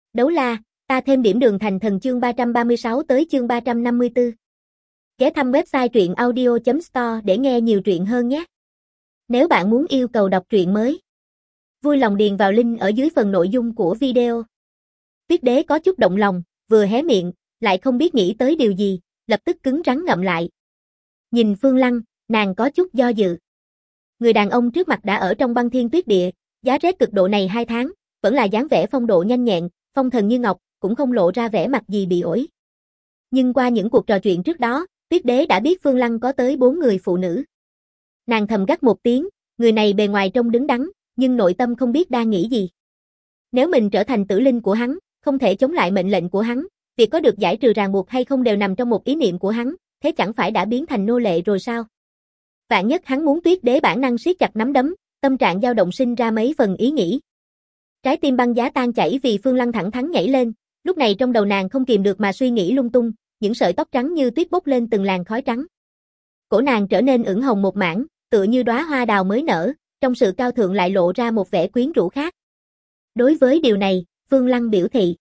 Đấu la, ta thêm điểm đường thành thần chương 336 tới chương 354. Ghé thăm website truyện audio.store để nghe nhiều truyện hơn nhé. Nếu bạn muốn yêu cầu đọc truyện mới, vui lòng điền vào link ở dưới phần nội dung của video. Tuyết Đế có chút động lòng, vừa hé miệng, lại không biết nghĩ tới điều gì, lập tức cứng rắn ngậm lại. Nhìn Phương Lăng, nàng có chút do dự. Người đàn ông trước mặt đã ở trong băng thiên tuyết địa, giá rét cực độ này 2 tháng, vẫn là dáng vẻ phong độ nhanh nhẹn, phong thần như ngọc, cũng không lộ ra vẻ mặt gì bị ổi. Nhưng qua những cuộc trò chuyện trước đó, Tuyết Đế đã biết Phương Lăng có tới 4 người phụ nữ. Nàng thầm gắt một tiếng, người này bề ngoài trông đứng đắn, nhưng nội tâm không biết đang nghĩ gì. Nếu mình trở thành tử linh của hắn, không thể chống lại mệnh lệnh của hắn, việc có được giải trừ ràng buộc hay không đều nằm trong một ý niệm của hắn, thế chẳng phải đã biến thành nô lệ rồi sao? Vạn nhất hắn muốn Tuyết Đế bản năng siết chặt nắm đấm, tâm trạng dao động sinh ra mấy phần ý nghĩ. Trái tim băng giá tan chảy vì Phương Lăng thẳng thắn nhảy lên, lúc này trong đầu nàng không kìm được mà suy nghĩ lung tung, những sợi tóc trắng như tuyết bốc lên từng làn khói trắng. Cổ nàng trở nên ửng hồng một mảng, tựa như đóa hoa đào mới nở, trong sự cao thượng lại lộ ra một vẻ quyến rũ khác. Đối với điều này, Phương Lăng biểu thị.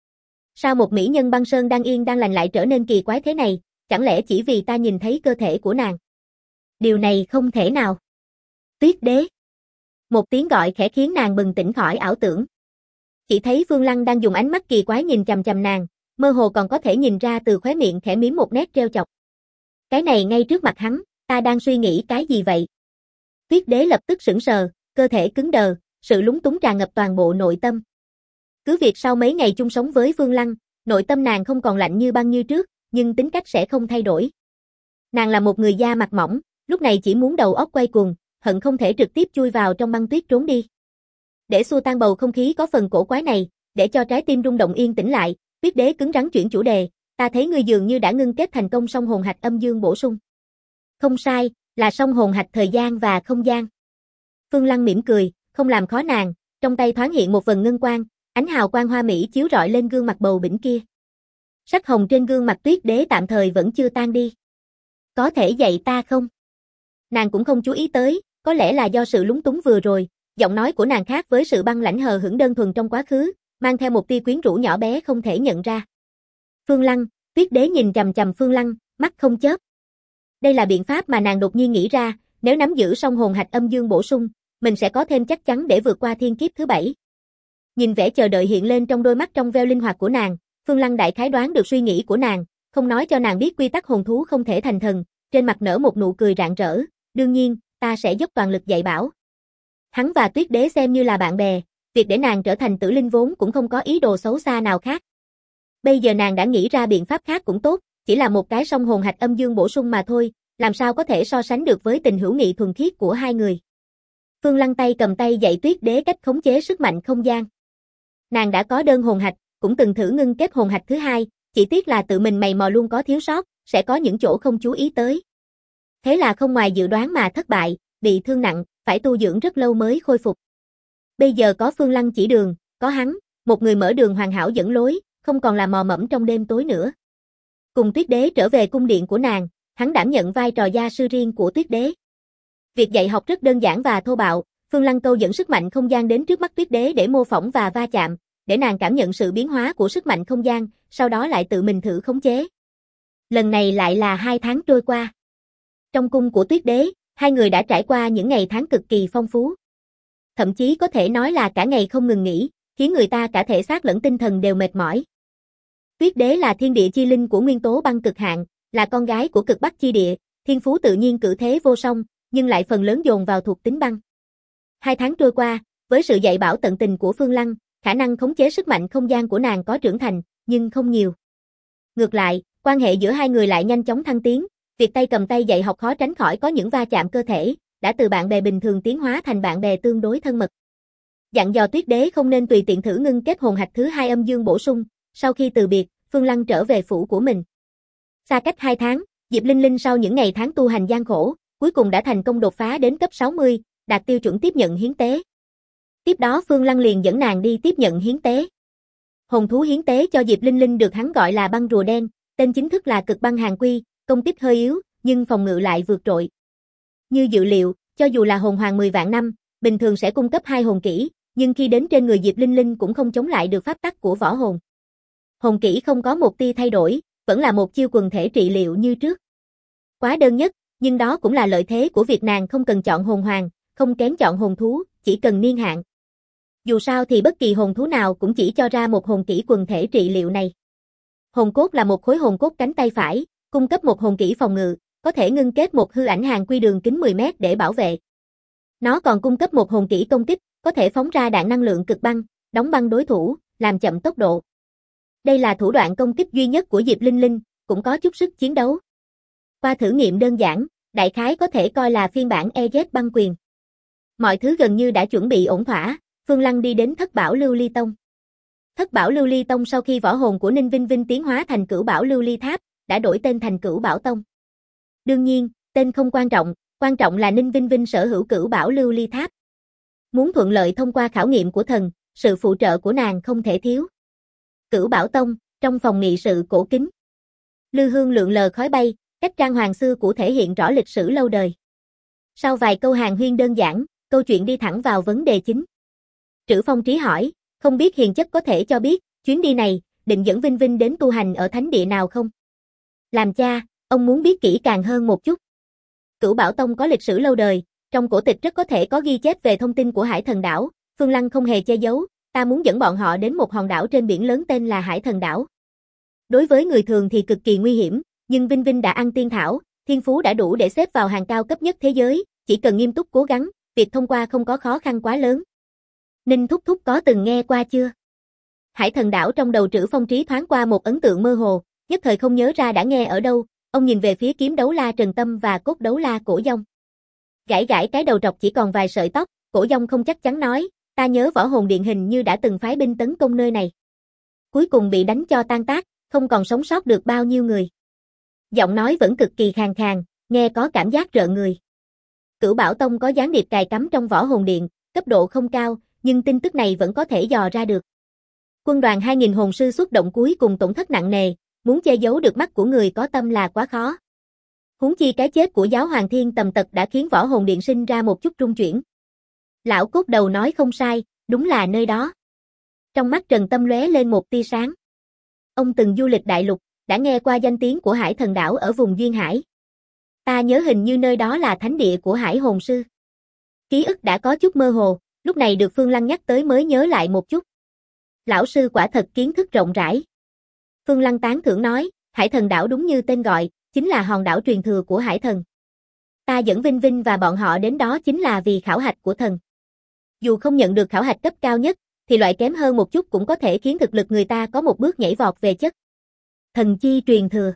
Sao một mỹ nhân băng sơn đang yên đang lành lại trở nên kỳ quái thế này, chẳng lẽ chỉ vì ta nhìn thấy cơ thể của nàng? Điều này không thể nào. Tuyết Đế. Một tiếng gọi khẽ khiến nàng bừng tỉnh khỏi ảo tưởng. Chỉ thấy Phương Lăng đang dùng ánh mắt kỳ quái nhìn chằm chằm nàng, mơ hồ còn có thể nhìn ra từ khóe miệng khẽ mím một nét trêu chọc. Cái này ngay trước mặt hắn, ta đang suy nghĩ cái gì vậy? Tuyết Đế lập tức sững sờ, cơ thể cứng đờ, sự lúng túng tràn ngập toàn bộ nội tâm. Cứ việc sau mấy ngày chung sống với Phương Lăng, nội tâm nàng không còn lạnh như băng như trước, nhưng tính cách sẽ không thay đổi. Nàng là một người da mặt mỏng, lúc này chỉ muốn đầu óc quay cuồng, hận không thể trực tiếp chui vào trong băng tuyết trốn đi. Để xua tan bầu không khí có phần cổ quái này, để cho trái tim rung động yên tĩnh lại, Tuyết Đế cứng rắn chuyển chủ đề, ta thấy ngươi dường như đã ngưng kết thành công song hồn hạch âm dương bổ sung. Không sai, là song hồn hạch thời gian và không gian. Phương Lăng mỉm cười, không làm khó nàng, trong tay thoáng hiện một vần ngân quang, ánh hào quang hoa mỹ chiếu rọi lên gương mặt bầu bĩnh kia. Sắc hồng trên gương mặt Tuyết Đế tạm thời vẫn chưa tan đi. Có thể dạy ta không? Nàng cũng không chú ý tới, có lẽ là do sự lúng túng vừa rồi, giọng nói của nàng khác với sự băng lãnh hờ hững đơn thuần trong quá khứ, mang theo một tia quyến rũ nhỏ bé không thể nhận ra. Phương Lăng, Tuyết Đế nhìn chằm chằm Phương Lăng, mắt không chớp. Đây là biện pháp mà nàng đột nhiên nghĩ ra, nếu nắm giữ song hồn hạch âm dương bổ sung, mình sẽ có thêm chắc chắn để vượt qua thiên kiếp thứ 7. Nhìn vẻ chờ đợi hiện lên trong đôi mắt trong veo linh hoạt của nàng, Phương Lăng đại khái đoán được suy nghĩ của nàng, không nói cho nàng biết quy tắc hồn thú không thể thành thần, trên mặt nở một nụ cười rạng rỡ, đương nhiên, ta sẽ dốc toàn lực dạy bảo. Hắn và Tuyết Đế xem như là bạn bè, việc để nàng trở thành tử linh vốn cũng không có ý đồ xấu xa nào khác. Bây giờ nàng đã nghĩ ra biện pháp khác cũng tốt, chỉ là một cái song hồn hạch âm dương bổ sung mà thôi, làm sao có thể so sánh được với tình hữu nghị thuần khiết của hai người. Phương Lăng tay cầm tay dạy Tuyết Đế cách khống chế sức mạnh không gian. Nàng đã có đơn hồn hạch, cũng từng thử ngưng kết hồn hạch thứ 2, chỉ tiếc là tự mình mày mò luôn có thiếu sót, sẽ có những chỗ không chú ý tới. Thế là không ngoài dự đoán mà thất bại, bị thương nặng, phải tu dưỡng rất lâu mới khôi phục. Bây giờ có Phương Lăng chỉ đường, có hắn, một người mở đường hoàn hảo dẫn lối, không còn là mò mẫm trong đêm tối nữa. Cùng Tuyết Đế trở về cung điện của nàng, hắn đảm nhận vai trò gia sư riêng của Tuyết Đế. Việc dạy học rất đơn giản và thô bạo, Phương Lăng câu dẫn sức mạnh không gian đến trước mắt Tuyết Đế để mô phỏng và va chạm, để nàng cảm nhận sự biến hóa của sức mạnh không gian, sau đó lại tự mình thử khống chế. Lần này lại là 2 tháng trôi qua. Trong cung của Tuyết Đế, hai người đã trải qua những ngày tháng cực kỳ phong phú. Thậm chí có thể nói là cả ngày không ngừng nghỉ, khiến người ta cả thể xác lẫn tinh thần đều mệt mỏi. Tuyết Đế là thiên địa chi linh của nguyên tố băng cực hạn, là con gái của cực bắc chi địa, thiên phú tự nhiên cử thế vô song, nhưng lại phần lớn dồn vào thuộc tính băng. 2 tháng trôi qua, với sự dạy bảo tận tình của Phương Lăng, khả năng khống chế sức mạnh không gian của nàng có trưởng thành, nhưng không nhiều. Ngược lại, quan hệ giữa hai người lại nhanh chóng thăng tiến, việc tay cầm tay dạy học khó tránh khỏi có những va chạm cơ thể, đã từ bạn bè bình thường tiến hóa thành bạn bè tương đối thân mật. Dặn dò Tuyết Đế không nên tùy tiện thử ngưng kết hồn hạch thứ 2 âm dương bổ sung, sau khi từ biệt, Phương Lăng trở về phủ của mình. Xa cách 2 tháng, Diệp Linh Linh sau những ngày tháng tu hành gian khổ, cuối cùng đã thành công đột phá đến cấp 60, đạt tiêu chuẩn tiếp nhận hiến tế. Tiếp đó Phương Lăng liền dẫn nàng đi tiếp nhận hiến tế. Hồn thú hiến tế cho Diệp Linh Linh được hắn gọi là băng rùa đen, tên chính thức là cực băng hàn quy, công kích hơi yếu, nhưng phòng ngự lại vượt trội. Như dự liệu, cho dù là hồn hoàng 10 vạn năm, bình thường sẽ cung cấp 2 hồn kỹ, nhưng khi đến trên người Diệp Linh Linh cũng không chống lại được pháp tắc của võ hồn. Hồn kỹ không có một tia thay đổi, vẫn là một chiêu quần thể trị liệu như trước. Quá đơn nhất, nhưng đó cũng là lợi thế của việc nàng không cần chọn hồn hoàng, không kén chọn hồn thú, chỉ cần niên hạn. Dù sao thì bất kỳ hồn thú nào cũng chỉ cho ra một hồn kỹ quần thể trị liệu này. Hồn cốt là một khối hồn cốt cánh tay phải, cung cấp một hồn kỹ phòng ngự, có thể ngưng kết một hư ảnh hàng quy đường kính 10 mét để bảo vệ. Nó còn cung cấp một hồn kỹ công kích, có thể phóng ra đạn năng lượng cực băng, đóng băng đối thủ, làm chậm tốc độ. Đây là thủ đoạn công kích duy nhất của Diệp Linh Linh, cũng có chút sức chiến đấu. Qua thử nghiệm đơn giản, đại khái có thể coi là phiên bản EZ băng quyền. Mọi thứ gần như đã chuẩn bị ổn thỏa, Phương Lăng đi đến Thất Bảo Lưu Ly Tông. Thất Bảo Lưu Ly Tông sau khi võ hồn của Ninh Vinh Vinh tiến hóa thành Cửu Bảo Lưu Ly Tháp, đã đổi tên thành Cửu Bảo Tông. Đương nhiên, tên không quan trọng là Ninh Vinh Vinh sở hữu Cửu Bảo Lưu Ly Tháp. Muốn thuận lợi thông qua khảo nghiệm của thần, sự phụ trợ của nàng không thể thiếu. Cửu Bảo Tông, trong phòng nghị sự cổ kính. Lư hương lượn lờ khói bay, cách trang hoàng xưa cũ thể hiện rõ lịch sử lâu đời. Sau vài câu hàn huyên đơn giản, câu chuyện đi thẳng vào vấn đề chính. Trữ Phong Trí hỏi, không biết hiền chất có thể cho biết, chuyến đi này, định dẫn Vinh Vinh đến tu hành ở thánh địa nào không? Làm cha, ông muốn biết kỹ càng hơn một chút. Cửu Bảo Tông có lịch sử lâu đời, trong cổ tịch rất có thể có ghi chép về thông tin của Hải Thần Đảo, Phương Lăng không hề che giấu, ta muốn dẫn bọn họ đến một hòn đảo trên biển lớn tên là Hải Thần Đảo. Đối với người thường thì cực kỳ nguy hiểm, nhưng Vinh Vinh đã ăn tiên thảo, thiên phú đã đủ để xếp vào hàng cao cấp nhất thế giới, chỉ cần nghiêm túc cố gắng, việc thông qua không có khó khăn quá lớn. Ninh Thúc Thúc có từng nghe qua chưa? Hải Thần Đảo trong đầu Trữ Phong Trí thoáng qua một ấn tượng mơ hồ, nhất thời không nhớ ra đã nghe ở đâu, ông nhìn về phía kiếm đấu la Trần Tâm và cốt đấu la Cổ Dông. Gãi gãi cái đầu trọc chỉ còn vài sợi tóc, Cổ Dông không chắc chắn nói, ta nhớ Võ Hồn Điện hình như đã từng phái binh tấn công nơi này. Cuối cùng bị đánh cho tan tác, không còn sống sót được bao nhiêu người. Giọng nói vẫn cực kỳ khàn khàn, nghe có cảm giác rợn người. Cửu Bảo Tông có gián điệp cài cắm trong Võ Hồn Điện, cấp độ không cao, nhưng tin tức này vẫn có thể dò ra được. Quân đoàn 2000 hồn sư xuất động cuối cùng tổn thất nặng nề, muốn che giấu được mắt của người có tâm là quá khó. Huống chi cái chết của giáo hoàng Thiên Tầm Tật đã khiến Võ Hồn Điện sinh ra một chút rung chuyển. Lão cốt đầu nói không sai, đúng là nơi đó. Trong mắt Trần Tâm lóe lên một tia sáng. Ông từng du lịch đại lục, đã nghe qua danh tiếng của Hải Thần Đảo ở vùng Duyên Hải. Ta nhớ hình như nơi đó là thánh địa của Hải Hồn Sư. Ký ức đã có chút mơ hồ, lúc này được Phương Lăng nhắc tới mới nhớ lại một chút. Lão sư quả thật kiến thức rộng rãi. Phương Lăng tán thưởng nói, Hải Thần Đảo đúng như tên gọi, chính là hòn đảo truyền thừa của Hải Thần. Ta dẫn Vinh Vinh và bọn họ đến đó chính là vì khảo hạch của thần. Dù không nhận được khảo hạch cấp cao nhất, thì loại kém hơn một chút cũng có thể khiến thực lực người ta có một bước nhảy vọt về chất. Thần chi truyền thừa.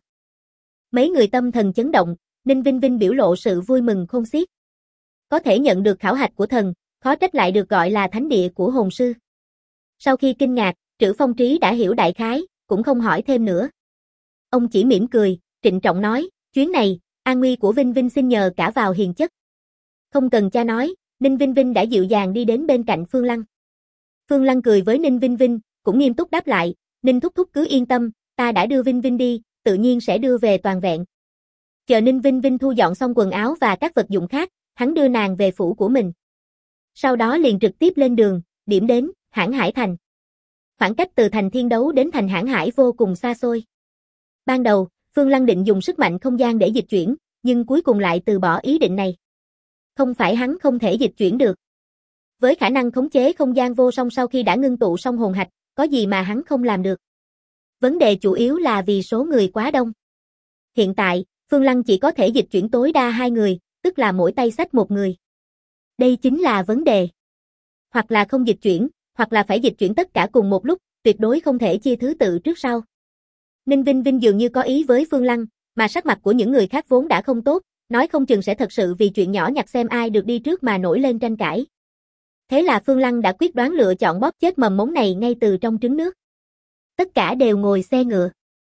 Mấy người tâm thần chấn động, Ninh Vinh Vinh biểu lộ sự vui mừng khôn xiết. Có thể nhận được khảo hạch của thần, khó trách lại được gọi là thánh địa của hồn sư. Sau khi kinh ngạc, Trữ Phong Trí đã hiểu đại khái, cũng không hỏi thêm nữa. Ông chỉ mỉm cười, trịnh trọng nói, chuyến này, an nguy của Vinh Vinh xin nhờ cả vào hiền chất. Không cần cha nói, Ninh Vinh Vinh đã dịu dàng đi đến bên cạnh Phương Lăng. Phương Lăng cười với Ninh Vinh Vinh, cũng nghiêm túc đáp lại, Ninh Thúc Thúc cứ yên tâm, ta đã đưa Vinh Vinh đi, tự nhiên sẽ đưa về toàn vẹn. Chờ Ninh Vinh Vinh thu dọn xong quần áo và các vật dụng khác, hắn đưa nàng về phủ của mình. Sau đó liền trực tiếp lên đường, điểm đến, Hãn Hải Thành. Khoảng cách từ thành Thiên Đấu đến thành Hãn Hải vô cùng xa xôi. Ban đầu, Phương Lăng định dùng sức mạnh không gian để dịch chuyển, nhưng cuối cùng lại từ bỏ ý định này. Không phải hắn không thể dịch chuyển được. Với khả năng khống chế không gian vô song sau khi đã ngưng tụ xong hồn hạch, có gì mà hắn không làm được. Vấn đề chủ yếu là vì số người quá đông. Hiện tại, Phương Lăng chỉ có thể dịch chuyển tối đa 2 người, tức là mỗi tay xách một người. Đây chính là vấn đề. Hoặc là không dịch chuyển, hoặc là phải dịch chuyển tất cả cùng một lúc, tuyệt đối không thể chia thứ tự trước sau. Ninh Vinh Vinh dường như có ý với Phương Lăng, mà sắc mặt của những người khác vốn đã không tốt, nói không chừng sẽ thật sự vì chuyện nhỏ nhặt xem ai được đi trước mà nổi lên tranh cãi. Thế là Phương Lăng đã quyết đoán lựa chọn bóp chết mầm mống này ngay từ trong trứng nước. Tất cả đều ngồi xe ngựa.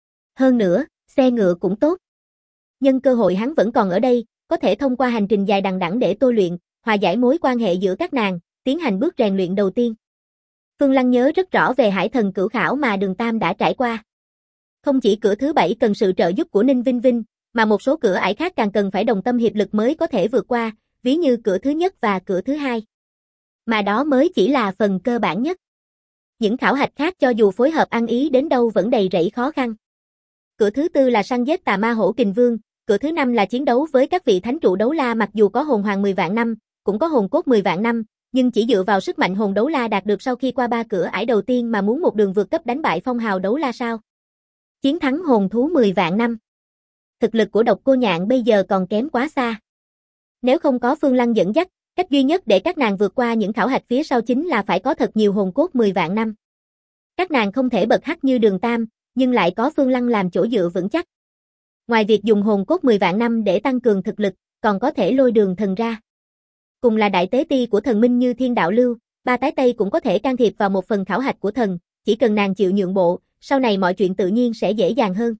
Hơn nữa, xe ngựa cũng tốt. Nhân cơ hội hắn vẫn còn ở đây, có thể thông qua hành trình dài đằng đẵng để tôi luyện, hòa giải mối quan hệ giữa các nàng, tiến hành bước rèn luyện đầu tiên. Phương Lăng nhớ rất rõ về Hải Thần cửu khảo mà Đường Tam đã trải qua. Không chỉ cửa thứ 7 cần sự trợ giúp của Ninh Vinh Vinh, mà một số cửa ải khác càng cần phải đồng tâm hiệp lực mới có thể vượt qua, ví như cửa thứ nhất và cửa thứ 2. Mà đó mới chỉ là phần cơ bản nhất. Những khảo hạch khác cho dù phối hợp ăn ý đến đâu vẫn đầy rẫy khó khăn. Cửa thứ tư là săn giết tà ma hổ kình vương, cửa thứ năm là chiến đấu với các vị thánh trụ đấu la mặc dù có hồn hoàng 10 vạn năm, cũng có hồn cốt 10 vạn năm, nhưng chỉ dựa vào sức mạnh hồn đấu la đạt được sau khi qua 3 cửa ải đầu tiên mà muốn một đường vượt cấp đánh bại phong hào đấu la sao? Chiến thắng hồn thú 10 vạn năm. Thực lực của Độc Cô Nhạn bây giờ còn kém quá xa. Nếu không có Phương Lăng dẫn dắt, cách duy nhất để các nàng vượt qua những khảo hạch phía sau chính là phải có thật nhiều hồn cốt 10 vạn năm. Các nàng không thể bật hắc như Đường Tam, nhưng lại có Phương Lăng làm chỗ dựa vững chắc. Ngoài việc dùng hồn cốt 10 vạn năm để tăng cường thực lực, còn có thể lôi Đường Thần ra. Cùng là đại tế ti của thần minh như Thiên Đạo Lưu, Ba Tái Tây cũng có thể can thiệp vào một phần khảo hạch của thần, chỉ cần nàng chịu nhượng bộ, sau này mọi chuyện tự nhiên sẽ dễ dàng hơn.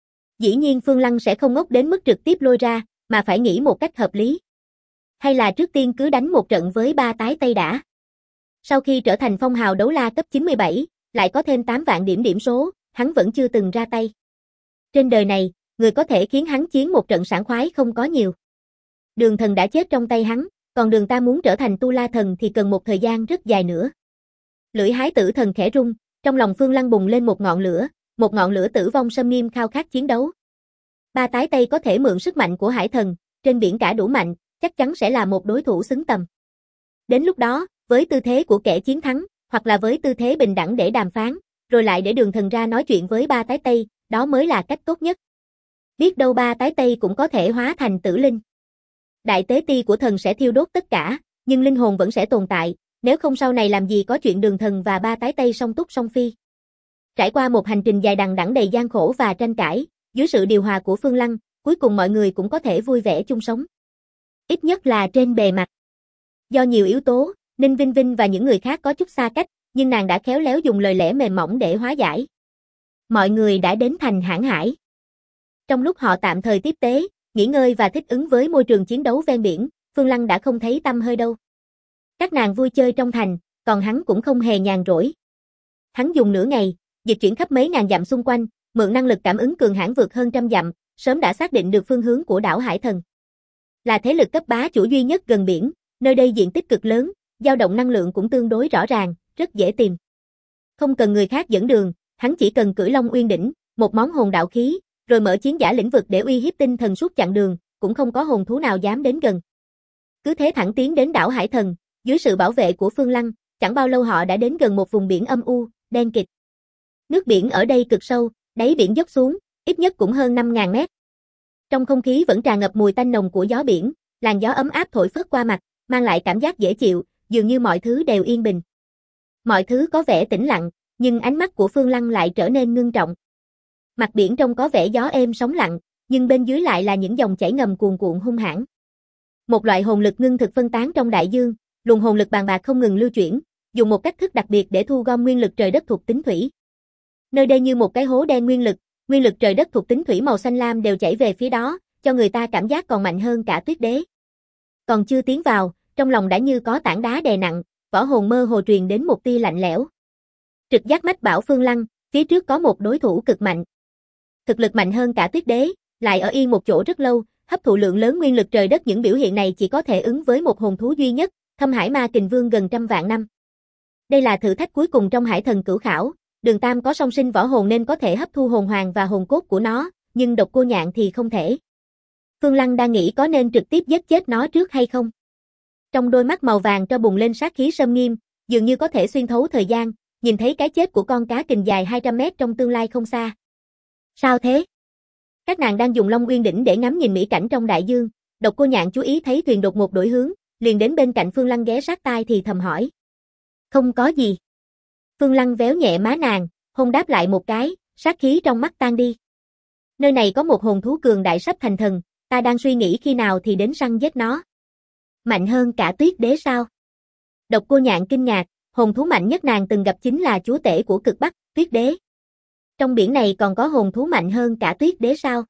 Dĩ nhiên Phương Lăng sẽ không ngốc đến mức trực tiếp lôi ra, mà phải nghĩ một cách hợp lý. Hay là trước tiên cứ đánh một trận với Ba Tái Tây đã. Sau khi trở thành phong hào đấu la cấp 97, lại có thêm 8 vạn điểm số, hắn vẫn chưa từng ra tay. Trên đời này, người có thể khiến hắn chiến một trận sảng khoái không có nhiều. Đường Thần đã chết trong tay hắn, còn Đường Tam muốn trở thành Tu La Thần thì cần một thời gian rất dài nữa. Lưỡi hái tử thần khẽ rung, trong lòng Phương Lăng bùng lên một ngọn lửa tử vong xâm nghiêm khao khát chiến đấu. Ba Tái Tây có thể mượn sức mạnh của hải thần, trên biển cả đủ mạnh, chắc chắn sẽ là một đối thủ xứng tầm. Đến lúc đó, với tư thế của kẻ chiến thắng, hoặc là với tư thế bình đẳng để đàm phán, rồi lại để Đường Thần ra nói chuyện với Ba Tái Tây, đó mới là cách tốt nhất. Biết đâu Ba Tái Tây cũng có thể hóa thành tử linh. Đại tế ti của thần sẽ thiêu đốt tất cả, nhưng linh hồn vẫn sẽ tồn tại, nếu không sau này làm gì có chuyện Đường Thần và Ba Tái Tây song túc song phi. Trải qua một hành trình dài đằng đẵng đầy gian khổ và tranh cãi, dưới sự điều hòa của Phương Lăng, cuối cùng mọi người cũng có thể vui vẻ chung sống. Ít nhất là trên bề mặt. Do nhiều yếu tố, Ninh Vinh Vinh và những người khác có chút xa cách, nhưng nàng đã khéo léo dùng lời lẽ mềm mỏng để hóa giải. Mọi người đã đến thành Hãn Hải. Trong lúc họ tạm thời tiếp tế, nghỉ ngơi và thích ứng với môi trường chiến đấu ven biển, Phương Lăng đã không thấy tăm hơi đâu. Các nàng vui chơi trong thành, còn hắn cũng không hề nhàn rỗi. Hắn dùng nửa ngày, dịch chuyển khắp mấy ngàn dặm xung quanh, mượn năng lực cảm ứng cường hãn vượt hơn trăm dặm, sớm đã xác định được phương hướng của đảo Hải Thần. Là thế lực cấp bá chủ duy nhất gần biển, nơi đây diện tích cực lớn, dao động năng lượng cũng tương đối rõ ràng, rất dễ tìm. Không cần người khác dẫn đường, hắn chỉ cần cưỡi Long Uyên Đỉnh, một món hồn đạo khí, rồi mở chiến giả lĩnh vực để uy hiếp tinh thần suốt chặng đường, cũng không có hồn thú nào dám đến gần. Cứ thế thẳng tiến đến đảo Hải Thần, dưới sự bảo vệ của Phương Lăng, chẳng bao lâu họ đã đến gần một vùng biển âm u, đen kịt. Nước biển ở đây cực sâu, đáy biển dốc xuống, ít nhất cũng hơn 5.000 mét. Trong không khí vẫn tràn ngập mùi tanh nồng của gió biển, làn gió ấm áp thổi phất qua mặt, mang lại cảm giác dễ chịu, dường như mọi thứ đều yên bình. Mọi thứ có vẻ tĩnh lặng, nhưng ánh mắt của Phương Lăng lại trở nên ngưng trọng. Mặt biển trông có vẻ gió êm sóng lặng, nhưng bên dưới lại là những dòng chảy ngầm cuồn cuộn hung hãn. Một loại hồn lực ngưng thực phân tán trong đại dương, luồng hồn lực bàn bạc không ngừng lưu chuyển, dùng một cách thức đặc biệt để thu gom nguyên lực trời đất thuộc tính thủy. Nơi đây như một cái hố đen nguyên lực trời đất thuộc tính thủy màu xanh lam đều chảy về phía đó, cho người ta cảm giác còn mạnh hơn cả Tuyết Đế. Còn chưa tiến vào, trong lòng đã như có tảng đá đè nặng, võ hồn mơ hồ truyền đến một tia lạnh lẽo. Trực giác mách bảo Phương Lăng, phía trước có một đối thủ cực mạnh. Thực lực mạnh hơn cả Tuyết Đế, lại ở yên một chỗ rất lâu, hấp thụ lượng lớn nguyên lực trời đất, những biểu hiện này chỉ có thể ứng với một hồn thú duy nhất, Thâm Hải Ma Kình Vương gần trăm vạn năm. Đây là thử thách cuối cùng trong Hải Thần Cửu Khảo, Đường Tam có song sinh võ hồn nên có thể hấp thu hồn hoàng và hồn cốt của nó, nhưng Độc Cô Nhạn thì không thể. Phương Lăng đang nghĩ có nên trực tiếp giết chết nó trước hay không. Trong đôi mắt màu vàng cho bùng lên sát khí sâm nghiêm, dường như có thể xuyên thấu thời gian, nhìn thấy cái chết của con cá kình dài 200 mét trong tương lai không xa. Sao thế? Các nàng đang dùng Long Uyên Đỉnh để ngắm nhìn mỹ cảnh trong đại dương, Độc Cô Nhạn chú ý thấy thuyền đột ngột đổi hướng, liền đến bên cạnh Phương Lăng ghé sát tai thì thầm hỏi. Không có gì. Phương Lăng véo nhẹ má nàng, hôn đáp lại một cái, sát khí trong mắt tan đi. Nơi này có một hồn thú cường đại sắp thành thần, ta đang suy nghĩ khi nào thì đến săn giết nó. Mạnh hơn cả Tuyết Đế sao? Độc Cô Nhạn kinh ngạc, hồn thú mạnh nhất nàng từng gặp chính là chúa tể của cực Bắc, Tuyết Đế. Trong biển này còn có hồn thú mạnh hơn cả Tuyết Đế sao?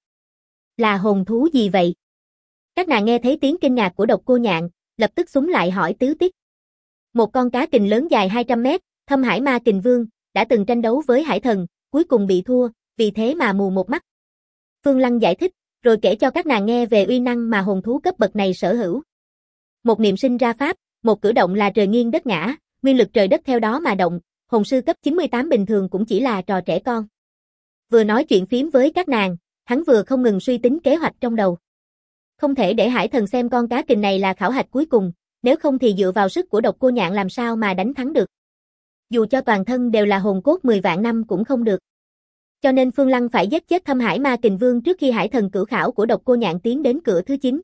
Là hồn thú gì vậy? Các nàng nghe thấy tiếng kinh ngạc của Độc Cô Nhạn, lập tức xúm lại hỏi tíu tích. Một con cá kình lớn dài 200 mét, Thâm Hải Ma Kình Vương, đã từng tranh đấu với Hải Thần, cuối cùng bị thua, vì thế mà mù một mắt. Phương Lăng giải thích, rồi kể cho các nàng nghe về uy năng mà hồn thú cấp bậc này sở hữu. Một niệm sinh ra pháp, Một cử động là trời nghiêng đất ngã, nguyên lực trời đất theo đó mà động, hồn sư cấp 98 bình thường cũng chỉ là trò trẻ con. Vừa nói chuyện phím với các nàng, hắn vừa không ngừng suy tính kế hoạch trong đầu. Không thể để Hải Thần xem con cá kình này là khảo hạch cuối cùng, nếu không thì dựa vào sức của Độc Cô Nhạn làm sao mà đánh thắng được. Dù cho toàn thân đều là hồn cốt 10 vạn năm cũng không được. Cho nên Phương Lăng phải giết chết Thâm Hải Ma Kình Vương trước khi Hải Thần cửu khảo của Độc Cô Nhạn tiến đến cửa thứ 9.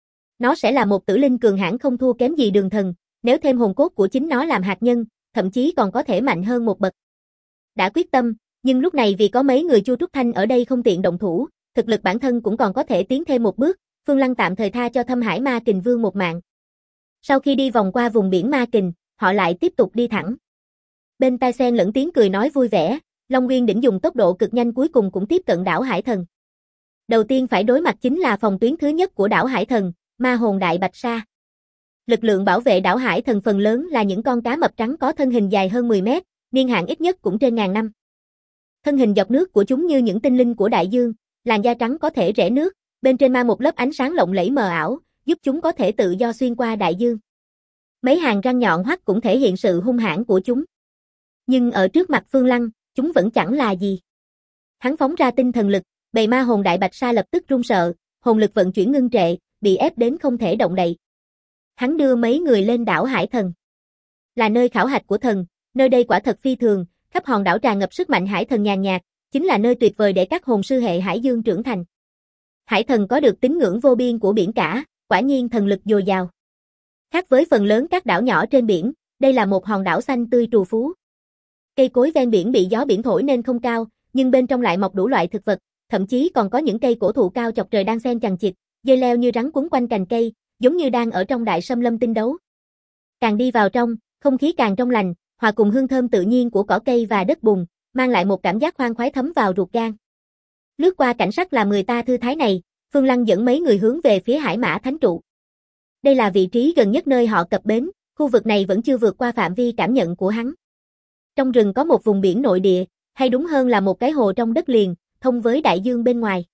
Nó sẽ là một tử linh cường hãn không thua kém gì Đường Thần, nếu thêm hồn cốt của chính nó làm hạt nhân, thậm chí còn có thể mạnh hơn một bậc. Đã quyết tâm, nhưng lúc này vì có mấy người Chu Trúc Thanh ở đây không tiện động thủ, thực lực bản thân cũng còn có thể tiến thêm một bước, Phương Lăng tạm thời tha cho Thâm Hải Ma Kình Vương một mạng. Sau khi đi vòng qua vùng biển Ma Kình, họ lại tiếp tục đi thẳng. Bên tai xen lẫn tiếng cười nói vui vẻ, Long Nguyên Đỉnh dùng tốc độ cực nhanh cuối cùng cũng tiếp cận đảo Hải Thần. Đầu tiên phải đối mặt chính là phòng tuyến thứ nhất của đảo Hải Thần, Ma Hồn Đại Bạch Sa. Lực lượng bảo vệ đảo Hải Thần phần lớn là những con cá mập trắng có thân hình dài hơn 10 mét, niên hạn ít nhất cũng trên ngàn năm. Thân hình dọc nước của chúng như những tinh linh của đại dương, làn da trắng có thể rẽ nước, bên trên mang một lớp ánh sáng lộng lẫy mờ ảo, giúp chúng có thể tự do xuyên qua đại dương. Mấy hàng răng nhọn hoắt cũng thể hiện sự hung hãn của chúng. Nhưng ở trước mặt Phương Lăng, chúng vẫn chẳng là gì. Hắn phóng ra tinh thần lực, bầy Ma Hồn Đại Bạch Sa lập tức run sợ, hồn lực vận chuyển ngưng trệ, bị ép đến không thể động đậy. Hắn đưa mấy người lên đảo Hải Thần. Là nơi khảo hạch của thần, nơi đây quả thật phi thường, khắp hòn đảo tràn ngập sức mạnh Hải Thần nhàn nhạt, chính là nơi tuyệt vời để các hồn sư hệ Hải Dương trưởng thành. Hải Thần có được tín ngưỡng vô biên của biển cả, quả nhiên thần lực dồi dào. Khác với phần lớn các đảo nhỏ trên biển, đây là một hòn đảo xanh tươi trù phú. Cây cối ven biển bị gió biển thổi nên không cao, nhưng bên trong lại mọc đủ loại thực vật, thậm chí còn có những cây cổ thụ cao chọc trời đang xen chằng chịt, dây leo như rắn quấn quanh cành cây, giống như đang ở trong đại xâm lâm tinh đấu. Càng đi vào trong, không khí càng trong lành, hòa cùng hương thơm tự nhiên của cỏ cây và đất bùn, mang lại một cảm giác khoan khoái thấm vào ruột gan. Lướt qua cảnh sắc làm người ta thư thái này, Phương Lăng dẫn mấy người hướng về phía Hải Mã Thánh Trụ. Đây là vị trí gần nhất nơi họ cập bến, khu vực này vẫn chưa vượt qua phạm vi cảm nhận của hắn. Trong rừng có một vùng biển nội địa, hay đúng hơn là một cái hồ trong đất liền, thông với đại dương bên ngoài.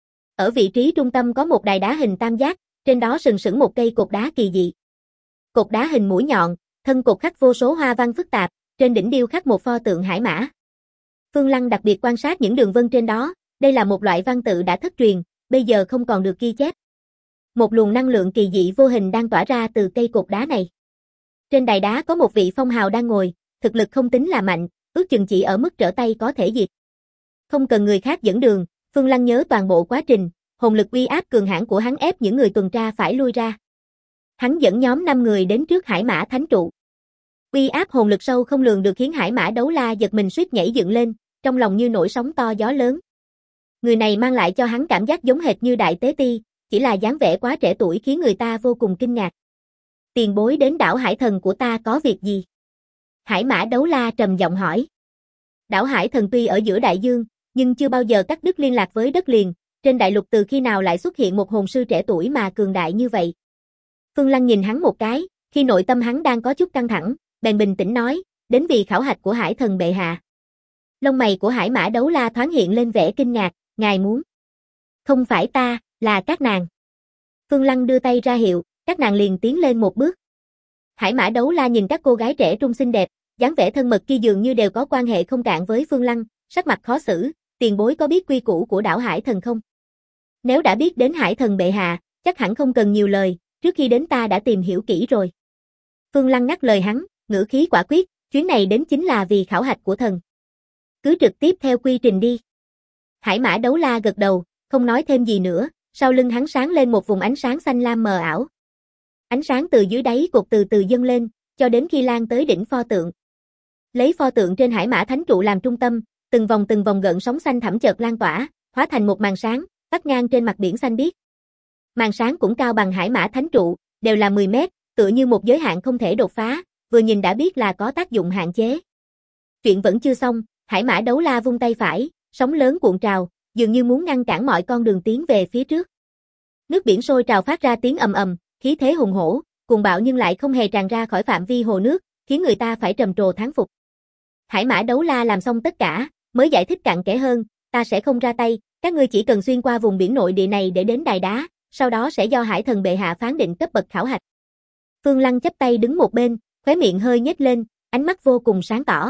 Ở vị trí trung tâm có một đài đá hình tam giác, trên đó sừng sững một cây cột đá kỳ dị. Cột đá hình mũi nhọn, thân cột khắc vô số hoa văn phức tạp, trên đỉnh điêu khắc một pho tượng hải mã. Phương Lăng đặc biệt quan sát những đường vân trên đó, đây là một loại văn tự đã thất truyền, bây giờ không còn được ghi chép. Một luồng năng lượng kỳ dị vô hình đang tỏa ra từ cây cột đá này. Trên đài đá có một vị phong hào đang ngồi, thực lực không tính là mạnh, ước chừng chỉ ở mức trở tay có thể diệt. Không cần người khác dẫn đường, Phương Lăng nhớ toàn bộ quá trình, hồn lực uy áp cường hãn của hắn ép những người tuần tra phải lui ra. Hắn dẫn nhóm 5 người đến trước Hải Mã Thánh Trụ. Uy áp hồn lực sâu không lường được khiến Hải Mã Đấu La giật mình suýt nhảy dựng lên, trong lòng như nổi sóng to gió lớn. Người này mang lại cho hắn cảm giác giống hệt như Đại Tế Ti, chỉ là dáng vẻ quá trẻ tuổi khiến người ta vô cùng kinh ngạc. Tiền bối đến đảo Hải Thần của ta có việc gì? Hải Mã Đấu La trầm giọng hỏi. Đảo Hải Thần tuy ở giữa đại dương, nhưng chưa bao giờ cắt đứt liên lạc với đất liền, trên đại lục từ khi nào lại xuất hiện một hồn sư trẻ tuổi mà cường đại như vậy? Phương Lăng nhìn hắn một cái, khi nội tâm hắn đang có chút căng thẳng, bèn bình tĩnh nói, đến vì khảo hạch của Hải Thần bệ hạ. Lông mày của Hải Mã Đấu La thoáng hiện lên vẻ kinh ngạc, ngài muốn? Không phải ta, là các nàng. Phương Lăng đưa tay ra hiệu, các nàng liền tiến lên một bước. Hải Mã Đấu La nhìn các cô gái trẻ trung xinh đẹp, dáng vẻ thân mật kia dường như đều có quan hệ không cạn với Phương Lăng, sắc mặt khó xử, tiền bối có biết quy củ của đảo Hải Thần không? Nếu đã biết đến Hải Thần bệ hạ, chắc hẳn không cần nhiều lời, trước khi đến ta đã tìm hiểu kỹ rồi. Phương Lăng ngắt lời hắn, ngữ khí quả quyết, chuyến này đến chính là vì khảo hạch của thần. Cứ trực tiếp theo quy trình đi. Hải Mã Đấu La gật đầu, không nói thêm gì nữa, sau lưng hắn sáng lên một vùng ánh sáng xanh lam mờ ảo. Ánh sáng từ dưới đáy cột từ từ dâng lên, cho đến khi lan tới đỉnh pho tượng. Lấy pho tượng trên Hải Mã Thánh Trụ làm trung tâm, từng vòng gợn sóng xanh thẳm chợt lan tỏa, hóa thành một màn sáng, vắt ngang trên mặt biển xanh biếc. Màn sáng cũng cao bằng Hải Mã Thánh Trụ, đều là 10 mét, tựa như một giới hạn không thể đột phá, vừa nhìn đã biết là có tác dụng hạn chế. Chuyện vẫn chưa xong, Hải Mã Đấu La vung tay phải, sóng lớn cuộn trào, dường như muốn ngăn cản mọi con đường tiến về phía trước. Nước biển sôi trào phát ra tiếng ầm ầm, khí thế hùng hổ, cuồng bạo nhưng lại không hề tràn ra khỏi phạm vi hồ nước, khiến người ta phải trầm trồ thán phục. Hải Mã Đấu La làm xong tất cả, mới giải thích cặn kẽ hơn, ta sẽ không ra tay, các ngươi chỉ cần xuyên qua vùng biển nội địa này để đến đài đá, sau đó sẽ do Hải Thần bệ hạ phán định cấp bậc khảo hạch. Phương Lăng chắp tay đứng một bên, khóe miệng hơi nhếch lên, ánh mắt vô cùng sáng tỏ.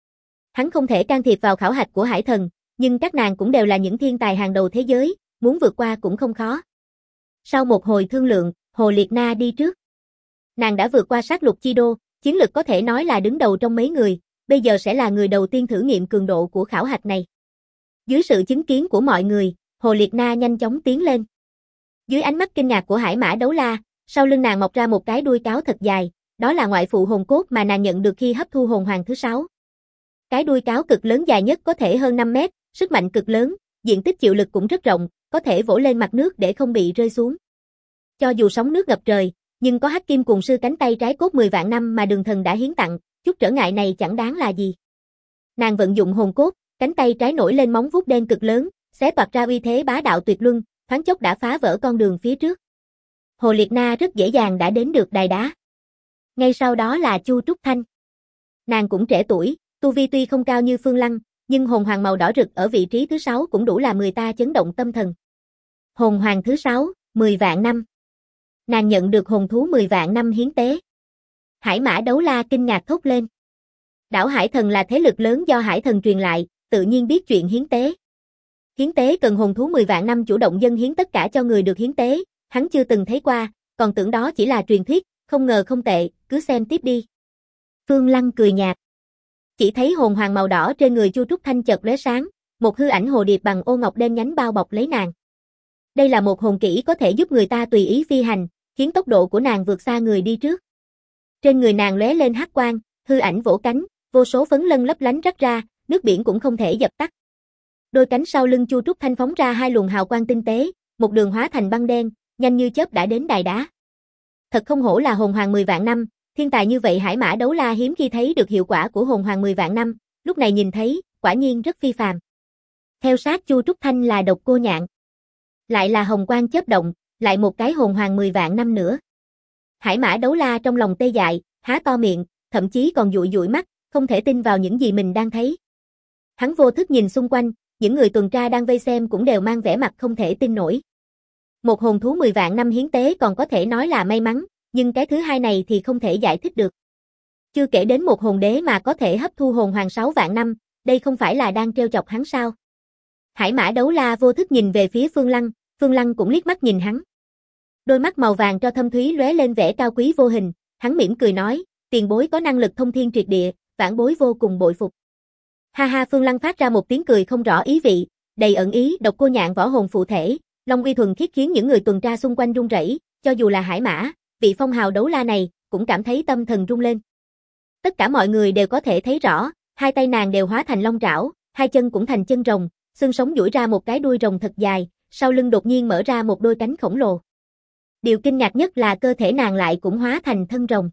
Hắn không thể can thiệp vào khảo hạch của hải thần, nhưng các nàng cũng đều là những thiên tài hàng đầu thế giới, muốn vượt qua cũng không khó. Sau một hồi thương lượng, Hồ Liệt Na đi trước. Nàng đã vượt qua sát lục chi đô, chiến lực có thể nói là đứng đầu trong mấy người, bây giờ sẽ là người đầu tiên thử nghiệm cường độ của khảo hạch này. Dưới sự chứng kiến của mọi người, Hồ Liệt Na nhanh chóng tiến lên. Dưới ánh mắt kinh ngạc của Hải Mã Đấu La, sau lưng nàng mọc ra một cái đuôi cáo thật dài, đó là ngoại phụ hồn cốt mà nàng nhận được khi hấp thu hồn hoàng thứ 6. Cái đuôi cáo cực lớn dài nhất có thể hơn 5 mét, sức mạnh cực lớn, diện tích chịu lực cũng rất rộng, có thể vỗ lên mặt nước để không bị rơi xuống. Cho dù sóng nước ngập trời, nhưng có Hắc Kim Cuồng Sư cánh tay trái cốt 10 vạn năm mà Đường Thần đã hiến tặng, chút trở ngại này chẳng đáng là gì. Nàng vận dụng hồn cốt, cánh tay trái nổi lên móng vuốt đen cực lớn, xé toạc ra uy thế bá đạo tuyệt luân, thoáng chốc đã phá vỡ con đường phía trước. Hồ Liệt Na rất dễ dàng đã đến được đài đá. Ngay sau đó là Chu Trúc Thanh. Nàng cũng trẻ tuổi, tu vi tuy không cao như Phương Lăng, nhưng hồn hoàng màu đỏ rực ở vị trí thứ 6 cũng đủ làm người ta chấn động tâm thần. Hồn hoàng thứ 6, 10 vạn năm. Nàng nhận được hồn thú 10 vạn năm hiến tế. Hải Mã Đấu La kinh ngạc thốt lên. Đảo Hải Thần là thế lực lớn do Hải Thần truyền lại, tự nhiên biết chuyện hiến tế. Hiến tế cần hồn thú 10 vạn năm chủ động dâng hiến tất cả cho người được hiến tế, hắn chưa từng thấy qua, còn tưởng đó chỉ là truyền thuyết, không ngờ không tệ, cứ xem tiếp đi. Phương Lăng cười nhạt. Chỉ thấy hồn hoàng màu đỏ trên người Chu Trúc Thanh chợt lóe sáng, một hư ảnh hồ điệp bằng ô ngọc đen nhánh bao bọc lấy nàng. Đây là một hồn kỹ có thể giúp người ta tùy ý phi hành, khiến tốc độ của nàng vượt xa người đi trước. Trên người nàng lóe lên hắc quang, hư ảnh vỗ cánh, vô số phấn lân lấp lánh rắc ra, nước biển cũng không thể dập tắt. Đôi cánh sau lưng Chu Trúc Thanh phóng ra hai luồng hào quang tinh tế, một đường hóa thành băng đen, nhanh như chớp đã đến đài đá. Thật không hổ là hồn hoàng 10 vạn năm, thiên tài như vậy Hải Mã Đấu La hiếm khi thấy được hiệu quả của hồn hoàng 10 vạn năm, lúc này nhìn thấy, quả nhiên rất phi phàm. Theo sát Chu Trúc Thanh là Độc Cô Nhạn. Lại là hồng quang chớp động, lại một cái hồn hoàng 10 vạn năm nữa. Hải Mã Đấu La trong lòng tê dại, há to miệng, thậm chí còn dụi dụi mắt, không thể tin vào những gì mình đang thấy. Hắn vô thức nhìn xung quanh, những người tuần tra đang vây xem cũng đều mang vẻ mặt không thể tin nổi. Một hồn thú 10 vạn năm hiến tế còn có thể nói là may mắn, nhưng cái thứ hai này thì không thể giải thích được. Chưa kể đến một hồn đế mà có thể hấp thu hồn hoàng 6 vạn năm, đây không phải là đang trêu chọc hắn sao? Hải Mã Đấu La vô thức nhìn về phía Phương Lăng cũng liếc mắt nhìn hắn. Đôi mắt màu vàng cho thâm thúy lóe lên vẻ cao quý vô hình, hắn mỉm cười nói, tiền bối có năng lực thông thiên triệt địa, vãn bối vô cùng bội phục. Ha ha, Phương Lăng phát ra một tiếng cười không rõ ý vị, đầy ẩn ý. Độc Cô Nhạn võ hồn phụ thể, long uy thuần khiết khiến những người tuần tra xung quanh run rẩy, cho dù là Hải Mã, vị phong hào đấu la này, cũng cảm thấy tâm thần rung lên. Tất cả mọi người đều có thể thấy rõ, hai tay nàng đều hóa thành long trảo, hai chân cũng thành chân rồng, xương sống duỗi ra một cái đuôi rồng thật dài, sau lưng đột nhiên mở ra một đôi cánh khổng lồ. Điều kinh ngạc nhất là cơ thể nàng lại cũng hóa thành thân rồng.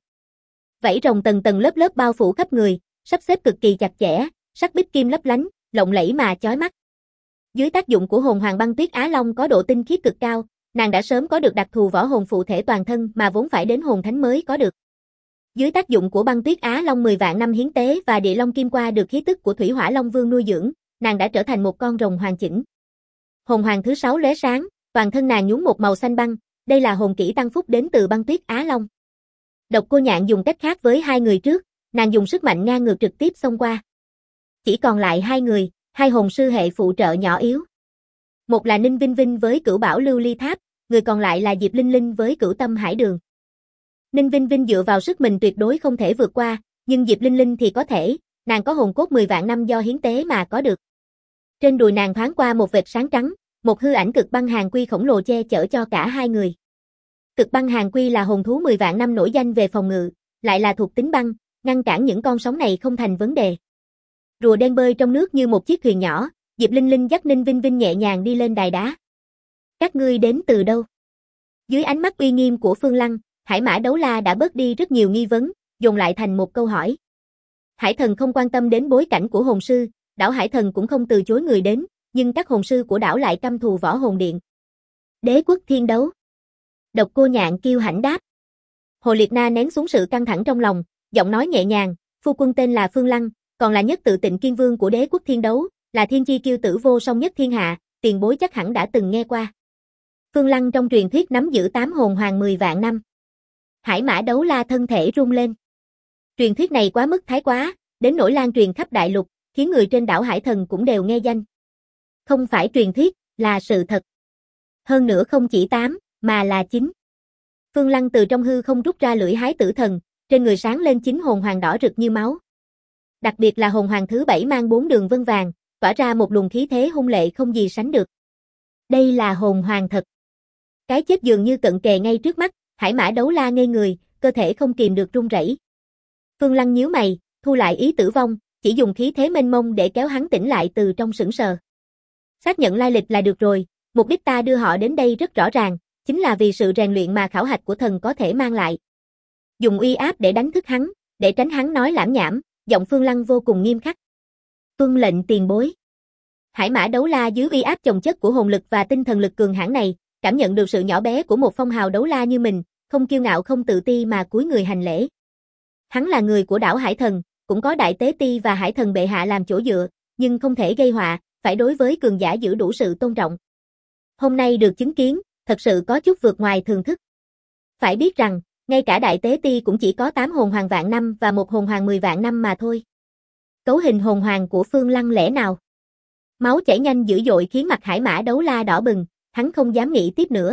Vảy rồng tầng tầng lớp lớp bao phủ khắp người, sắp xếp cực kỳ chặt chẽ, sắc bích kim lấp lánh, lộng lẫy mà chói mắt. Dưới tác dụng của hồn hoàng băng tuyết Á Long có độ tinh khiết cực cao, nàng đã sớm có được đặc thù võ hồn phụ thể toàn thân mà vốn phải đến hồn thánh mới có được. Dưới tác dụng của băng tuyết Á Long 10 vạn năm hiến tế và địa long kim qua được khí tức của Thủy Hỏa Long Vương nuôi dưỡng, nàng đã trở thành một con rồng hoàn chỉnh. Hồn hoàng thứ 6 lóe sáng, toàn thân nàng nhuốm một màu xanh băng, đây là hồn kỹ tăng phúc đến từ băng tuyết Á Long. Độc Cô Nhạn dùng cách khác với hai người trước, nàng dùng sức mạnh ngang ngược trực tiếp xông qua. Chỉ còn lại hai người, hai hồn sư hệ phụ trợ nhỏ yếu. Một là Ninh Vinh Vinh với Cửu Bảo Lưu Ly Tháp, người còn lại là Diệp Linh Linh với Cửu Tâm Hải Đường. Ninh Vinh Vinh dựa vào sức mình tuyệt đối không thể vượt qua, nhưng Diệp Linh Linh thì có thể, nàng có hồn cốt 10 vạn năm do hiến tế mà có được. Trên đùi nàng thoáng qua một vệt sáng trắng, một hư ảnh cực băng hàn quy khổng lồ che chở cho cả hai người. Cực băng hàn quy là hồn thú 10 vạn năm nổi danh về phòng ngự, lại là thuộc tính băng, ngăn cản những con sóng này không thành vấn đề. Rùa đen bơi trong nước như một chiếc thuyền nhỏ, Diệp Linh Linh dắt Ninh Vinh Vinh nhẹ nhàng đi lên đài đá. Các ngươi đến từ đâu? Dưới ánh mắt uy nghiêm của Phương Lăng, Hải Mã Đấu La đã bớt đi rất nhiều nghi vấn, dồn lại thành một câu hỏi. Hải Thần không quan tâm đến bối cảnh của hồn sư, đảo Hải Thần cũng không từ chối người đến, nhưng các hồn sư của đảo lại căm thù Võ Hồn Điện. Đế quốc thiên đấu. Độc Cô Nhạn kiêu hãnh đáp. Hồ Liệt Na nén xuống sự căng thẳng trong lòng, giọng nói nhẹ nhàng, phu quân tên là Phương Lăng, còn là nhất tự Tịnh Kiên Vương của đế quốc thiên đấu, là thiên chi kiêu tử vô song nhất thiên hạ, tiền bối chắc hẳn đã từng nghe qua. Phương Lăng trong truyền thuyết nắm giữ 8 hồn hoàng 10 vạn năm. Hải Mã Đấu La thân thể rung lên. Truyền thuyết này quá mức thái quá, đến nỗi lan truyền khắp đại lục, khiến người trên đảo Hải Thần cũng đều nghe danh. Không phải truyền thuyết, là sự thật. Hơn nữa không chỉ 8, mà là 9. Phương Lăng từ trong hư không rút ra lưỡi hái tử thần, trên người sáng lên 9 hồn hoàng đỏ rực như máu. Đặc biệt là hồn hoàng thứ 7 mang 4 đường vân vàng, tỏa ra một luồng khí thế hung lệ không gì sánh được. Đây là hồn hoàng thật. Cái chết dường như cận kề ngay trước mắt, Hải Mã Đấu La ngây người, cơ thể không kìm được run rẩy. Phương Lăng nhíu mày, thu lại ý tử vong, chỉ dùng khí thế mênh mông để kéo hắn tỉnh lại từ trong sững sờ. Xác nhận lai lịch là được rồi, mục đích ta đưa họ đến đây rất rõ ràng, chính là vì sự rèn luyện mà khảo hạch của thần có thể mang lại. Dùng uy áp để đánh thức hắn, để tránh hắn nói lảm nhảm, giọng Phương Lăng vô cùng nghiêm khắc. Tuân lệnh tiền bối. Hải Mã Đấu La dưới uy áp chồng chất của hồn lực và tinh thần lực cường hãn này, cảm nhận được sự nhỏ bé của một phong hào đấu la như mình, không kiêu ngạo không tự ti mà cúi người hành lễ. Hắn là người của đảo Hải Thần, cũng có Đại Tế Ti và Hải Thần bệ hạ làm chỗ dựa, nhưng không thể gây họa, phải đối với cường giả giữ đủ sự tôn trọng. Hôm nay được chứng kiến, thật sự có chút vượt ngoài thường thức. Phải biết rằng, ngay cả Đại Tế Ti cũng chỉ có 8 hồn hoàng vạn năm và 1 hồn hoàng 10 vạn năm mà thôi. Cấu hình hồn hoàng của Phương Lăng lẽ nào? Máu chảy nhanh dữ dội khiến mặt Hải Mã Đấu La đỏ bừng, hắn không dám nghĩ tiếp nữa.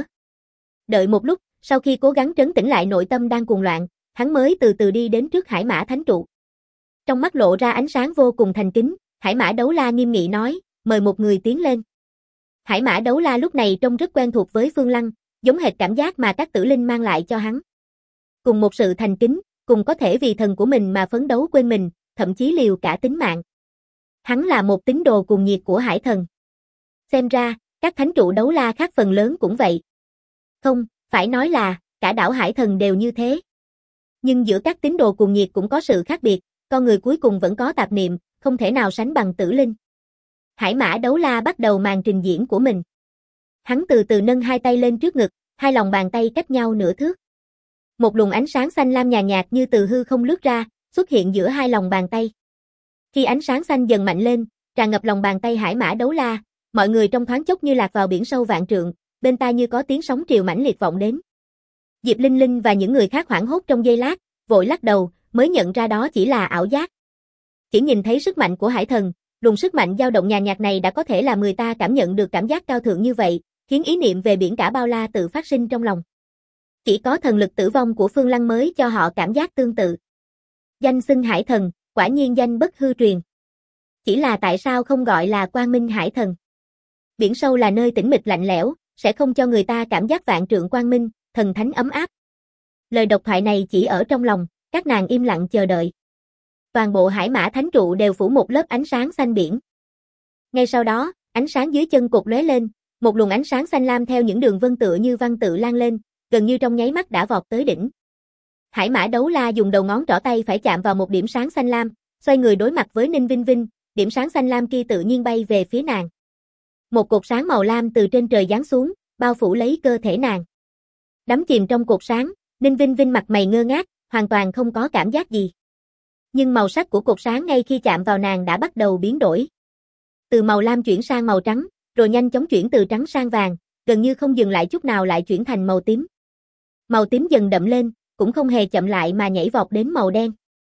Đợi một lúc, sau khi cố gắng trấn tĩnh lại nội tâm đang cuồng loạn, hắn mới từ từ đi đến trước Hải Mã Thánh trụ. Trong mắt lộ ra ánh sáng vô cùng thành kính, Hải Mã Đấu La nghiêm nghị nói, mời một người tiến lên. Hải Mã Đấu La lúc này trông rất quen thuộc với Phương Lăng, giống hệt cảm giác mà các tử linh mang lại cho hắn. Cùng một sự thành kính, cùng có thể vì thần của mình mà phấn đấu quên mình, thậm chí liều cả tính mạng. Hắn là một tín đồ cuồng nhiệt của Hải Thần. Xem ra, các thánh trụ đấu la khác phần lớn cũng vậy. Không, phải nói là, cả đảo Hải Thần đều như thế. Nhưng giữa các tín đồ cuồng nhiệt cũng có sự khác biệt, con người cuối cùng vẫn có tạp niệm, không thể nào sánh bằng tử linh. Hải Mã Đấu La bắt đầu màn trình diễn của mình. Hắn từ từ nâng hai tay lên trước ngực, hai lòng bàn tay cách nhau nửa thước. Một luồng ánh sáng xanh lam nhàn nhạt như từ hư không lướt ra, xuất hiện giữa hai lòng bàn tay. Khi ánh sáng xanh dần mạnh lên, tràn ngập lòng bàn tay Hải Mã Đấu La, mọi người trong thoáng chốc như lạc vào biển sâu vạn trượng, bên tai như có tiếng sóng triều mãnh liệt vọng đến. Diệp Linh Linh và những người khác hoảng hốt trong giây lát, vội lắc đầu, mới nhận ra đó chỉ là ảo giác. Chỉ nhìn thấy sức mạnh của Hải Thần, luồng sức mạnh dao động nhàn nhạt này đã có thể làm người ta cảm nhận được cảm giác cao thượng như vậy, khiến ý niệm về biển cả bao la tự phát sinh trong lòng. Chỉ có thần lực tử vong của Phương Lăng mới cho họ cảm giác tương tự. Danh xưng Hải Thần, quả nhiên danh bất hư truyền. Chỉ là tại sao không gọi là Quang Minh Hải Thần? Biển sâu là nơi tĩnh mịch lạnh lẽo, sẽ không cho người ta cảm giác vạn trượng quang minh, thần thánh ấm áp. Lời độc thoại này chỉ ở trong lòng, các nàng im lặng chờ đợi. Toàn bộ Hải Mã Thánh trụ đều phủ một lớp ánh sáng xanh biển. Ngay sau đó, ánh sáng dưới chân cột lóe lên, một luồng ánh sáng xanh lam theo những đường vân tựa như văn tự lan lên, gần như trong nháy mắt đã vọt tới đỉnh. Hải Mã Đấu La dùng đầu ngón trỏ tay phải chạm vào một điểm sáng xanh lam, xoay người đối mặt với Ninh Vinh Vinh, điểm sáng xanh lam kia tự nhiên bay về phía nàng. Một cột sáng màu lam từ trên trời giáng xuống, bao phủ lấy cơ thể nàng. Đắm chìm trong cột sáng, Ninh Vinh Vinh mặt mày ngơ ngác, hoàn toàn không có cảm giác gì. Nhưng màu sắc của cột sáng ngay khi chạm vào nàng đã bắt đầu biến đổi. Từ màu lam chuyển sang màu trắng, rồi nhanh chóng chuyển từ trắng sang vàng, gần như không dừng lại chút nào lại chuyển thành màu tím. Màu tím dần đậm lên, cũng không hề chậm lại mà nhảy vọt đến màu đen.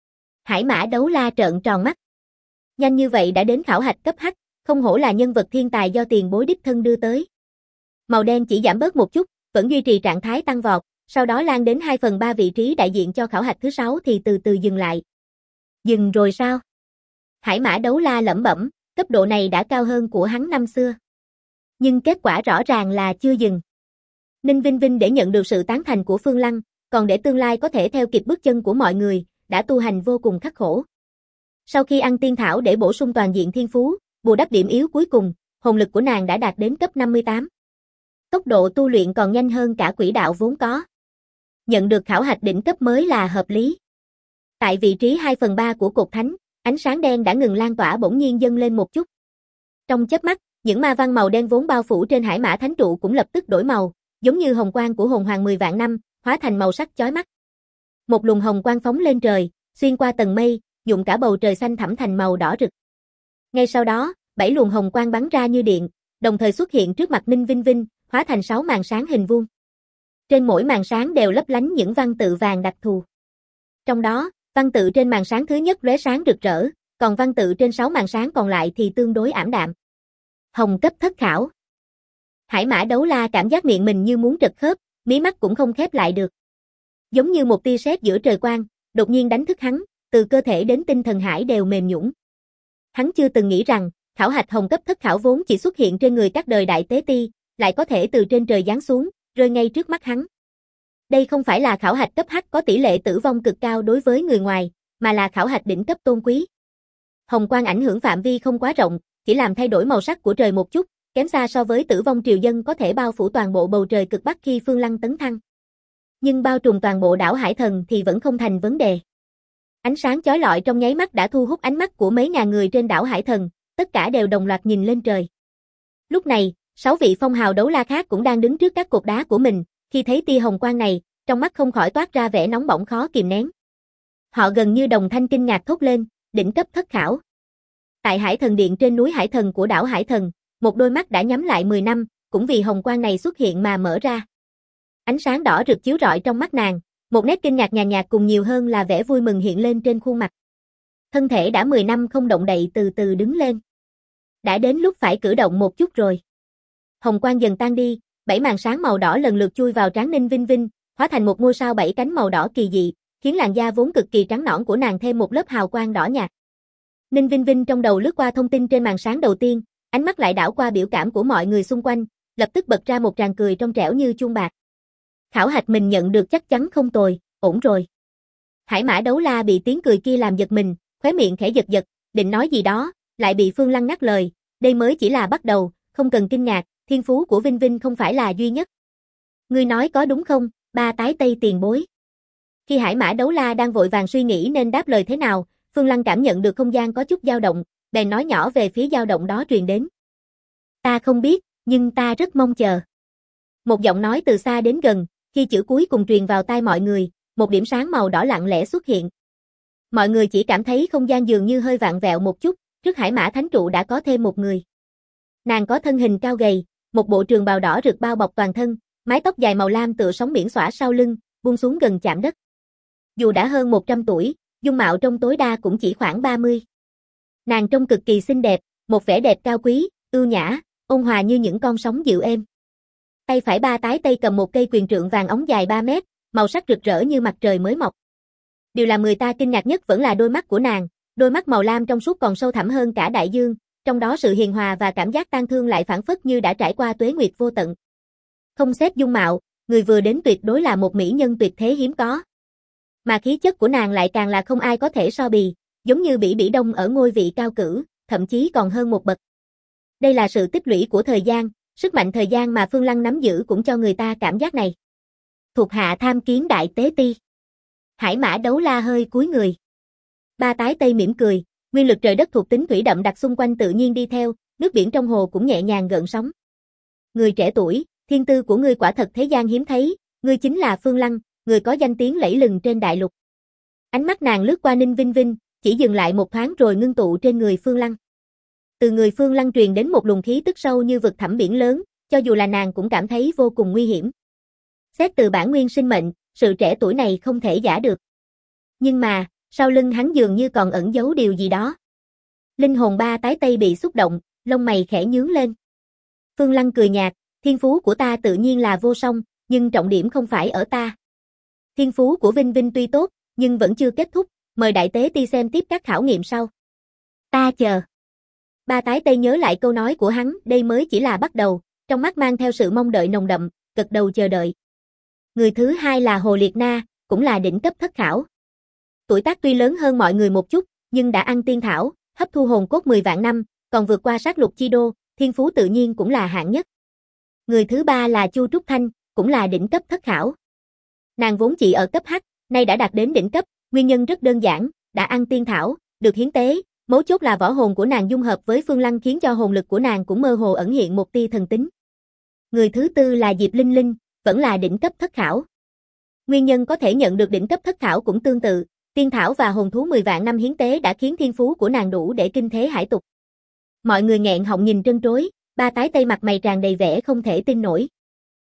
Hải Mã Đấu La trợn tròn mắt. Nhanh như vậy đã đến khảo hạch cấp H, không hổ là nhân vật thiên tài do tiền bối đích thân đưa tới. Màu đen chỉ giảm bớt một chút, vẫn duy trì trạng thái tăng vọt, sau đó lan đến 2/3 vị trí đại diện cho khảo hạch thứ 6 thì từ từ dừng lại. Dừng rồi sao? Hải Mã Đấu La lẩm bẩm, cấp độ này đã cao hơn của hắn năm xưa. Nhưng kết quả rõ ràng là chưa dừng. Ninh Vinh Vinh để nhận được sự tán thành của Phương Lăng, còn để tương lai có thể theo kịp bước chân của mọi người, đã tu hành vô cùng khắc khổ. Sau khi ăn tiên thảo để bổ sung toàn diện thiên phú, bù đắp điểm yếu cuối cùng, hồn lực của nàng đã đạt đến cấp 58. Tốc độ tu luyện còn nhanh hơn cả quỹ đạo vốn có. Nhận được khảo hạch đỉnh cấp mới là hợp lý. Tại vị trí 2/3 của cột thánh, ánh sáng đen đã ngừng lan tỏa bỗng nhiên dâng lên một chút. Trong chớp mắt, những ma văn màu đen vốn bao phủ trên Hải Mã Thánh trụ cũng lập tức đổi màu, giống như hồng quang của hồn hoàng 10 vạn năm, hóa thành màu sắc chói mắt. Một luồng hồng quang phóng lên trời, xuyên qua tầng mây, nhuộm cả bầu trời xanh thẳm thành màu đỏ rực. Ngay sau đó, 7 luồng hồng quang bắn ra như điện, đồng thời xuất hiện trước mặt Ninh Vinh Vinh, hóa thành 6 màn sáng hình vuông. Trên mỗi màn sáng đều lấp lánh những văn tự vàng đặc thù. Trong đó, văn tự trên màn sáng thứ nhất lóe sáng rực rỡ, còn văn tự trên 6 màn sáng còn lại thì tương đối ảm đạm. Hồng cấp thất khảo. Hải Mã Đấu La cảm giác miệng mình như muốn trật khớp, mí mắt cũng không khép lại được. Giống như một tia sét giữa trời quang, đột nhiên đánh thức hắn, từ cơ thể đến tinh thần hải đều mềm nhũn. Hắn chưa từng nghĩ rằng, khảo hạch hồng cấp thất khảo vốn chỉ xuất hiện trên người các đời đại tế ti, lại có thể từ trên trời giáng xuống, rơi ngay trước mắt hắn. Đây không phải là khảo hạch cấp H có tỷ lệ tử vong cực cao đối với người ngoài, mà là khảo hạch đỉnh cấp tôn quý. Hồng quang ảnh hưởng phạm vi không quá rộng, chỉ làm thay đổi màu sắc của trời một chút, kém xa so với tử vong triều dân có thể bao phủ toàn bộ bầu trời cực bắc khi Phương Lăng tấn thăng. Nhưng bao trùm toàn bộ đảo Hải Thần thì vẫn không thành vấn đề. Ánh sáng chói lọi trong nháy mắt đã thu hút ánh mắt của mấy ngàn người trên đảo Hải Thần, tất cả đều đồng loạt nhìn lên trời. Lúc này, 6 vị phong hào đấu la khác cũng đang đứng trước các cột đá của mình, khi thấy tia hồng quang này, trong mắt không khỏi toát ra vẻ nóng bỏng khó kìm nén. Họ gần như đồng thanh kinh ngạc thốt lên, đỉnh cấp thất khảo. Tại Hải Thần Điện trên núi Hải Thần của đảo Hải Thần, một đôi mắt đã nhắm lại 10 năm, cũng vì hồng quang này xuất hiện mà mở ra. Ánh sáng đỏ rực chiếu rọi trong mắt nàng, một nét kinh ngạc nhàn nhạt cùng nhiều hơn là vẻ vui mừng hiện lên trên khuôn mặt. Thân thể đã 10 năm không động đậy từ từ đứng lên. Đã đến lúc phải cử động một chút rồi. Hồng quang dần tan đi, 7 màn sáng màu đỏ lần lượt chui vào trán Ninh Vinh Vinh, hóa thành một ngôi sao 7 cánh màu đỏ kỳ dị, khiến làn da vốn cực kỳ trắng nõn của nàng thêm một lớp hào quang đỏ nhạt. Ninh Vinh Vinh trong đầu lướt qua thông tin trên màn sáng đầu tiên, ánh mắt lại đảo qua biểu cảm của mọi người xung quanh, lập tức bật ra một tràng cười trong trẻo như chuông bạc. Khảo hạch mình nhận được chắc chắn không tồi, ổn rồi. Hải Mã Đấu La bị tiếng cười kia làm giật mình, khóe miệng khẽ giật giật, định nói gì đó, lại bị Phương Lăng ngắt lời, đây mới chỉ là bắt đầu, không cần kinh ngạc, thiên phú của Vinh Vinh không phải là duy nhất. Ngươi nói có đúng không, ba tái tây tiền bối? Khi Hải Mã Đấu La đang vội vàng suy nghĩ nên đáp lời thế nào, Phương Lăng cảm nhận được không gian có chút dao động, bèn nói nhỏ về phía dao động đó truyền đến. Ta không biết, nhưng ta rất mong chờ. Một giọng nói từ xa đến gần, khi chữ cuối cùng truyền vào tai mọi người, một điểm sáng màu đỏ lặng lẽ xuất hiện. Mọi người chỉ cảm thấy không gian dường như hơi vặn vẹo một chút, trước Hải Mã Thánh Trụ đã có thêm một người. Nàng có thân hình cao gầy, một bộ trường bào đỏ rực bao bọc toàn thân, mái tóc dài màu lam tựa sóng biển xõa sau lưng, buông xuống gần chạm đất. Dù đã hơn 100 tuổi, dung mạo trông tối đa cũng chỉ khoảng 30. Nàng trông cực kỳ xinh đẹp, một vẻ đẹp cao quý, ưu nhã, ôn hòa như những con sóng dịu êm. Tay phải ba tái tây cầm một cây quyền trượng vàng óng dài 3 mét, màu sắc rực rỡ như mặt trời mới mọc. Điều làm người ta kinh ngạc nhất vẫn là đôi mắt của nàng, đôi mắt màu lam trong suốt còn sâu thẳm hơn cả đại dương, trong đó sự hiền hòa và cảm giác tang thương lại phảng phất như đã trải qua tuế nguyệt vô tận. Không xét dung mạo, người vừa đến tuyệt đối là một mỹ nhân tuyệt thế hiếm có. Mà khí chất của nàng lại càng là không ai có thể so bì, giống như Bỉ Bỉ Đông ở ngôi vị cao cử, thậm chí còn hơn một bậc. Đây là sự tích lũy của thời gian, sức mạnh thời gian mà Phương Lăng nắm giữ cũng cho người ta cảm giác này. Thuộc hạ tham kiến đại tế ti. Hải Mã Đấu La hơi cúi người. Ba tái tây mỉm cười, nguyên lực trời đất thuộc tính thủy đậm đặc xung quanh tự nhiên đi theo, nước biển trong hồ cũng nhẹ nhàng gợn sóng. Người trẻ tuổi, thiên tư của ngươi quả thật thế gian hiếm thấy, ngươi chính là Phương Lăng, người có danh tiếng lẫy lừng trên đại lục. Ánh mắt nàng lướt qua Ninh Vinh Vinh, chỉ dừng lại một thoáng rồi ngưng tụ trên người Phương Lăng. Từ người Phương Lăng truyền đến một luồng khí tức sâu như vực thẳm biển lớn, cho dù là nàng cũng cảm thấy vô cùng nguy hiểm. Xét từ bản nguyên sinh mệnh, sự trẻ tuổi này không thể giả được. Nhưng mà, sau lưng hắn dường như còn ẩn giấu điều gì đó. Linh hồn ba tái tây bị xúc động, lông mày khẽ nhướng lên. Phương Lăng cười nhạt, thiên phú của ta tự nhiên là vô song, nhưng trọng điểm không phải ở ta. Thiên phú của Vinh Vinh tuy tốt, nhưng vẫn chưa kết thúc, mời đại tế ti xem tiếp các khảo nghiệm sau. Ta chờ. Ba tái tây nhớ lại câu nói của hắn, đây mới chỉ là bắt đầu, trong mắt mang theo sự mong đợi nồng đậm, gật đầu chờ đợi. Người thứ hai là Hồ Liệt Na, cũng là đỉnh cấp thất khảo. Tuổi tác tuy lớn hơn mọi người một chút, nhưng đã ăn tiên thảo, hấp thu hồn cốt 10 vạn năm, còn vượt qua sát lục chi đô, thiên phú tự nhiên cũng là hạng nhất. Người thứ ba là Chu Trúc Thanh, cũng là đỉnh cấp thất khảo. Nàng vốn chỉ ở cấp H, nay đã đạt đến đỉnh cấp, nguyên nhân rất đơn giản, đã ăn tiên thảo, được hiến tế, mấu chốt là võ hồn của nàng dung hợp với Phương Lăng khiến cho hồn lực của nàng cũng mơ hồ ẩn hiện một tia thần tính. Người thứ tư là Diệp Linh Linh, vẫn là đỉnh cấp thất khảo. Nguyên nhân có thể nhận được đỉnh cấp thất khảo cũng tương tự, tiên thảo và hồn thú 10 vạn năm hiến tế đã khiến thiên phú của nàng đủ để kinh thế hải tục. Mọi người nghẹn họng nhìn trân trối, ba tái tây mặt mày tràn đầy vẻ không thể tin nổi.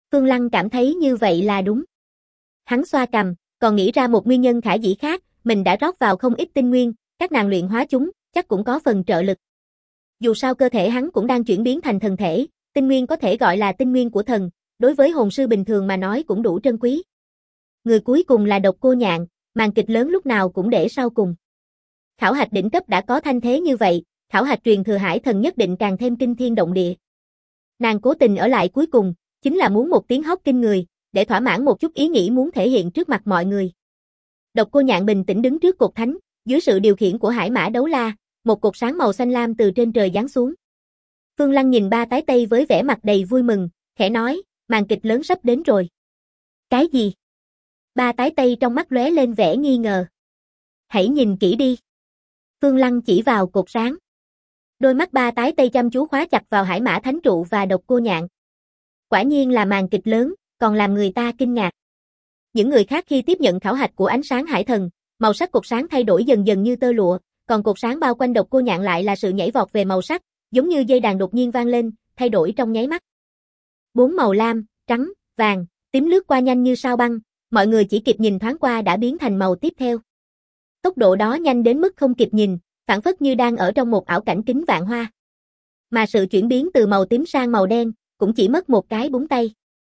Phương Lăng cảm thấy như vậy là đúng. Hắn xoa cằm, còn nghĩ ra một nguyên nhân khả dĩ khác, mình đã rót vào không ít tinh nguyên, các nàng luyện hóa chúng, chắc cũng có phần trợ lực. Dù sao cơ thể hắn cũng đang chuyển biến thành thần thể, tinh nguyên có thể gọi là tinh nguyên của thần, đối với hồn sư bình thường mà nói cũng đủ trân quý. Người cuối cùng là Độc Cô Nhạn, màn kịch lớn lúc nào cũng để sau cùng. Khảo hạch đỉnh cấp đã có thanh thế như vậy, khảo hạch truyền thừa hải thần nhất định càng thêm kinh thiên động địa. Nàng cố tình ở lại cuối cùng, chính là muốn một tiếng hót kinh người, để thỏa mãn một chút ý nghĩ muốn thể hiện trước mặt mọi người. Độc Cô Nhạn bình tĩnh đứng trước cột thánh, dưới sự điều khiển của Hải Mã Đấu La, một cột sáng màu xanh lam từ trên trời giáng xuống. Phương Lăng nhìn ba tái tây với vẻ mặt đầy vui mừng, khẽ nói, màn kịch lớn sắp đến rồi. Cái gì? Ba tái tây trong mắt lóe lên vẻ nghi ngờ. Hãy nhìn kỹ đi. Phương Lăng chỉ vào cột sáng. Đôi mắt ba tái tây chăm chú khóa chặt vào Hải Mã Thánh Trụ và Độc Cô Nhạn. Quả nhiên là màn kịch lớn, còn làm người ta kinh ngạc. Những người khác khi tiếp nhận khảo hạch của ánh sáng hải thần, màu sắc cột sáng thay đổi dần dần như tơ lụa, còn cột sáng bao quanh Độc Cô Nhạn lại là sự nhảy vọt về màu sắc, giống như dây đàn đột nhiên vang lên, thay đổi trong nháy mắt. 4 màu lam, trắng, vàng, tím lướt qua nhanh như sao băng, mọi người chỉ kịp nhìn thoáng qua đã biến thành màu tiếp theo. Tốc độ đó nhanh đến mức không kịp nhìn, phảng phất như đang ở trong một ảo cảnh kính vạn hoa. Mà sự chuyển biến từ màu tím sang màu đen, cũng chỉ mất một cái búng tay.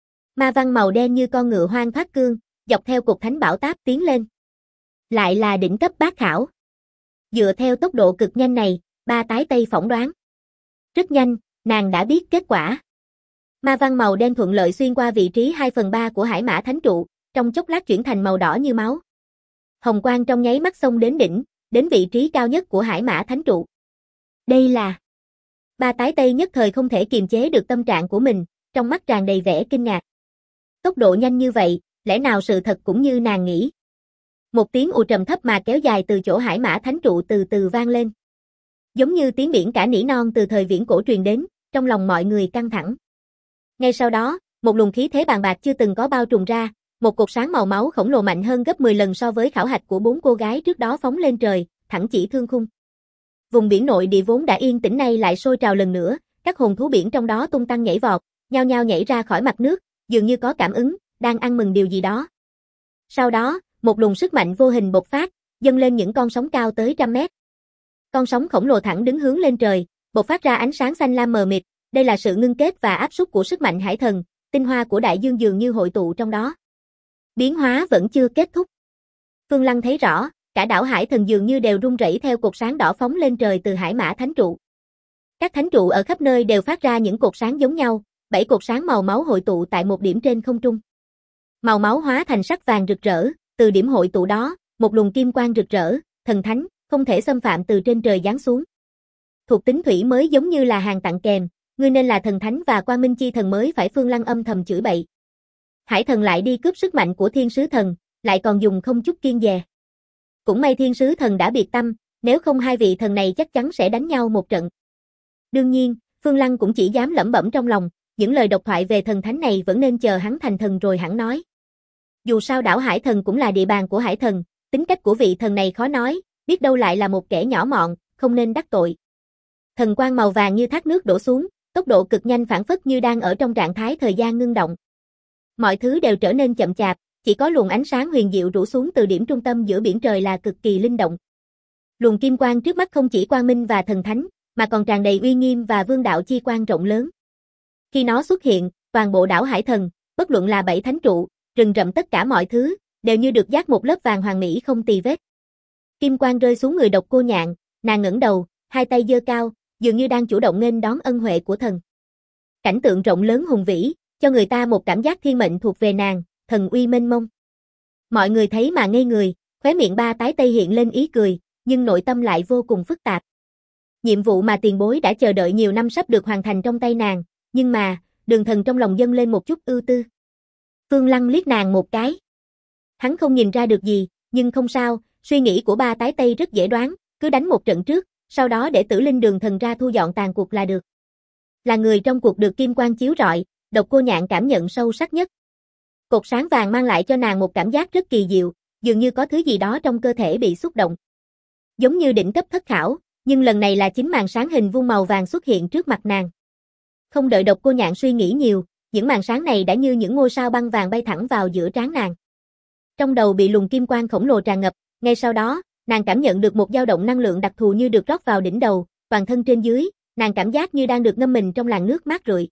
Ma văn màu đen như con ngựa hoang thoát cương, dọc theo cột thánh bảo táp tiến lên. Lại là đỉnh cấp bát khảo. Dựa theo tốc độ cực nhanh này, ba tái tây phỏng đoán. Rất nhanh, nàng đã biết kết quả. Ma văn màu đen thuận lợi xuyên qua vị trí 2/3 của Hải Mã Thánh Trụ, trong chốc lát chuyển thành màu đỏ như máu. Hồng quang trong nháy mắt xông đến đỉnh, đến vị trí cao nhất của Hải Mã Thánh Trụ. Đây là... Ba tái tây nhất thời không thể kiềm chế được tâm trạng của mình, trong mắt tràn đầy vẻ kinh ngạc. Tốc độ nhanh như vậy, lẽ nào sự thật cũng như nàng nghĩ? Một tiếng ù trầm thấp mà kéo dài từ chỗ Hải Mã Thánh Trụ từ từ vang lên. Giống như tiếng biển cả nỉ non từ thời viễn cổ truyền đến, trong lòng mọi người căng thẳng. Ngay sau đó, một luồng khí thế bàn bạc chưa từng có bao trùm ra, một cột sáng màu máu khổng lồ mạnh hơn gấp 10 lần so với khảo hạch của 4 cô gái trước đó phóng lên trời, thẳng chỉ thương khung. Vùng biển nội địa vốn đã yên tĩnh nay lại sôi trào lần nữa, các hồn thú biển trong đó tung tăng nhảy vọt, nhao nhao nhảy ra khỏi mặt nước, dường như có cảm ứng, đang ăn mừng điều gì đó. Sau đó, một luồng sức mạnh vô hình bộc phát, dâng lên những con sóng cao tới trăm mét. Con sóng khổng lồ thẳng đứng hướng lên trời, bộc phát ra ánh sáng xanh lam mờ mịt, đây là sự ngưng kết và áp suất của sức mạnh hải thần, tinh hoa của đại dương dường như hội tụ trong đó. Biến hóa vẫn chưa kết thúc. Phương Lăng thấy rõ, cả đảo hải thần dường như đều rung rẩy theo cột sáng đỏ phóng lên trời từ Hải Mã Thánh Trụ. Các thánh trụ ở khắp nơi đều phát ra những cột sáng giống nhau, 7 cột sáng màu máu hội tụ tại một điểm trên không trung. Màu máu hóa thành sắc vàng rực rỡ, từ điểm hội tụ đó, một luồng kim quang rực rỡ, thần thánh, không thể xâm phạm từ trên trời giáng xuống. Thuộc tính thủy mới giống như là hàng tặng kèm, ngươi nên là thần thánh và quang minh chi thần mới phải. Phương Lăng âm thầm chửi bậy. Hải thần lại đi cướp sức mạnh của thiên sứ thần, lại còn dùng không chút kiêng dè. Cũng may thiên sứ thần đã biệt tâm, nếu không hai vị thần này chắc chắn sẽ đánh nhau một trận. Đương nhiên, Phương Lăng cũng chỉ dám lẩm bẩm trong lòng, những lời độc thoại về thần thánh này vẫn nên chờ hắn thành thần rồi hẳn nói. Dù sao đảo hải thần cũng là địa bàn của hải thần, tính cách của vị thần này khó nói, biết đâu lại là một kẻ nhỏ mọn, không nên đắc tội. Thần quang màu vàng như thác nước đổ xuống, tốc độ cực nhanh phảng phất như đang ở trong trạng thái thời gian ngưng động. Mọi thứ đều trở nên chậm chạp, chỉ có luồng ánh sáng huyền diệu rủ xuống từ điểm trung tâm giữa biển trời là cực kỳ linh động. Luồng kim quang trước mắt không chỉ quang minh và thần thánh, mà còn tràn đầy uy nghiêm và vương đạo chi quang rộng lớn. Khi nó xuất hiện, toàn bộ đảo hải thần, bất luận là 7 thánh trụ, rừng rậm tất cả mọi thứ, đều như được dát một lớp vàng hoàng mỹ không tì vết. Kim quang rơi xuống người Độc Cô Nhạn, nàng ngẩng đầu, hai tay giơ cao, dường như đang chủ động nghênh đón ân huệ của thần. Cảnh tượng rộng lớn hùng vĩ, cho người ta một cảm giác thiên mệnh thuộc về nàng, thần uy mênh mông. Mọi người thấy mà ngây người, khóe miệng ba tái tây hiện lên ý cười, nhưng nội tâm lại vô cùng phức tạp. Nhiệm vụ mà tiền bối đã chờ đợi nhiều năm sắp được hoàn thành trong tay nàng, nhưng mà, Đường Thần trong lòng dâng lên một chút ưu tư. Phương Lăng liếc nàng một cái. Hắn không nhìn ra được gì, nhưng không sao, suy nghĩ của ba tái tây rất dễ đoán, cứ đánh một trận trước, sau đó để Tử Linh Đường Thần ra thu dọn tàn cuộc là được. Là người trong cuộc được kim quang chiếu rọi, Độc Cô Nhạn cảm nhận sâu sắc nhất. Cột sáng vàng mang lại cho nàng một cảm giác rất kỳ diệu, dường như có thứ gì đó trong cơ thể bị xúc động. Giống như đỉnh cấp thất khảo, nhưng lần này là chính màn sáng hình vuông màu vàng xuất hiện trước mặt nàng. Không đợi Độc Cô Nhạn suy nghĩ nhiều, những màn sáng này đã như những ngôi sao băng vàng bay thẳng vào giữa trán nàng. Trong đầu bị luồng kim quang khổng lồ tràn ngập, ngay sau đó, nàng cảm nhận được một dao động năng lượng đặc thù như được rót vào đỉnh đầu, toàn thân trên dưới, nàng cảm giác như đang được ngâm mình trong làn nước mát rượi.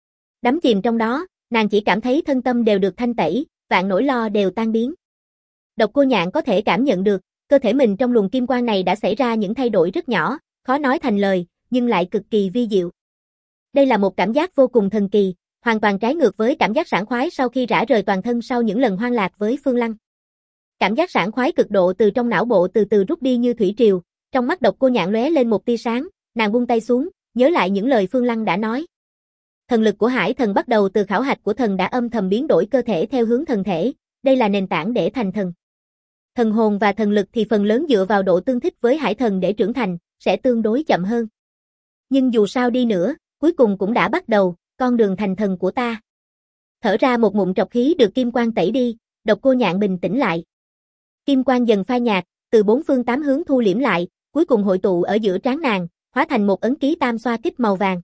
Đắm chìm trong đó, nàng chỉ cảm thấy thân tâm đều được thanh tẩy, vạn nỗi lo đều tan biến. Độc Cô Nhạn có thể cảm nhận được, cơ thể mình trong luồng kim quang này đã xảy ra những thay đổi rất nhỏ, khó nói thành lời, nhưng lại cực kỳ vi diệu. Đây là một cảm giác vô cùng thần kỳ, hoàn toàn trái ngược với cảm giác sảng khoái sau khi rã rời toàn thân sau những lần hoang lạc với Phương Lăng. Cảm giác sảng khoái cực độ từ trong não bộ từ từ rút đi như thủy triều, trong mắt Độc Cô Nhạn lóe lên một tia sáng, nàng buông tay xuống, nhớ lại những lời Phương Lăng đã nói. Thần lực của Hải Thần bắt đầu từ khảo hạch của thần đã âm thầm biến đổi cơ thể theo hướng thần thể, đây là nền tảng để thành thần. Thần hồn và thần lực thì phần lớn dựa vào độ tương thích với Hải Thần để trưởng thành, sẽ tương đối chậm hơn. Nhưng dù sao đi nữa, cuối cùng cũng đã bắt đầu, con đường thành thần của ta. Thở ra một ngụm trọc khí được kim quang tẩy đi, Độc Cô Nhạn bình tĩnh lại. Kim quang dần phai nhạt, từ bốn phương tám hướng thu liễm lại, cuối cùng hội tụ ở giữa trán nàng, hóa thành một ấn ký tam xoa kích màu vàng.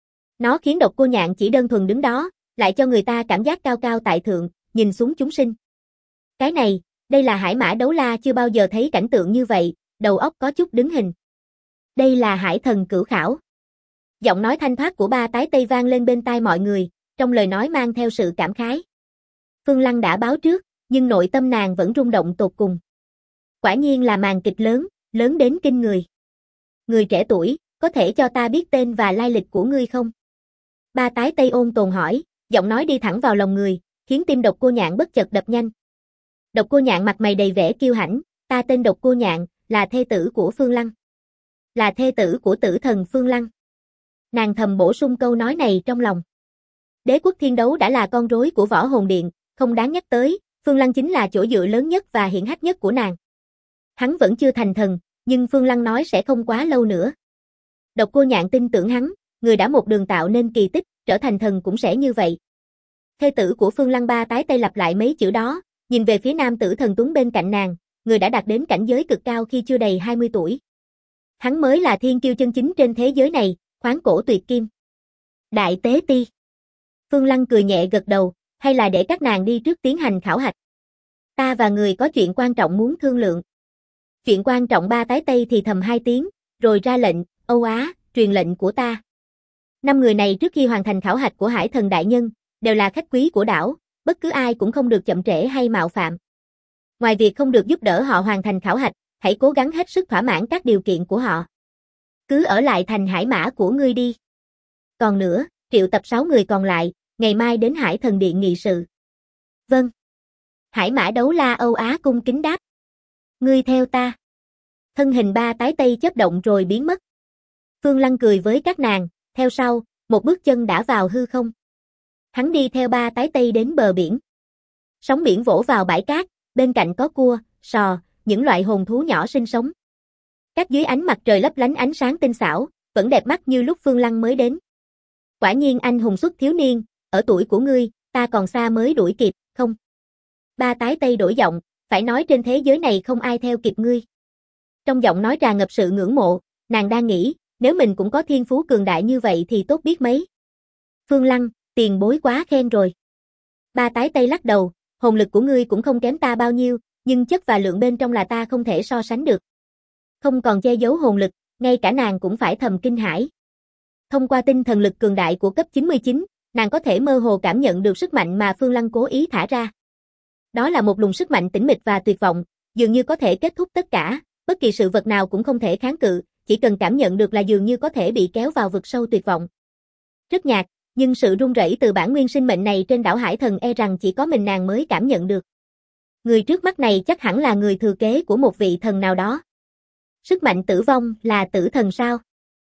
Nó khiến Độc Cô Nhạn chỉ đơn thuần đứng đó, lại cho người ta cảm giác cao cao tại thượng, nhìn xuống chúng sinh. Cái này, đây là Hải Mã Đấu La chưa bao giờ thấy cảnh tượng như vậy, đầu óc có chút đứng hình. Đây là Hải Thần Cửu Khảo. Giọng nói thanh thoát của Ba Tái Tây vang lên bên tai mọi người, trong lời nói mang theo sự cảm khái. Phương Lăng đã báo trước, nhưng nội tâm nàng vẫn rung động tột cùng. Quả nhiên là màn kịch lớn, lớn đến kinh người. Người trẻ tuổi, có thể cho ta biết tên và lai lịch của ngươi không? Ba Tái Tây ôn tồn hỏi, giọng nói đi thẳng vào lòng người, khiến tim Độc Cô Nhạn bất chợt đập nhanh. Độc Cô Nhạn mặt mày đầy vẻ kiêu hãnh, ta tên Độc Cô Nhạn, là thê tử của Phương Lăng. Là thê tử của tử thần Phương Lăng. Nàng thầm bổ sung câu nói này trong lòng. Đế quốc thiên đấu đã là con rối của Võ Hồn Điện, không đáng nhắc tới, Phương Lăng chính là chỗ dựa lớn nhất và hiển hách nhất của nàng. Hắn vẫn chưa thành thần, nhưng Phương Lăng nói sẽ không quá lâu nữa. Độc Cô Nhạn tin tưởng hắn, người đã một đường tạo nên kỳ tích, trở thành thần cũng sẽ như vậy. Thê tử của Phương Lăng Ba Tái Tây lặp lại mấy chữ đó, nhìn về phía nam tử thần tuấn bên cạnh nàng, người đã đạt đến cảnh giới cực cao khi chưa đầy 20 tuổi. Hắn mới là thiên kiêu chân chính trên thế giới này, khoáng cổ tuyệt kim. Đại Tế Ti. Phương Lăng cười nhẹ gật đầu, hay là để các nàng đi trước tiến hành khảo hạch. Ta và người có chuyện quan trọng muốn thương lượng. Chuyện quan trọng Ba Tái Tây thì thầm hai tiếng, rồi ra lệnh, Âu Á, truyền lệnh của ta. 5 người này trước khi hoàn thành khảo hạch của Hải Thần Đại Nhân, đều là khách quý của đảo, bất cứ ai cũng không được chậm trễ hay mạo phạm. Ngoài việc không được giúp đỡ họ hoàn thành khảo hạch, hãy cố gắng hết sức thỏa mãn các điều kiện của họ. Cứ ở lại thành Hải Mã của ngươi đi. Còn nữa, triệu tập 6 người còn lại, ngày mai đến Hải Thần Điện nghị sự. Vâng. Hải Mã Đấu La Âu Á cung kính đáp. Ngươi theo ta. Thân hình Ba Tái Tây chớp động rồi biến mất. Phương Lăng cười với các nàng, theo sau, một bước chân đã vào hư không. Hắn đi theo Ba Tái Tây đến bờ biển. Sóng biển vỗ vào bãi cát, bên cạnh có cua, sò, những loại hồn thú nhỏ sinh sống. Các dưới ánh mặt trời lấp lánh ánh sáng tinh xảo, vẫn đẹp mắt như lúc Phương Lăng mới đến. Quả nhiên anh hùng xuất thiếu niên, ở tuổi của ngươi, ta còn xa mới đuổi kịp, không? Ba Tái Tây đổi giọng, phải nói trên thế giới này không ai theo kịp ngươi. Trong giọng nói tràn ngập sự ngưỡng mộ, nàng đang nghĩ, nếu mình cũng có thiên phú cường đại như vậy thì tốt biết mấy. Phương Lăng, tiền bối quá khen rồi. Ba Tái Tây lắc đầu, hồn lực của ngươi cũng không kém ta bao nhiêu, nhưng chất và lượng bên trong là ta không thể so sánh được. Không còn che giấu hồn lực, ngay cả nàng cũng phải thầm kinh hãi. Thông qua tinh thần lực cường đại của cấp 99, nàng có thể mơ hồ cảm nhận được sức mạnh mà Phương Lăng cố ý thả ra. Đó là một luồng sức mạnh tĩnh mịch và tuyệt vọng, dường như có thể kết thúc tất cả, bất kỳ sự vật nào cũng không thể kháng cự, chỉ cần cảm nhận được là dường như có thể bị kéo vào vực sâu tuyệt vọng. Rất nhạt, nhưng sự rung rẩy từ bản nguyên sinh mệnh này trên đảo Hải Thần e rằng chỉ có mình nàng mới cảm nhận được. Người trước mắt này chắc hẳn là người thừa kế của một vị thần nào đó. Sức mạnh tử vong là tử thần sao?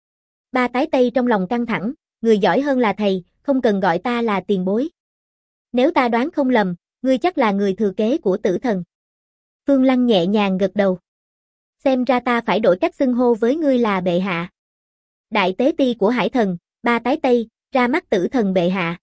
Ba Tái Tây trong lòng căng thẳng, người giỏi hơn là thầy, không cần gọi ta là tiền bối. Nếu ta đoán không lầm, ngươi chắc là người thừa kế của tử thần. Phương Lăng nhẹ nhàng gật đầu. Xem ra ta phải đổi cách xưng hô với ngươi là bệ hạ. Đại Tế Ti của Hải Thần, Ba Tái Tây, ra mắt tử thần bệ hạ.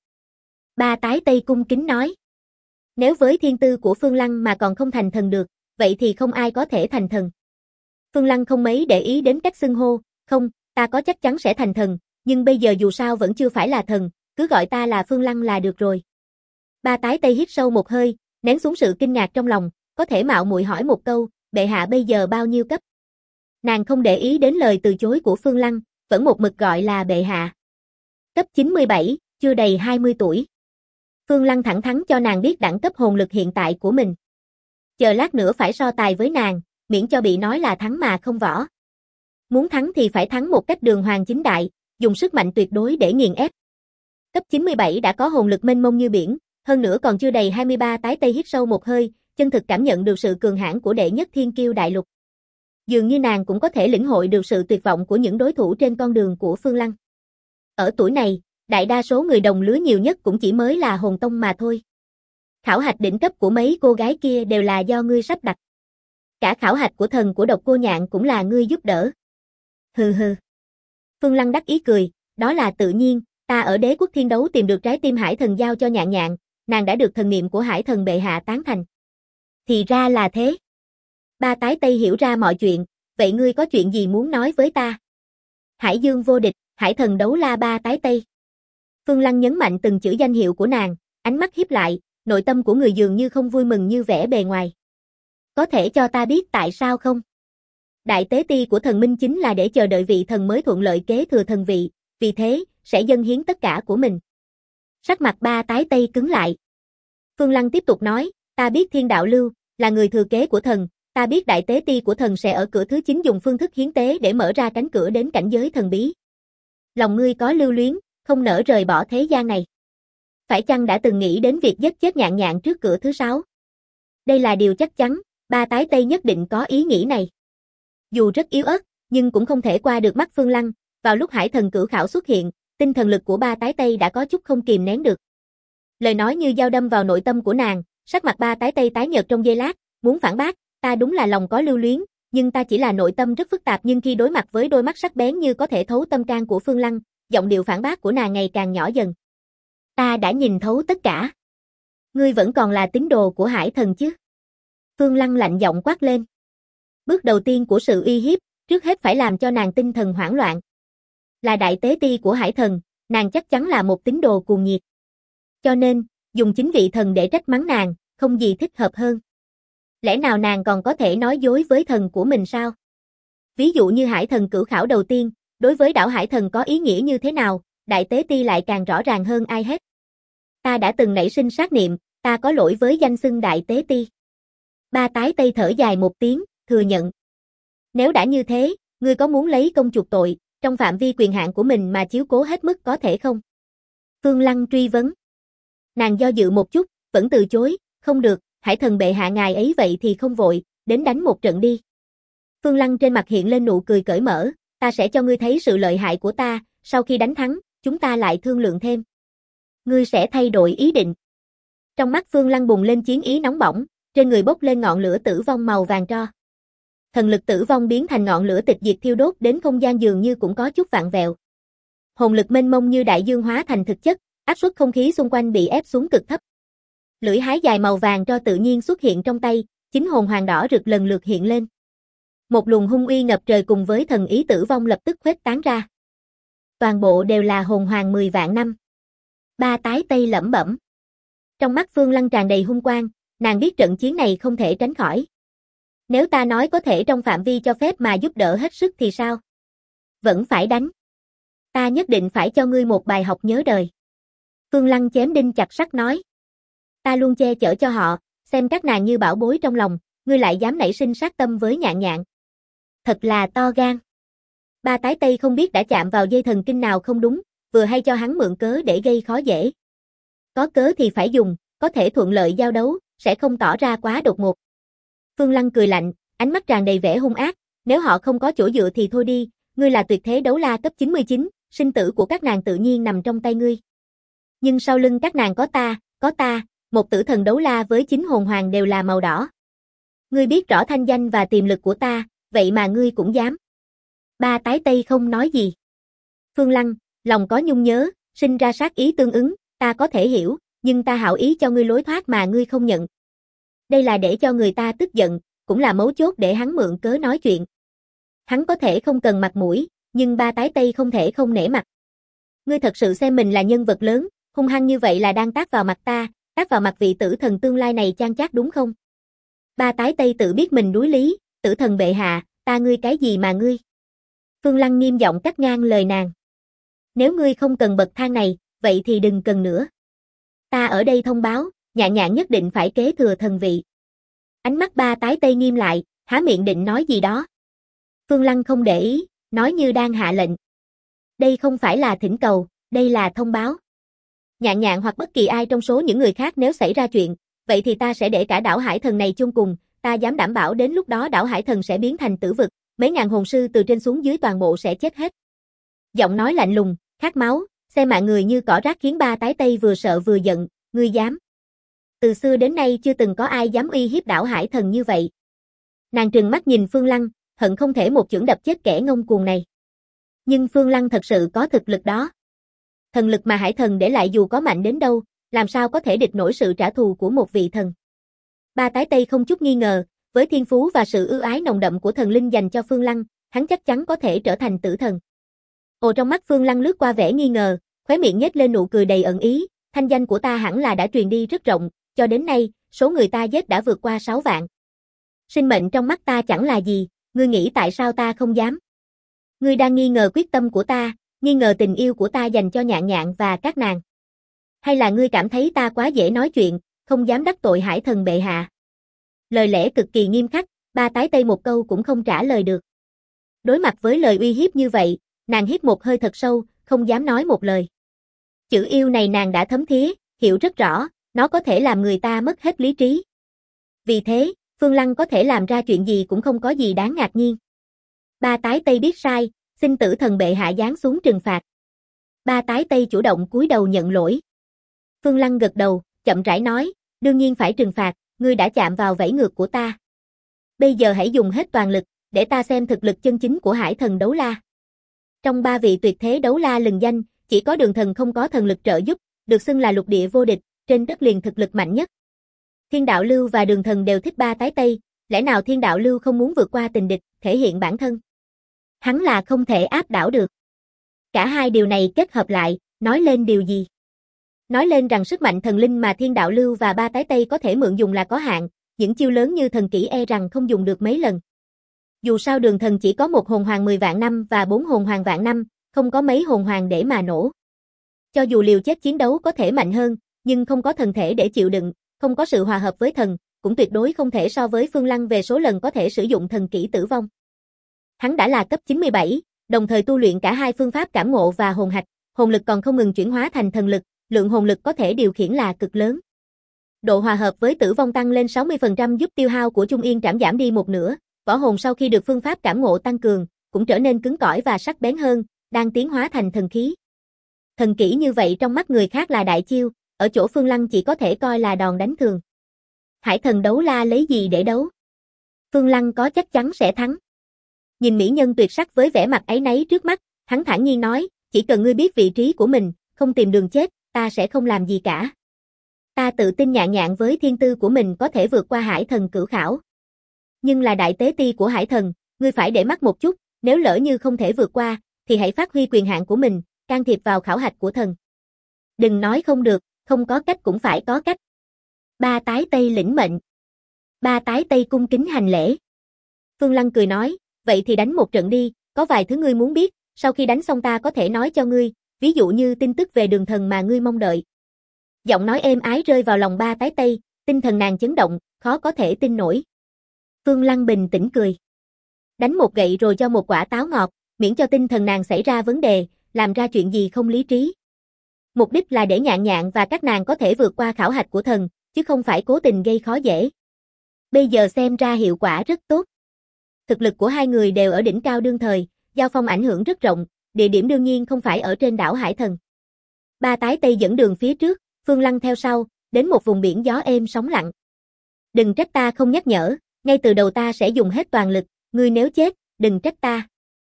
Ba Tái Tây cung kính nói. Nếu với thiên tư của Phương Lăng mà còn không thành thần được, vậy thì không ai có thể thành thần. Phương Lăng không mấy để ý đến cách xưng hô, không, ta có chắc chắn sẽ thành thần, nhưng bây giờ dù sao vẫn chưa phải là thần, cứ gọi ta là Phương Lăng là được rồi. Ba tái Tây hít sâu một hơi, nén xuống sự kinh ngạc trong lòng, có thể mạo muội hỏi một câu, bệ hạ bây giờ bao nhiêu cấp? Nàng không để ý đến lời từ chối của Phương Lăng, vẫn một mực gọi là bệ hạ. Cấp 97, chưa đầy 20 tuổi. Phương Lăng thẳng thắn cho nàng biết đẳng cấp hồn lực hiện tại của mình. Chờ lát nữa phải so tài với nàng, miễn cho bị nói là thắng mà không võ. Muốn thắng thì phải thắng một cách đường hoàng chính đại, dùng sức mạnh tuyệt đối để nghiền ép. Cấp 97 đã có hồn lực mênh mông như biển, hơn nữa còn chưa đầy 23 tái Tây hít sâu một hơi, chân thực cảm nhận được sự cường hãn của đệ nhất thiên kiêu đại lục. Dường như nàng cũng có thể lĩnh hội được sự tuyệt vọng của những đối thủ trên con đường của Phương Lăng. Ở tuổi này, đại đa số người đồng lứa nhiều nhất cũng chỉ mới là hồn tông mà thôi. Khảo hạch đỉnh cấp của mấy cô gái kia đều là do ngươi sắp đặt. Cả khảo hạch của thần của Độc Cô Nhạn cũng là ngươi giúp đỡ. Hừ hừ. Phương Lăng đắc ý cười, đó là tự nhiên, ta ở Đế quốc Thiên Đấu tìm được trái tim Hải Thần giao cho Nhạn Nhạn, nàng đã được thần niệm của Hải Thần bệ hạ tán thành. Thì ra là thế. Ba tái Tây hiểu ra mọi chuyện, vậy ngươi có chuyện gì muốn nói với ta? Hải Dương vô địch, Hải Thần đấu la ba tái Tây. Phương Lăng nhấn mạnh từng chữ danh hiệu của nàng, ánh mắt híp lại, nội tâm của người dường như không vui mừng như vẻ bề ngoài. Có thể cho ta biết tại sao không? Đại tế ti của thần minh chính là để chờ đợi vị thần mới thuận lợi kế thừa thần vị, vì thế, sẽ dâng hiến tất cả của mình. Sắc mặt ba tái Tây cứng lại. Phương Lăng tiếp tục nói, ta biết Thiên Đạo Lưu, là người thừa kế của thần, ta biết đại tế ti của thần sẽ ở cửa thứ 9 dùng phương thức hiến tế để mở ra cánh cửa đến cảnh giới thần bí. Lòng ngươi có lưu luyến, không nỡ rời bỏ thế gian này. Phải chăng đã từng nghĩ đến việc giết chết Nhạn Nhạn trước cửa thứ 6? Đây là điều chắc chắn, ba tái Tây nhất định có ý nghĩ này. Dù rất yếu ớt, nhưng cũng không thể qua được mắt Phương Lăng, vào lúc Hải Thần cửu khảo xuất hiện, tinh thần lực của ba tái Tây đã có chút không kìm nén được. Lời nói như dao đâm vào nội tâm của nàng, sắc mặt ba tái Tây tái nhợt trong giây lát, muốn phản bác, ta đúng là lòng có lưu luyến, nhưng ta chỉ là nội tâm rất phức tạp, nhưng khi đối mặt với đôi mắt sắc bén như có thể thấu tâm can của Phương Lăng, giọng điệu phản bác của nàng ngày càng nhỏ dần. Ta đã nhìn thấu tất cả. Ngươi vẫn còn là tín đồ của Hải Thần chứ? Phương Lăng lạnh giọng quát lên. Bước đầu tiên của sự uy hiếp, trước hết phải làm cho nàng tinh thần hoảng loạn. Là đại tế ti của Hải Thần, nàng chắc chắn là một tín đồ cuồng nhiệt. Cho nên, dùng chính vị thần để trách mắng nàng, không gì thích hợp hơn. Lẽ nào nàng còn có thể nói dối với thần của mình sao? Ví dụ như Hải Thần cửu khảo đầu tiên, đối với đảo Hải Thần có ý nghĩa như thế nào, đại tế ti lại càng rõ ràng hơn ai hết. Ta đã từng nảy sinh sát niệm, ta có lỗi với danh xưng đại tế ti. Ba tái Tây thở dài một tiếng, thừa nhận. Nếu đã như thế, ngươi có muốn lấy công chuộc tội, trong phạm vi quyền hạn của mình mà chiếu cố hết mức có thể không? Phương Lăng truy vấn. Nàng do dự một chút, vẫn từ chối, không được, Hải Thần bệ hạ ngài ấy vậy thì không vội, đến đánh một trận đi. Phương Lăng trên mặt hiện lên nụ cười cởi mở, ta sẽ cho ngươi thấy sự lợi hại của ta, sau khi đánh thắng, chúng ta lại thương lượng thêm. Ngươi sẽ thay đổi ý định. Trong mắt Phương Lăng bùng lên chiến ý nóng bỏng, trên người bốc lên ngọn lửa tử vong màu vàng tro. Thần lực tử vong biến thành ngọn lửa tịch diệt thiêu đốt đến không gian dường như cũng có chút vặn vẹo. Hồn lực mênh mông như đại dương hóa thành thực chất, áp suất không khí xung quanh bị ép xuống cực thấp. Lưỡi hái dài màu vàng tro tự nhiên xuất hiện trong tay, chính hồn hoàng đỏ rực lần lượt hiện lên. Một luồng hung uy ngập trời cùng với thần ý tử vong lập tức khuếch tán ra. Toàn bộ đều là hồn hoàng 10 vạn năm. Ba tái Tây lẩm bẩm. Trong mắt Phương Lăng tràn đầy hung quang, nàng biết trận chiến này không thể tránh khỏi. Nếu ta nói có thể trong phạm vi cho phép mà giúp đỡ hết sức thì sao? Vẫn phải đánh. Ta nhất định phải cho ngươi một bài học nhớ đời. Phương Lăng chém đinh chặt sắt nói. Ta luôn che chở cho họ, xem các nàng như bảo bối trong lòng, ngươi lại dám nảy sinh sát tâm với Nhạn Nhạn. Thật là to gan. Ba tái Tây không biết đã chạm vào dây thần kinh nào không đúng, vừa hay cho hắn mượn cớ để gây khó dễ. Có cớ thì phải dùng, có thể thuận lợi giao đấu, sẽ không tỏ ra quá đột ngột. Phương Lăng cười lạnh, ánh mắt tràn đầy vẻ hung ác, nếu họ không có chỗ dựa thì thôi đi, ngươi là tuyệt thế đấu la cấp 99, sinh tử của các nàng tự nhiên nằm trong tay ngươi. Nhưng sau lưng các nàng có ta, một tử thần đấu la với 9 hồn hoàng đều là màu đỏ. Ngươi biết rõ thanh danh và tiềm lực của ta, vậy mà ngươi cũng dám. Ba tái Tây không nói gì. Phương Lăng, lòng có nhung nhớ, sinh ra sát ý tương ứng, ta có thể hiểu, nhưng ta hảo ý cho ngươi lối thoát mà ngươi không nhận. Đây là để cho người ta tức giận, cũng là mấu chốt để hắn mượn cớ nói chuyện. Hắn có thể không cần mặt mũi, nhưng ba tái Tây không thể không nể mặt. Ngươi thật sự xem mình là nhân vật lớn, hung hăng như vậy là đang tát vào mặt ta, tát vào mặt vị tử thần tương lai này chan chát đúng không? Ba tái tây tự biết mình đuối lý, tử thần bệ hạ, ta ngươi cái gì mà ngươi? Phương Lăng nghiêm giọng cắt ngang lời nàng. Nếu ngươi không cần bậc thang này, vậy thì đừng cần nữa. Ta ở đây thông báo, Nhạn Nhạn nhất định phải kế thừa thần vị. Ánh mắt ba tái tây nghiêm lại, há miệng định nói gì đó. Phương Lăng không để ý, nói như đang hạ lệnh. Đây không phải là thỉnh cầu, đây là thông báo. Nhạn Nhạn hoặc bất kỳ ai trong số những người khác nếu xảy ra chuyện, vậy thì ta sẽ để cả đảo Hải Thần này chung cùng, ta dám đảm bảo đến lúc đó đảo Hải Thần sẽ biến thành tử vực, mấy ngàn hồn sư từ trên xuống dưới toàn bộ sẽ chết hết. Giọng nói lạnh lùng, khát máu, xem mạng người như cỏ rác khiến ba tái tây vừa sợ vừa giận, ngươi dám. Từ xưa đến nay chưa từng có ai dám uy hiếp đảo Hải Thần như vậy. Nàng trừng mắt nhìn Phương Lăng, hận không thể một chưởng đập chết kẻ ngông cuồng này. Nhưng Phương Lăng thật sự có thực lực đó. Thần lực mà Hải Thần để lại dù có mạnh đến đâu, làm sao có thể địch nổi sự trả thù của một vị thần. Ba tái tây không chút nghi ngờ, với thiên phú và sự ưu ái nồng đậm của thần linh dành cho Phương Lăng, hắn chắc chắn có thể trở thành tử thần. Ồ, trong mắt Phương Lăng lướt qua vẻ nghi ngờ, khóe miệng nhếch lên nụ cười đầy ẩn ý, thanh danh của ta hẳn là đã truyền đi rất rộng, cho đến nay, số người ta giết đã vượt qua 6 vạn. Sinh mệnh trong mắt ta chẳng là gì, ngươi nghĩ tại sao ta không dám? Ngươi đang nghi ngờ quyết tâm của ta, nghi ngờ tình yêu của ta dành cho Nhạn Nhạn và các nàng. Hay là ngươi cảm thấy ta quá dễ nói chuyện, không dám đắc tội Hải Thần bệ hạ? Lời lẽ cực kỳ nghiêm khắc, ba tái tây một câu cũng không trả lời được. Đối mặt với lời uy hiếp như vậy, nàng hít một hơi thật sâu, không dám nói một lời. Chữ yêu này nàng đã thấm thía, hiểu rất rõ, nó có thể làm người ta mất hết lý trí. Vì thế, Phương Lăng có thể làm ra chuyện gì cũng không có gì đáng ngạc nhiên. Ba tái tây biết sai, xin tử thần bệ hạ giáng xuống trừng phạt. Ba tái tây chủ động cúi đầu nhận lỗi. Phương Lăng gật đầu, chậm rãi nói, đương nhiên phải trừng phạt, ngươi đã chạm vào vảy ngược của ta. Bây giờ hãy dùng hết toàn lực, để ta xem thực lực chân chính của Hải Thần Đấu La. Trong 3 vị tuyệt thế đấu la lừng danh, chỉ có Đường Thần không có thần lực trợ giúp, được xưng là lục địa vô địch, trên đất liền thực lực mạnh nhất. Thiên Đạo Lưu và Đường Thần đều thích ba tái tây, lẽ nào Thiên Đạo Lưu không muốn vượt qua tình địch, thể hiện bản thân? Hắn là không thể áp đảo được. Cả hai điều này kết hợp lại, nói lên điều gì? Nói lên rằng sức mạnh thần linh mà Thiên Đạo Lưu và ba tái tây có thể mượn dùng là có hạn, những chiêu lớn như thần kỹ e rằng không dùng được mấy lần. Dù sao Đường Thần chỉ có 1 hồn hoàng 10 vạn năm và 4 hồn hoàng vạn năm, không có mấy hồn hoàng để mà nổ. Cho dù liều chết chiến đấu có thể mạnh hơn, nhưng không có thần thể để chịu đựng, không có sự hòa hợp với thần, cũng tuyệt đối không thể so với Phương Lăng về số lần có thể sử dụng thần kỹ tử vong. Hắn đã là cấp 97, đồng thời tu luyện cả hai phương pháp cảm ngộ và hồn hạch, hồn lực còn không ngừng chuyển hóa thành thần lực, lượng hồn lực có thể điều khiển là cực lớn. Độ hòa hợp với tử vong tăng lên 60% giúp tiêu hao của Trung Yên Trảm giảm đi một nửa, võ hồn sau khi được phương pháp cảm ngộ tăng cường, cũng trở nên cứng cỏi và sắc bén hơn, đang tiến hóa thành thần khí. Thần kỹ như vậy trong mắt người khác là đại chiêu, ở chỗ Phương Lăng chỉ có thể coi là đòn đánh thường. Hải Thần Đấu La lấy gì để đấu? Phương Lăng có chắc chắn sẽ thắng. Nhìn mỹ nhân tuyệt sắc với vẻ mặt áy náy trước mắt, hắn thản nhiên nói, chỉ cần ngươi biết vị trí của mình, không tìm đường chết, ta sẽ không làm gì cả. Ta tự tin Nhạn Nhạn với thiên tư của mình có thể vượt qua Hải Thần cửu khảo. Nhưng là đại tế ti của Hải Thần, ngươi phải để mắt một chút, nếu lỡ như không thể vượt qua, thì hãy phát huy quyền hạn của mình, can thiệp vào khảo hạch của thần. Đừng nói không được, không có cách cũng phải có cách. Ba tái tây lĩnh mệnh. Ba tái tây cung kính hành lễ. Phương Lăng cười nói, vậy thì đánh một trận đi, có vài thứ ngươi muốn biết, sau khi đánh xong ta có thể nói cho ngươi, ví dụ như tin tức về Đường Thần mà ngươi mong đợi. Giọng nói êm ái rơi vào lòng ba tái tây, tinh thần nàng chấn động, khó có thể tin nổi. Phương Lăng bình tĩnh cười. Đánh một gậy rồi cho một quả táo ngọt, miễn cho tinh thần nàng xảy ra vấn đề, làm ra chuyện gì không lý trí. Mục đích là để Nhạn Nhạn và các nàng có thể vượt qua khảo hạch của thần, chứ không phải cố tình gây khó dễ. Bây giờ xem ra hiệu quả rất tốt. Thực lực của hai người đều ở đỉnh cao đương thời, giao phong ảnh hưởng rất rộng, địa điểm đương nhiên không phải ở trên đảo Hải Thần. Ba tái tây dẫn đường phía trước, Phương Lăng theo sau, đến một vùng biển gió êm sóng lặng. Đừng trách ta không nhắc nhở, ngay từ đầu ta sẽ dùng hết toàn lực, ngươi nếu chết, đừng trách ta.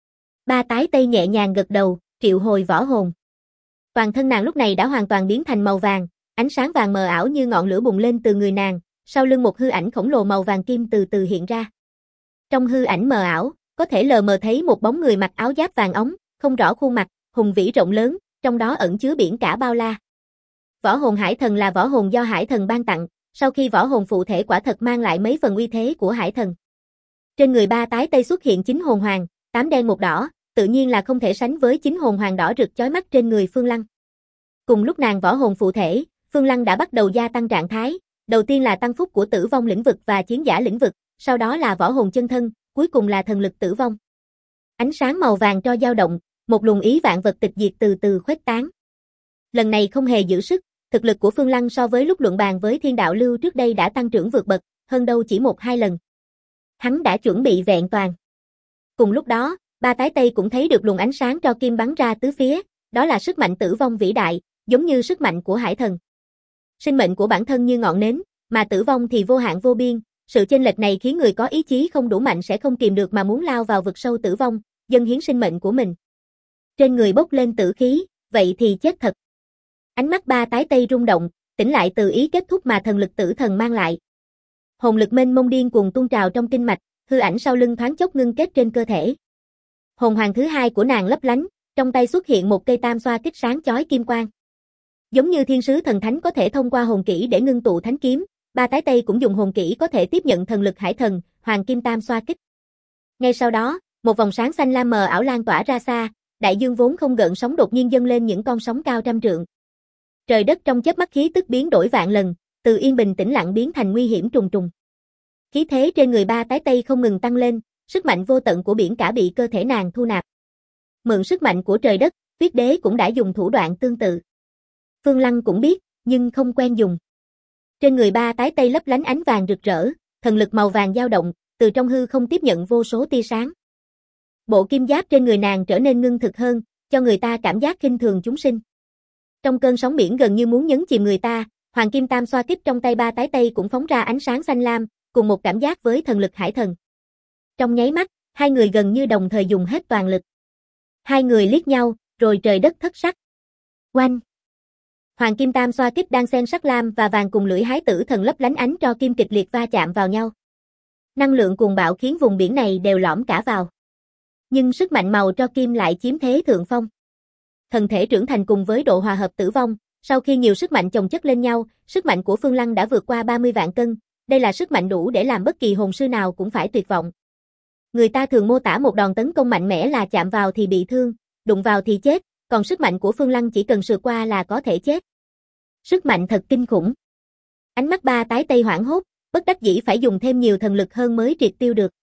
Ba tái tây nhẹ nhàng gật đầu, triệu hồi võ hồn. Toàn thân nàng lúc này đã hoàn toàn biến thành màu vàng, ánh sáng vàng mờ ảo như ngọn lửa bùng lên từ người nàng, sau lưng một hư ảnh khổng lồ màu vàng kim từ từ hiện ra. Trong hư ảnh mờ ảo, có thể lờ mờ thấy một bóng người mặc áo giáp vàng óng, không rõ khuôn mặt, hùng vĩ rộng lớn, trong đó ẩn chứa biển cả bao la. Võ hồn hải thần là võ hồn do hải thần ban tặng, sau khi võ hồn phụ thể quả thật mang lại mấy phần uy thế của hải thần. Trên người ba tái tây xuất hiện 9 hồn hoàng, 8 đen một đỏ, tự nhiên là không thể sánh với 9 hồn hoàng đỏ rực chói mắt trên người Phương Lăng. Cùng lúc nàng võ hồn phụ thể, Phương Lăng đã bắt đầu gia tăng trạng thái, đầu tiên là tăng phúc của tử vong lĩnh vực và chiến giả lĩnh vực, sau đó là võ hồn chân thân, cuối cùng là thần lực tử vong. Ánh sáng màu vàng cho dao động, một luồng ý vạn vật tịch diệt từ từ khuếch tán. Lần này không hề giữ sức, thực lực của Phương Lăng so với lúc luận bàn với Thiên Đạo Lưu trước đây đã tăng trưởng vượt bậc, hơn đâu chỉ 1-2 lần. Hắn đã chuẩn bị vẹn toàn. Cùng lúc đó, ba tái tây cũng thấy được luồng ánh sáng cho kim bắn ra tứ phía, đó là sức mạnh tử vong vĩ đại, giống như sức mạnh của hải thần. Sinh mệnh của bản thân như ngọn nến, mà tử vong thì vô hạn vô biên, sự chênh lệch này khiến người có ý chí không đủ mạnh sẽ không kìm được mà muốn lao vào vực sâu tử vong, dâng hiến sinh mệnh của mình. Trên người bốc lên tử khí, vậy thì chết thật. Ánh mắt ba tái tây rung động, tỉnh lại từ ý kết thúc mà thần lực tử thần mang lại. Hồn lực mênh mông điên cuồng tuôn trào trong kinh mạch, hư ảnh sau lưng thoáng chốc ngưng kết trên cơ thể. Hồn hoàng thứ hai của nàng lấp lánh, trong tay xuất hiện một cây tam xoa kích sáng chói kim quang. Giống như thiên sứ thần thánh có thể thông qua hồn kỹ để ngưng tụ thánh kiếm, ba tái tây cũng dùng hồn kỹ có thể tiếp nhận thần lực hải thần, hoàng kim tam xoa kích. Ngay sau đó, một vòng sáng xanh lam mờ ảo lan tỏa ra xa, đại dương vốn không gợn sóng đột nhiên dâng lên những con sóng cao trăm trượng. Trời đất trong chớp mắt khí tức biến đổi vạn lần, từ yên bình tĩnh lặng biến thành nguy hiểm trùng trùng. Khí thế trên người ba tái tây không ngừng tăng lên, sức mạnh vô tận của biển cả bị cơ thể nàng thu nạp. Mượn sức mạnh của trời đất, Tuyết Đế cũng đã dùng thủ đoạn tương tự. Phương Lăng cũng biết, nhưng không quen dùng. Trên người ba tái tây lấp lánh ánh vàng rực rỡ, thần lực màu vàng dao động, từ trong hư không tiếp nhận vô số tia sáng. Bộ kim giáp trên người nàng trở nên ngưng thực hơn, cho người ta cảm giác khinh thường chúng sinh. Trong cơn sóng biển gần như muốn nhấn chìm người ta, hoàng kim tam xoa kích trong tay ba tái tây cũng phóng ra ánh sáng xanh lam, cùng một cảm giác với thần lực hải thần. Trong nháy mắt, hai người gần như đồng thời dùng hết toàn lực. Hai người liếc nhau, rồi trời đất thất sắc. Oanh! Hoàng kim tam xoa kích đang xen sắc lam và vàng cùng lưỡi hái tử thần lấp lánh ánh cho kim kịch liệt va chạm vào nhau. Năng lượng cuồng bạo khiến vùng biển này đều lõm cả vào. Nhưng sức mạnh màu cho kim lại chiếm thế thượng phong. Thần thể trưởng thành cùng với độ hòa hợp tử vong, sau khi nhiều sức mạnh chồng chất lên nhau, sức mạnh của Phương Lăng đã vượt qua 30 vạn cân, đây là sức mạnh đủ để làm bất kỳ hồn sư nào cũng phải tuyệt vọng. Người ta thường mô tả một đòn tấn công mạnh mẽ là chạm vào thì bị thương, đụng vào thì chết, còn sức mạnh của Phương Lăng chỉ cần sượt qua là có thể chết. Sức mạnh thật kinh khủng. Ánh mắt ba tái tây hoảng hốt, bất đắc dĩ phải dùng thêm nhiều thần lực hơn mới triệt tiêu được.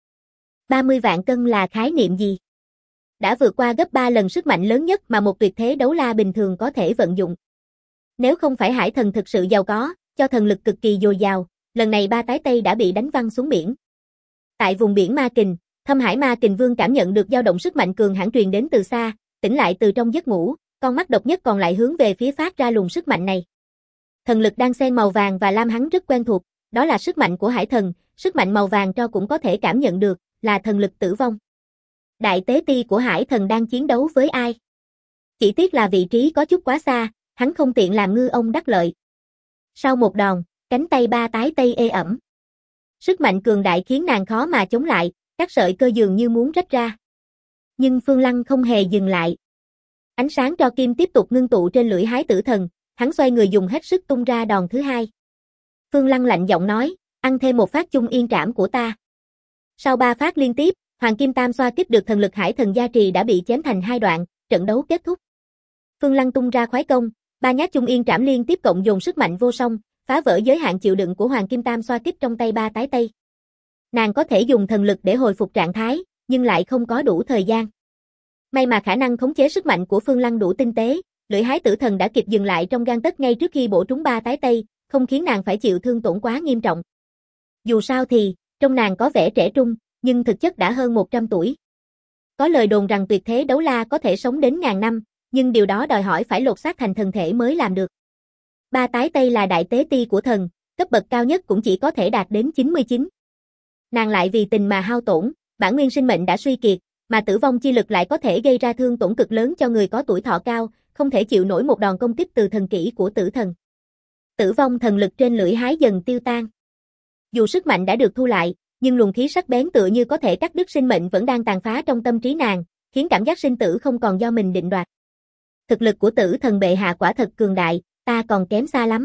30 vạn cân là khái niệm gì? Đã vượt qua gấp 3 lần sức mạnh lớn nhất mà một tuyệt thế đấu la bình thường có thể vận dụng. Nếu không phải hải thần thực sự giàu có, cho thần lực cực kỳ dồi dào, lần này ba tái tây đã bị đánh văng xuống biển. Tại vùng biển Ma Kình, Thâm Hải Ma Kình Vương cảm nhận được dao động sức mạnh cường hãn truyền đến từ xa, tỉnh lại từ trong giấc ngủ, con mắt độc nhất còn lại hướng về phía phát ra luồng sức mạnh này. Thần lực đang xen màu vàng và lam hắn rất quen thuộc, đó là sức mạnh của hải thần, sức mạnh màu vàng cho cũng có thể cảm nhận được, là thần lực tử vong. Đại tế ti của hải thần đang chiến đấu với ai? Chỉ tiếc là vị trí có chút quá xa, hắn không tiện làm ngư ông đắc lợi. Sau một đòn, cánh tay ba tái tây ê ẩm. Sức mạnh cường đại khiến nàng khó mà chống lại, các sợi cơ dường như muốn rách ra. Nhưng Phương Lăng không hề dừng lại. Ánh sáng tro kim tiếp tục ngưng tụ trên lưỡi hái tử thần, hắn xoay người dùng hết sức tung ra đòn thứ hai. Phương Lăng lạnh giọng nói, ăn thêm một phát chung yên trảm của ta. Sau 3 phát liên tiếp, hoàng kim tam xoa kích được thần lực hải thần gia trì đã bị chém thành 2 đoạn, trận đấu kết thúc. Phương Lăng tung ra khoái công, 3 nhát chung yên trảm liên tiếp cộng dồn sức mạnh vô song, phá vỡ giới hạn chịu đựng của hoàng kim tam xoa kích trong tay ba tái tây. Nàng có thể dùng thần lực để hồi phục trạng thái, nhưng lại không có đủ thời gian. May mà khả năng khống chế sức mạnh của Phương Lăng đủ tinh tế, lưỡi hái tử thần đã kịp dừng lại trong gang tấc ngay trước khi bổ trúng ba tái tây, không khiến nàng phải chịu thương tổn quá nghiêm trọng. Dù sao thì, trong nàng có vẻ trẻ trung, nhưng thực chất đã hơn 100 tuổi. Có lời đồn rằng tuyệt thế đấu la có thể sống đến ngàn năm, nhưng điều đó đòi hỏi phải lột xác thành thần thể mới làm được. Ba tái tây là đại tế ti của thần, cấp bậc cao nhất cũng chỉ có thể đạt đến 99. Nàng lại vì tình mà hao tổn, bản nguyên sinh mệnh đã suy kiệt, mà tử vong chi lực lại có thể gây ra thương tổn cực lớn cho người có tuổi thọ cao, không thể chịu nổi một đòn công kích từ thần kỹ của tử thần. Tử vong thần lực trên lưỡi hái dần tiêu tan. Dù sức mạnh đã được thu lại, nhưng luồng khí sắc bén tựa như có thể cắt đứt sinh mệnh vẫn đang tàn phá trong tâm trí nàng, khiến cảm giác sinh tử không còn do mình định đoạt. Thực lực của Tử Thần bệ hạ quả thật cường đại, ta còn kém xa lắm.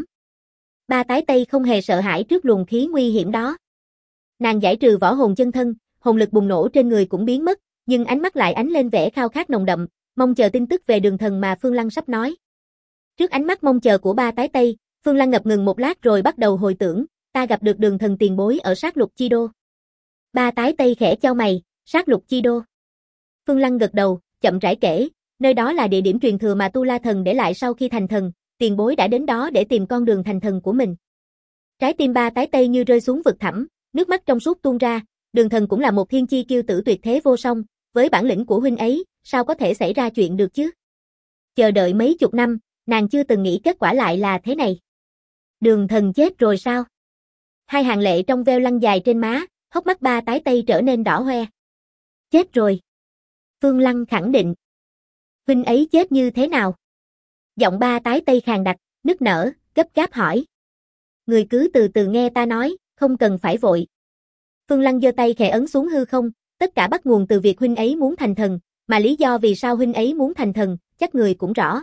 Ba tái Tây không hề sợ hãi trước luồng khí nguy hiểm đó. Nàng giải trừ võ hồn chân thân, hồn lực bùng nổ trên người cũng biến mất, nhưng ánh mắt lại ánh lên vẻ khao khát nồng đậm, mong chờ tin tức về Đường Thần mà Phương Lăng sắp nói. Trước ánh mắt mong chờ của ba tái Tây, Phương Lăng ngập ngừng một lát rồi bắt đầu hồi tưởng, ta gặp được Đường Thần tiền bối ở sát lục chi đô. Ba tái Tây khẽ chau mày, sát lục chi đô. Phương Lăng gật đầu, chậm rãi kể, nơi đó là địa điểm truyền thừa mà Tu La Thần để lại sau khi thành thần, tiền bối đã đến đó để tìm con đường thành thần của mình. Trái tim ba tái Tây như rơi xuống vực thẳm, nước mắt trong suốt tuôn ra, Đường Thần cũng là một thiên chi kiêu tử tuyệt thế vô song, với bản lĩnh của huynh ấy, sao có thể xảy ra chuyện được chứ? Chờ đợi mấy chục năm, nàng chưa từng nghĩ kết quả lại là thế này. Đường Thần chết rồi sao? Hai hàng lệ trong veo lăn dài trên má, hốc mắt ba tái Tây trở nên đỏ hoe. Chết rồi. Phương Lăng khẳng định. Huynh ấy chết như thế nào? Giọng ba tái Tây khàn đặc, nức nở, gấp gáp hỏi. Người cứ từ từ nghe ta nói, không cần phải vội. Phương Lăng giơ tay khẽ ấn xuống hư không, tất cả bắt nguồn từ việc huynh ấy muốn thành thần, mà lý do vì sao huynh ấy muốn thành thần, chắc người cũng rõ.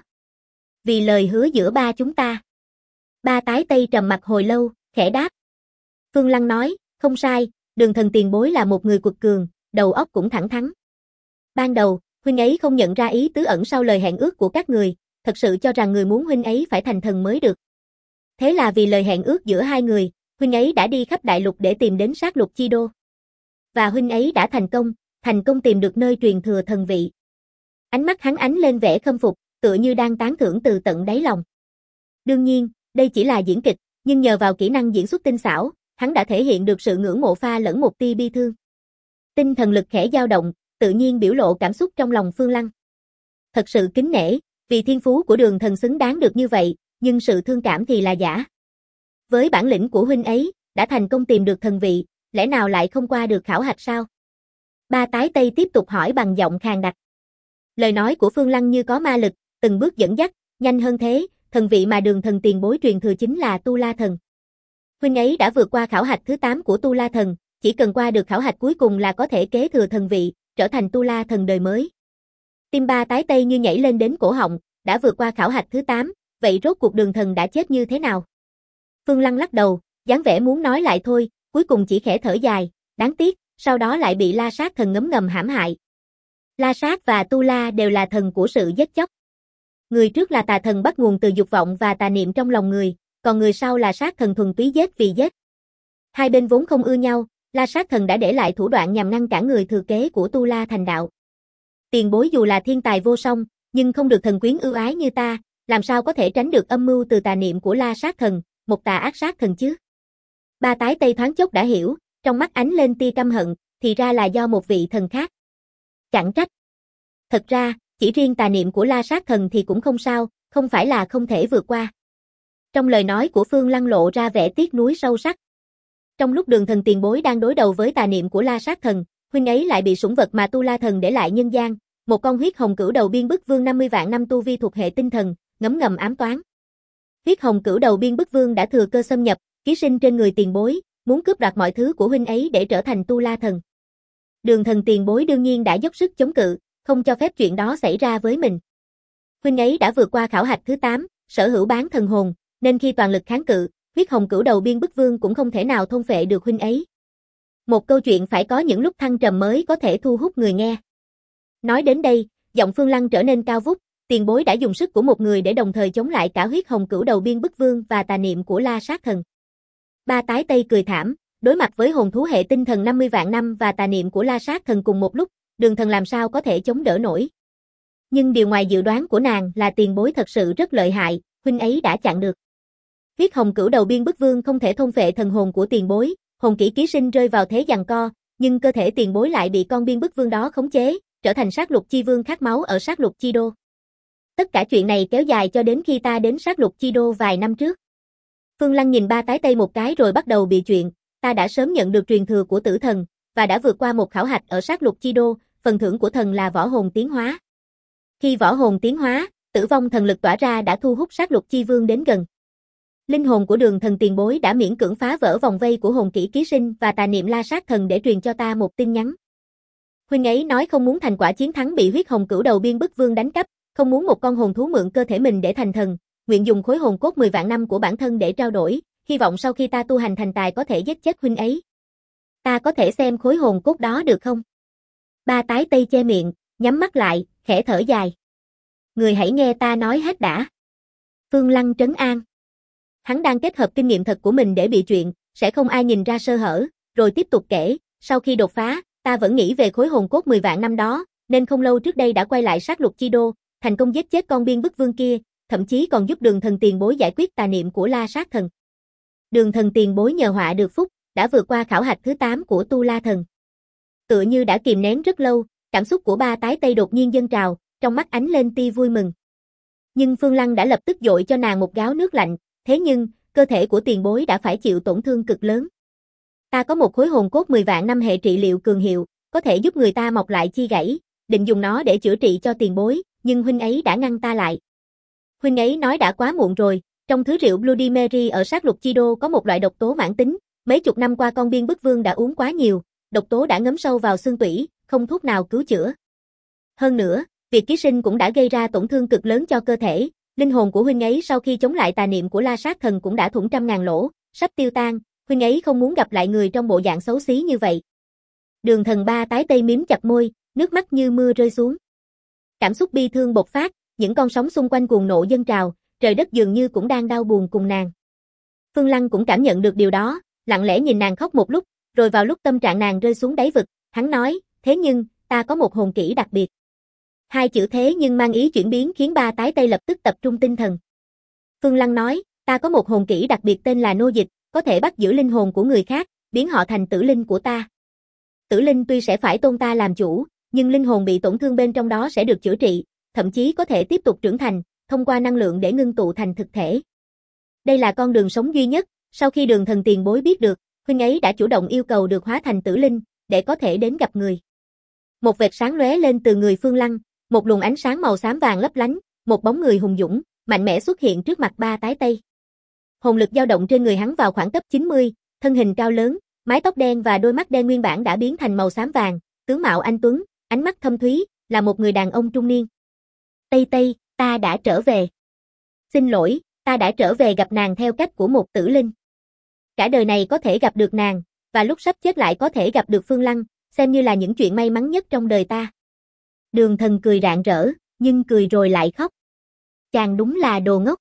Vì lời hứa giữa ba chúng ta. Ba tái Tây trầm mặc hồi lâu, khẽ đáp. Phương Lăng nói, không sai, Đường Thần tiền bối là một người quật cường, đầu óc cũng thẳng thắn. Ban đầu, huynh ấy không nhận ra ý tứ ẩn sau lời hẹn ước của các người, thật sự cho rằng người muốn huynh ấy phải thành thần mới được. Thế là vì lời hẹn ước giữa hai người, huynh ấy đã đi khắp đại lục để tìm đến sát lục chi đô. Và huynh ấy đã thành công tìm được nơi truyền thừa thần vị. Ánh mắt hắn ánh lên vẻ khâm phục, tựa như đang tán thưởng từ tận đáy lòng. Đương nhiên, đây chỉ là diễn kịch, nhưng nhờ vào kỹ năng diễn xuất tinh xảo, hắn đã thể hiện được sự ngưỡng mộ pha lẫn một tia bi thương. Tinh thần lực khẽ dao động, tự nhiên biểu lộ cảm xúc trong lòng Phương Lăng. Thật sự kính nể, vì thiên phú của Đường Thần xứng đáng được như vậy, nhưng sự thương cảm thì là giả. Với bản lĩnh của huynh ấy, đã thành công tìm được thần vị, lẽ nào lại không qua được khảo hạch sao? Ba tái Tây tiếp tục hỏi bằng giọng khàn đặc. Lời nói của Phương Lăng như có ma lực, từng bước dẫn dắt, nhanh hơn thế, thần vị mà Đường Thần tiền bối truyền thừa chính là Tu La Thần. Huynh ấy đã vượt qua khảo hạch thứ 8 của Tu La Thần, chỉ cần qua được khảo hạch cuối cùng là có thể kế thừa thần vị, trở thành Tu La Thần đời mới. Tim ba tái Tây như nhảy lên đến cổ họng, đã vượt qua khảo hạch thứ 8, vậy rốt cuộc Đường Thần đã chết như thế nào? Phương Lăng lắc đầu, dáng vẻ muốn nói lại thôi, cuối cùng chỉ khẽ thở dài, đáng tiếc, sau đó lại bị La Sát Thần ngấm ngầm hãm hại. La Sát và Tu La đều là thần của sự giết chóc. Người trước là tà thần bắt nguồn từ dục vọng và tà niệm trong lòng người, còn người sau là sát thần thuần túy giết vì giết. Hai bên vốn không ưa nhau, La Sát Thần đã để lại thủ đoạn nhằm ngăn cản người thừa kế của Tu La thành đạo. Tiền bối dù là thiên tài vô song, nhưng không được thần quyến ưu ái như ta, làm sao có thể tránh được âm mưu từ tà niệm của La Sát Thần, một tà ác sát thần chứ? Ba tái Tây thoáng chốc đã hiểu, trong mắt ánh lên tia căm hận, thì ra là do một vị thần khác. Chẳng trách. Thật ra, chỉ riêng tà niệm của La Sát Thần thì cũng không sao, không phải là không thể vượt qua. Trong lời nói của Phương Lăng lộ ra vẻ tiếc nuối sâu sắc. Trong lúc Đường Thần tiền bối đang đối đầu với tà niệm của La Sát Thần, huynh ấy lại bị sủng vật mà Tu La Thần để lại nhân gian, một con huyết hồng cửu đầu biên bức vương 50 vạn năm tu vi thuộc hệ tinh thần, ngấm ngầm ám toán. Huyết hồng cửu đầu biên bức vương đã thừa cơ xâm nhập, ký sinh trên người tiền bối, muốn cướp đoạt mọi thứ của huynh ấy để trở thành Tu La Thần. Đường Thần tiền bối đương nhiên đã dốc sức chống cự, không cho phép chuyện đó xảy ra với mình. Huynh ấy đã vượt qua khảo hạch thứ 8, sở hữu bán thần hồn, nên khi toàn lực kháng cự, huyết hồng cửu đầu biên bức vương cũng không thể nào thôn phệ được huynh ấy. Một câu chuyện phải có những lúc thăng trầm mới có thể thu hút người nghe. Nói đến đây, giọng Phương Lăng trở nên cao vút, tiền bối đã dùng sức của một người để đồng thời chống lại cả huyết hồng cửu đầu biên bức vương và tà niệm của La Sát Thần. Ba tái Tây cười thảm, đối mặt với hồn thú hệ tinh thần 50 vạn năm và tà niệm của La Sát Thần cùng một lúc, Đường Thần làm sao có thể chống đỡ nổi. Nhưng điều ngoài dự đoán của nàng là tiền bối thật sự rất lợi hại, huynh ấy đã chặn được. Huyết hồng cửu đầu biên bức vương không thể thôn phệ thần hồn của tiền bối, hồn kỹ ký sinh rơi vào thế giằng co, nhưng cơ thể tiền bối lại bị con biên bức vương đó khống chế, trở thành sát lục chi vương khát máu ở sát lục chi đô. Tất cả chuyện này kéo dài cho đến khi ta đến sát lục chi đô vài năm trước. Phương Lăng nhìn ba tái Tây một cái rồi bắt đầu bịa chuyện, ta đã sớm nhận được truyền thừa của tử thần, và đã vượt qua một khảo hạch ở sát lục chi đô, phần thưởng của thần là võ hồn tiến hóa. Khi võ hồn tiến hóa, tử vong thần lực tỏa ra đã thu hút sát lục chi vương đến gần. Linh hồn của Đường Thần tiền bối đã miễn cưỡng phá vỡ vòng vây của hồn kỹ ký sinh và tà niệm La Sát Thần để truyền cho ta một tin nhắn. Huynh ấy nói không muốn thành quả chiến thắng bị huyết hồng cửu đầu biên bức vương đánh cắp, không muốn một con hồn thú mượn cơ thể mình để thành thần, nguyện dùng khối hồn cốt 10 vạn năm của bản thân để trao đổi, hy vọng sau khi ta tu hành thành tài có thể giết chết huynh ấy. Ta có thể xem khối hồn cốt đó được không? Ba tái tây che miệng, nhắm mắt lại, khẽ thở dài. Người hãy nghe ta nói hết đã. Phương Lăng trấn an. Hắn đang kết hợp kinh nghiệm thật của mình để bị chuyện, sẽ không ai nhìn ra sơ hở, rồi tiếp tục kể, sau khi đột phá, ta vẫn nghĩ về khối hồn cốt 10 vạn năm đó, nên không lâu trước đây đã quay lại sát lục chi đô, thành công giết chết con biên bức vương kia, thậm chí còn giúp Đường Thần tiền bối giải quyết tà niệm của La Sát Thần. Đường Thần tiền bối nhờ họa được phúc, đã vượt qua khảo hạch thứ 8 của Tu La Thần. Tựa như đã kìm nén rất lâu, cảm xúc của ba tái tây đột nhiên dâng trào, trong mắt ánh lên tia vui mừng. Nhưng Phương Lăng đã lập tức dội cho nàng một gáo nước lạnh, thế nhưng, cơ thể của tiền bối đã phải chịu tổn thương cực lớn. Ta có một khối hồn cốt 10 vạn năm hệ trị liệu cường hiệu, có thể giúp người ta mọc lại chi gãy, định dùng nó để chữa trị cho tiền bối, nhưng huynh ấy đã ngăn ta lại. Huynh ấy nói đã quá muộn rồi, trong thứ rượu Bloody Mary ở sát lục chi đô có một loại độc tố mãn tính, mấy chục năm qua con biên bức vương đã uống quá nhiều, độc tố đã ngấm sâu vào xương tủy, không thuốc nào cứu chữa. Hơn nữa, việc ký sinh cũng đã gây ra tổn thương cực lớn cho cơ thể, linh hồn của huynh ấy sau khi chống lại tà niệm của La Sát Thần cũng đã thủng trăm ngàn lỗ, sắp tiêu tan, huynh ấy không muốn gặp lại người trong bộ dạng xấu xí như vậy. Đường Thần ba tái tây mím chặt môi, nước mắt như mưa rơi xuống. Cảm xúc bi thương bộc phát, những con sóng xung quanh cuồng nộ dâng trào, trời đất dường như cũng đang đau buồn cùng nàng. Phương Lăng cũng cảm nhận được điều đó, lặng lẽ nhìn nàng khóc một lúc, rồi vào lúc tâm trạng nàng rơi xuống đáy vực, hắn nói, thế nhưng, ta có một hồn kỹ đặc biệt. Hai chữ thế nhưng mang ý chuyển biến khiến ba tái tây lập tức tập trung tinh thần. Phương Lăng nói, ta có một hồn kỹ đặc biệt tên là nô dịch, có thể bắt giữ linh hồn của người khác, biến họ thành tử linh của ta. Tử linh tuy sẽ phải tôn ta làm chủ, nhưng linh hồn bị tổn thương bên trong đó sẽ được chữa trị, thậm chí có thể tiếp tục trưởng thành, thông qua năng lượng để ngưng tụ thành thực thể. Đây là con đường sống duy nhất, sau khi Đường Thần tiền bối biết được, huynh ấy đã chủ động yêu cầu được hóa thành tử linh, để có thể đến gặp người. Một vệt sáng lóe lên từ người Phương Lăng, một luồng ánh sáng màu xám vàng lấp lánh, một bóng người hùng dũng, mạnh mẽ xuất hiện trước mặt ba tái tây. Hồn lực dao động trên người hắn vào khoảng cấp 90, thân hình cao lớn, mái tóc đen và đôi mắt đen nguyên bản đã biến thành màu xám vàng, tướng mạo anh tuấn, ánh mắt thâm thúy, là một người đàn ông trung niên. Tây Tây, ta đã trở về. Xin lỗi, ta đã trở về gặp nàng theo cách của một tử linh. Cả đời này có thể gặp được nàng, và lúc sắp chết lại có thể gặp được Phương Lăng, xem như là những chuyện may mắn nhất trong đời ta. Đường Thần cười rạng rỡ, nhưng cười rồi lại khóc. Chàng đúng là đồ ngốc.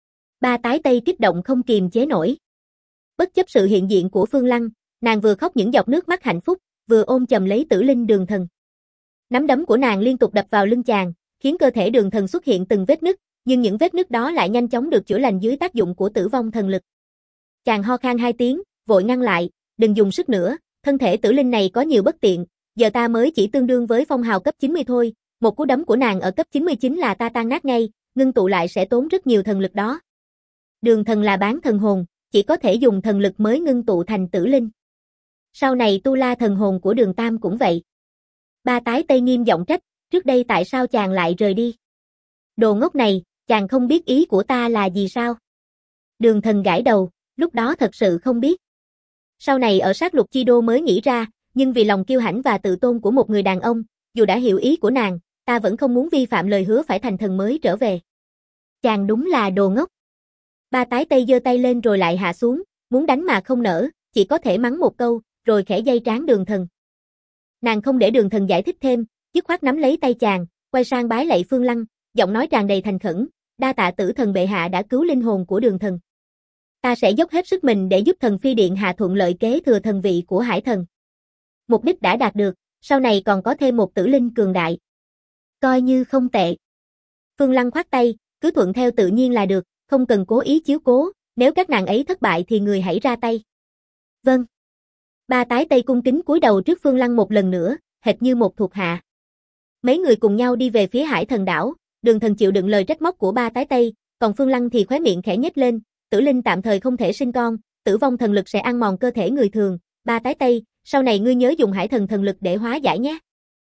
Ba tái tây kích động không kiềm chế nổi. Bất chấp sự hiện diện của Phương Lăng, nàng vừa khóc những giọt nước mắt hạnh phúc, vừa ôm chầm lấy tử linh Đường Thần. Nắm đấm của nàng liên tục đập vào lưng chàng, khiến cơ thể Đường Thần xuất hiện từng vết nứt, nhưng những vết nứt đó lại nhanh chóng được chữa lành dưới tác dụng của tử vong thần lực. Chàng ho khan 2 tiếng, vội ngăn lại, đừng dùng sức nữa, thân thể tử linh này có nhiều bất tiện, giờ ta mới chỉ tương đương với phong hào cấp 90 thôi, một cú đấm của nàng ở cấp 99 là ta tan nát ngay, ngưng tụ lại sẽ tốn rất nhiều thần lực đó. Đường Thần là bán thần hồn, chỉ có thể dùng thần lực mới ngưng tụ thành tử linh. Sau này Tu La thần hồn của Đường Tam cũng vậy. Ba tái tây nghiêm giọng trách, trước đây tại sao chàng lại rời đi? Đồ ngốc này, chàng không biết ý của ta là gì sao? Đường Thần gãi đầu, lúc đó thật sự không biết. Sau này ở sát lục chi đô mới nghĩ ra, nhưng vì lòng kiêu hãnh và tự tôn của một người đàn ông, dù đã hiểu ý của nàng, ta vẫn không muốn vi phạm lời hứa phải thành thần mới trở về. Chàng đúng là đồ ngốc. Ba tái tây giơ tay lên rồi lại hạ xuống, muốn đánh mà không nỡ, chỉ có thể mắng một câu, rồi khẽ dây trán Đường Thần. Nàng không để Đường Thần giải thích thêm, dứt khoát nắm lấy tay chàng, quay sang bái lạy Phương Lăng, giọng nói tràn đầy thành khẩn, đa tạ Tử Thần bệ hạ đã cứu linh hồn của Đường Thần. Ta sẽ dốc hết sức mình để giúp Thần Phi điện hạ thuận lợi kế thừa thần vị của Hải Thần. Mục đích đã đạt được, sau này còn có thêm một tử linh cường đại. Coi như không tệ. Phương Lăng khoát tay, cứ thuận theo tự nhiên là được, không cần cố ý chiếu cố, nếu các nàng ấy thất bại thì người hãy ra tay. Vâng. Ba tái tây cung kính cúi đầu trước Phương Lăng một lần nữa, hệt như một thuộc hạ. Mấy người cùng nhau đi về phía Hải Thần đảo, Đường Thần chịu đựng lời trách móc của ba tái tây, còn Phương Lăng thì khóe miệng khẽ nhếch lên, tử linh tạm thời không thể sinh con, tử vong thần lực sẽ ăn mòn cơ thể người thường, ba tái tây, sau này ngươi nhớ dùng Hải Thần thần lực để hóa giải nhé.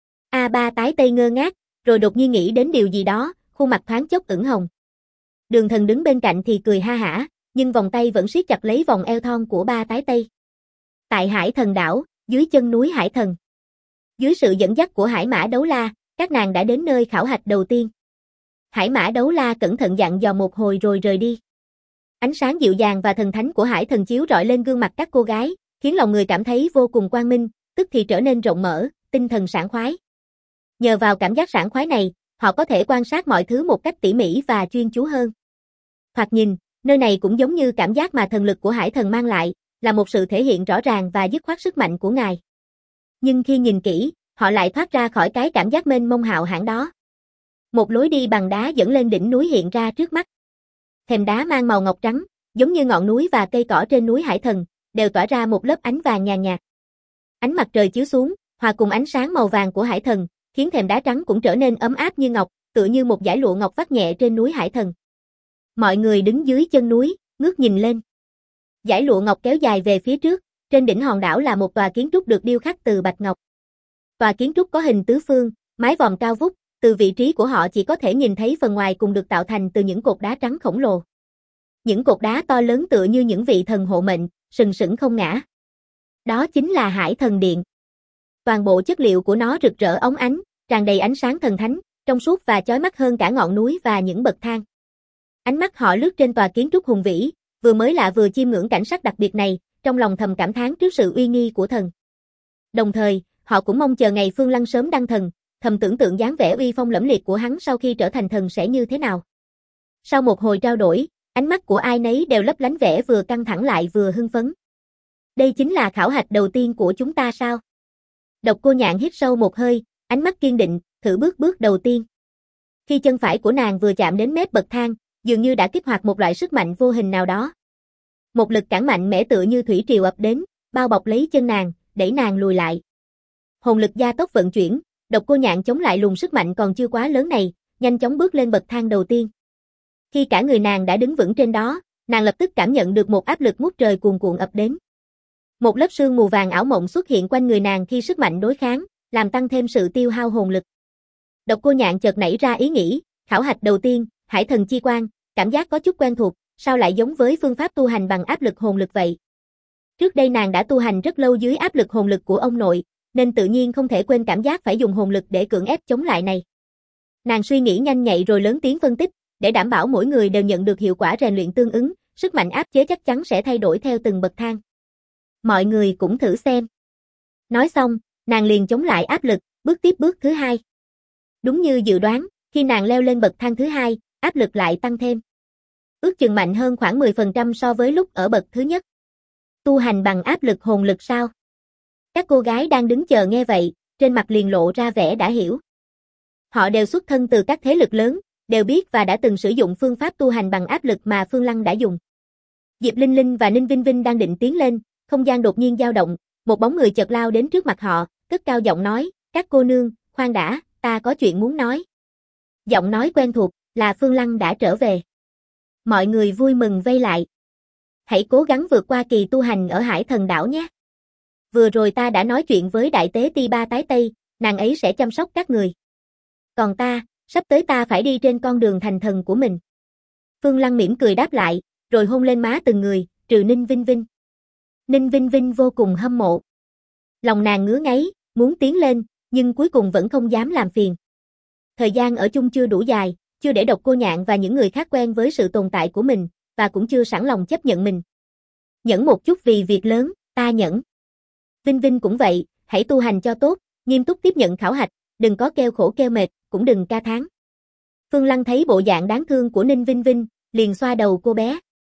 Ba tái tây ngơ ngác, rồi đột nhiên nghĩ đến điều gì đó, khuôn mặt thoáng chốc ửng hồng. Đường Thần đứng bên cạnh thì cười ha hả, nhưng vòng tay vẫn siết chặt lấy vòng eo thon của ba tái tây. Tại Hải Thần đảo, dưới chân núi Hải Thần. Dưới sự dẫn dắt của Hải Mã Đấu La, các nàng đã đến nơi khảo hạch đầu tiên. Hải Mã Đấu La cẩn thận dặn dò một hồi rồi rời đi. Ánh sáng dịu dàng và thần thánh của hải thần chiếu rọi lên gương mặt các cô gái, khiến lòng người cảm thấy vô cùng quang minh, tức thì trở nên rộng mở, tinh thần sảng khoái. Nhờ vào cảm giác sảng khoái này, họ có thể quan sát mọi thứ một cách tỉ mỉ và chuyên chú hơn. Thoạt nhìn, nơi này cũng giống như cảm giác mà thần lực của hải thần mang lại, là một sự thể hiện rõ ràng và dứt khoát sức mạnh của ngài. Nhưng khi nhìn kỹ, họ lại thoát ra khỏi cái cảm giác mênh mông hạo hãn đó. Một lối đi bằng đá dẫn lên đỉnh núi hiện ra trước mắt. Thềm đá mang màu ngọc trắng, giống như ngọn núi và cây cỏ trên núi Hải Thần, đều tỏa ra một lớp ánh vàng nhàn nhạt. Ánh mặt trời chiếu xuống, hòa cùng ánh sáng màu vàng của Hải Thần, khiến thềm đá trắng cũng trở nên ấm áp như ngọc, tựa như một dải lụa ngọc vắt nhẹ trên núi Hải Thần. Mọi người đứng dưới chân núi, ngước nhìn lên. Dải lụa ngọc kéo dài về phía trước, trên đỉnh hòn đảo là một tòa kiến trúc được điêu khắc từ bạch ngọc. Tòa kiến trúc có hình tứ phương, mái vòm cao vút, từ vị trí của họ chỉ có thể nhìn thấy phần ngoài cùng được tạo thành từ những cột đá trắng khổng lồ. Những cột đá to lớn tựa như những vị thần hộ mệnh, sừng sững không ngã. Đó chính là Hải Thần Điện. Toàn bộ chất liệu của nó rực rỡ óng ánh, tràn đầy ánh sáng thần thánh, trong suốt và chói mắt hơn cả ngọn núi và những bậc thang. Ánh mắt họ lướt trên tòa kiến trúc hùng vĩ, vừa mới lạ vừa chiêm ngưỡng cảnh sắc đặc biệt này, trong lòng thầm cảm thán trước sự uy nghi của thần. Đồng thời, họ cũng mong chờ ngày Phương Lăng sớm đăng thần, thầm tưởng tượng dáng vẻ uy phong lẫm liệt của hắn sau khi trở thành thần sẽ như thế nào. Sau một hồi trao đổi, ánh mắt của ai nấy đều lấp lánh vẻ vừa căng thẳng lại vừa hưng phấn. Đây chính là khảo hạch đầu tiên của chúng ta sao? Độc Cô Nhạn hít sâu một hơi, ánh mắt kiên định, thử bước đầu tiên. Khi chân phải của nàng vừa chạm đến mép bậc thang, dường như đã kích hoạt một loại sức mạnh vô hình nào đó. Một lực cản mạnh mẽ tựa như thủy triều ập đến, bao bọc lấy chân nàng, đẩy nàng lùi lại. Hồn lực gia tốc vận chuyển, Độc Cô Nhạn chống lại luồng sức mạnh còn chưa quá lớn này, nhanh chóng bước lên bậc thang đầu tiên. Khi cả người nàng đã đứng vững trên đó, nàng lập tức cảm nhận được một áp lực ngút trời cuồn cuộn ập đến. Một lớp sương mù vàng ảo mộng xuất hiện quanh người nàng khi sức mạnh đối kháng, làm tăng thêm sự tiêu hao hồn lực. Độc Cô Nhạn chợt nảy ra ý nghĩ, khảo hạch đầu tiên, Hải Thần Chi Quang, cảm giác có chút quen thuộc, sao lại giống với phương pháp tu hành bằng áp lực hồn lực vậy? Trước đây nàng đã tu hành rất lâu dưới áp lực hồn lực của ông nội, nên tự nhiên không thể quên cảm giác phải dùng hồn lực để cưỡng ép chống lại này. Nàng suy nghĩ nhanh nhạy rồi lớn tiếng phân tích, để đảm bảo mỗi người đều nhận được hiệu quả rèn luyện tương ứng, sức mạnh áp chế chắc chắn sẽ thay đổi theo từng bậc thang. Mọi người cũng thử xem. Nói xong, nàng liền chống lại áp lực, bước tiếp bước thứ hai. Đúng như dự đoán, khi nàng leo lên bậc thang thứ hai, áp lực lại tăng thêm. Ước chừng mạnh hơn khoảng 10% so với lúc ở bậc thứ nhất. Tu hành bằng áp lực hồn lực sao? Các cô gái đang đứng chờ nghe vậy, trên mặt liền lộ ra vẻ đã hiểu. Họ đều xuất thân từ các thế lực lớn, đều biết và đã từng sử dụng phương pháp tu hành bằng áp lực mà Phương Lăng đã dùng. Diệp Linh Linh và Ninh Vinh Vinh đang định tiến lên, không gian đột nhiên dao động, một bóng người chợt lao đến trước mặt họ, cất cao giọng nói, các cô nương, khoan đã, ta có chuyện muốn nói. Giọng nói quen thuộc, là Phương Lăng đã trở về. Mọi người vui mừng vây lại. Hãy cố gắng vượt qua kỳ tu hành ở Hải Thần đảo nhé. Vừa rồi ta đã nói chuyện với Đại Tế Ti Ba Tái Tây, nàng ấy sẽ chăm sóc các người. Còn ta, sắp tới ta phải đi trên con đường thành thần của mình. Phương Lăng mỉm cười đáp lại, rồi hôn lên má từng người, trừ Ninh Vinh Vinh. Ninh Vinh Vinh vô cùng hâm mộ. Lòng nàng ngứa ngáy, muốn tiến lên, nhưng cuối cùng vẫn không dám làm phiền. Thời gian ở chung chưa đủ dài, chưa để Độc Cô Nhạn và những người khác quen với sự tồn tại của mình, và cũng chưa sẵn lòng chấp nhận mình. Nhẫn một chút vì việc lớn, ta nhẫn. Vinh Vinh cũng vậy, hãy tu hành cho tốt, nghiêm túc tiếp nhận khảo hạch, đừng có kêu khổ kêu mệt, cũng đừng ca thán. Phương Lăng thấy bộ dạng đáng thương của Ninh Vinh Vinh, liền xoa đầu cô bé.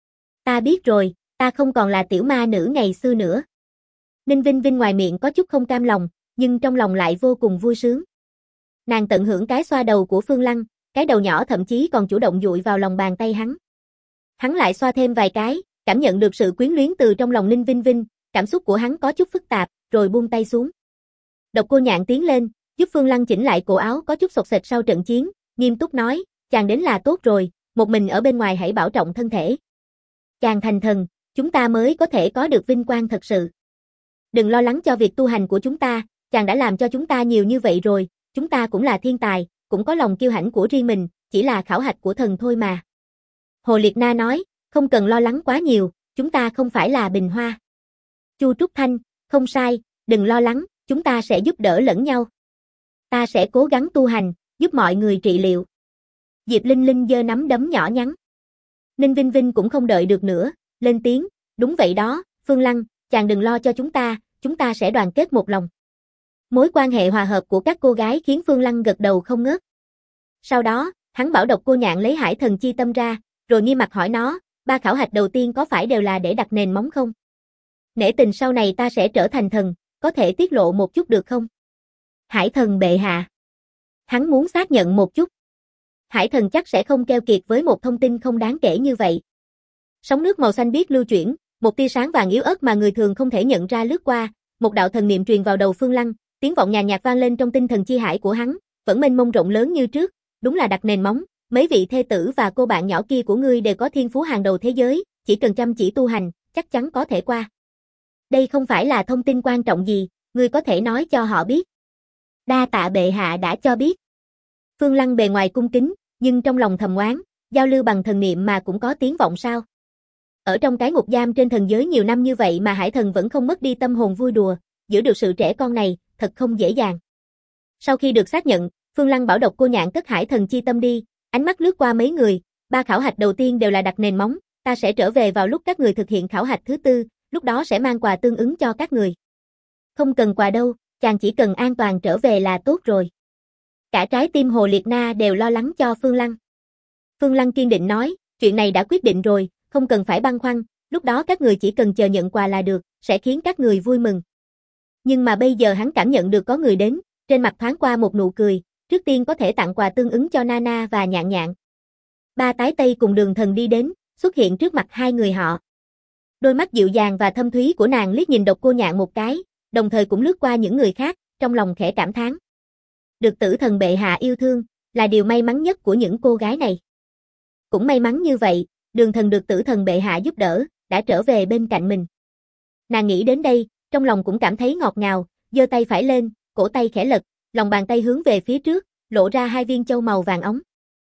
Ta biết rồi, ta không còn là tiểu ma nữ ngày xưa nữa. Ninh Vinh Vinh ngoài miệng có chút không cam lòng, nhưng trong lòng lại vô cùng vui sướng. Nàng tận hưởng cái xoa đầu của Phương Lăng, cái đầu nhỏ thậm chí còn chủ động dụi vào lòng bàn tay hắn. Hắn lại xoa thêm vài cái, cảm nhận được sự quyến luyến từ trong lòng Ninh Vinh Vinh, cảm xúc của hắn có chút phức tạp, rồi buông tay xuống. Độc Cô Nhạn tiến lên, giúp Phương Lăng chỉnh lại cổ áo có chút xộc xệch sau trận chiến, nghiêm túc nói, chàng đến là tốt rồi, một mình ở bên ngoài hãy bảo trọng thân thể. Chàng thành thần, chúng ta mới có thể có được vinh quang thật sự. Đừng lo lắng cho việc tu hành của chúng ta, chàng đã làm cho chúng ta nhiều như vậy rồi, chúng ta cũng là thiên tài, cũng có lòng kiêu hãnh của riêng mình, chỉ là khảo hạch của thần thôi mà. Hồ Liệt Na nói, không cần lo lắng quá nhiều, chúng ta không phải là bình hoa. Chu Trúc Thanh, không sai, đừng lo lắng, chúng ta sẽ giúp đỡ lẫn nhau. Ta sẽ cố gắng tu hành, giúp mọi người trị liệu. Diệp Linh Linh giơ nắm đấm nhỏ nhắn. Ninh Vinh Vinh cũng không đợi được nữa, lên tiếng, đúng vậy đó, Phương Lăng, chàng đừng lo cho chúng ta sẽ đoàn kết một lòng. Mối quan hệ hòa hợp của các cô gái khiến Phương Lăng gật đầu không ngớt. Sau đó, hắn bảo Độc Cô Nhạn lấy Hải Thần Chi Tâm ra, rồi nghiêm mặt hỏi nó, 3 khảo hạch đầu tiên có phải đều là để đặt nền móng không? Nể tình sau này ta sẽ trở thành thần, có thể tiết lộ một chút được không? Hải Thần bệ hạ. Hắn muốn xác nhận một chút. Hải Thần chắc sẽ không keo kiệt với một thông tin không đáng kể như vậy. Sóng nước màu xanh biếc lưu chuyển, một tia sáng vàng yếu ớt mà người thường không thể nhận ra lướt qua, một đạo thần niệm truyền vào đầu Phương Lăng, tiếng vọng nhàn nhạt vang lên trong tinh thần chi hải của hắn, vẫn mênh mông rộng lớn như trước, đúng là đặt nền móng, mấy vị thê tử và cô bạn nhỏ kia của ngươi đều có thiên phú hàng đầu thế giới, chỉ cần chăm chỉ tu hành, chắc chắn có thể qua. Đây không phải là thông tin quan trọng gì, ngươi có thể nói cho họ biết. Đa tạ bệ hạ đã cho biết. Phương Lăng bề ngoài cung kính, nhưng trong lòng thầm oán, giao lưu bằng thần niệm mà cũng có tiếng vọng sao? Ở trong cái ngục giam trên thần giới nhiều năm như vậy mà Hải Thần vẫn không mất đi tâm hồn vui đùa, giữ được sự trẻ con này, thật không dễ dàng. Sau khi được xác nhận, Phương Lăng bảo Độc Cô Nhạn cất Hải Thần Chi Tâm đi, ánh mắt lướt qua mấy người, 3 khảo hạch đầu tiên đều là đặt nền móng, ta sẽ trở về vào lúc các người thực hiện khảo hạch thứ 4, lúc đó sẽ mang quà tương ứng cho các người. Không cần quà đâu, chàng chỉ cần an toàn trở về là tốt rồi. Cả trái tim Hồ Liệt Na đều lo lắng cho Phương Lăng. Phương Lăng kiên định nói, chuyện này đã quyết định rồi, không cần phải băn khoăn, lúc đó các người chỉ cần chờ nhận quà là được, sẽ khiến các người vui mừng. Nhưng mà bây giờ hắn cảm nhận được có người đến, trên mặt thoáng qua một nụ cười, trước tiên có thể tặng quà tương ứng cho Nana và Nhạn Nhạn. 3 tái tây cùng Đường Thần đi đến, xuất hiện trước mặt hai người họ. Đôi mắt dịu dàng và thâm thúy của nàng liếc nhìn Độc Cô Nhạn một cái, đồng thời cũng lướt qua những người khác, trong lòng khẽ cảm thán. Được Tử Thần bệ hạ yêu thương, là điều may mắn nhất của những cô gái này. Cũng may mắn như vậy, Đường Thần được Tử Thần bệ hạ giúp đỡ, đã trở về bên cạnh mình. Nàng nghĩ đến đây, trong lòng cũng cảm thấy ngọt ngào, giơ tay phải lên, cổ tay khẽ lật, lòng bàn tay hướng về phía trước, lộ ra 2 viên châu màu vàng óng.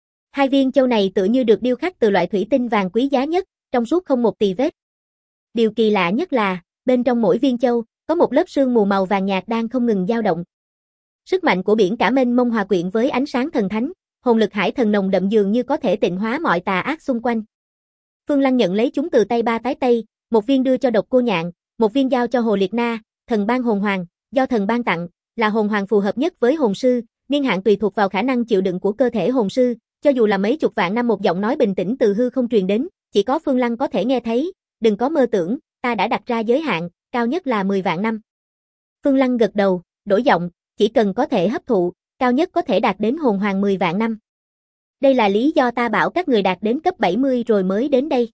2 viên châu này tựa như được điêu khắc từ loại thủy tinh vàng quý giá nhất, trong suốt không một tì vết. Điều kỳ lạ nhất là, bên trong mỗi viên châu, có một lớp sương mù màu vàng nhạt đang không ngừng dao động. Sức mạnh của biển cả mênh mông hòa quyện với ánh sáng thần thánh, hồn lực Hải Thần nồng đậm dường như có thể tịnh hóa mọi tà ác xung quanh. Phương Lăng nhận lấy chúng từ tay 3 tái tây, một viên đưa cho Độc Cô Nhạn, một viên giao cho Hồ Liệt Na, thần ban hồn hoàng, do thần ban tặng, là hồn hoàng phù hợp nhất với hồn sư, niên hạn tùy thuộc vào khả năng chịu đựng của cơ thể hồn sư, cho dù là mấy chục vạn năm một giọng nói bình tĩnh từ hư không truyền đến, chỉ có Phương Lăng có thể nghe thấy, đừng có mơ tưởng, ta đã đặt ra giới hạn, cao nhất là 10 vạn năm. Phương Lăng gật đầu, đổi giọng, chỉ cần có thể hấp thụ, cao nhất có thể đạt đến hồn hoàng 10 vạn năm. Đây là lý do ta bảo các người đạt đến cấp 70 rồi mới đến đây.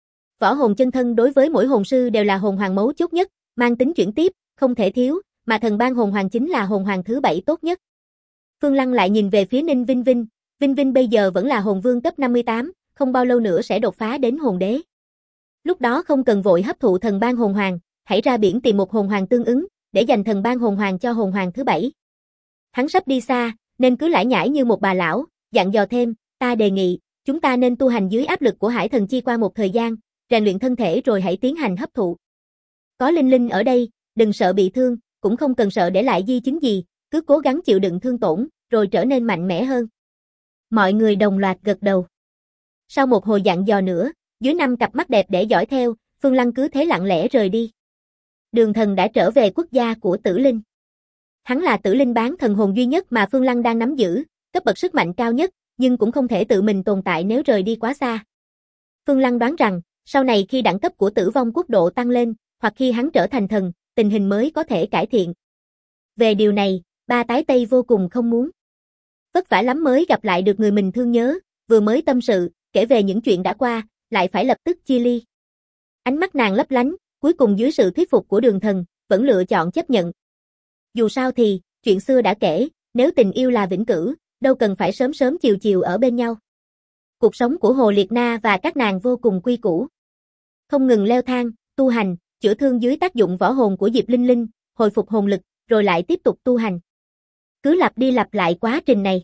Võ hồn chân thân đối với mỗi hồn sư đều là hồn hoàng mấu chốt nhất, mang tính chuyển tiếp, không thể thiếu, mà thần ban hồn hoàng chính là hồn hoàng thứ 7 tốt nhất. Phương Lăng lại nhìn về phía Ninh Vinh Vinh, Vinh Vinh bây giờ vẫn là hồn vương cấp 58, không bao lâu nữa sẽ đột phá đến hồn đế. Lúc đó không cần vội hấp thụ thần ban hồn hoàng, hãy ra biển tìm một hồn hoàng tương ứng, để dành thần ban hồn hoàng cho hồn hoàng thứ 7. Hắn sắp đi xa, nên cứ lải nhải như một bà lão, dặn dò thêm, ta đề nghị, chúng ta nên tu hành dưới áp lực của Hải Thần Chi qua một thời gian, rèn luyện thân thể rồi hãy tiến hành hấp thụ. Có Linh Linh ở đây, đừng sợ bị thương, cũng không cần sợ để lại di chứng gì, cứ cố gắng chịu đựng thương tổn, rồi trở nên mạnh mẽ hơn. Mọi người đồng loạt gật đầu. Sau một hồi dặn dò nữa, dưới 5 cặp mắt đẹp để dõi theo, Phương Lăng cứ thế lặng lẽ rời đi. Đường Thần đã trở về quốc gia của Tử Linh. Hắn là Tử Linh bán thần hồn duy nhất mà Phương Lăng đang nắm giữ, cấp bậc sức mạnh cao nhất, nhưng cũng không thể tự mình tồn tại nếu rời đi quá xa. Phương Lăng đoán rằng, sau này khi đẳng cấp của Tử Vong quốc độ tăng lên, hoặc khi hắn trở thành thần, tình hình mới có thể cải thiện. Về điều này, 3 tái tây vô cùng không muốn. Vất vả lắm mới gặp lại được người mình thương nhớ, vừa mới tâm sự, kể về những chuyện đã qua, lại phải lập tức chia ly. Ánh mắt nàng lấp lánh, cuối cùng dưới sự thuyết phục của Đường Thần, vẫn lựa chọn chấp nhận. Dù sao thì, chuyện xưa đã kể, nếu tình yêu là vĩnh cửu, đâu cần phải sớm sớm chiều chiều ở bên nhau. Cuộc sống của Hồ Liệt Na và các nàng vô cùng quy củ. Không ngừng leo thang, tu hành, chữa thương dưới tác dụng võ hồn của Diệp Linh Linh, hồi phục hồn lực, rồi lại tiếp tục tu hành. Cứ lặp đi lặp lại quá trình này.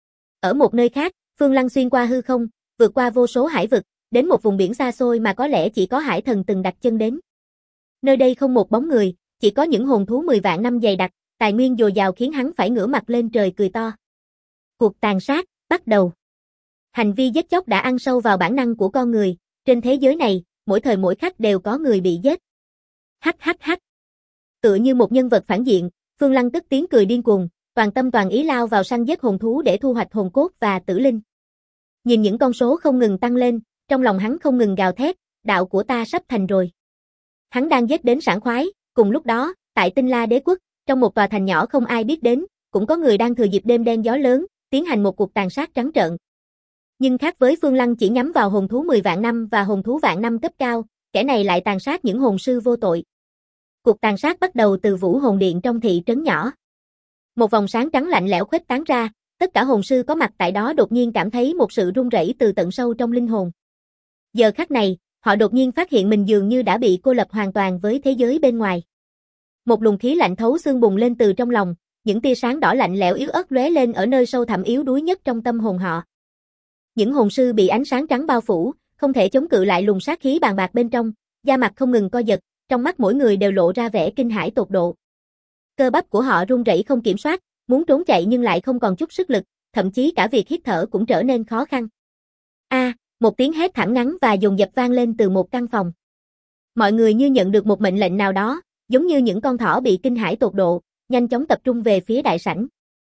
Ở một nơi khác, Phương Lăng xuyên qua hư không, vượt qua vô số hải vực, đến một vùng biển xa xôi mà có lẽ chỉ có Hải Thần từng đặt chân đến. Nơi đây không một bóng người, chỉ có những hồn thú 10 vạn năm dày đặc, tài nguyên dồi dào khiến hắn phải ngửa mặt lên trời cười to. Cuộc tàn sát bắt đầu. Hành vi giết chóc đã ăn sâu vào bản năng của con người, trên thế giới này, mỗi thời mỗi khắc đều có người bị giết. Hắc hắc hắc. Tựa như một nhân vật phản diện, Phương Lăng tức tiếng cười điên cuồng, toàn tâm toàn ý lao vào săn giết hồn thú để thu hoạch hồn cốt và tử linh. Nhìn những con số không ngừng tăng lên, trong lòng hắn không ngừng gào thét, đạo của ta sắp thành rồi. Hắn đang giết đến sảng khoái, cùng lúc đó, tại Tinh La Đế quốc, trong một tòa thành nhỏ không ai biết đến, cũng có người đang thừa dịp đêm đen gió lớn, tiến hành một cuộc tàn sát trắng trợn. Nhưng khác với Phương Lăng chỉ nhắm vào hồn thú 10 vạn năm và hồn thú vạn năm cấp cao, kẻ này lại tàn sát những hồn sư vô tội. Cuộc tàn sát bắt đầu từ Vũ Hồn Điện trong thị trấn nhỏ. Một vòng sáng trắng lạnh lẽo khuếch tán ra, tất cả hồn sư có mặt tại đó đột nhiên cảm thấy một sự run rẩy từ tận sâu trong linh hồn. Giờ khắc này, họ đột nhiên phát hiện mình dường như đã bị cô lập hoàn toàn với thế giới bên ngoài. Một luồng khí lạnh thấu xương bùng lên từ trong lòng, những tia sáng đỏ lạnh lẽo yếu ớt lóe lên ở nơi sâu thẳm yếu đuối nhất trong tâm hồn họ. Những hồn sư bị ánh sáng trắng bao phủ, không thể chống cự lại luồng sát khí bàng bạc bên trong, da mặt không ngừng co giật, trong mắt mỗi người đều lộ ra vẻ kinh hãi tột độ. Cơ bắp của họ run rẩy không kiểm soát, muốn trốn chạy nhưng lại không còn chút sức lực, thậm chí cả việc hít thở cũng trở nên khó khăn. Một tiếng hét thảm ngắn và dồn dập vang lên từ một căn phòng. Mọi người như nhận được một mệnh lệnh nào đó, giống như những con thỏ bị kinh hãi tột độ, nhanh chóng tập trung về phía đại sảnh.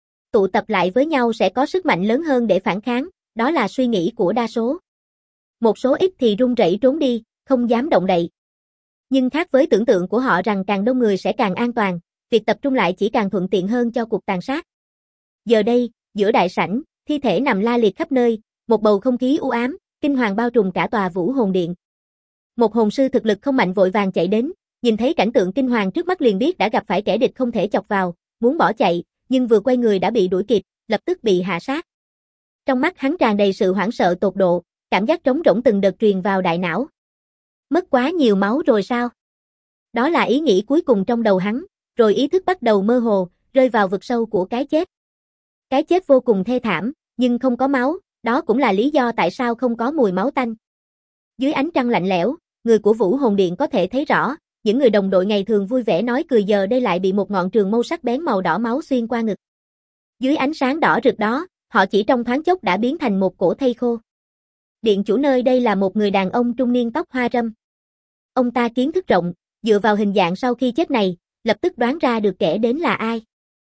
Tụ tập lại với nhau sẽ có sức mạnh lớn hơn để phản kháng, đó là suy nghĩ của đa số. Một số ít thì run rẩy trốn đi, không dám động đậy. Nhưng khác với tưởng tượng của họ rằng càng đông người sẽ càng an toàn, việc tập trung lại chỉ càng thuận tiện hơn cho cuộc tàn sát. Giờ đây, giữa đại sảnh, thi thể nằm la liệt khắp nơi, một bầu không khí u ám, kinh hoàng bao trùm cả tòa Vũ Hồn Điện. Một hồn sư thực lực không mạnh vội vàng chạy đến, nhìn thấy cảnh tượng kinh hoàng trước mắt liền biết đã gặp phải kẻ địch không thể chọc vào, muốn bỏ chạy, nhưng vừa quay người đã bị đuổi kịp, lập tức bị hạ sát. Trong mắt hắn tràn đầy sự hoảng sợ tột độ, cảm giác trống rỗng từng đợt truyền vào đại não. Mất quá nhiều máu rồi sao? Đó là ý nghĩ cuối cùng trong đầu hắn, rồi ý thức bắt đầu mơ hồ, rơi vào vực sâu của cái chết. Cái chết vô cùng thê thảm, nhưng không có máu, đó cũng là lý do tại sao không có mùi máu tanh. Dưới ánh trăng lạnh lẽo, người của Vũ Hồn Điện có thể thấy rõ, những người đồng đội ngày thường vui vẻ nói cười giờ đây lại bị một ngọn trường mâu sắc bén màu đỏ máu xuyên qua ngực. Dưới ánh sáng đỏ rực đó, họ chỉ trong thoáng chốc đã biến thành một cỗ thây khô. Điện chủ nơi đây là một người đàn ông trung niên tóc hoa râm. Ông ta kiến thức rộng, dựa vào hình dạng sau khi chết này, lập tức đoán ra được kẻ đến là ai.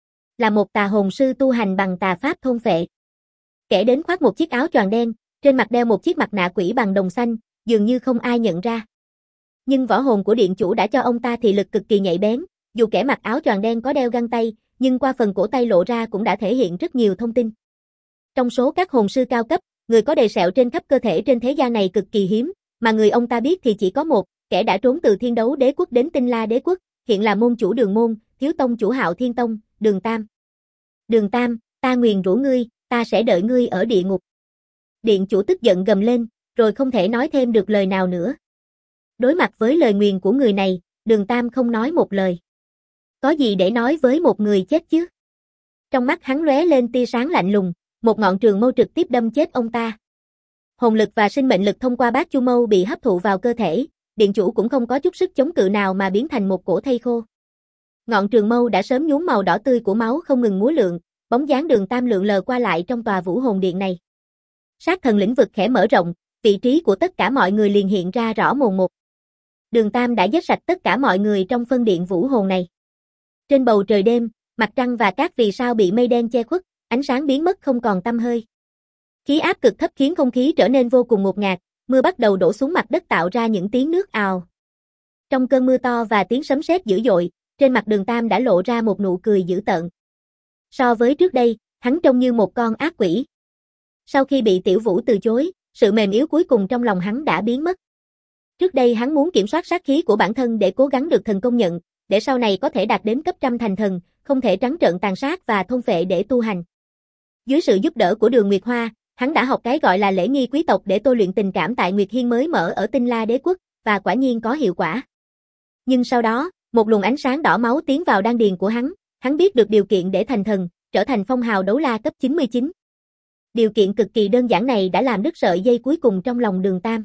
Là một tà hồn sư tu hành bằng tà pháp thôn phệ. Kẻ đến khoác một chiếc áo choàng đen, trên mặt đeo một chiếc mặt nạ quỷ bằng đồng xanh, dường như không ai nhận ra. Nhưng võ hồn của điện chủ đã cho ông ta thị lực cực kỳ nhạy bén, dù kẻ mặc áo choàng đen có đeo găng tay, nhưng qua phần cổ tay lộ ra cũng đã thể hiện rất nhiều thông tin. Trong số các hồn sư cao cấp, người có đầy sẹo trên khắp cơ thể trên thế gian này cực kỳ hiếm, mà người ông ta biết thì chỉ có một, kẻ đã trốn từ Thiên Đấu Đế quốc đến Tinh La Đế quốc, hiện là môn chủ Đường môn, thiếu tông chủ Hạo Thiên tông, Đường Tam. Đường Tam, ta nguyền rủa ngươi, ta sẽ đợi ngươi ở địa ngục. Điện chủ tức giận gầm lên, rồi không thể nói thêm được lời nào nữa. Đối mặt với lời nguyền của người này, Đường Tam không nói một lời. Có gì để nói với một người chết chứ? Trong mắt hắn lóe lên tia sáng lạnh lùng, một ngọn trường mâu trực tiếp đâm chết ông ta. Hồn lực và sinh mệnh lực thông qua bát chu mâu bị hấp thụ vào cơ thể, điện chủ cũng không có chút sức chống cự nào mà biến thành một cỗ thây khô. Ngọn trường mâu đã sớm nhuốm màu đỏ tươi của máu không ngừng múa lượn, bóng dáng Đường Tam lượn lờ qua lại trong tòa Vũ Hồn Điện này. Sát thần lĩnh vực khẽ mở rộng, vị trí của tất cả mọi người liền hiện ra rõ mồn một. Đường Tam đã giết sạch tất cả mọi người trong phân điện Vũ Hồn này. Trên bầu trời đêm, mặt trăng và các vì sao bị mây đen che khuất, ánh sáng biến mất không còn tăm hơi. Khí áp cực thấp khiến không khí trở nên vô cùng ngột ngạt, mưa bắt đầu đổ xuống mặt đất tạo ra những tiếng nước ào. Trong cơn mưa to và tiếng sấm sét dữ dội, trên mặt Đường Tam đã lộ ra một nụ cười dữ tợn. So với trước đây, hắn trông như một con ác quỷ. Sau khi bị Tiểu Vũ từ chối, sự mềm yếu cuối cùng trong lòng hắn đã biến mất. Trước đây hắn muốn kiểm soát sát khí của bản thân để cố gắng được thần công nhận, để sau này có thể đạt đến cấp trăm thành thần, không thể trắng trợn tàn sát và thôn phệ để tu hành. Dưới sự giúp đỡ của Đường Nguyệt Hoa, hắn đã học cái gọi là lễ nghi quý tộc để tôi luyện tình cảm tại Nguyệt Hiên mới mở ở Tinh La Đế quốc, và quả nhiên có hiệu quả. Nhưng sau đó, một luồng ánh sáng đỏ máu tiến vào đan điền của hắn biết được điều kiện để thành thần, trở thành phong hào đấu la cấp 99. Điều kiện cực kỳ đơn giản này đã làm đứt sợi dây cuối cùng trong lòng Đường Tam.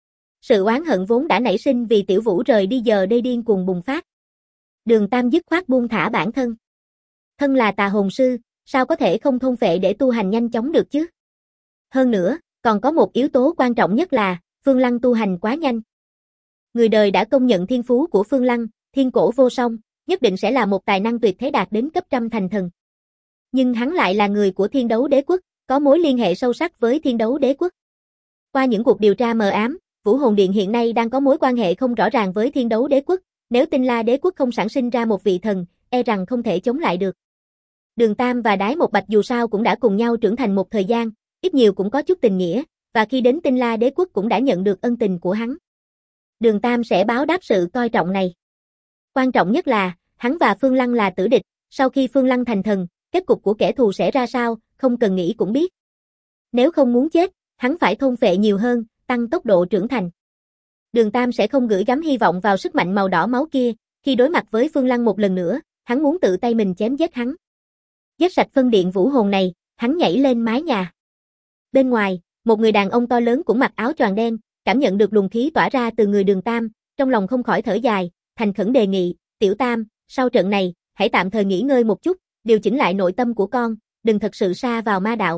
Sự oán hận vốn đã nảy sinh vì Tiểu Vũ rời đi giờ đây điên cuồng bùng phát. Đường Tam dứt khoát buông thả bản thân. Thân là tà hồn sư, sao có thể không thôn phệ để tu hành nhanh chóng được chứ? Hơn nữa, Còn có một yếu tố quan trọng nhất là, Phương Lăng tu hành quá nhanh. Người đời đã công nhận thiên phú của Phương Lăng, thiên cổ vô song, nhất định sẽ là một tài năng tuyệt thế đạt đến cấp trăm thành thần. Nhưng hắn lại là người của Thiên Đấu Đế Quốc, có mối liên hệ sâu sắc với Thiên Đấu Đế Quốc. Qua những cuộc điều tra mờ ám, Vũ Hồn Điện hiện nay đang có mối quan hệ không rõ ràng với Thiên Đấu Đế Quốc, nếu Tinh La Đế Quốc không sản sinh ra một vị thần, e rằng không thể chống lại được. Đường Tam và Đái Một Bạch dù sao cũng đã cùng nhau trưởng thành một thời gian, ít nhiều cũng có chút tình nghĩa, và khi đến Tinh La Đế Quốc cũng đã nhận được ân tình của hắn. Đường Tam sẽ báo đáp sự coi trọng này. Quan trọng nhất là, hắn và Phương Lăng là tử địch, sau khi Phương Lăng thành thần, kết cục của kẻ thù sẽ ra sao, không cần nghĩ cũng biết. Nếu không muốn chết, hắn phải thôn phệ nhiều hơn, tăng tốc độ trưởng thành. Đường Tam sẽ không gửi gắm hy vọng vào sức mạnh màu đỏ máu kia, khi đối mặt với Phương Lăng một lần nữa, hắn muốn tự tay mình chém giết hắn. Giết sạch phân điện vũ hồn này, hắn nhảy lên mái nhà. Bên ngoài, một người đàn ông to lớn cũng mặc áo choàng đen, cảm nhận được luồng khí tỏa ra từ người Đường Tam, trong lòng không khỏi thở dài, thành khẩn đề nghị, Tiểu Tam, sau trận này, hãy tạm thời nghỉ ngơi một chút, điều chỉnh lại nội tâm của con, đừng thật sự sa vào ma đạo.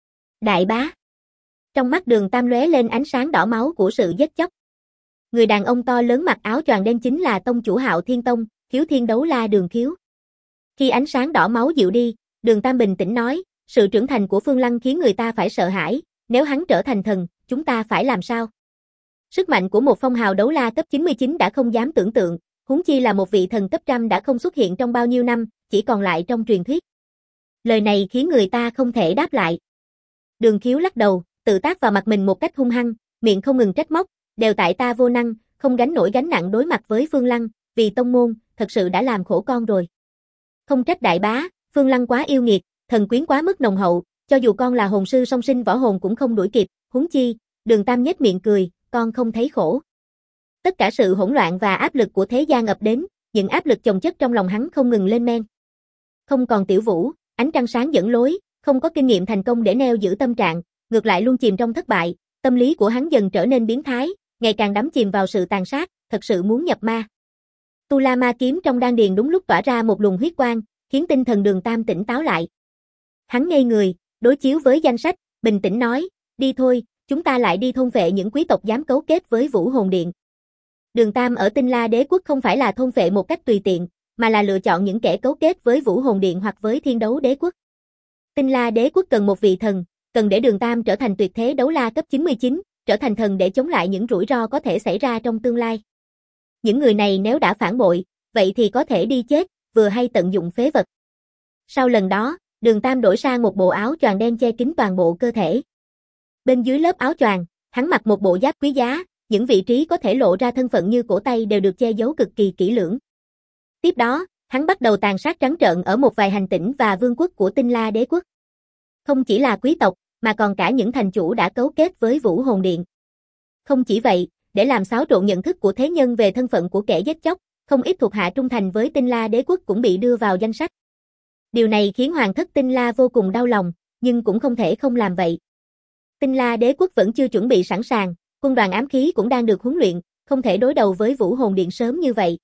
Đại bá. Trong mắt Đường Tam lóe lên ánh sáng đỏ máu của sự giết chóc. Người đàn ông to lớn mặc áo choàng đen chính là tông chủ Hạo Thiên Tông, Khiếu Thiên Đấu La Đường Khiếu. Khi ánh sáng đỏ máu dịu đi, Đường Tam bình tĩnh nói, sự trưởng thành của Phương Lăng khiến người ta phải sợ hãi, nếu hắn trở thành thần, chúng ta phải làm sao? Sức mạnh của một phong hào đấu la cấp 99 đã không dám tưởng tượng, huống chi là một vị thần cấp trăm đã không xuất hiện trong bao nhiêu năm, chỉ còn lại trong truyền thuyết. Lời này khiến người ta không thể đáp lại. Đường Khiếu lắc đầu, tự tát vào mặt mình một cách hung hăng, miệng không ngừng trách móc, đều tại ta vô năng, không gánh nổi gánh nặng đối mặt với Phương Lăng, vì tông môn, thật sự đã làm khổ con rồi. Không trách đại bá, Phương Lăng quá yêu nghiệt, thần quyến quá mức nồng hậu, cho dù con là hồn sư song sinh võ hồn cũng không đuổi kịp, huống chi, Đường Tam nhếch miệng cười, con không thấy khổ. Tất cả sự hỗn loạn và áp lực của thế gian ập đến, những áp lực chồng chất trong lòng hắn không ngừng lên men. Không còn Tiểu Vũ, ánh trăng sáng dẫn lối, không có kinh nghiệm thành công để neo giữ tâm trạng, ngược lại luôn chìm trong thất bại, tâm lý của hắn dần trở nên biến thái, ngày càng đắm chìm vào sự tàn sát, thật sự muốn nhập ma. Tu La Ma kiếm trong đan điền đúng lúc tỏa ra một luồng huyết quang, khiến tinh thần Đường Tam tỉnh táo lại. Hắn ngây người, đối chiếu với danh sách, bình tĩnh nói, đi thôi, chúng ta lại đi thôn phệ những quý tộc dám cấu kết với Vũ Hồn Điện. Đường Tam ở Tinh La Đế Quốc không phải là thôn phệ một cách tùy tiện, mà là lựa chọn những kẻ cấu kết với Vũ Hồn Điện hoặc với Thiên Đấu Đế Quốc. Tinh La Đế Quốc cần một vị thần, cần để Đường Tam trở thành tuyệt thế đấu la cấp 99, trở thành thần để chống lại những rủi ro có thể xảy ra trong tương lai. Những người này nếu đã phản bội, vậy thì có thể đi chết, vừa hay tận dụng phế vật. Sau lần đó, Đường Tam đổi sang một bộ áo choàng đen che kín toàn bộ cơ thể. Bên dưới lớp áo choàng, hắn mặc một bộ giáp quý giá, những vị trí có thể lộ ra thân phận như cổ tay đều được che giấu cực kỳ kỹ lưỡng. Tiếp đó, hắn bắt đầu tàn sát trắng trợn ở một vài hành tinh và vương quốc của Tinh La Đế Quốc. Không chỉ là quý tộc, mà còn cả những thành chủ đã cấu kết với Vũ Hồn Điện. Không chỉ vậy, để làm xáo trộn nhận thức của thế nhân về thân phận của kẻ giết chóc, không ít thuộc hạ trung thành với Tinh La Đế Quốc cũng bị đưa vào danh sách. Điều này khiến Hoàng thất Tinh La vô cùng đau lòng, nhưng cũng không thể không làm vậy. Tinh La Đế Quốc vẫn chưa chuẩn bị sẵn sàng, quân đoàn ám khí cũng đang được huấn luyện, không thể đối đầu với Vũ Hồn Điện sớm như vậy.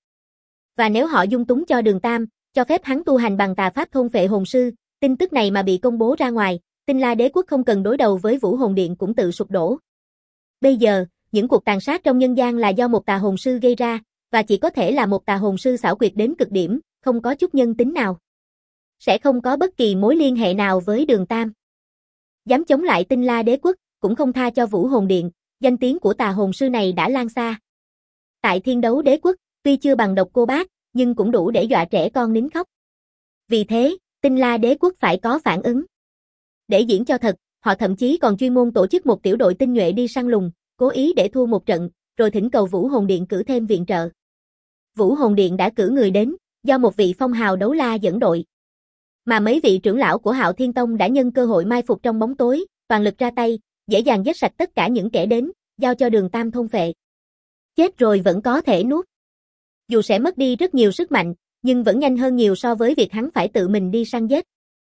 Và nếu họ dung túng cho Đường Tam, cho phép hắn tu hành bằng tà pháp thôn phệ hồn sư, tin tức này mà bị công bố ra ngoài, Tinh La Đế Quốc không cần đối đầu với Vũ Hồn Điện cũng tự sụp đổ. Bây giờ, những cuộc tàn sát trong nhân gian là do một tà hồn sư gây ra, và chỉ có thể là một tà hồn sư xảo quyệt đến cực điểm, không có chút nhân tính nào. Sẽ không có bất kỳ mối liên hệ nào với Đường Tam. Dám chống lại Tinh La Đế Quốc, cũng không tha cho Vũ Hồn Điện, danh tiếng của tà hồn sư này đã lan xa. Tại Thiên Đấu Đế Quốc, tuy chưa bằng Độc Cô Bác, nhưng cũng đủ để dọa trẻ con nín khóc. Vì thế, Tinh La Đế Quốc phải có phản ứng. Để diễn cho thật, họ thậm chí còn chuyên môn tổ chức một tiểu đội tinh nhuệ đi săn lùng, cố ý để thua một trận, rồi thỉnh cầu Vũ Hồn Điện cử thêm viện trợ. Vũ Hồn Điện đã cử người đến, do một vị phong hào đấu la dẫn đội. Mà mấy vị trưởng lão của Hạo Thiên Tông đã nhân cơ hội mai phục trong bóng tối, toàn lực ra tay, dễ dàng giết sạch tất cả những kẻ đến, giao cho Đường Tam thôn phệ. Chết rồi vẫn có thể nuốt. Dù sẽ mất đi rất nhiều sức mạnh, nhưng vẫn nhanh hơn nhiều so với việc hắn phải tự mình đi săn giết.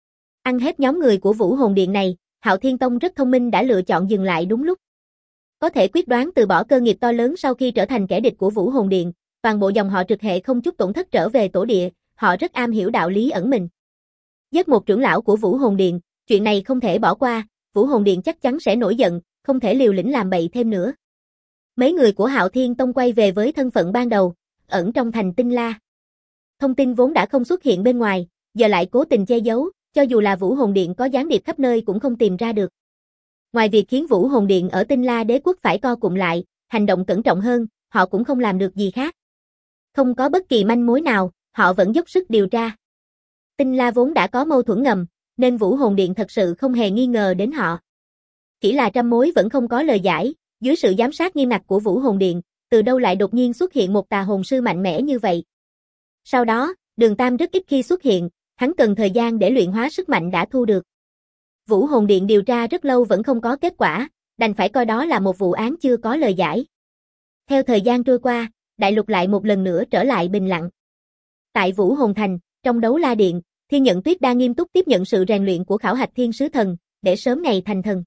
Ăn hết nhóm người của Vũ Hồn Điện này, Hạo Thiên Tông rất thông minh đã lựa chọn dừng lại đúng lúc. Có thể quyết đoán từ bỏ cơ nghiệp to lớn sau khi trở thành kẻ địch của Vũ Hồn Điện, toàn bộ dòng họ trực hệ không chút tổn thất trở về tổ địa, họ rất am hiểu đạo lý ẩn mình. Giết một trưởng lão của Vũ Hồn Điện, chuyện này không thể bỏ qua, Vũ Hồn Điện chắc chắn sẽ nổi giận, không thể liều lĩnh làm bậy thêm nữa. Mấy người của Hạo Thiên Tông quay về với thân phận ban đầu, ẩn trong thành Tinh La. Thông tin vốn đã không xuất hiện bên ngoài, giờ lại cố tình che giấu, cho dù là Vũ Hồn Điện có gián điệp khắp nơi cũng không tìm ra được. Ngoài việc khiến Vũ Hồn Điện ở Tinh La Đế quốc phải co cụm lại, hành động cẩn trọng hơn, họ cũng không làm được gì khác. Không có bất kỳ manh mối nào, họ vẫn dốc sức điều tra. Tinh La vốn đã có mâu thuẫn ngầm, nên Vũ Hồn Điện thật sự không hề nghi ngờ đến họ. Chỉ là trăm mối vẫn không có lời giải, dưới sự giám sát nghiêm ngặt của Vũ Hồn Điện, từ đâu lại đột nhiên xuất hiện một tà hồn sư mạnh mẽ như vậy. Sau đó, Đường Tam rất ít khi xuất hiện, hắn cần thời gian để luyện hóa sức mạnh đã thu được. Vũ Hồn Điện điều tra rất lâu vẫn không có kết quả, đành phải coi đó là một vụ án chưa có lời giải. Theo thời gian trôi qua, đại lục lại một lần nữa trở lại bình lặng. Tại Vũ Hồn Thành, trong Đấu La Điện, Thiên Nhận Tuyết đang nghiêm túc tiếp nhận sự rèn luyện của khảo hạch Thiên Sứ Thần, để sớm ngày thành thần.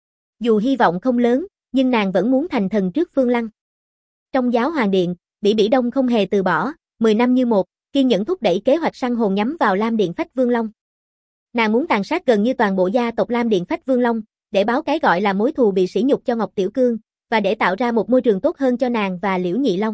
Dù hy vọng không lớn, nhưng nàng vẫn muốn thành thần trước Phương Lăng. Trong Giáo Hoàng Điện, Bỉ Bỉ Đông không hề từ bỏ, 10 năm như một, kiên nhẫn thúc đẩy kế hoạch săn hồn nhắm vào Lam Điện Phách Vương Long. Nàng muốn tàn sát gần như toàn bộ gia tộc Lam Điện Phách Vương Long, để báo cái gọi là mối thù bị sỉ nhục cho Ngọc Tiểu Cương, và để tạo ra một môi trường tốt hơn cho nàng và Liễu Nhị Long.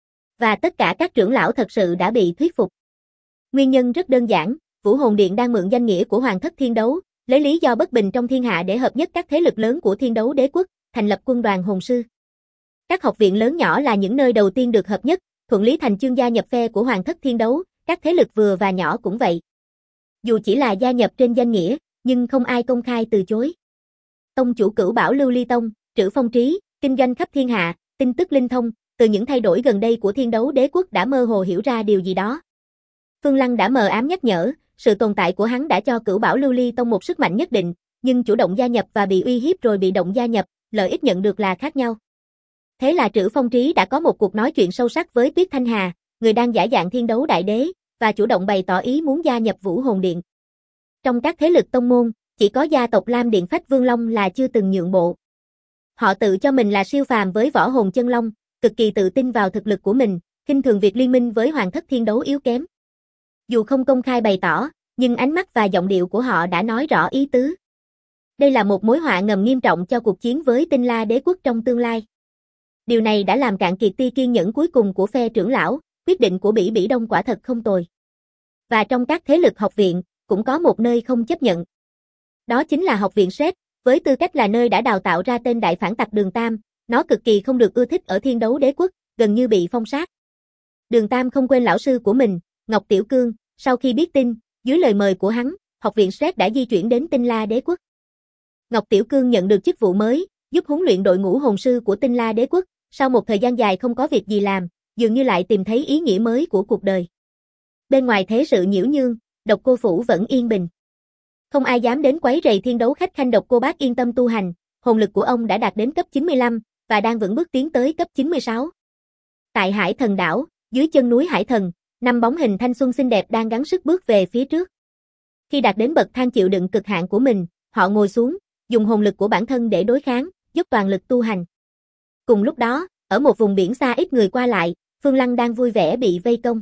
Và tất cả các trưởng lão thật sự đã bị thuyết phục. Nguyên nhân rất đơn giản, Vũ Hồn Điện đang mượn danh nghĩa của Hoàng thất Thiên Đấu, lấy lý do bất bình trong thiên hạ để hợp nhất các thế lực lớn của Thiên Đấu Đế quốc, thành lập quân đoàn hồn sư. Các học viện lớn nhỏ là những nơi đầu tiên được hợp nhất, thuận lý thành chương gia nhập phe của Hoàng thất Thiên Đấu, các thế lực vừa và nhỏ cũng vậy. Dù chỉ là gia nhập trên danh nghĩa, nhưng không ai công khai từ chối. Tông chủ Cửu Bảo Lưu Ly Tông, Trữ Phong Trí, kinh doanh khắp thiên hạ, tin tức linh thông, từ những thay đổi gần đây của Thiên Đấu Đế quốc đã mơ hồ hiểu ra điều gì đó. Phương Lăng đã mờ ám nhắc nhở, sự tồn tại của hắn đã cho Cửu Bảo Lưu Ly Tông một sức mạnh nhất định, nhưng chủ động gia nhập và bị uy hiếp rồi bị động gia nhập, lợi ích nhận được là khác nhau. Thế là Trữ Phong Trí đã có một cuộc nói chuyện sâu sắc với Tuyết Thanh Hà, người đang giả dạng Thiên Đấu Đại Đế, và chủ động bày tỏ ý muốn gia nhập Vũ Hồn Điện. Trong các thế lực tông môn, chỉ có gia tộc Lam Điện Phách Vương Long là chưa từng nhượng bộ. Họ tự cho mình là siêu phàm với võ hồn chân long, cực kỳ tự tin vào thực lực của mình, khinh thường việc liên minh với Hoàng thất Thiên Đấu yếu kém. Dù không công khai bày tỏ, nhưng ánh mắt và giọng điệu của họ đã nói rõ ý tứ. Đây là một mối họa ngầm nghiêm trọng cho cuộc chiến với Tinh La Đế quốc trong tương lai. Điều này đã làm cạn kiệt tia kiên nhẫn cuối cùng của phe trưởng lão, quyết định của Bỉ Bỉ Đông quả thật không tồi. Và trong các thế lực học viện, cũng có một nơi không chấp nhận. Đó chính là học viện Sét, với tư cách là nơi đã đào tạo ra tên đại phản tặc Đường Tam, nó cực kỳ không được ưa thích ở Thiên Đấu Đế quốc, gần như bị phong sát. Đường Tam không quên lão sư của mình, Ngọc Tiểu Cương, sau khi biết tin, dưới lời mời của hắn, học viện Sét đã di chuyển đến Tinh La Đế quốc. Ngọc Tiểu Cương nhận được chức vụ mới, giúp huấn luyện đội ngũ hồn sư của Tinh La Đế quốc, sau một thời gian dài không có việc gì làm, dường như lại tìm thấy ý nghĩa mới của cuộc đời. Bên ngoài thế sự nhiễu nhương, Độc Cô phủ vẫn yên bình. Không ai dám đến quấy rầy Thiên Đấu khách khanh Độc Cô Bác yên tâm tu hành, hồn lực của ông đã đạt đến cấp 95 và đang vững bước tiến tới cấp 96. Tại Hải Thần đảo, dưới chân núi Hải Thần, 5 bóng hình thanh xuân xinh đẹp đang gắng sức bước về phía trước. Khi đạt đến bậc thang chịu đựng cực hạn của mình, họ ngồi xuống, dùng hồn lực của bản thân để đối kháng, dốc toàn lực tu hành. Cùng lúc đó, ở một vùng biển xa ít người qua lại, Phương Lăng đang vui vẻ bị vây công.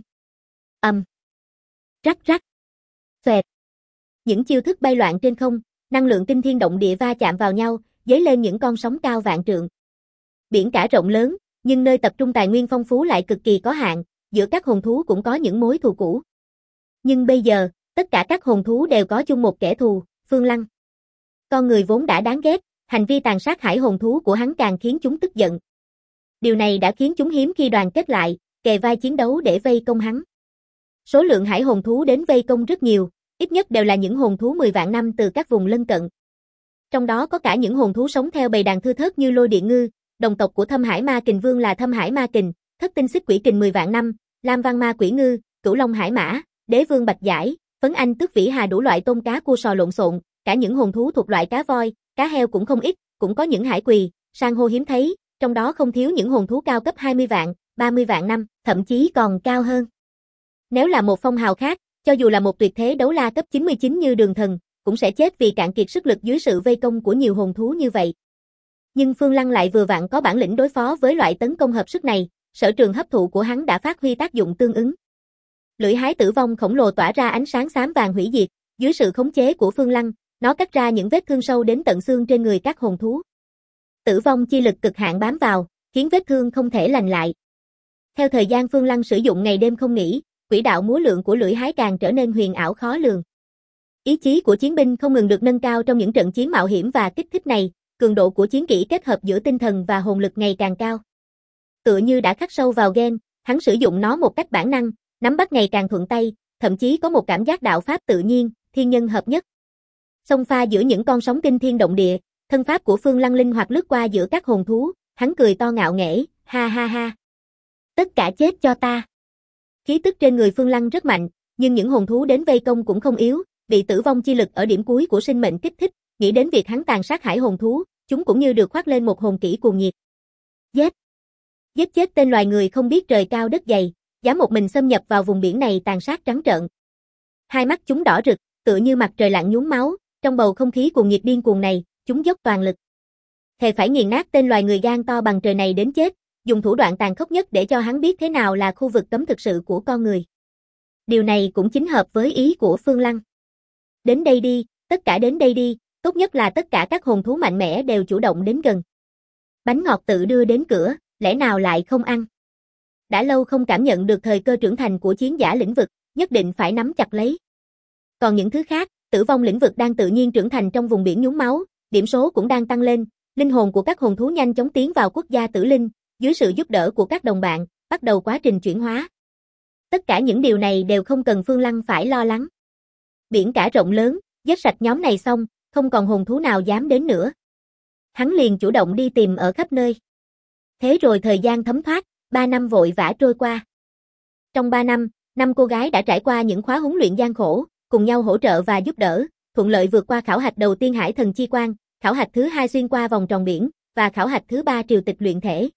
Rắc rắc. Xoẹt. Những chiêu thức bay loạn trên không, năng lượng kinh thiên động địa va chạm vào nhau, dấy lên những con sóng cao vạn trượng. Biển cả rộng lớn, nhưng nơi tập trung tài nguyên phong phú lại cực kỳ có hạn, giữa các hồn thú cũng có những mối thù cũ. Nhưng bây giờ, tất cả các hồn thú đều có chung một kẻ thù, Phương Lăng. Con người vốn đã đáng ghét, hành vi tàn sát hải hồn thú của hắn càng khiến chúng tức giận. Điều này đã khiến chúng hiếm khi đoàn kết lại, kề vai chiến đấu để vây công hắn. Số lượng hải hồn thú đến vây công rất nhiều, ít nhất đều là những hồn thú 10 vạn năm từ các vùng lân cận. Trong đó có cả những hồn thú sống theo bầy đàn thưa thớt như Lôi Điện Ngư, đồng tộc của Thâm Hải Ma Kình Vương là Thâm Hải Ma Kình, Thất Tinh Xích Quỷ Kình 10 vạn năm, Lam Văn Ma Quỷ Ngư, Cửu Long Hải Mã, Đế Vương Bạch Giải, Phấn Anh Tước Vĩ Hà đủ loại tôm cá cua sò lộn xộn, cả những hồn thú thuộc loại cá voi, cá heo cũng không ít, cũng có những hải quỳ, san hô hiếm thấy, trong đó không thiếu những hồn thú cao cấp 20 vạn, 30 vạn năm, thậm chí còn cao hơn. Nếu là một phong hào khác, cho dù là một tuyệt thế đấu la cấp 99 như Đường Thần, cũng sẽ chết vì cạn kiệt sức lực dưới sự vây công của nhiều hồn thú như vậy. Nhưng Phương Lăng lại vừa vặn có bản lĩnh đối phó với loại tấn công hợp sức này, sở trường hấp thụ của hắn đã phát huy tác dụng tương ứng. Lưỡi hái tử vong khổng lồ tỏa ra ánh sáng xám vàng hủy diệt, dưới sự khống chế của Phương Lăng, nó cắt ra những vết thương sâu đến tận xương trên người các hồn thú. Tử vong chi lực cực hạn bám vào, khiến vết thương không thể lành lại. Theo thời gian Phương Lăng sử dụng ngày đêm không nghỉ, quỹ đạo múa lượn của lưỡi hái càng trở nên huyền ảo khó lường. Ý chí của chiến binh không ngừng được nâng cao trong những trận chiến mạo hiểm và kích thích này, cường độ của chiến kỹ kết hợp giữa tinh thần và hồn lực ngày càng cao. Tựa như đã khắc sâu vào gen, hắn sử dụng nó một cách bản năng, nắm bắt ngày càng thuận tay, thậm chí có một cảm giác đạo pháp tự nhiên, thiên nhân hợp nhất. Xông pha giữa những con sóng kinh thiên động địa, thân pháp của Phương Lăng linh hoạt lướt qua giữa các hồn thú, hắn cười to ngạo nghễ, ha ha ha. Tất cả chết cho ta. Khí tức trên người Phương Lăng rất mạnh, nhưng những hồn thú đến vây công cũng không yếu, bị tử vong chi lực ở điểm cuối của sinh mệnh kích thích, nghĩ đến việc hắn tàn sát hải hồn thú, chúng cũng như được khoác lên một hồn kỹ cuồng nhiệt. Giết! Giết chết tên loài người không biết trời cao đất dày, dám một mình xâm nhập vào vùng biển này tàn sát trắng trợn. Hai mắt chúng đỏ rực, tựa như mặt trời lặn nhuốm máu, trong bầu không khí cuồng nhiệt điên cuồng này, chúng dốc toàn lực. Thề phải nghiền nát tên loài người gan to bằng trời này đến chết, dùng thủ đoạn tàn khốc nhất để cho hắn biết thế nào là khu vực cấm thực sự của con người. Điều này cũng chính hợp với ý của Phương Lăng. Đến đây đi, tất cả đến đây đi, tốt nhất là tất cả các hồn thú mạnh mẽ đều chủ động đến gần. Bánh ngọt tự đưa đến cửa, lẽ nào lại không ăn? Đã lâu không cảm nhận được thời cơ trưởng thành của chiến giả lĩnh vực, nhất định phải nắm chặt lấy. Còn những thứ khác, tử vong lĩnh vực đang tự nhiên trưởng thành trong vùng biển nhúng máu, điểm số cũng đang tăng lên, linh hồn của các hồn thú nhanh chóng tiến vào quốc gia tử linh, dưới sự giúp đỡ của các đồng bạn, bắt đầu quá trình chuyển hóa. Tất cả những điều này đều không cần Phương Lăng phải lo lắng. Biển cả rộng lớn, giết sạch nhóm này xong, không còn hồn thú nào dám đến nữa. Hắn liền chủ động đi tìm ở khắp nơi. Thế rồi thời gian thấm thoát, 3 năm vội vã trôi qua. Trong 3 năm, 5 cô gái đã trải qua những khóa huấn luyện gian khổ, cùng nhau hỗ trợ và giúp đỡ, thuận lợi vượt qua khảo hạch đầu tiên Hải Thần Chi Quan, khảo hạch thứ 2 xuyên qua vòng tròn biển, và khảo hạch thứ 3 triều tịch luyện thể.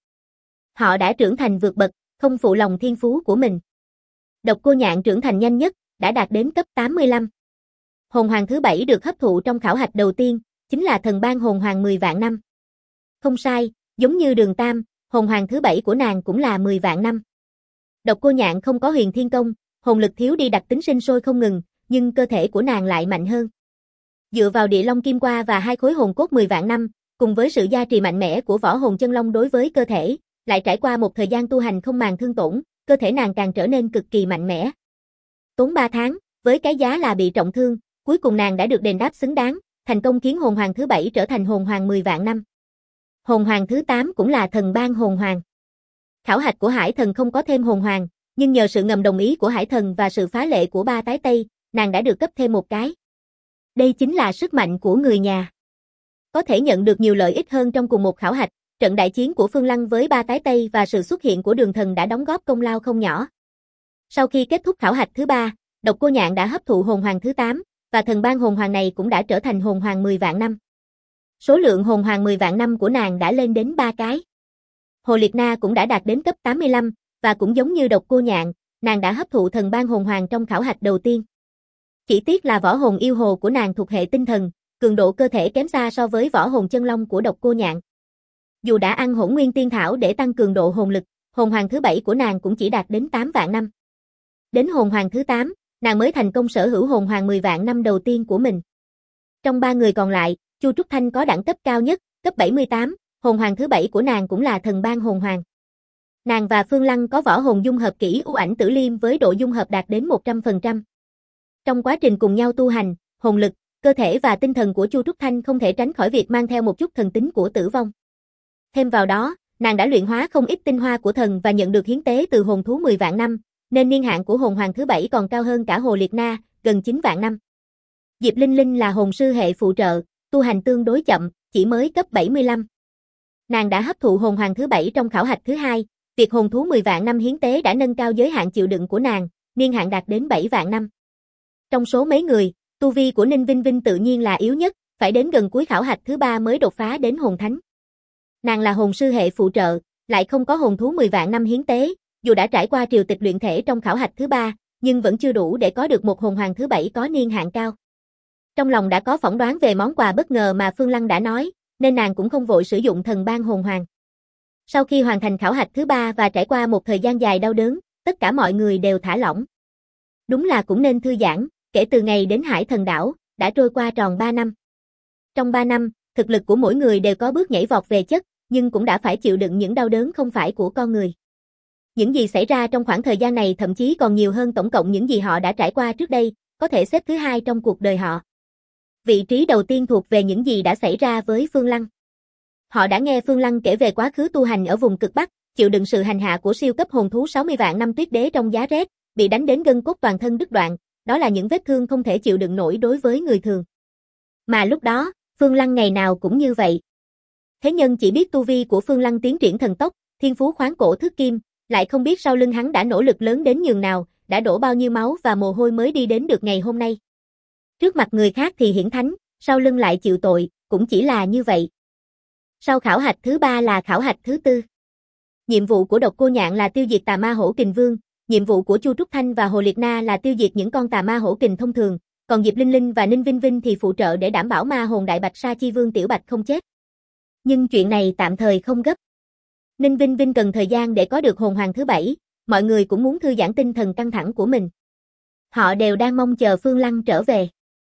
Họ đã trưởng thành vượt bậc, không phụ lòng thiên phú của mình. Độc Cô Nhạn trưởng thành nhanh nhất, đã đạt đến cấp 85. Hồn hoàng thứ 7 được hấp thụ trong khảo hạch đầu tiên, chính là thần ban hồn hoàng 10 vạn năm. Không sai, giống như Đường Tam, hồn hoàng thứ 7 của nàng cũng là 10 vạn năm. Độc Cô Nhạn không có huyền thiên công, hồn lực thiếu đi đặc tính sinh sôi không ngừng, nhưng cơ thể của nàng lại mạnh hơn. Dựa vào địa long kim qua và 2 khối hồn cốt 10 vạn năm, cùng với sự gia trì mạnh mẽ của võ hồn chân long đối với cơ thể, lại trải qua một thời gian tu hành không màng thương tổn, cơ thể nàng càng trở nên cực kỳ mạnh mẽ. Tốn 3 tháng, với cái giá là bị trọng thương, cuối cùng nàng đã được đền đáp xứng đáng, thành công khiến hồn hoàng thứ 7 trở thành hồn hoàng 10 vạn năm. Hồn hoàng thứ 8 cũng là thần ban hồn hoàng. Khảo hạch của Hải Thần không có thêm hồn hoàng, nhưng nhờ sự ngầm đồng ý của Hải Thần và sự phá lệ của ba tái Tây, nàng đã được cấp thêm một cái. Đây chính là sức mạnh của người nhà. Có thể nhận được nhiều lợi ích hơn trong cùng một khảo hạch, trận đại chiến của Phương Lăng với ba tái Tây và sự xuất hiện của Đường Thần đã đóng góp công lao không nhỏ. Sau khi kết thúc khảo hạch thứ 3, Độc Cô Nhạn đã hấp thụ hồn hoàng thứ 8, và thần ban hồn hoàng này cũng đã trở thành hồn hoàng 10 vạn năm. Số lượng hồn hoàng 10 vạn năm của nàng đã lên đến 3 cái. Hồ Liệt Na cũng đã đạt đến cấp 85, và cũng giống như Độc Cô Nhạn, nàng đã hấp thụ thần ban hồn hoàng trong khảo hạch đầu tiên. Chỉ tiếc là võ hồn yêu hồ của nàng thuộc hệ tinh thần, cường độ cơ thể kém xa so với võ hồn chân long của Độc Cô Nhạn. Dù đã ăn hỗn nguyên tiên thảo để tăng cường độ hồn lực, hồn hoàng thứ 7 của nàng cũng chỉ đạt đến 8 vạn năm. Đến hồn hoàng thứ 8, nàng mới thành công sở hữu hồn hoàng 10 vạn năm đầu tiên của mình. Trong 3 người còn lại, Chu Trúc Thanh có đẳng cấp cao nhất, cấp 78, hồn hoàng thứ 7 của nàng cũng là thần ban hồn hoàng. Nàng và Phương Lăng có võ hồn dung hợp kỹ U Ảnh Tử Liêm với độ dung hợp đạt đến 100%. Trong quá trình cùng nhau tu hành, hồn lực, cơ thể và tinh thần của Chu Trúc Thanh không thể tránh khỏi việc mang theo một chút thần tính của tử vong. Thêm vào đó, nàng đã luyện hóa không ít tinh hoa của thần và nhận được hiến tế từ hồn thú 10 vạn năm, nên niên hạn của hồn hoàng thứ 7 còn cao hơn cả Hồ Liệt Na, gần 9 vạn năm. Diệp Linh Linh là hồn sư hệ phụ trợ, tu hành tương đối chậm, chỉ mới cấp 75. Nàng đã hấp thụ hồn hoàng thứ 7 trong khảo hạch thứ 2, việc hồn thú 10 vạn năm hiến tế đã nâng cao giới hạn chịu đựng của nàng, niên hạn đạt đến 7 vạn năm. Trong số mấy người, tu vi của Ninh Vinh Vinh tự nhiên là yếu nhất, phải đến gần cuối khảo hạch thứ 3 mới đột phá đến hồn thánh. Nàng là hồn sư hệ phụ trợ, lại không có hồn thú 10 vạn năm hiến tế, dù đã trải qua triều tịch luyện thể trong khảo hạch thứ 3, nhưng vẫn chưa đủ để có được một hồn hoàng thứ 7 có niên hạn cao. Trong lòng đã có phỏng đoán về món quà bất ngờ mà Phương Lăng đã nói, nên nàng cũng không vội sử dụng thần ban hồn hoàng. Sau khi hoàn thành khảo hạch thứ 3 và trải qua một thời gian dài đau đớn, tất cả mọi người đều thả lỏng. Đúng là cũng nên thư giãn, kể từ ngày đến Hải Thần Đảo, đã trôi qua tròn 3 năm. Trong 3 năm, thực lực của mỗi người đều có bước nhảy vọt về chất, nhưng cũng đã phải chịu đựng những đau đớn không phải của con người. Những gì xảy ra trong khoảng thời gian này thậm chí còn nhiều hơn tổng cộng những gì họ đã trải qua trước đây, có thể xếp thứ hai trong cuộc đời họ. Vị trí đầu tiên thuộc về những gì đã xảy ra với Phương Lăng. Họ đã nghe Phương Lăng kể về quá khứ tu hành ở vùng cực Bắc, chịu đựng sự hành hạ của siêu cấp hồn thú 60 vạn năm tuyết đế trong giá rét, bị đánh đến gân cốt toàn thân đứt đoạn, đó là những vết thương không thể chịu đựng nổi đối với người thường. Mà lúc đó, Phương Lăng ngày nào cũng như vậy. Thế nhân chỉ biết tu vi của Phương Lăng tiến triển thần tốc, thiên phú khoáng cổ thước kim, lại không biết sau lưng hắn đã nỗ lực lớn đến nhường nào, đã đổ bao nhiêu máu và mồ hôi mới đi đến được ngày hôm nay. Trước mặt người khác thì hiển thánh, sau lưng lại chịu tội, cũng chỉ là như vậy. Sau khảo hạch thứ 3 là khảo hạch thứ 4. Nhiệm vụ của Độc Cô Nhạn là tiêu diệt tà ma hổ kình vương, nhiệm vụ của Chu Trúc Thanh và Hồ Liệt Na là tiêu diệt những con tà ma hổ kình thông thường, còn Diệp Linh Linh và Ninh Vinh Vinh thì phụ trợ để đảm bảo ma hồn đại bạch sa chi vương Tiểu Bạch không chết. Nhưng chuyện này tạm thời không gấp. Ninh Vinh Vinh cần thời gian để có được hồn hoàng thứ 7, mọi người cũng muốn thư giãn tinh thần căng thẳng của mình. Họ đều đang mong chờ Phương Lăng trở về.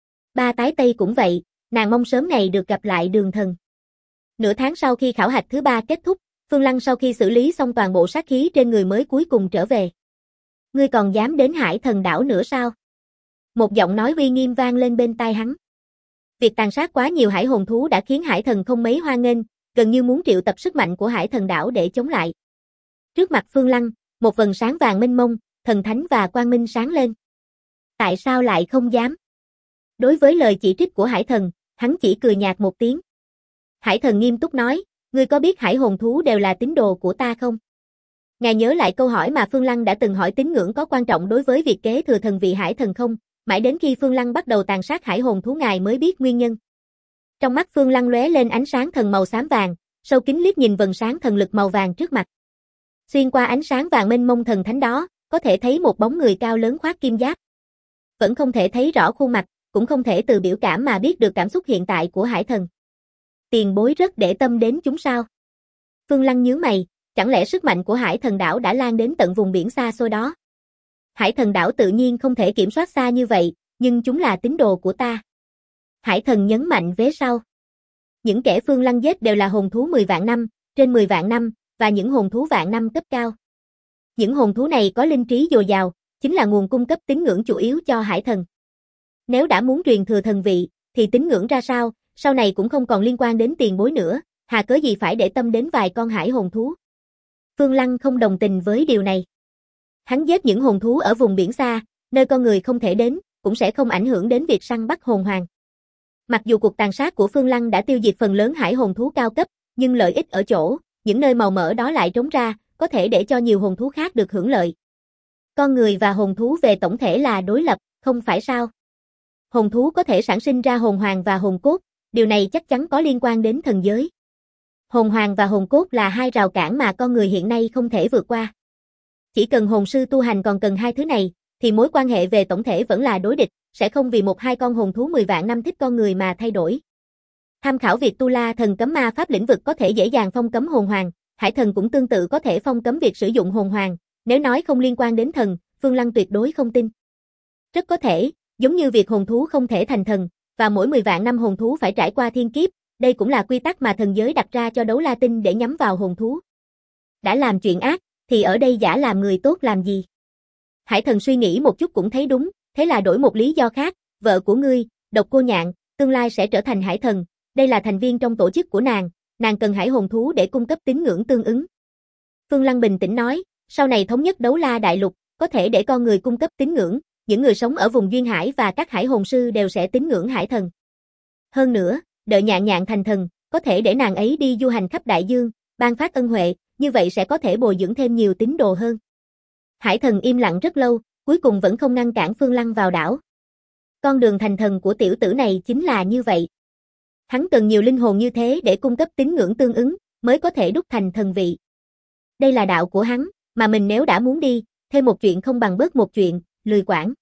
Ba Tái Tây cũng vậy, nàng mong sớm ngày được gặp lại Đường Thần. Nửa tháng sau khi khảo hạch thứ 3 kết thúc, Phương Lăng sau khi xử lý xong toàn bộ sát khí trên người mới cuối cùng trở về. Ngươi còn dám đến Hải Thần đảo nữa sao? Một giọng nói uy nghiêm vang lên bên tai hắn. Việc tàn sát quá nhiều hải hồn thú đã khiến Hải Thần không mấy hoan nghênh, gần như muốn triệu tập sức mạnh của Hải Thần đảo để chống lại. Trước mặt Phương Lăng, một vầng sáng vàng mênh mông, thần thánh và quang minh sáng lên. Tại sao lại không dám? Đối với lời chỉ trích của Hải Thần, hắn chỉ cười nhạt một tiếng. Hải Thần nghiêm túc nói, ngươi có biết hải hồn thú đều là tín đồ của ta không? Ngài nhớ lại câu hỏi mà Phương Lăng đã từng hỏi tín ngưỡng có quan trọng đối với việc kế thừa thần vị Hải Thần không? Mãi đến khi Phương Lăng bắt đầu tàn sát hải hồn thú ngài mới biết nguyên nhân. Trong mắt Phương Lăng lóe lên ánh sáng thần màu xám vàng, sâu kín liếc nhìn vầng sáng thần lực màu vàng trước mặt. Xuyên qua ánh sáng vàng mênh mông thần thánh đó, có thể thấy một bóng người cao lớn khoác kim giáp. Vẫn không thể thấy rõ khuôn mặt, cũng không thể từ biểu cảm mà biết được cảm xúc hiện tại của Hải Thần. Tiền bối rất để tâm đến chúng sao? Phương Lăng nhướng mày, chẳng lẽ sức mạnh của Hải Thần đảo đã lan đến tận vùng biển xa xôi đó? Hải Thần đảo tự nhiên không thể kiểm soát xa như vậy, nhưng chúng là tín đồ của ta. Hải Thần nhấn mạnh vế sau. Những kẻ Phương Lăng giết đều là hồn thú 10 vạn năm, trên 10 vạn năm, và những hồn thú vạn năm cấp cao. Những hồn thú này có linh trí dồi dào, chính là nguồn cung cấp tín ngưỡng chủ yếu cho Hải Thần. Nếu đã muốn truyền thừa thần vị, thì tín ngưỡng ra sao, sau này cũng không còn liên quan đến tiền bối nữa, hà cớ gì phải để tâm đến vài con hải hồn thú. Phương Lăng không đồng tình với điều này. Hắn giết những hồn thú ở vùng biển xa, nơi con người không thể đến, cũng sẽ không ảnh hưởng đến việc săn bắt hồn hoàng. Mặc dù cuộc tàn sát của Phương Lăng đã tiêu diệt phần lớn hải hồn thú cao cấp, nhưng lợi ích ở chỗ, những nơi màu mỡ đó lại trống ra, có thể để cho nhiều hồn thú khác được hưởng lợi. Con người và hồn thú về tổng thể là đối lập, không phải sao? Hồn thú có thể sản sinh ra hồn hoàng và hồn cốt, điều này chắc chắn có liên quan đến thần giới. Hồn hoàng và hồn cốt là hai rào cản mà con người hiện nay không thể vượt qua. Chỉ cần hồn sư tu hành còn cần hai thứ này, thì mối quan hệ về tổng thể vẫn là đối địch, sẽ không vì một hai con hồn thú 10 vạn năm thích con người mà thay đổi. Tham khảo việc tu la thần cấm ma pháp lĩnh vực có thể dễ dàng phong cấm hồn hoàng, Hải Thần cũng tương tự có thể phong cấm việc sử dụng hồn hoàng, nếu nói không liên quan đến thần, Phương Lăng tuyệt đối không tin. Rất có thể, giống như việc hồn thú không thể thành thần, và mỗi 10 vạn năm hồn thú phải trải qua thiên kiếp, đây cũng là quy tắc mà thần giới đặt ra cho đấu la tinh để nhắm vào hồn thú. Đã làm chuyện ác, thì ở đây giả làm người tốt làm gì? Hải Thần suy nghĩ một chút cũng thấy đúng, thế là đổi một lý do khác, vợ của ngươi, Độc Cô Nhạn, tương lai sẽ trở thành Hải Thần, đây là thành viên trong tổ chức của nàng cần hải hồn thú để cung cấp tín ngưỡng tương ứng. Phương Lăng bình tĩnh nói, sau này thống nhất đấu la đại lục, có thể để con người cung cấp tín ngưỡng, những người sống ở vùng duyên hải và các hải hồn sư đều sẽ tín ngưỡng Hải Thần. Hơn nữa, đợi Nhạn Nhạn thành thần, có thể để nàng ấy đi du hành khắp đại dương, ban phát ân huệ, như vậy sẽ có thể bồi dưỡng thêm nhiều tín đồ hơn. Hải Thần im lặng rất lâu, cuối cùng vẫn không ngăn cản Phương Lăng vào đảo. Con đường thành thần của tiểu tử này chính là như vậy. Hắn cần nhiều linh hồn như thế để cung cấp tín ngưỡng tương ứng, mới có thể đúc thành thần vị. Đây là đạo của hắn, mà mình nếu đã muốn đi, thêm một chuyện không bằng bớt một chuyện, lười quản.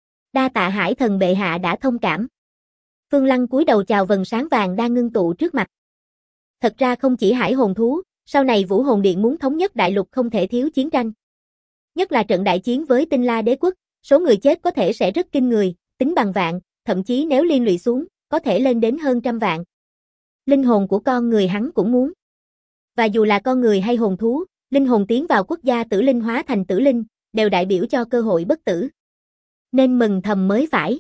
Đa tạ Hải Thần bệ hạ đã thông cảm. Phương Lăng cúi đầu chào vầng sáng vàng đang ngưng tụ trước mặt. Thật ra không chỉ hải hồn thú, sau này Vũ Hồn Điện muốn thống nhất đại lục không thể thiếu chiến tranh. Nhất là trận đại chiến với Tinh La Đế quốc, số người chết có thể sẽ rất kinh người, tính bằng vạn, thậm chí nếu liên lụy xuống, có thể lên đến hơn trăm vạn. Linh hồn của con người hắn cũng muốn. Và dù là con người hay hồn thú, linh hồn tiến vào quốc gia tử linh hóa thành tử linh, đều đại biểu cho cơ hội bất tử. Nên mừng thầm mới phải.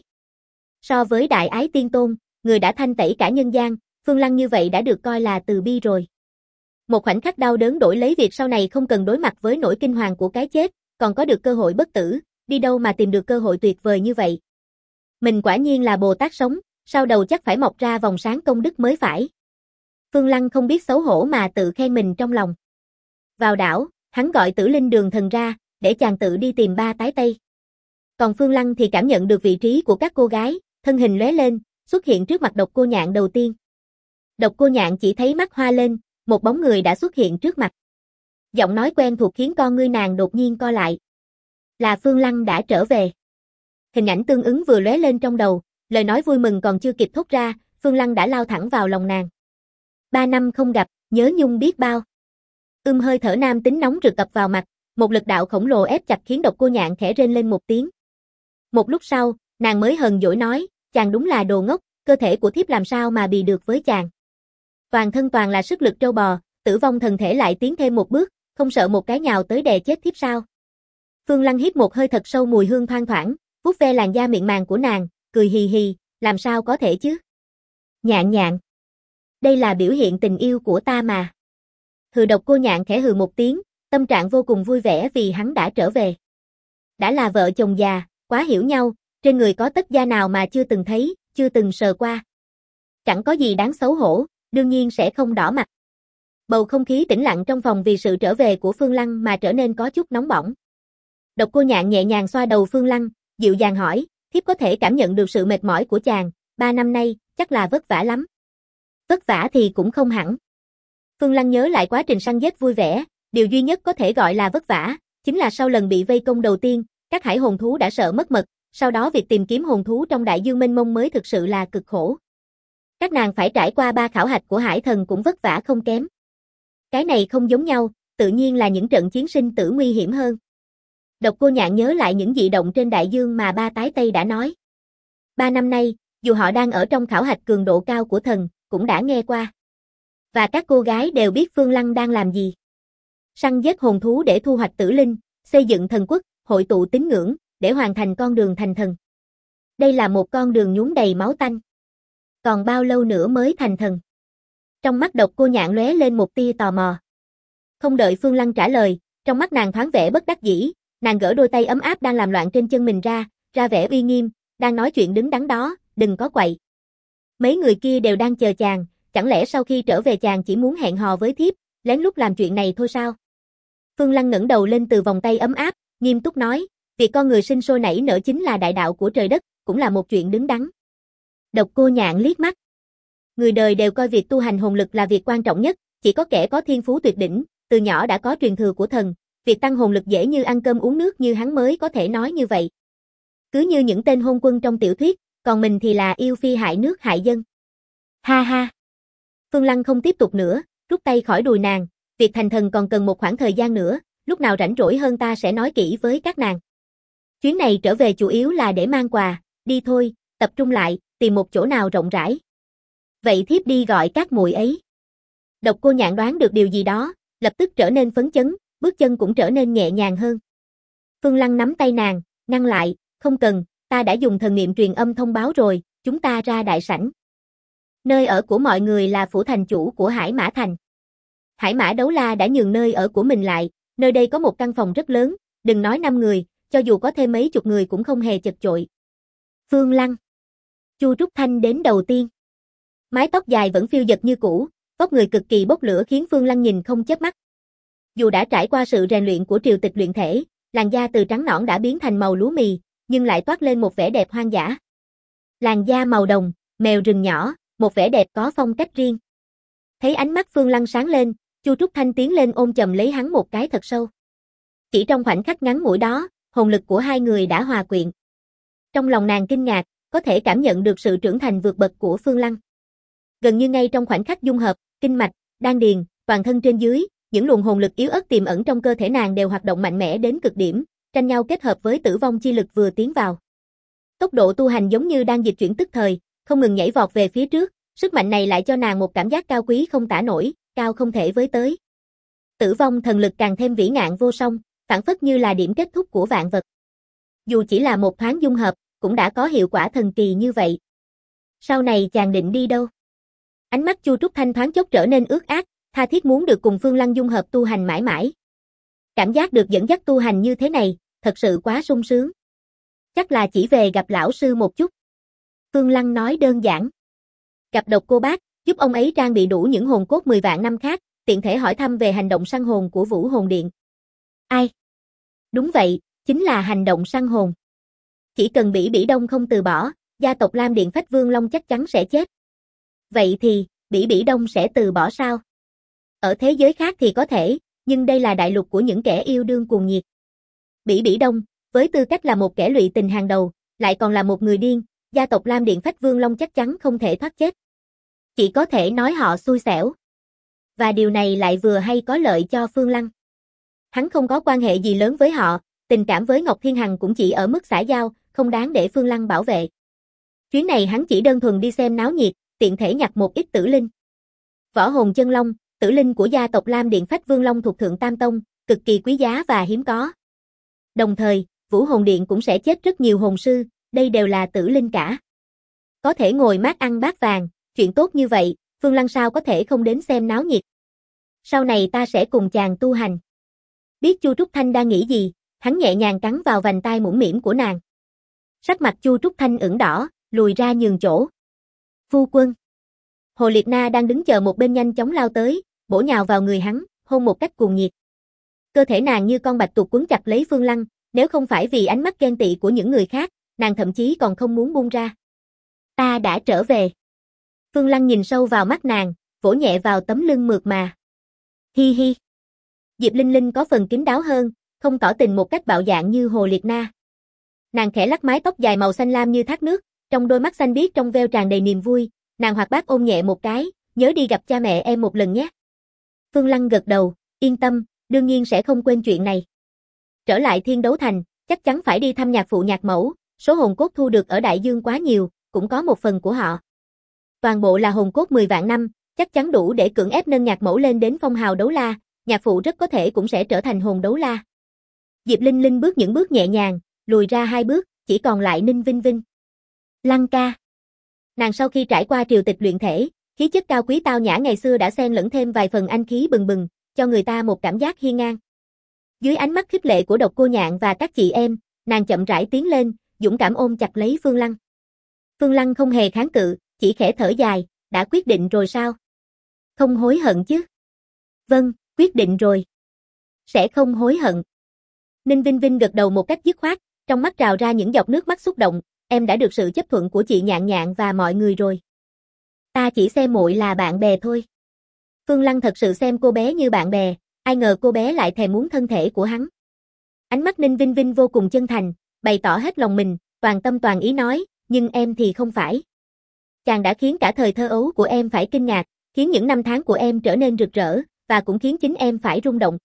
So với Đại Ái Tiên Tôn, người đã thanh tẩy cả nhân gian, Phương Lăng như vậy đã được coi là từ bi rồi. Một khoảnh khắc đau đớn đổi lấy việc sau này không cần đối mặt với nỗi kinh hoàng của cái chết, còn có được cơ hội bất tử, đi đâu mà tìm được cơ hội tuyệt vời như vậy. Mình quả nhiên là Bồ Tát sống, sau đầu chắc phải mọc ra vòng sáng công đức mới phải. Phương Lăng không biết xấu hổ mà tự khen mình trong lòng. Vào đảo, hắn gọi Tử Linh Đường Thần ra, để chàng tự đi tìm ba tái tây. Còn Phương Lăng thì cảm nhận được vị trí của các cô gái, thân hình lóe lên, xuất hiện trước mặt Độc Cô Nhạn đầu tiên. Độc Cô Nhạn chỉ thấy mắt hoa lên, một bóng người đã xuất hiện trước mặt. Giọng nói quen thuộc khiến con ngươi nàng đột nhiên co lại. Là Phương Lăng đã trở về. Hình ảnh tương ứng vừa lóe lên trong đầu, lời nói vui mừng còn chưa kịp thốt ra, Phương Lăng đã lao thẳng vào lòng nàng. 3 năm không gặp, nhớ nhung biết bao. Hơi thở nam tính nóng rực ập vào mặt, một lực đạo khổng lồ ép chặt khiến Độc Cô Nhạn khẽ rên lên một tiếng. Một lúc sau, nàng mới hờn dỗi nói, chàng đúng là đồ ngốc, cơ thể của thiếp làm sao mà bì được với chàng. Toàn thân toàn là sức lực trâu bò, Tử Vong thần thể lại tiến thêm một bước, không sợ một cái nhào tới đè chết thiếp sao. Phương Lăng hít một hơi thật sâu mùi hương thoang thoảng, vuốt ve làn da mịn màng của nàng, cười hì hì, làm sao có thể chứ. Nhạn nhạn. Đây là biểu hiện tình yêu của ta mà. Độc Cô Nhạn khẽ hừ một tiếng, tâm trạng vô cùng vui vẻ vì hắn đã trở về. Đã là vợ chồng già, quá hiểu nhau, trên người có tất da nào mà chưa từng thấy, chưa từng sờ qua. Chẳng có gì đáng xấu hổ, đương nhiên sẽ không đỏ mặt. Bầu không khí tĩnh lặng trong phòng vì sự trở về của Phương Lăng mà trở nên có chút nóng bỏng. Độc Cô Nhạn nhẹ nhàng xoa đầu Phương Lăng, dịu dàng hỏi, thiếp có thể cảm nhận được sự mệt mỏi của chàng, 3 năm nay, chắc là vất vả lắm. Vất vả thì cũng không hẳn. Phương Lăng nhớ lại quá trình săn giết vui vẻ, điều duy nhất có thể gọi là vất vả, chính là sau lần bị vây công đầu tiên, các hải hồn thú đã sợ mất mật, sau đó việc tìm kiếm hồn thú trong đại dương mênh mông mới thực sự là cực khổ. Các nàng phải trải qua 3 khảo hạch của hải thần cũng vất vả không kém. Cái này không giống nhau, tự nhiên là những trận chiến sinh tử nguy hiểm hơn. Độc Cô Nhạn nhớ lại những dị động trên đại dương mà ba tái tây đã nói. 3 năm nay, dù họ đang ở trong khảo hạch cường độ cao của thần, cũng đã nghe qua. Và các cô gái đều biết Phương Lăng đang làm gì. Săn giết hồn thú để thu hoạch tử linh, xây dựng thần quốc, hội tụ tín ngưỡng, để hoàn thành con đường thành thần. Đây là một con đường nhuốm đầy máu tanh. Còn bao lâu nữa mới thành thần? Trong mắt Độc Cô Nhạn lóe lên một tia tò mò. Không đợi Phương Lăng trả lời, trong mắt nàng thoáng vẻ bất đắc dĩ, nàng gỡ đôi tay ấm áp đang làm loạn trên chân mình ra vẻ uy nghiêm, đang nói chuyện đứng đắn đó, đừng có quậy. Mấy người kia đều đang chờ chàng, chẳng lẽ sau khi trở về chàng chỉ muốn hẹn hò với thiếp, lén lút làm chuyện này thôi sao? Phương Lăng ngẩng đầu lên từ vòng tay ấm áp, nghiêm túc nói, việc con người sinh sôi nảy nở chính là đại đạo của trời đất, cũng là một chuyện đứng đắn. Độc Cô Nhạn liếc mắt. Người đời đều coi việc tu hành hồn lực là việc quan trọng nhất, chỉ có kẻ có thiên phú tuyệt đỉnh, từ nhỏ đã có truyền thừa của thần, việc tăng hồn lực dễ như ăn cơm uống nước như hắn mới có thể nói như vậy. Cứ như những tên hôn quân trong tiểu thuyết, còn mình thì là yêu phi hại nước hại dân. Ha ha. Phương Lăng không tiếp tục nữa, rút tay khỏi đùi nàng, việc thành thần còn cần một khoảng thời gian nữa, lúc nào rảnh rỗi hơn ta sẽ nói kỹ với các nàng. Chuyến này trở về chủ yếu là để mang quà, đi thôi, tập trung lại, tìm một chỗ nào rộng rãi. Vậy thiếp đi gọi các muội ấy. Độc Cô Nhạn đoán được điều gì đó, lập tức trở nên phấn chấn, bước chân cũng trở nên nhẹ nhàng hơn. Phương Lăng nắm tay nàng, ngăn lại, không cần, ta đã dùng thần niệm truyền âm thông báo rồi, chúng ta ra đại sảnh. Nơi ở của mọi người là phủ thành chủ của Hải Mã Thành. Hải Mã Đấu La đã nhường nơi ở của mình lại, nơi đây có một căn phòng rất lớn, đừng nói 5 người, cho dù có thêm mấy chục người cũng không hề chật chội. Phương Lăng. Chu Trúc Thanh đến đầu tiên. Mái tóc dài vẫn phiêu dật như cũ, vóc người cực kỳ bốc lửa khiến Phương Lăng nhìn không chớp mắt. Dù đã trải qua sự rèn luyện của triều tịch luyện thể, làn da từ trắng nõn đã biến thành màu lúa mì, nhưng lại toát lên một vẻ đẹp hoang dã. Làn da màu đồng, mèo rừng nhỏ, một vẻ đẹp có phong cách riêng. Thấy ánh mắt Phương Lăng sáng lên, Chu Trúc Thanh tiến lên ôm chầm lấy hắn một cái thật sâu. Chỉ trong khoảnh khắc ngắn ngủi đó, hồn lực của hai người đã hòa quyện. Trong lòng nàng kinh ngạc, có thể cảm nhận được sự trưởng thành vượt bậc của Phương Lăng. Gần như ngay trong khoảnh khắc dung hợp, kinh mạch, đan điền, toàn thân trên dưới, những luồng hồn lực yếu ớt tiềm ẩn trong cơ thể nàng đều hoạt động mạnh mẽ đến cực điểm, tranh nhau kết hợp với tử vong chi lực vừa tiến vào. Tốc độ tu hành giống như đang dịch chuyển tức thời, không ngừng nhảy vọt về phía trước, Sức mạnh này lại cho nàng một cảm giác cao quý không tả nổi, cao không thể với tới. Tử vong thần lực càng thêm vĩ ngạn vô song, phảng phất như là điểm kết thúc của vạn vật. Dù chỉ là một thoáng dung hợp, cũng đã có hiệu quả thần kỳ như vậy. Sau này chàng định đi đâu? Ánh mắt Chu Trúc Thanh thoáng chốc trở nên ướt át, tha thiết muốn được cùng Phương Lăng dung hợp tu hành mãi mãi. Cảm giác được dẫn dắt tu hành như thế này, thật sự quá sung sướng. Chắc là chỉ về gặp lão sư một chút. Phương Lăng nói đơn giản. Gặp Độc Cô Bác, giúp ông ấy trang bị đủ những hồn cốt 10 vạn năm khác, tiện thể hỏi thăm về hành động săn hồn của Vũ Hồn Điện. Ai? Đúng vậy, chính là hành động săn hồn. Chỉ cần Bỉ Bỉ Đông không từ bỏ, gia tộc Lam Điện Phách Vương Long chắc chắn sẽ chết. Vậy thì, Bỉ Bỉ Đông sẽ từ bỏ sao? Ở thế giới khác thì có thể, nhưng đây là đại lục của những kẻ yêu đương cuồng nhiệt. Bỉ Bỉ Đông, với tư cách là một kẻ lụy tình hàng đầu, lại còn là một người điên, gia tộc Lam Điện Phách Vương Long chắc chắn không thể thoát chết. Chỉ có thể nói họ xui xẻo. Và điều này lại vừa hay có lợi cho Phương Lăng. Hắn không có quan hệ gì lớn với họ, tình cảm với Ngọc Thiên Hằng cũng chỉ ở mức xã giao, không đáng để Phương Lăng bảo vệ. Chuyến này hắn chỉ đơn thuần đi xem náo nhiệt, tiện thể nhặt một ít tử linh. Võ hồn chân long, tử linh của gia tộc Lam Điện Phách Vương Long thuộc Thượng Tam Tông, cực kỳ quý giá và hiếm có. Đồng thời, Vũ Hồn Điện cũng sẽ chết rất nhiều hồn sư, đây đều là tử linh cả. Có thể ngồi mát ăn bát vàng, chuyện tốt như vậy, Phương Lăng sao có thể không đến xem náo nhiệt. Sau này ta sẽ cùng chàng tu hành. Biết Chu Trúc Thanh đang nghĩ gì, hắn nhẹ nhàng cắn vào vành tai mũm mĩm của nàng. Sắc mặt Chu Trúc Thanh ửng đỏ, lùi ra nhường chỗ. Phu quân. Hồ Liệt Na đang đứng chờ một bên nhanh chóng lao tới, bổ nhào vào người hắn, hôn một cách cuồng nhiệt. Cơ thể nàng như con bạch tuộc quấn chặt lấy Phương Lăng, nếu không phải vì ánh mắt ghen tị của những người khác, nàng thậm chí còn không muốn buông ra. Ta đã trở về. Phương Lăng nhìn sâu vào mắt nàng, vỗ nhẹ vào tấm lưng mượt mà. Hi hi. Diệp Linh Linh có phần kín đáo hơn, không tỏ tình một cách bạo dạn như Hồ Liệt Na. Nàng khẽ lắc mái tóc dài màu xanh lam như thác nước, trong đôi mắt xanh biếc trong veo tràn đầy niềm vui, nàng hoạt bát ôm nhẹ một cái, nhớ đi gặp cha mẹ em một lần nhé. Phương Lăng gật đầu, yên tâm, đương nhiên sẽ không quên chuyện này. Trở lại Thiên Đấu Thành, chắc chắn phải đi thăm nhạc phụ nhạc mẫu, số hồn cốt thu được ở Đại Dương quá nhiều, cũng có một phần của họ. Toàn bộ là hồn cốt 10 vạn năm, chắc chắn đủ để cưỡng ép nâng nhạc mẫu lên đến phong hào đấu la, nhạc phụ rất có thể cũng sẽ trở thành hồn đấu la. Diệp Linh Linh bước những bước nhẹ nhàng, lùi ra 2 bước, chỉ còn lại Ninh Vinh Vinh. Lăng ca. Nàng sau khi trải qua triều tịch luyện thể, khí chất cao quý tao nhã ngày xưa đã xen lẫn thêm vài phần anh khí bừng bừng, cho người ta một cảm giác hiên ngang. Dưới ánh mắt khích lệ của Độc Cô Nhạn và các chị em, nàng chậm rãi tiến lên, dũng cảm ôm chặt lấy Phương Lăng. Phương Lăng không hề kháng cự, chỉ khẽ thở dài, đã quyết định rồi sao? Không hối hận chứ? Vâng, quyết định rồi. Sẽ không hối hận. Ninh Vinh Vinh gật đầu một cách dứt khoát, trong mắt trào ra những giọt nước mắt xúc động, em đã được sự chấp thuận của chị Nhạn Nhạn và mọi người rồi. Ta chỉ xem muội là bạn bè thôi. Phương Lăng thật sự xem cô bé như bạn bè, ai ngờ cô bé lại thèm muốn thân thể của hắn. Ánh mắt Ninh Vinh Vinh vô cùng chân thành, bày tỏ hết lòng mình, toàn tâm toàn ý nói, nhưng em thì không phải. Chàng đã khiến cả thời thơ ấu của em phải kinh ngạc, khiến những năm tháng của em trở nên rực rỡ, và cũng khiến chính em phải rung động.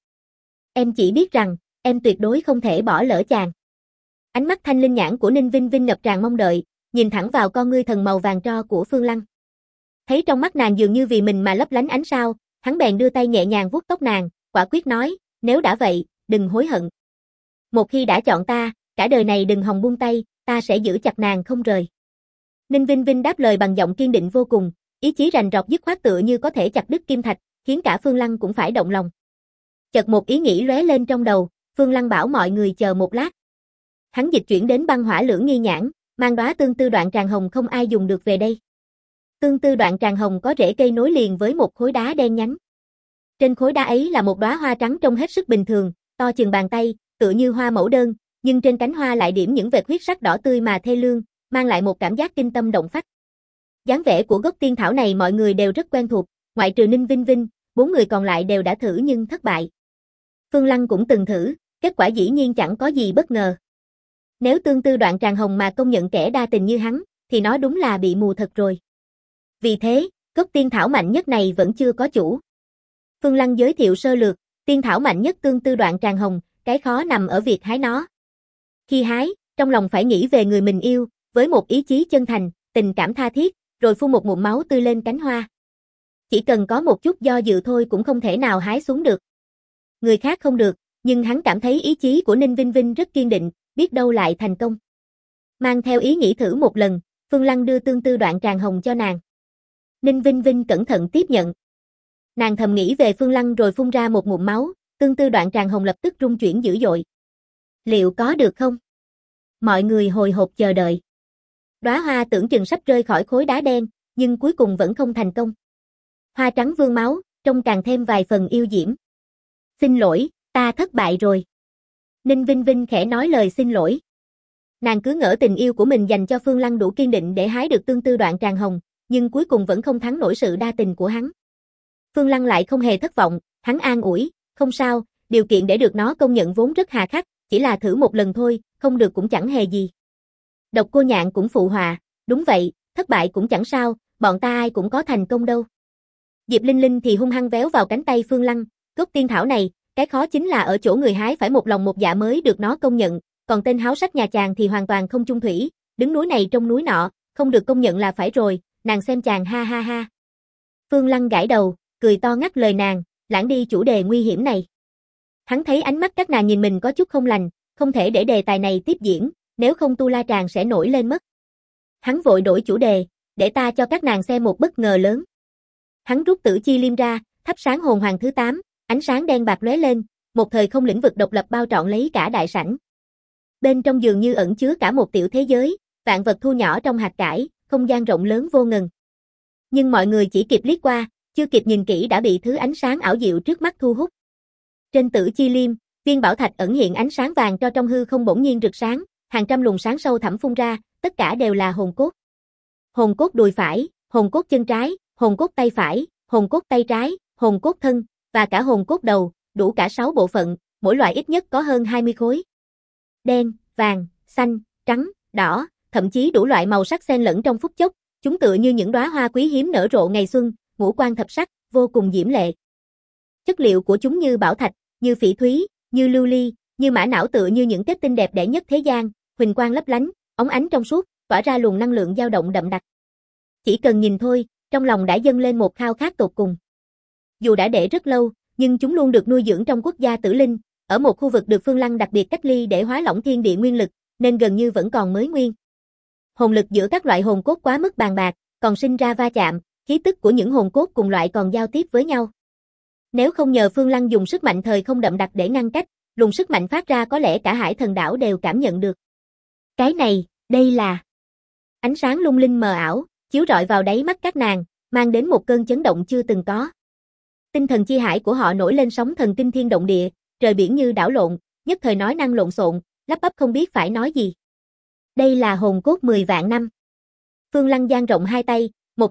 Em chỉ biết rằng, em tuyệt đối không thể bỏ lỡ chàng. Ánh mắt thanh linh nhãn của Ninh Vinh Vinh ngập tràn mong đợi, nhìn thẳng vào con ngươi thần màu vàng tro của Phương Lăng. Thấy trong mắt nàng dường như vì mình mà lấp lánh ánh sao, hắn bèn đưa tay nhẹ nhàng vuốt tóc nàng, quả quyết nói, nếu đã vậy, đừng hối hận. Một khi đã chọn ta, cả đời này đừng hòng buông tay, ta sẽ giữ chặt nàng không rời. Ninh Vinh Vinh đáp lời bằng giọng kiên định vô cùng, ý chí rành rọt dứt khoát tựa như có thể chặt đứt kim thạch, khiến cả Phương Lăng cũng phải động lòng. Chợt một ý nghĩ lóe lên trong đầu, Phương Lăng bảo mọi người chờ một lát. Hắn dịch chuyển đến băng hỏa lưỡng nghi nhãn, mang đóa tương tư đoạn tràng hồng không ai dùng được về đây. Tương tư đoạn tràng hồng có rễ cây nối liền với một khối đá đen nhánh. Trên khối đá ấy là một đóa hoa trắng trông hết sức bình thường, to chừng bàn tay, tựa như hoa mẫu đơn, nhưng trên cánh hoa lại điểm những vệt huyết sắc đỏ tươi mà thê lương, mang lại một cảm giác kinh tâm động phách. Dáng vẻ của gốc tiên thảo này mọi người đều rất quen thuộc, ngoại trừ Ninh Vinh Vinh, 4 người còn lại đều đã thử nhưng thất bại. Phương Lăng cũng từng thử, kết quả dĩ nhiên chẳng có gì bất ngờ. Nếu tương tư đoạn tràng hồng mà công nhận kẻ đa tình như hắn, thì nó đúng là bị mù thật rồi. Vì thế, gốc tiên thảo mạnh nhất này vẫn chưa có chủ. Phương Lăng giới thiệu sơ lược, tiên thảo mạnh nhất tương tư đoạn tràng hồng, cái khó nằm ở việc hái nó. Khi hái, trong lòng phải nghĩ về người mình yêu, với một ý chí chân thành, tình cảm tha thiết, rồi phun một ngụm máu tươi lên cánh hoa. Chỉ cần có một chút do dự thôi cũng không thể nào hái xuống được. Người khác không được, nhưng hắn cảm thấy ý chí của Ninh Vinh Vinh rất kiên định, biết đâu lại thành công. Mang theo ý nghĩ thử một lần, Phương Lăng đưa tương tư đoạn tràng hồng cho nàng. Ninh Vinh Vinh cẩn thận tiếp nhận. Nàng thầm nghĩ về Phương Lăng rồi phun ra một ngụm máu, tương tư đoạn tràng hồng lập tức rung chuyển dữ dội. Liệu có được không? Mọi người hồi hộp chờ đợi. Đóa hoa tưởng chừng sắp rơi khỏi khối đá đen, nhưng cuối cùng vẫn không thành công. Hoa trắng vương máu, trông càng thêm vài phần yêu diễm. Xin lỗi, ta thất bại rồi. Ninh Vinh Vinh khẽ nói lời xin lỗi. Nàng cứ ngỡ tình yêu của mình dành cho Phương Lăng đủ kiên định để hái được tương tư đoạn tràng hồng, nhưng cuối cùng vẫn không thắng nổi sự đa tình của hắn. Phương Lăng lại không hề thất vọng, hắn an ủi, không sao, điều kiện để được nó công nhận vốn rất hà khắc, chỉ là thử một lần thôi, không được cũng chẳng hề gì. Độc Cô Nhạn cũng phụ họa, đúng vậy, thất bại cũng chẳng sao, bọn ta ai cũng có thành công đâu. Diệp Linh Linh thì hung hăng véo vào cánh tay Phương Lăng, gốc tiên thảo này, cái khó chính là ở chỗ người hái phải một lòng một dạ mới được nó công nhận, còn tên háo sắc nhà chàng thì hoàn toàn không chung thủy, đứng núi này trông núi nọ, không được công nhận là phải rồi, nàng xem chàng ha ha ha. Phương Lăng gãi đầu, cười to ngắt lời nàng, lãng đi chủ đề nguy hiểm này. Hắn thấy ánh mắt các nàng nhìn mình có chút không lành, không thể để đề tài này tiếp diễn, nếu không Tu La Tràng sẽ nổi lên mất. Hắn vội đổi chủ đề, để ta cho các nàng xem một bất ngờ lớn. Hắn rút Tử Chi Liêm ra, thắp sáng hồn hoàng thứ 8, ánh sáng đen bạc lóe lên, một thời không lĩnh vực độc lập bao trọn lấy cả đại sảnh. Bên trong dường như ẩn chứa cả một tiểu thế giới, vạn vật thu nhỏ trong hạt cải, không gian rộng lớn vô ngần. Nhưng mọi người chỉ kịp liếc qua, chưa kịp nhìn kỹ đã bị thứ ánh sáng ảo diệu trước mắt thu hút. Trên Tử Chi Liêm, viên bảo thạch ẩn hiện ánh sáng vàng cho trong hư không bỗng nhiên rực sáng, hàng trăm luồng sáng sâu thẳm phun ra, tất cả đều là hồn cốt. Hồn cốt đùi phải, hồn cốt chân trái, hồn cốt tay phải, hồn cốt tay trái, hồn cốt thân, và cả hồn cốt đầu, đủ cả 6 bộ phận, mỗi loại ít nhất có hơn 20 khối. Đen, vàng, xanh, trắng, đỏ, thậm chí đủ loại màu sắc xen lẫn trong phút chốc, chúng tựa như những đóa hoa quý hiếm nở rộ ngày xuân, ngũ quan thập sắc, vô cùng diễm lệ. Chất liệu của chúng như bảo thạch, như phỉ thúy, như lưu ly, như mã não tựa như những kết tinh đẹp đẽ nhất thế gian, huỳnh quang lấp lánh, óng ánh trong suốt, tỏa ra luồng năng lượng dao động đậm đặc. Chỉ cần nhìn thôi, trong lòng đã dâng lên một khao khát tột cùng. Dù đã để rất lâu, nhưng chúng luôn được nuôi dưỡng trong quốc gia Tử Linh, ở một khu vực được Phương Lăng đặc biệt cách ly để hóa lỏng thiên địa nguyên lực, nên gần như vẫn còn mới nguyên. Hồn lực giữa các loại hồn cốt quá mức bàn bạc, còn sinh ra va chạm, khí tức của những hồn cốt cùng loại còn giao tiếp với nhau. Nếu không nhờ Phương Lăng dùng sức mạnh thời không đậm đặc để ngăn cách, luồng sức mạnh phát ra có lẽ cả Hải Thần đảo đều cảm nhận được. Cái này, đây là ánh sáng lung linh mờ ảo, chiếu rọi vào đáy mắt các nàng, mang đến một cơn chấn động chưa từng có. Tinh thần chi hải của họ nổi lên sóng thần kinh thiên động địa, trời biển như đảo lộn, nhất thời nói năng lộn xộn, lắp bắp không biết phải nói gì. Đây là hồn cốt 10 vạn năm. Phương Lăng dang rộng hai tay,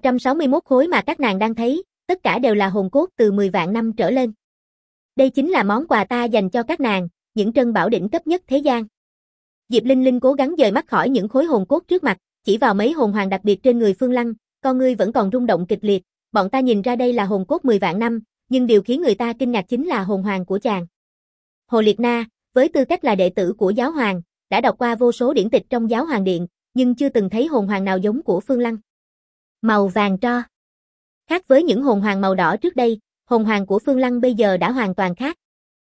161 khối mà các nàng đang thấy, tất cả đều là hồn cốt từ 10 vạn năm trở lên. Đây chính là món quà ta dành cho các nàng, những trân bảo đỉnh cấp nhất thế gian. Diệp Linh Linh cố gắng dời mắt khỏi những khối hồn cốt trước mặt, chỉ vào mấy hồn hoàng đặc biệt trên người Phương Lăng, con ngươi vẫn còn rung động kịch liệt, bọn ta nhìn ra đây là hồn cốt 10 vạn năm, nhưng điều khiến người ta kinh ngạc chính là hồn hoàng của chàng. Hồ Liệt Na, với tư cách là đệ tử của giáo hoàng, đã đọc qua vô số điển tịch trong giáo hoàng điện, nhưng chưa từng thấy hồn hoàng nào giống của Phương Lăng. Màu vàng tro. Khác với những hồn hoàng màu đỏ trước đây, hồn hoàng của Phương Lăng bây giờ đã hoàn toàn khác.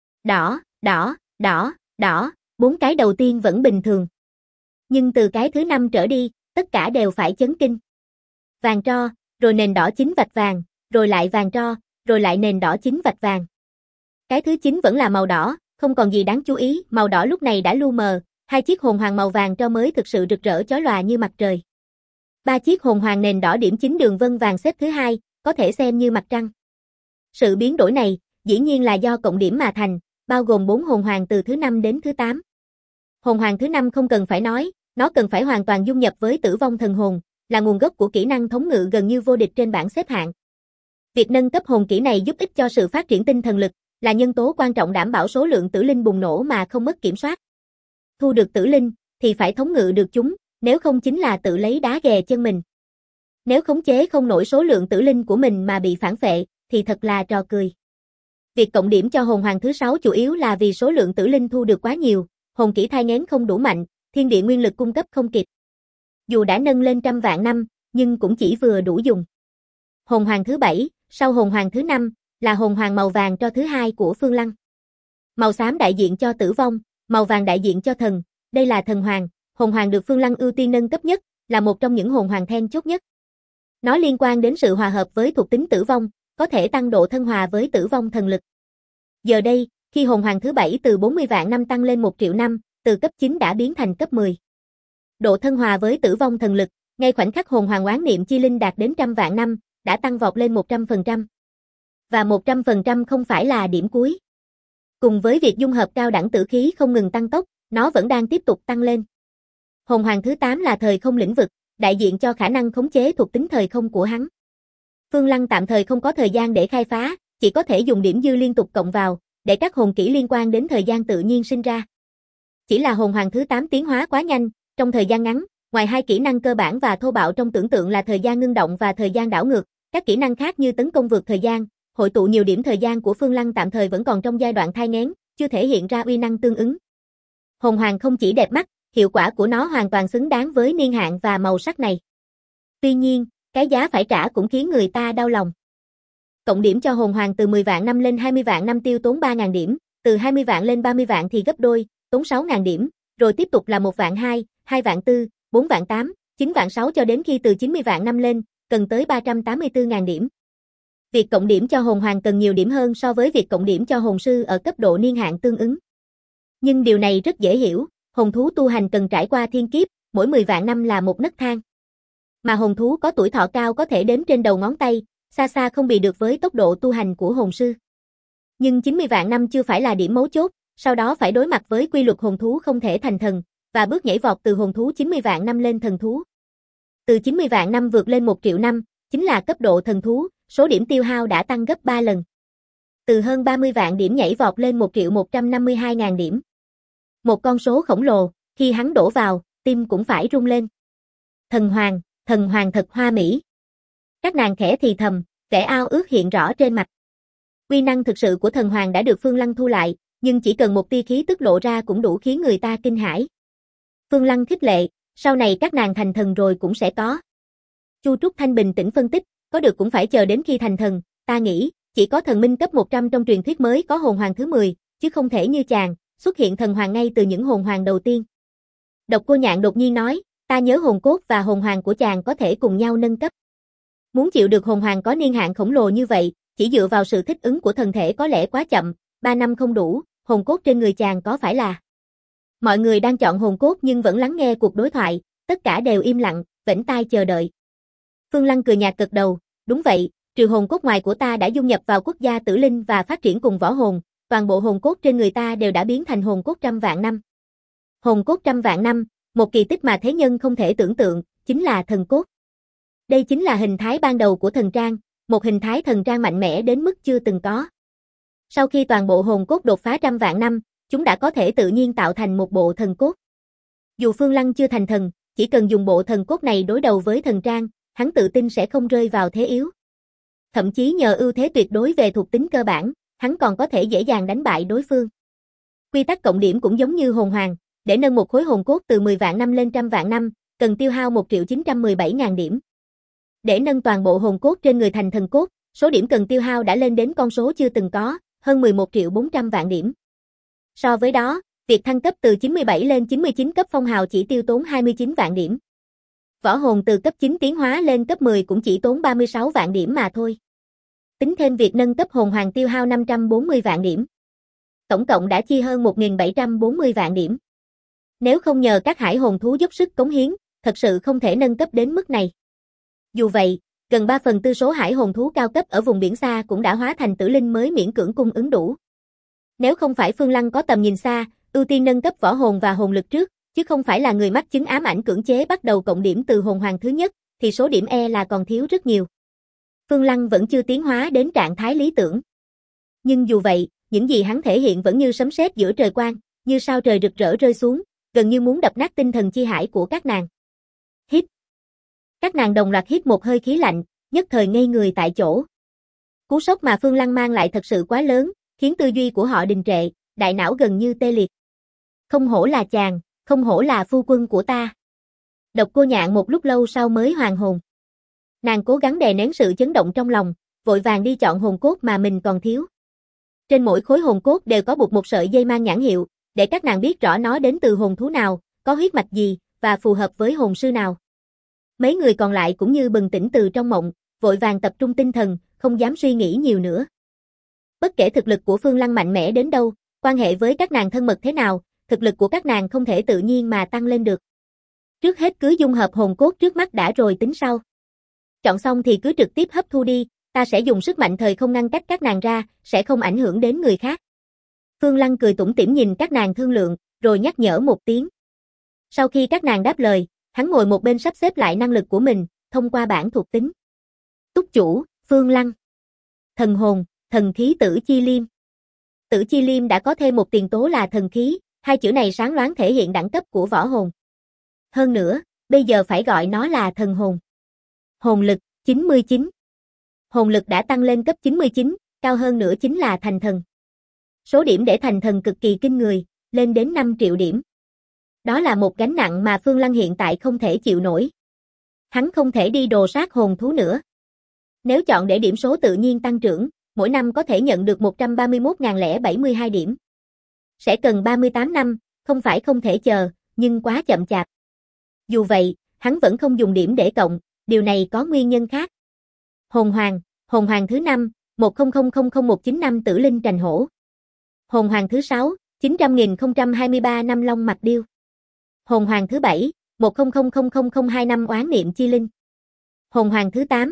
Đỏ, đỏ, đỏ, đỏ, 4 cái đầu tiên vẫn bình thường. Nhưng từ cái thứ 5 trở đi, tất cả đều phải chấn kinh. Vàng tro, rồi nền đỏ chính vạch vàng, rồi lại vàng tro, rồi lại nền đỏ chính vạch vàng. Cái thứ 9 vẫn là màu đỏ, không còn gì đáng chú ý, màu đỏ lúc này đã lu mờ, 2 chiếc hồn hoàng màu vàng tro mới thực sự rực rỡ chói lòa như mặt trời. 3 chiếc hồn hoàng nền đỏ điểm chính đường vân vàng xếp thứ 2, có thể xem như mặt trăng. Sự biến đổi này, dĩ nhiên là do cộng điểm mà thành, bao gồm 4 hồn hoàng từ thứ 5 đến thứ 8. Hồn hoàng thứ 5 không cần phải nói, nó cần phải hoàn toàn dung nhập với tử vong thần hồn, là nguồn gốc của kỹ năng thống ngự gần như vô địch trên bảng xếp hạng. Việc nâng cấp hồn kỹ này giúp ích cho sự phát triển tinh thần lực, là nhân tố quan trọng đảm bảo số lượng tử linh bùng nổ mà không mất kiểm soát. Thu được tử linh, thì phải thống ngự được chúng, nếu không chính là tự lấy đá ghè chân mình. Nếu khống chế không nổi số lượng tử linh của mình mà bị phản phệ, thì thật là trò cười. Việc cộng điểm cho hồn hoàng thứ 6 chủ yếu là vì số lượng tử linh thu được quá nhiều, hồn kỹ thai nghén không đủ mạnh, thiên địa nguyên lực cung cấp không kịp. Dù đã nâng lên trăm vạn năm, nhưng cũng chỉ vừa đủ dùng. Hồn hoàng thứ 7, sau hồn hoàng thứ 5, là hồn hoàng màu vàng cho thứ 2 của Phương Lăng. Màu xám đại diện cho tử vong, màu vàng đại diện cho thần, đây là thần hoàng, hồn hoàng được Phương Lăng ưu tiên nâng cấp nhất, là một trong những hồn hoàng then chốt nhất. Nó liên quan đến sự hòa hợp với thuộc tính tử vong, có thể tăng độ thân hòa với tử vong thần lực. Giờ đây, khi hồn hoàng thứ 7 từ 40 vạn năm tăng lên 1 triệu năm, từ cấp 9 đã biến thành cấp 10. Độ thân hòa với tử vong thần lực, ngay khoảnh khắc hồn hoàng oán niệm chi linh đạt đến 100 vạn năm, đã tăng vọt lên 100%. Và 100% không phải là điểm cuối. Cùng với việc dung hợp cao đẳng tử khí không ngừng tăng tốc, nó vẫn đang tiếp tục tăng lên. Hồn hoàng thứ 8 là thời không lĩnh vực, đại diện cho khả năng khống chế thuộc tính thời không của hắn. Phương Lăng tạm thời không có thời gian để khai phá, chỉ có thể dùng điểm dư liên tục cộng vào, để các hồn kỹ liên quan đến thời gian tự nhiên sinh ra. Chỉ là hồn hoàng thứ 8 tiến hóa quá nhanh, trong thời gian ngắn, ngoài hai kỹ năng cơ bản và thô bạo trong tưởng tượng là thời gian ngưng động và thời gian đảo ngược, các kỹ năng khác như tấn công vượt thời gian, hội tụ nhiều điểm thời gian của Phương Lăng tạm thời vẫn còn trong giai đoạn thai nghén, chưa thể hiện ra uy năng tương ứng. Hồn hoàng không chỉ đẹp mắt, hiệu quả của nó hoàn toàn xứng đáng với niên hạn và màu sắc này. Tuy nhiên, cái giá phải trả cũng khiến người ta đau lòng. Cộng điểm cho hồn hoàng từ 10 vạn năm lên 20 vạn năm tiêu tốn 3.000 điểm, từ 20 vạn lên 30 vạn thì gấp đôi, tốn 6.000 điểm, rồi tiếp tục là 1 vạn 2, 2 vạn 4, 4 vạn 8, 9 vạn 6 cho đến khi từ 90 vạn năm lên, cần tới 384.000 điểm. Việc cộng điểm cho hồn hoàng cần nhiều điểm hơn so với việc cộng điểm cho hồn sư ở cấp độ niên hạn tương ứng. Nhưng điều này rất dễ hiểu, hồn thú tu hành cần trải qua thiên kiếp, mỗi 10 vạn năm là một nấc thang. Mà hồn thú có tuổi thọ cao có thể đếm trên đầu ngón tay, xa xa không bì được với tốc độ tu hành của hồn sư. Nhưng 90 vạn năm chưa phải là điểm mấu chốt, sau đó phải đối mặt với quy luật hồn thú không thể thành thần, và bước nhảy vọt từ hồn thú 90 vạn năm lên thần thú. Từ 90 vạn năm vượt lên 1 triệu năm, chính là cấp độ thần thú, số điểm tiêu hao đã tăng gấp 3 lần. Từ hơn 30 vạn điểm nhảy vọt lên 1.152.000 điểm. Một con số khổng lồ, khi hắn đổ vào, tim cũng phải rung lên. Thần hoàng thật hoa mỹ. Các nàng khẽ thì thầm, vẻ ao ước hiện rõ trên mặt. Uy năng thực sự của thần hoàng đã được Phương Lăng thu lại, nhưng chỉ cần một tia khí tức lộ ra cũng đủ khiến người ta kinh hãi. Phương Lăng khích lệ, sau này các nàng thành thần rồi cũng sẽ có. Chu Trúc Thanh bình tĩnh phân tích, có được cũng phải chờ đến khi thành thần, ta nghĩ, chỉ có thần minh cấp 100 trong truyền thuyết mới có hồn hoàng thứ 10, chứ không thể như chàng, xuất hiện thần hoàng ngay từ những hồn hoàng đầu tiên. Độc Cô Nhạn đột nhiên nói, ta nhớ hồn cốt và hồn hoàng của chàng có thể cùng nhau nâng cấp. Muốn chịu được hồn hoàng có niên hạn khổng lồ như vậy, chỉ dựa vào sự thích ứng của thần thể có lẽ quá chậm, 3 năm không đủ, hồn cốt trên người chàng có phải là... Mọi người đang chọn hồn cốt nhưng vẫn lắng nghe cuộc đối thoại, tất cả đều im lặng, vểnh tai chờ đợi. Phương Lăng cười nhạt gật đầu, đúng vậy, trừ hồn cốt ngoài của ta đã dung nhập vào quốc gia tử linh và phát triển cùng võ hồn, toàn bộ hồn cốt trên người ta đều đã biến thành hồn cốt 100 vạn năm. Hồn cốt 100 vạn năm, một kỳ tích mà thế nhân không thể tưởng tượng, chính là thần cốt. Đây chính là hình thái ban đầu của thần trang, một hình thái thần trang mạnh mẽ đến mức chưa từng có. Sau khi toàn bộ hồn cốt đột phá 100 vạn năm, chúng đã có thể tự nhiên tạo thành một bộ thần cốt. Dù Phương Lăng chưa thành thần, chỉ cần dùng bộ thần cốt này đối đầu với thần trang, hắn tự tin sẽ không rơi vào thế yếu. Thậm chí nhờ ưu thế tuyệt đối về thuộc tính cơ bản, hắn còn có thể dễ dàng đánh bại đối phương. Quy tắc cộng điểm cũng giống như hồn hoàng, để nâng một khối hồn cốt từ 10 vạn năm lên 100 vạn năm, cần tiêu hao 1.917.000 điểm. Để nâng toàn bộ hồn cốt trên người thành thần cốt, số điểm cần tiêu hao đã lên đến con số chưa từng có, hơn 11.400.000 điểm. So với đó, việc thăng cấp từ 97 lên 99 cấp phong hào chỉ tiêu tốn 29 vạn điểm. Võ hồn từ cấp 9 tiến hóa lên cấp 10 cũng chỉ tốn 36 vạn điểm mà thôi. Tính thêm việc nâng cấp hồn hoàng tiêu hao 540 vạn điểm. Tổng cộng đã chi hơn 1.740 vạn điểm. Nếu không nhờ các hải hồn thú dốc sức cống hiến, thật sự không thể nâng cấp đến mức này. Dù vậy, gần 3/4 số hải hồn thú cao cấp ở vùng biển xa cũng đã hóa thành tử linh mới miễn cưỡng cung ứng đủ. Nếu không phải Phương Lăng có tầm nhìn xa, ưu tiên nâng cấp võ hồn và hồn lực trước, chứ không phải là người mắc chứng ám ảnh cưỡng chế bắt đầu cộng điểm từ hồn hoàng thứ nhất, thì số điểm là còn thiếu rất nhiều. Phương Lăng vẫn chưa tiến hóa đến trạng thái lý tưởng. Nhưng dù vậy, những gì hắn thể hiện vẫn như sấm sét giữa trời quang, như sao trời rực rỡ rơi xuống, gần như muốn đập nát tinh thần chi hải của các nàng. Hít. Các nàng đồng loạt hít một hơi khí lạnh, nhất thời ngây người tại chỗ. Cú sốc mà Phương Lăng mang lại thật sự quá lớn, khiến tư duy của họ đình trệ, đại não gần như tê liệt. Không hổ là chàng, không hổ là phu quân của ta. Độc Cô Nhạn một lúc lâu sau mới hoàn hồn. Nàng cố gắng đè nén sự chấn động trong lòng, vội vàng đi chọn hồn cốt mà mình còn thiếu. Trên mỗi khối hồn cốt đều có buộc một sợi dây mang nhãn hiệu, để các nàng biết rõ nó đến từ hồn thú nào, có huyết mạch gì, và phù hợp với hồn sư nào. Mấy người còn lại cũng như bừng tỉnh từ trong mộng, vội vàng tập trung tinh thần, không dám suy nghĩ nhiều nữa. Bất kể thực lực của Phương Lăng mạnh mẽ đến đâu, quan hệ với các nàng thân mật thế nào, thực lực của các nàng không thể tự nhiên mà tăng lên được. Trước hết cứ dung hợp hồn cốt trước mắt đã rồi tính sau. Chọn xong thì cứ trực tiếp hấp thu đi, ta sẽ dùng sức mạnh thời không ngăn cách các nàng ra, sẽ không ảnh hưởng đến người khác. Phương Lăng cười tủm tỉm nhìn các nàng thương lượng, rồi nhắc nhở một tiếng. Sau khi các nàng đáp lời, hắn ngồi một bên sắp xếp lại năng lực của mình, thông qua bảng thuộc tính. Túc chủ, Phương Lăng. Thần hồn, thần khí Tử Chi Liêm. Tử Chi Liêm đã có thêm một tiền tố là thần khí, hai chữ này sáng loáng thể hiện đẳng cấp của võ hồn. Hơn nữa, bây giờ phải gọi nó là thần hồn. Hồn lực, 99. Hồn lực đã tăng lên cấp 99, cao hơn nữa chính là thành thần. Số điểm để thành thần cực kỳ kinh người, lên đến 5 triệu điểm. Đó là một gánh nặng mà Phương Lăng hiện tại không thể chịu nổi. Hắn không thể đi đồ sát hồn thú nữa. Nếu chọn để điểm số tự nhiên tăng trưởng, mỗi năm có thể nhận được 131.072 điểm. Sẽ cần 38 năm, không phải không thể chờ, nhưng quá chậm chạp. Dù vậy, hắn vẫn không dùng điểm để cộng, điều này có nguyên nhân khác. Hồn hoàng thứ 5, 100000195 Tử Linh Trành Hổ. Hồn hoàng thứ 6, 900.023 năm Long Mạch Điêu. Hồn hoàng thứ 7, 1000025 Oán Niệm Chi Linh. Hồn hoàng thứ 8,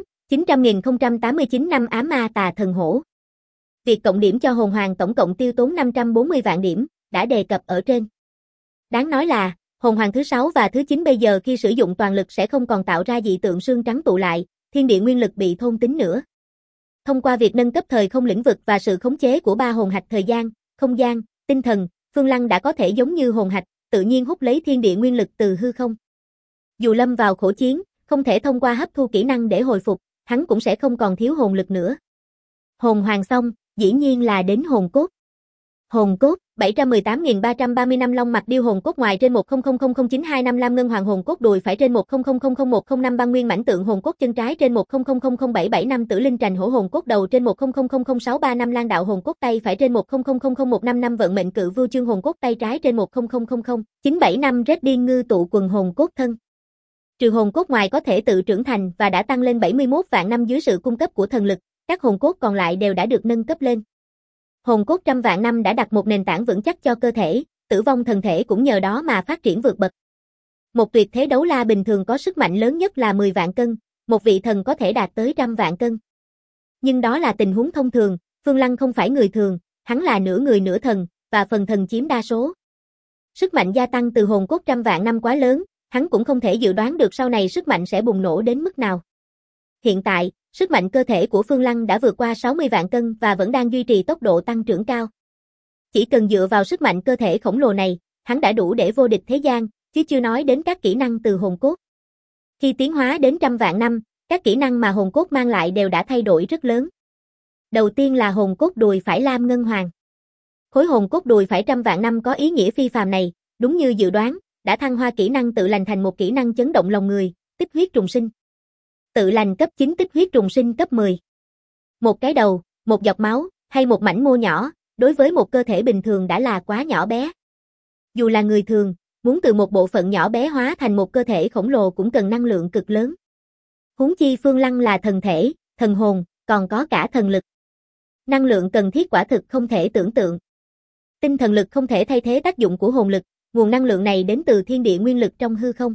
900.089 năm Ám Ma Tà Thần Hổ. Việc cộng điểm cho hồn hoàng tổng cộng tiêu tốn 540 vạn điểm, đã đề cập ở trên. Đáng nói là, hồn hoàng thứ 6 và thứ 9 bây giờ khi sử dụng toàn lực sẽ không còn tạo ra dị tượng sương trắng tụ lại, thiên địa nguyên lực bị thôn tính nữa. Thông qua việc nâng cấp thời không lĩnh vực và sự khống chế của ba hồn hạch thời gian, không gian, tinh thần, Phương Lăng đã có thể giống như hồn hạch, tự nhiên hút lấy thiên địa nguyên lực từ hư không. Dù lâm vào khổ chiến, không thể thông qua hấp thu kỹ năng để hồi phục, hắn cũng sẽ không còn thiếu hồn lực nữa. Hồn hoàng xong, dĩ nhiên là đến hồn cốt. Hồn cốt, 718.335 Long Mạch Điêu hồn cốt ngoài trên 100000925 Ngân Hoàng hồn cốt đùi phải trên 100000105 Băng Nguyên mãnh tượng hồn cốt chân trái trên 1000775 Tử Linh Trành Hổ hồn cốt đầu trên 1000635 Lan Đạo hồn cốt tay phải trên 1000155 Vận Mệnh Cự Vưu Chương hồn cốt tay trái trên 1000975 Red Điên Ngư tụ quần hồn cốt thân. Trừ hồn cốt ngoài có thể tự trưởng thành và đã tăng lên 71 vạn năm dưới sự cung cấp của thần lực, các hồn cốt còn lại đều đã được nâng cấp lên. Hồn cốt trăm vạn năm đã đặt một nền tảng vững chắc cho cơ thể, tử vong thần thể cũng nhờ đó mà phát triển vượt bậc. Một tuyệt thế đấu la bình thường có sức mạnh lớn nhất là 10 vạn cân, một vị thần có thể đạt tới 100 vạn cân. Nhưng đó là tình huống thông thường, Phương Lăng không phải người thường, hắn là nửa người nửa thần, và phần thần chiếm đa số. Sức mạnh gia tăng từ hồn cốt trăm vạn năm quá lớn, hắn cũng không thể dự đoán được sau này sức mạnh sẽ bùng nổ đến mức nào. Hiện tại, sức mạnh cơ thể của Phương Lăng đã vượt qua 60 vạn cân và vẫn đang duy trì tốc độ tăng trưởng cao. Chỉ cần dựa vào sức mạnh cơ thể khổng lồ này, hắn đã đủ để vô địch thế gian, chứ chưa nói đến các kỹ năng từ hồn cốt. Khi tiến hóa đến 100 vạn năm, các kỹ năng mà hồn cốt mang lại đều đã thay đổi rất lớn. Đầu tiên là hồn cốt đùi phải Lam Ngân Hoàng. Khối hồn cốt đùi phải 100 vạn năm có ý nghĩa phi phàm này, đúng như dự đoán, đã thăng hoa kỹ năng tự lành thành một kỹ năng chấn động lòng người, tích huyết trùng sinh. Tự lành cấp 9 tích huyết trùng sinh cấp 10. Một cái đầu, một giọt máu, hay một mảnh mô nhỏ, đối với một cơ thể bình thường đã là quá nhỏ bé. Dù là người thường, muốn từ một bộ phận nhỏ bé hóa thành một cơ thể khổng lồ cũng cần năng lượng cực lớn. Huống chi Phương Lăng là thần thể, thần hồn, còn có cả thần lực. Năng lượng cần thiết quả thực không thể tưởng tượng. Tinh thần lực không thể thay thế tác dụng của hồn lực, nguồn năng lượng này đến từ thiên địa nguyên lực trong hư không.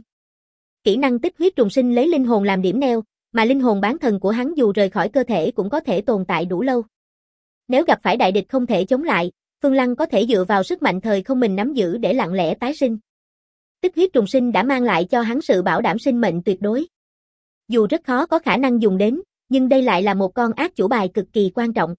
Kỹ năng tích huyết trùng sinh lấy linh hồn làm điểm neo, mà linh hồn bán thần của hắn dù rời khỏi cơ thể cũng có thể tồn tại đủ lâu. Nếu gặp phải đại địch không thể chống lại, Phương Lăng có thể dựa vào sức mạnh thời không mình nắm giữ để lặng lẽ tái sinh. Tích huyết trùng sinh đã mang lại cho hắn sự bảo đảm sinh mệnh tuyệt đối. Dù rất khó có khả năng dùng đến, nhưng đây lại là một con ác chủ bài cực kỳ quan trọng.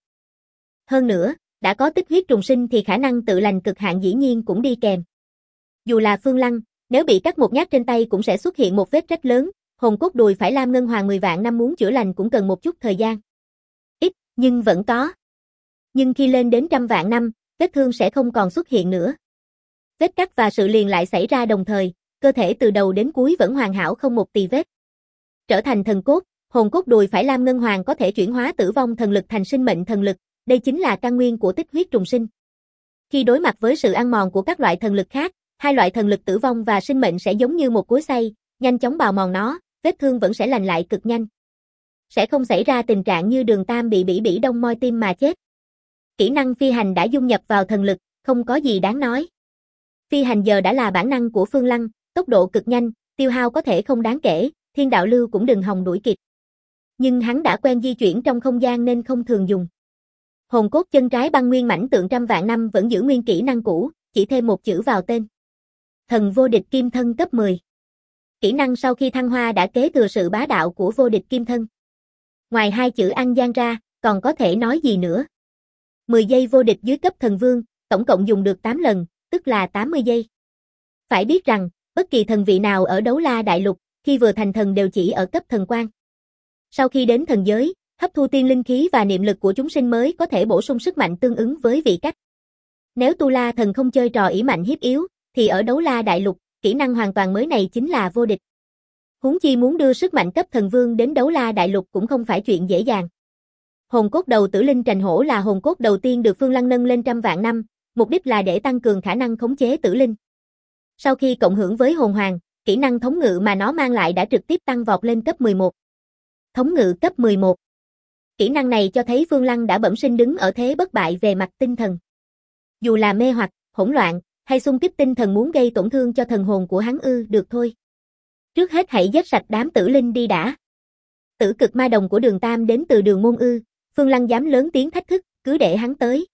Hơn nữa, đã có tích huyết trùng sinh thì khả năng tự lành cực hạn dĩ nhiên cũng đi kèm. Dù là Phương Lăng, nếu bị cắt một nhát trên tay cũng sẽ xuất hiện một vết rách lớn, hồn cốt đùi phải Lam Ngân Hoàng 10 vạn năm muốn chữa lành cũng cần một chút thời gian. Ít, nhưng vẫn có. Nhưng khi lên đến 100 vạn năm, vết thương sẽ không còn xuất hiện nữa. Vết cắt và sự liền lại xảy ra đồng thời, cơ thể từ đầu đến cuối vẫn hoàn hảo không một tì vết. Trở thành thần cốt, Hồn cốt đùi phải lam ngân hoàng có thể chuyển hóa tử vong thần lực thành sinh mệnh thần lực, đây chính là căn nguyên của tích huyết trùng sinh. Khi đối mặt với sự ăn mòn của các loại thần lực khác, hai loại thần lực tử vong và sinh mệnh sẽ giống như một cối xay, nhanh chóng bào mòn nó, vết thương vẫn sẽ lành lại cực nhanh. Sẽ không xảy ra tình trạng như Đường Tam bị bỉ đông moi tim mà chết. Kỹ năng phi hành đã dung nhập vào thần lực, không có gì đáng nói. Phi hành giờ đã là bản năng của Phương Lăng, tốc độ cực nhanh, tiêu hao có thể không đáng kể, thiên đạo lưu cũng đừng hòng đuổi kịp. Nhưng hắn đã quen di chuyển trong không gian nên không thường dùng. Hồn cốt chân trái băng nguyên mãnh tượng trăm vạn năm vẫn giữ nguyên kỹ năng cũ, chỉ thêm một chữ vào tên. Thần vô địch kim thân cấp 10. Kỹ năng sau khi thăng hoa đã kế thừa sự bá đạo của vô địch kim thân. Ngoài hai chữ ăn gian ra, còn có thể nói gì nữa? 10 giây vô địch dưới cấp thần vương, tổng cộng dùng được 8 lần, tức là 80 giây. Phải biết rằng, bất kỳ thần vị nào ở Đấu La Đại Lục, khi vừa thành thần đều chỉ ở cấp thần quan. Sau khi đến thần giới, hấp thu tiên linh khí và niệm lực của chúng sinh mới có thể bổ sung sức mạnh tương ứng với vị cách. Nếu Tu La thần không chơi trò ỷ mạnh hiếp yếu, thì ở Đấu La Đại Lục, kỹ năng hoàn toàn mới này chính là vô địch. Huống chi muốn đưa sức mạnh cấp thần vương đến Đấu La Đại Lục cũng không phải chuyện dễ dàng. Hồn cốt đầu tử linh trành hổ là hồn cốt đầu tiên được Phương Lăng nâng lên trăm vạn năm, mục đích là để tăng cường khả năng khống chế tử linh. Sau khi cộng hưởng với hồn hoàng, kỹ năng thống ngự mà nó mang lại đã trực tiếp tăng vọt lên cấp 11. Thống ngự cấp 11. Kỹ năng này cho thấy Phương Lăng đã bẩm sinh đứng ở thế bất bại về mặt tinh thần. Dù là mê hoặc, hỗn loạn, hay xung kích tinh thần muốn gây tổn thương cho thần hồn của hắn được thôi. Trước hết hãy giết sạch đám tử linh đi đã. Tử cực ma đồng của Đường Tam đến từ Đường Môn Phương Lăng dám lớn tiếng thách thức, cứ để hắn tới.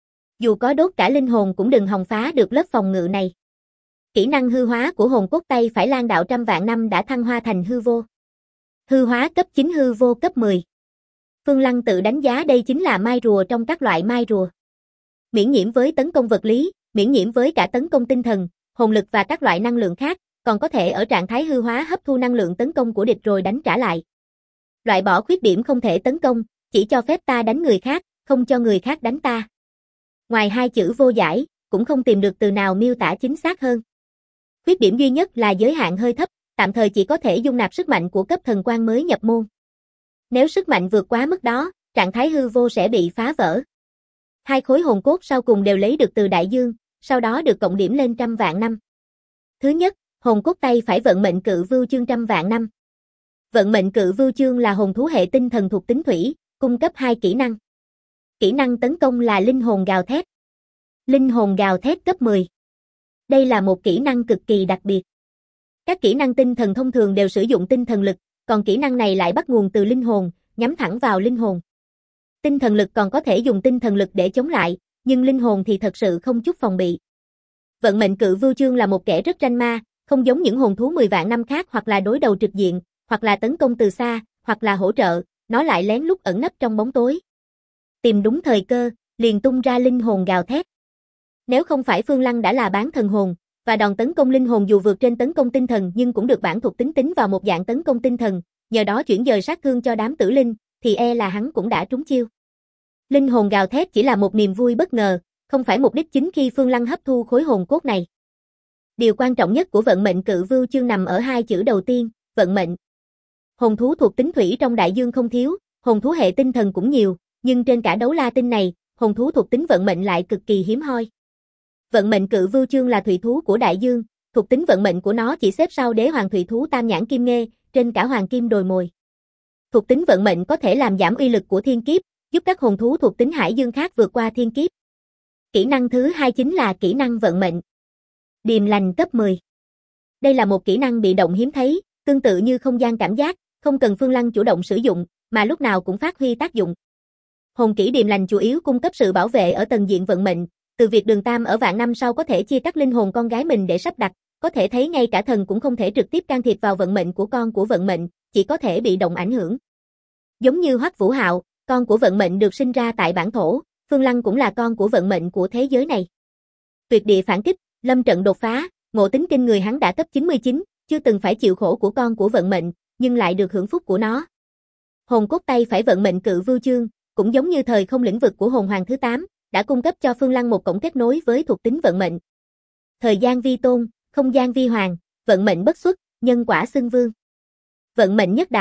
Dù có đốt cả linh hồn cũng đừng hòng phá được lớp phòng ngự này. Kỹ năng hư hóa của hồn cốt tay phải Lan đạo trăm vạn năm đã thăng hoa thành hư vô. Hư hóa cấp 9 hư vô cấp 10. Phương Lăng tự đánh giá đây chính là mai rùa trong các loại mai rùa. Miễn nhiễm với tấn công vật lý, miễn nhiễm với cả tấn công tinh thần, hồn lực và các loại năng lượng khác, còn có thể ở trạng thái hư hóa hấp thu năng lượng tấn công của địch rồi đánh trả lại. Loại bỏ khuyết điểm không thể tấn công, chỉ cho phép ta đánh người khác, không cho người khác đánh ta. Ngoài hai chữ vô giải, cũng không tìm được từ nào miêu tả chính xác hơn. Khuyết điểm duy nhất là giới hạn hơi thấp, tạm thời chỉ có thể dung nạp sức mạnh của cấp thần quan mới nhập môn. Nếu sức mạnh vượt quá mức đó, trạng thái hư vô sẽ bị phá vỡ. Hai khối hồn cốt sau cùng đều lấy được từ đại dương, sau đó được cộng điểm lên trăm vạn năm. Thứ nhất, hồn cốt tay phải vận mệnh cự vưu chương trăm vạn năm. Vận mệnh cự vưu chương là hồn thú hệ tinh thần thuộc tính thủy, cung cấp 2 kỹ năng. Kỹ năng tấn công là linh hồn gào thét. Linh hồn gào thét cấp 10. Đây là một kỹ năng cực kỳ đặc biệt. Các kỹ năng tinh thần thông thường đều sử dụng tinh thần lực, còn kỹ năng này lại bắt nguồn từ linh hồn, nhắm thẳng vào linh hồn. Tinh thần lực còn có thể dùng tinh thần lực để chống lại, nhưng linh hồn thì thật sự không chút phòng bị. Vận mệnh cự vưu chương là một kẻ rất ranh ma, không giống những hồn thú 10 vạn năm khác hoặc là đối đầu trực diện, hoặc là tấn công từ xa, hoặc là hỗ trợ, nó lại lén lút ẩn nấp trong bóng tối. Tìm đúng thời cơ, liền tung ra linh hồn gào thét. Nếu không phải Phương Lăng đã là bán thần hồn, và đòn tấn công linh hồn dù vượt trên tấn công tinh thần nhưng cũng được bản thuộc tính tính vào một dạng tấn công tinh thần, nhờ đó chuyển dời sát thương cho đám tử linh, thì là hắn cũng đã trúng chiêu. Linh hồn gào thét chỉ là một niềm vui bất ngờ, không phải mục đích chính khi Phương Lăng hấp thu khối hồn cốt này. Điều quan trọng nhất của vận mệnh cự vưu chương nằm ở hai chữ đầu tiên, vận mệnh. Hồn thú thuộc tính thủy trong đại dương không thiếu, hồn thú hệ tinh thần cũng nhiều, nhưng trên cả Đấu La Tinh này, hồn thú thuộc tính vận mệnh lại cực kỳ hiếm hoi. Vận mệnh cự vưu chương là thủy thú của đại dương, thuộc tính vận mệnh của nó chỉ xếp sau đế hoàng thủy thú tam nhãn kim nghê, trên cả hoàng kim đồi mồi. Thuộc tính vận mệnh có thể làm giảm uy lực của thiên kiếp, giúp các hồn thú thuộc tính hải dương khác vượt qua thiên kiếp. Kỹ năng thứ hai chính là kỹ năng vận mệnh. Điềm lành cấp 10. Đây là một kỹ năng bị động hiếm thấy, tương tự như không gian cảm giác, không cần Phương Lăng chủ động sử dụng, mà lúc nào cũng phát huy tác dụng. Hồn kỹ điềm lành chủ yếu cung cấp sự bảo vệ ở tầng diện vận mệnh, từ việc Đường Tam ở vạn năm sau có thể chia cắt linh hồn con gái mình để sắp đặt, có thể thấy ngay cả thần cũng không thể trực tiếp can thiệp vào vận mệnh của con của vận mệnh, chỉ có thể bị động ảnh hưởng. Giống như Hoắc Vũ Hạo, con của vận mệnh được sinh ra tại bản thổ, Phương Lăng cũng là con của vận mệnh của thế giới này. Tuyệt địa phản kích, lâm trận đột phá, ngộ tính kinh người hắn đã cấp 99, chưa từng phải chịu khổ của con của vận mệnh, nhưng lại được hưởng phúc của nó. Hồn cốt tay phải vận mệnh cự vưu chương, cũng giống như thời không lĩnh vực của hồn hoàng thứ 8, đã cung cấp cho Phương Lăng một cổng kết nối với thuộc tính vận mệnh. Thời gian vi tôn, không gian vi hoàng, vận mệnh bất xuất, nhân quả xưng vương. Vận mệnh nhất đạo,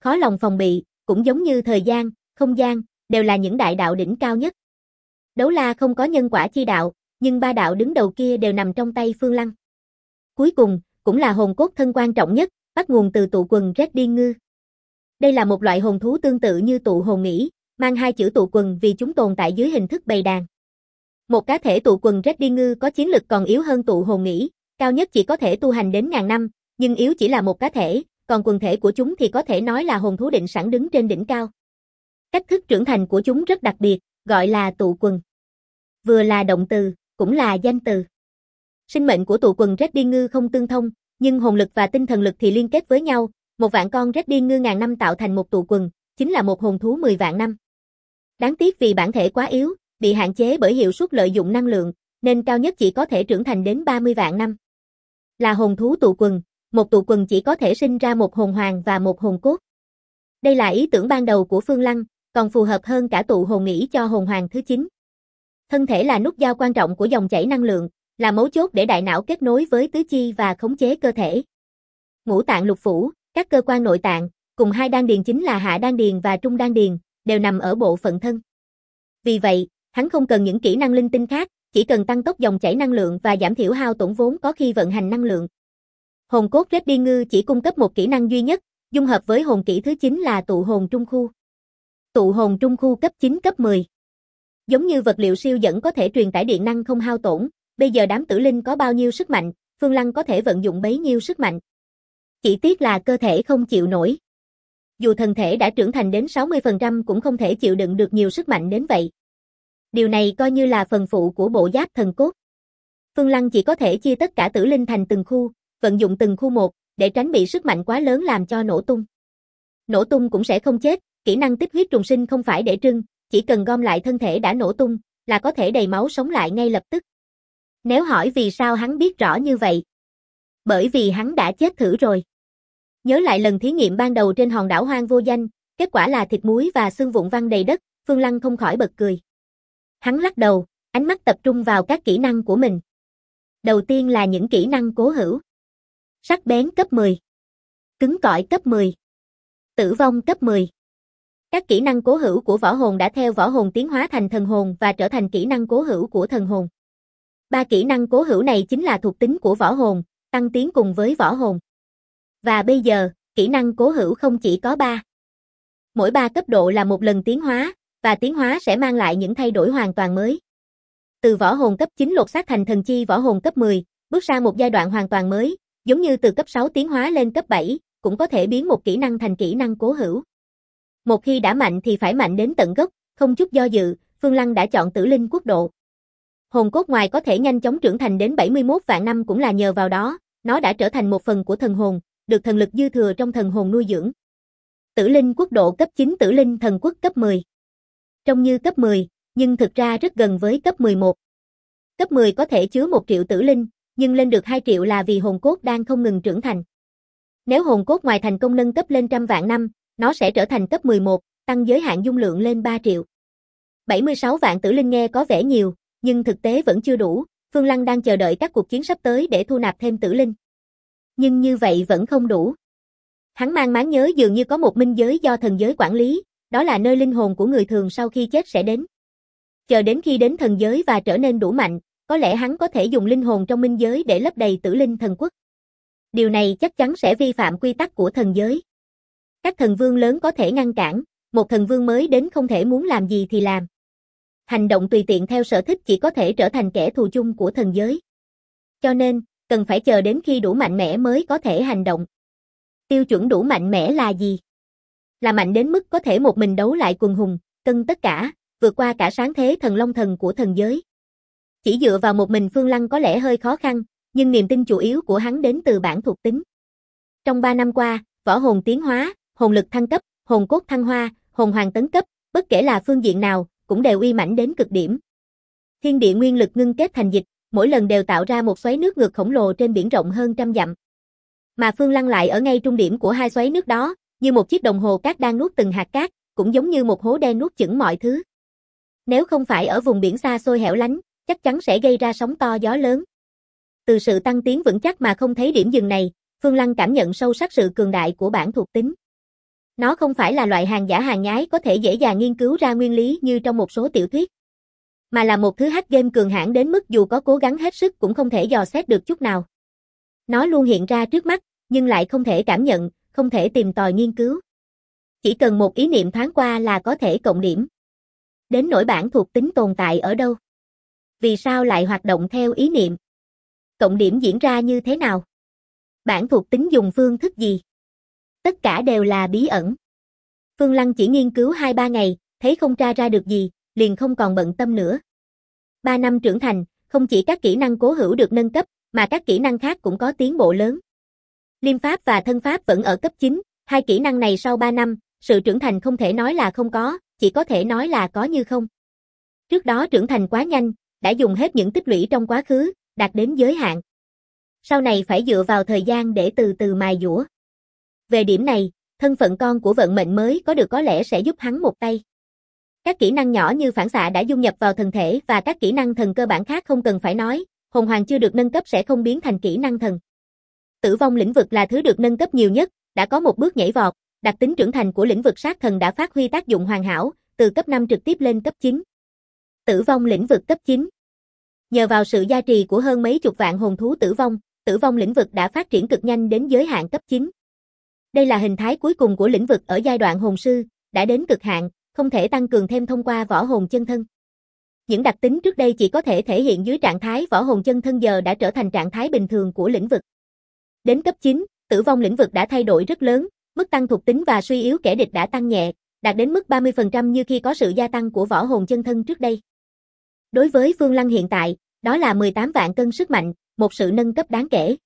khó lòng phòng bị, cũng giống như thời gian, không gian, đều là những đại đạo đỉnh cao nhất. Đấu la không có nhân quả chi đạo, nhưng ba đạo đứng đầu kia đều nằm trong tay Phương Lăng. Cuối cùng, cũng là hồn cốt thân quan trọng nhất, bắt nguồn từ tụ quần Red Điên Ngư. Đây là một loại hồn thú tương tự như tụ hồn nghĩ, mang hai chữ tụ quần vì chúng tồn tại dưới hình thức bầy đàn. Một cá thể tụ quần Red Điên Ngư có chiến lực còn yếu hơn tụ hồn nghĩ, cao nhất chỉ có thể tu hành đến ngàn năm, nhưng yếu chỉ là một cá thể, còn quần thể của chúng thì có thể nói là hồn thú định sẵn đứng trên đỉnh cao. Cách thức trưởng thành của chúng rất đặc biệt, gọi là tụ quần. Vừa là động từ, cũng là danh từ. Sinh mệnh của tụ quần Red Điên Ngư không tương thông, nhưng hồn lực và tinh thần lực thì liên kết với nhau, 1.000.000 con Red Điên Ngư ngàn năm tạo thành một tụ quần, chính là một hồn thú 10.000 năm. Đáng tiếc vì bản thể quá yếu, bị hạn chế bởi hiệu suất lợi dụng năng lượng, nên cao nhất chỉ có thể trưởng thành đến 30.000 năm. Là hồn thú tụ quần, một tụ quần chỉ có thể sinh ra một hồn hoàng và một hồn cốt. Đây là ý tưởng ban đầu của Phương Lăng, còn phù hợp hơn cả tụ hồn nghĩ cho hồn hoàng thứ 9. Thân thể là nút giao quan trọng của dòng chảy năng lượng, là mấu chốt để đại não kết nối với tứ chi và khống chế cơ thể. Ngũ tạng lục phủ, các cơ quan nội tạng, cùng hai đan điền chính là hạ đan điền và trung đan điền, đều nằm ở bộ phận thân. Vì vậy, hắn không cần những kỹ năng linh tinh khác, chỉ cần tăng tốc dòng chảy năng lượng và giảm thiểu hao tổn vốn có khi vận hành năng lượng. Hồn cốt Red Điên Ngư chỉ cung cấp một kỹ năng duy nhất, dung hợp với hồn kỹ thứ 9 là tụ hồn trung khu. Tụ hồn trung khu cấp 9 cấp 10. Giống như vật liệu siêu dẫn có thể truyền tải điện năng không hao tổn, bây giờ đám tử linh có bao nhiêu sức mạnh, Phương Lăng có thể vận dụng bấy nhiêu sức mạnh. Chỉ tiếc là cơ thể không chịu nổi. Dù thân thể đã trưởng thành đến 60% cũng không thể chịu đựng được nhiều sức mạnh đến vậy. Điều này coi như là phần phụ của bộ giáp thần cốt. Phương Lăng chỉ có thể chia tất cả tử linh thành từng khu, vận dụng từng khu một, để tránh bị sức mạnh quá lớn làm cho nổ tung. Nổ tung cũng sẽ không chết, kỹ năng tích huyết trùng sinh không phải để trưng, chỉ cần gom lại thân thể đã nổ tung, là có thể đầy máu sống lại ngay lập tức. Nếu hỏi vì sao hắn biết rõ như vậy? Bởi vì hắn đã chết thử rồi. Nhớ lại lần thí nghiệm ban đầu trên hòn đảo hoang vô danh, kết quả là thịt muối và xương vụn văng đầy đất, Phương Lăng không khỏi bật cười. Hắn lắc đầu, ánh mắt tập trung vào các kỹ năng của mình. Đầu tiên là những kỹ năng cố hữu. Sắc bén cấp 10. Cứng cỏi cấp 10. Tử vong cấp 10. Các kỹ năng cố hữu của võ hồn đã theo võ hồn tiến hóa thành thần hồn và trở thành kỹ năng cố hữu của thần hồn. Ba kỹ năng cố hữu này chính là thuộc tính của võ hồn, tăng tiến cùng với võ hồn. Và bây giờ, kỹ năng cố hữu không chỉ có 3. Mỗi 3 cấp độ là một lần tiến hóa, và tiến hóa sẽ mang lại những thay đổi hoàn toàn mới. Từ võ hồn cấp 9 lột xác thành thần chi võ hồn cấp 10, bước sang một giai đoạn hoàn toàn mới, giống như từ cấp 6 tiến hóa lên cấp 7, cũng có thể biến một kỹ năng thành kỹ năng cố hữu. Một khi đã mạnh thì phải mạnh đến tận gốc, không chút do dự, Phương Lăng đã chọn Tử Linh Quốc độ. Hồn cốt ngoài có thể nhanh chóng trưởng thành đến 71.000 năm cũng là nhờ vào đó, nó đã trở thành một phần của thần hồn, được thần lực dư thừa trong thần hồn nuôi dưỡng. Tử Linh Quốc độ cấp 9 Tử Linh Thần Quốc cấp 10. Trông như cấp 10, nhưng thực ra rất gần với cấp 11. Cấp 10 có thể chứa 1 triệu tử linh, nhưng lên được 2 triệu là vì hồn cốt đang không ngừng trưởng thành. Nếu hồn cốt ngoài thành công nâng cấp lên 100.000 năm, nó sẽ trở thành cấp 11, tăng giới hạn dung lượng lên 3 triệu. 76 vạn tử linh nghe có vẻ nhiều, nhưng thực tế vẫn chưa đủ, Phương Lăng đang chờ đợi các cuộc chiến sắp tới để thu nạp thêm tử linh. Nhưng như vậy vẫn không đủ. Hắn mang máng nhớ dường như có một minh giới do thần giới quản lý, đó là nơi linh hồn của người thường sau khi chết sẽ đến. Chờ đến khi đến thần giới và trở nên đủ mạnh, có lẽ hắn có thể dùng linh hồn trong minh giới để lấp đầy tử linh thần quốc. Điều này chắc chắn sẽ vi phạm quy tắc của thần giới. Các thần vương lớn có thể ngăn cản, một thần vương mới đến không thể muốn làm gì thì làm. Hành động tùy tiện theo sở thích chỉ có thể trở thành kẻ thù chung của thần giới. Cho nên, cần phải chờ đến khi đủ mạnh mẽ mới có thể hành động. Tiêu chuẩn đủ mạnh mẽ là gì? Là mạnh đến mức có thể một mình đấu lại quần hùng, cân tất cả, vượt qua cả sáng thế thần long thần của thần giới. Chỉ dựa vào một mình Phương Lăng có lẽ hơi khó khăn, nhưng niềm tin chủ yếu của hắn đến từ bản thuộc tính. Trong 3 năm qua, võ hồn tiến hóa, hồn lực thăng cấp, hồn cốt thăng hoa, hồn hoàng tấn cấp, bất kể là phương diện nào, cũng đều uy mãnh đến cực điểm. Thiên địa nguyên lực ngưng kết thành dịch, mỗi lần đều tạo ra một xoáy nước ngược khổng lồ trên biển rộng hơn 100 dặm. Mà Phương Lăng lại ở ngay trung điểm của hai xoáy nước đó, như một chiếc đồng hồ cát đang nuốt từng hạt cát, cũng giống như một hố đen nuốt chửng mọi thứ. Nếu không phải ở vùng biển xa xôi hẻo lánh, chắc chắn sẽ gây ra sóng to gió lớn. Từ sự tăng tiến vững chắc mà không thấy điểm dừng này, Phương Lăng cảm nhận sâu sắc sự cường đại của bản thuộc tính. Nó không phải là loại hàng giả hàng nhái có thể dễ dàng nghiên cứu ra nguyên lý như trong một số tiểu thuyết, mà là một thứ hack game cường hãn đến mức dù có cố gắng hết sức cũng không thể dò xét được chút nào. Nó luôn hiện ra trước mắt, nhưng lại không thể cảm nhận, không thể tìm tòi nghiên cứu. Chỉ cần một ý niệm thoáng qua là có thể cộng điểm. Đến nỗi bản thuộc tính tồn tại ở đâu? Vì sao lại hoạt động theo ý niệm? Cộng điểm diễn ra như thế nào? Bản thuộc tính dùng phương thức gì? Tất cả đều là bí ẩn. Phương Lăng chỉ nghiên cứu 2-3 ngày, thấy không tra ra được gì, liền không còn bận tâm nữa. 3 năm trưởng thành, không chỉ các kỹ năng cố hữu được nâng cấp, mà các kỹ năng khác cũng có tiến bộ lớn. Liêm pháp và thân pháp vẫn ở cấp 9, hai kỹ năng này sau 3 năm, sự trưởng thành không thể nói là không có, chỉ có thể nói là có như không. Trước đó trưởng thành quá nhanh, đã dùng hết những tích lũy trong quá khứ, đạt đến giới hạn. Sau này phải dựa vào thời gian để từ từ mài dũa. Về điểm này, thân phận con của vận mệnh mới có được có lẽ sẽ giúp hắn một tay. Các kỹ năng nhỏ như phản xạ đã dung nhập vào thần thể và các kỹ năng thần cơ bản khác không cần phải nói, hồn hoàng chưa được nâng cấp sẽ không biến thành kỹ năng thần. Tử vong lĩnh vực là thứ được nâng cấp nhiều nhất, đã có một bước nhảy vọt, đặc tính trưởng thành của lĩnh vực sát thần đã phát huy tác dụng hoàn hảo, từ cấp 5 trực tiếp lên cấp 9. Tử vong lĩnh vực cấp 9. Nhờ vào sự gia trì của hơn mấy chục vạn hồn thú tử vong lĩnh vực đã phát triển cực nhanh đến giới hạn cấp 9. Đây là hình thái cuối cùng của lĩnh vực ở giai đoạn hồn sư, đã đến cực hạn, không thể tăng cường thêm thông qua võ hồn chân thân. Những đặc tính trước đây chỉ có thể thể hiện dưới trạng thái võ hồn chân thân giờ đã trở thành trạng thái bình thường của lĩnh vực. Đến cấp 9, tử vong lĩnh vực đã thay đổi rất lớn, mức tăng thuộc tính và suy yếu kẻ địch đã tăng nhẹ, đạt đến mức 30% như khi có sự gia tăng của võ hồn chân thân trước đây. Đối với Phương Lăng hiện tại, đó là 18 vạn cân sức mạnh, một sự nâng cấp đáng kể.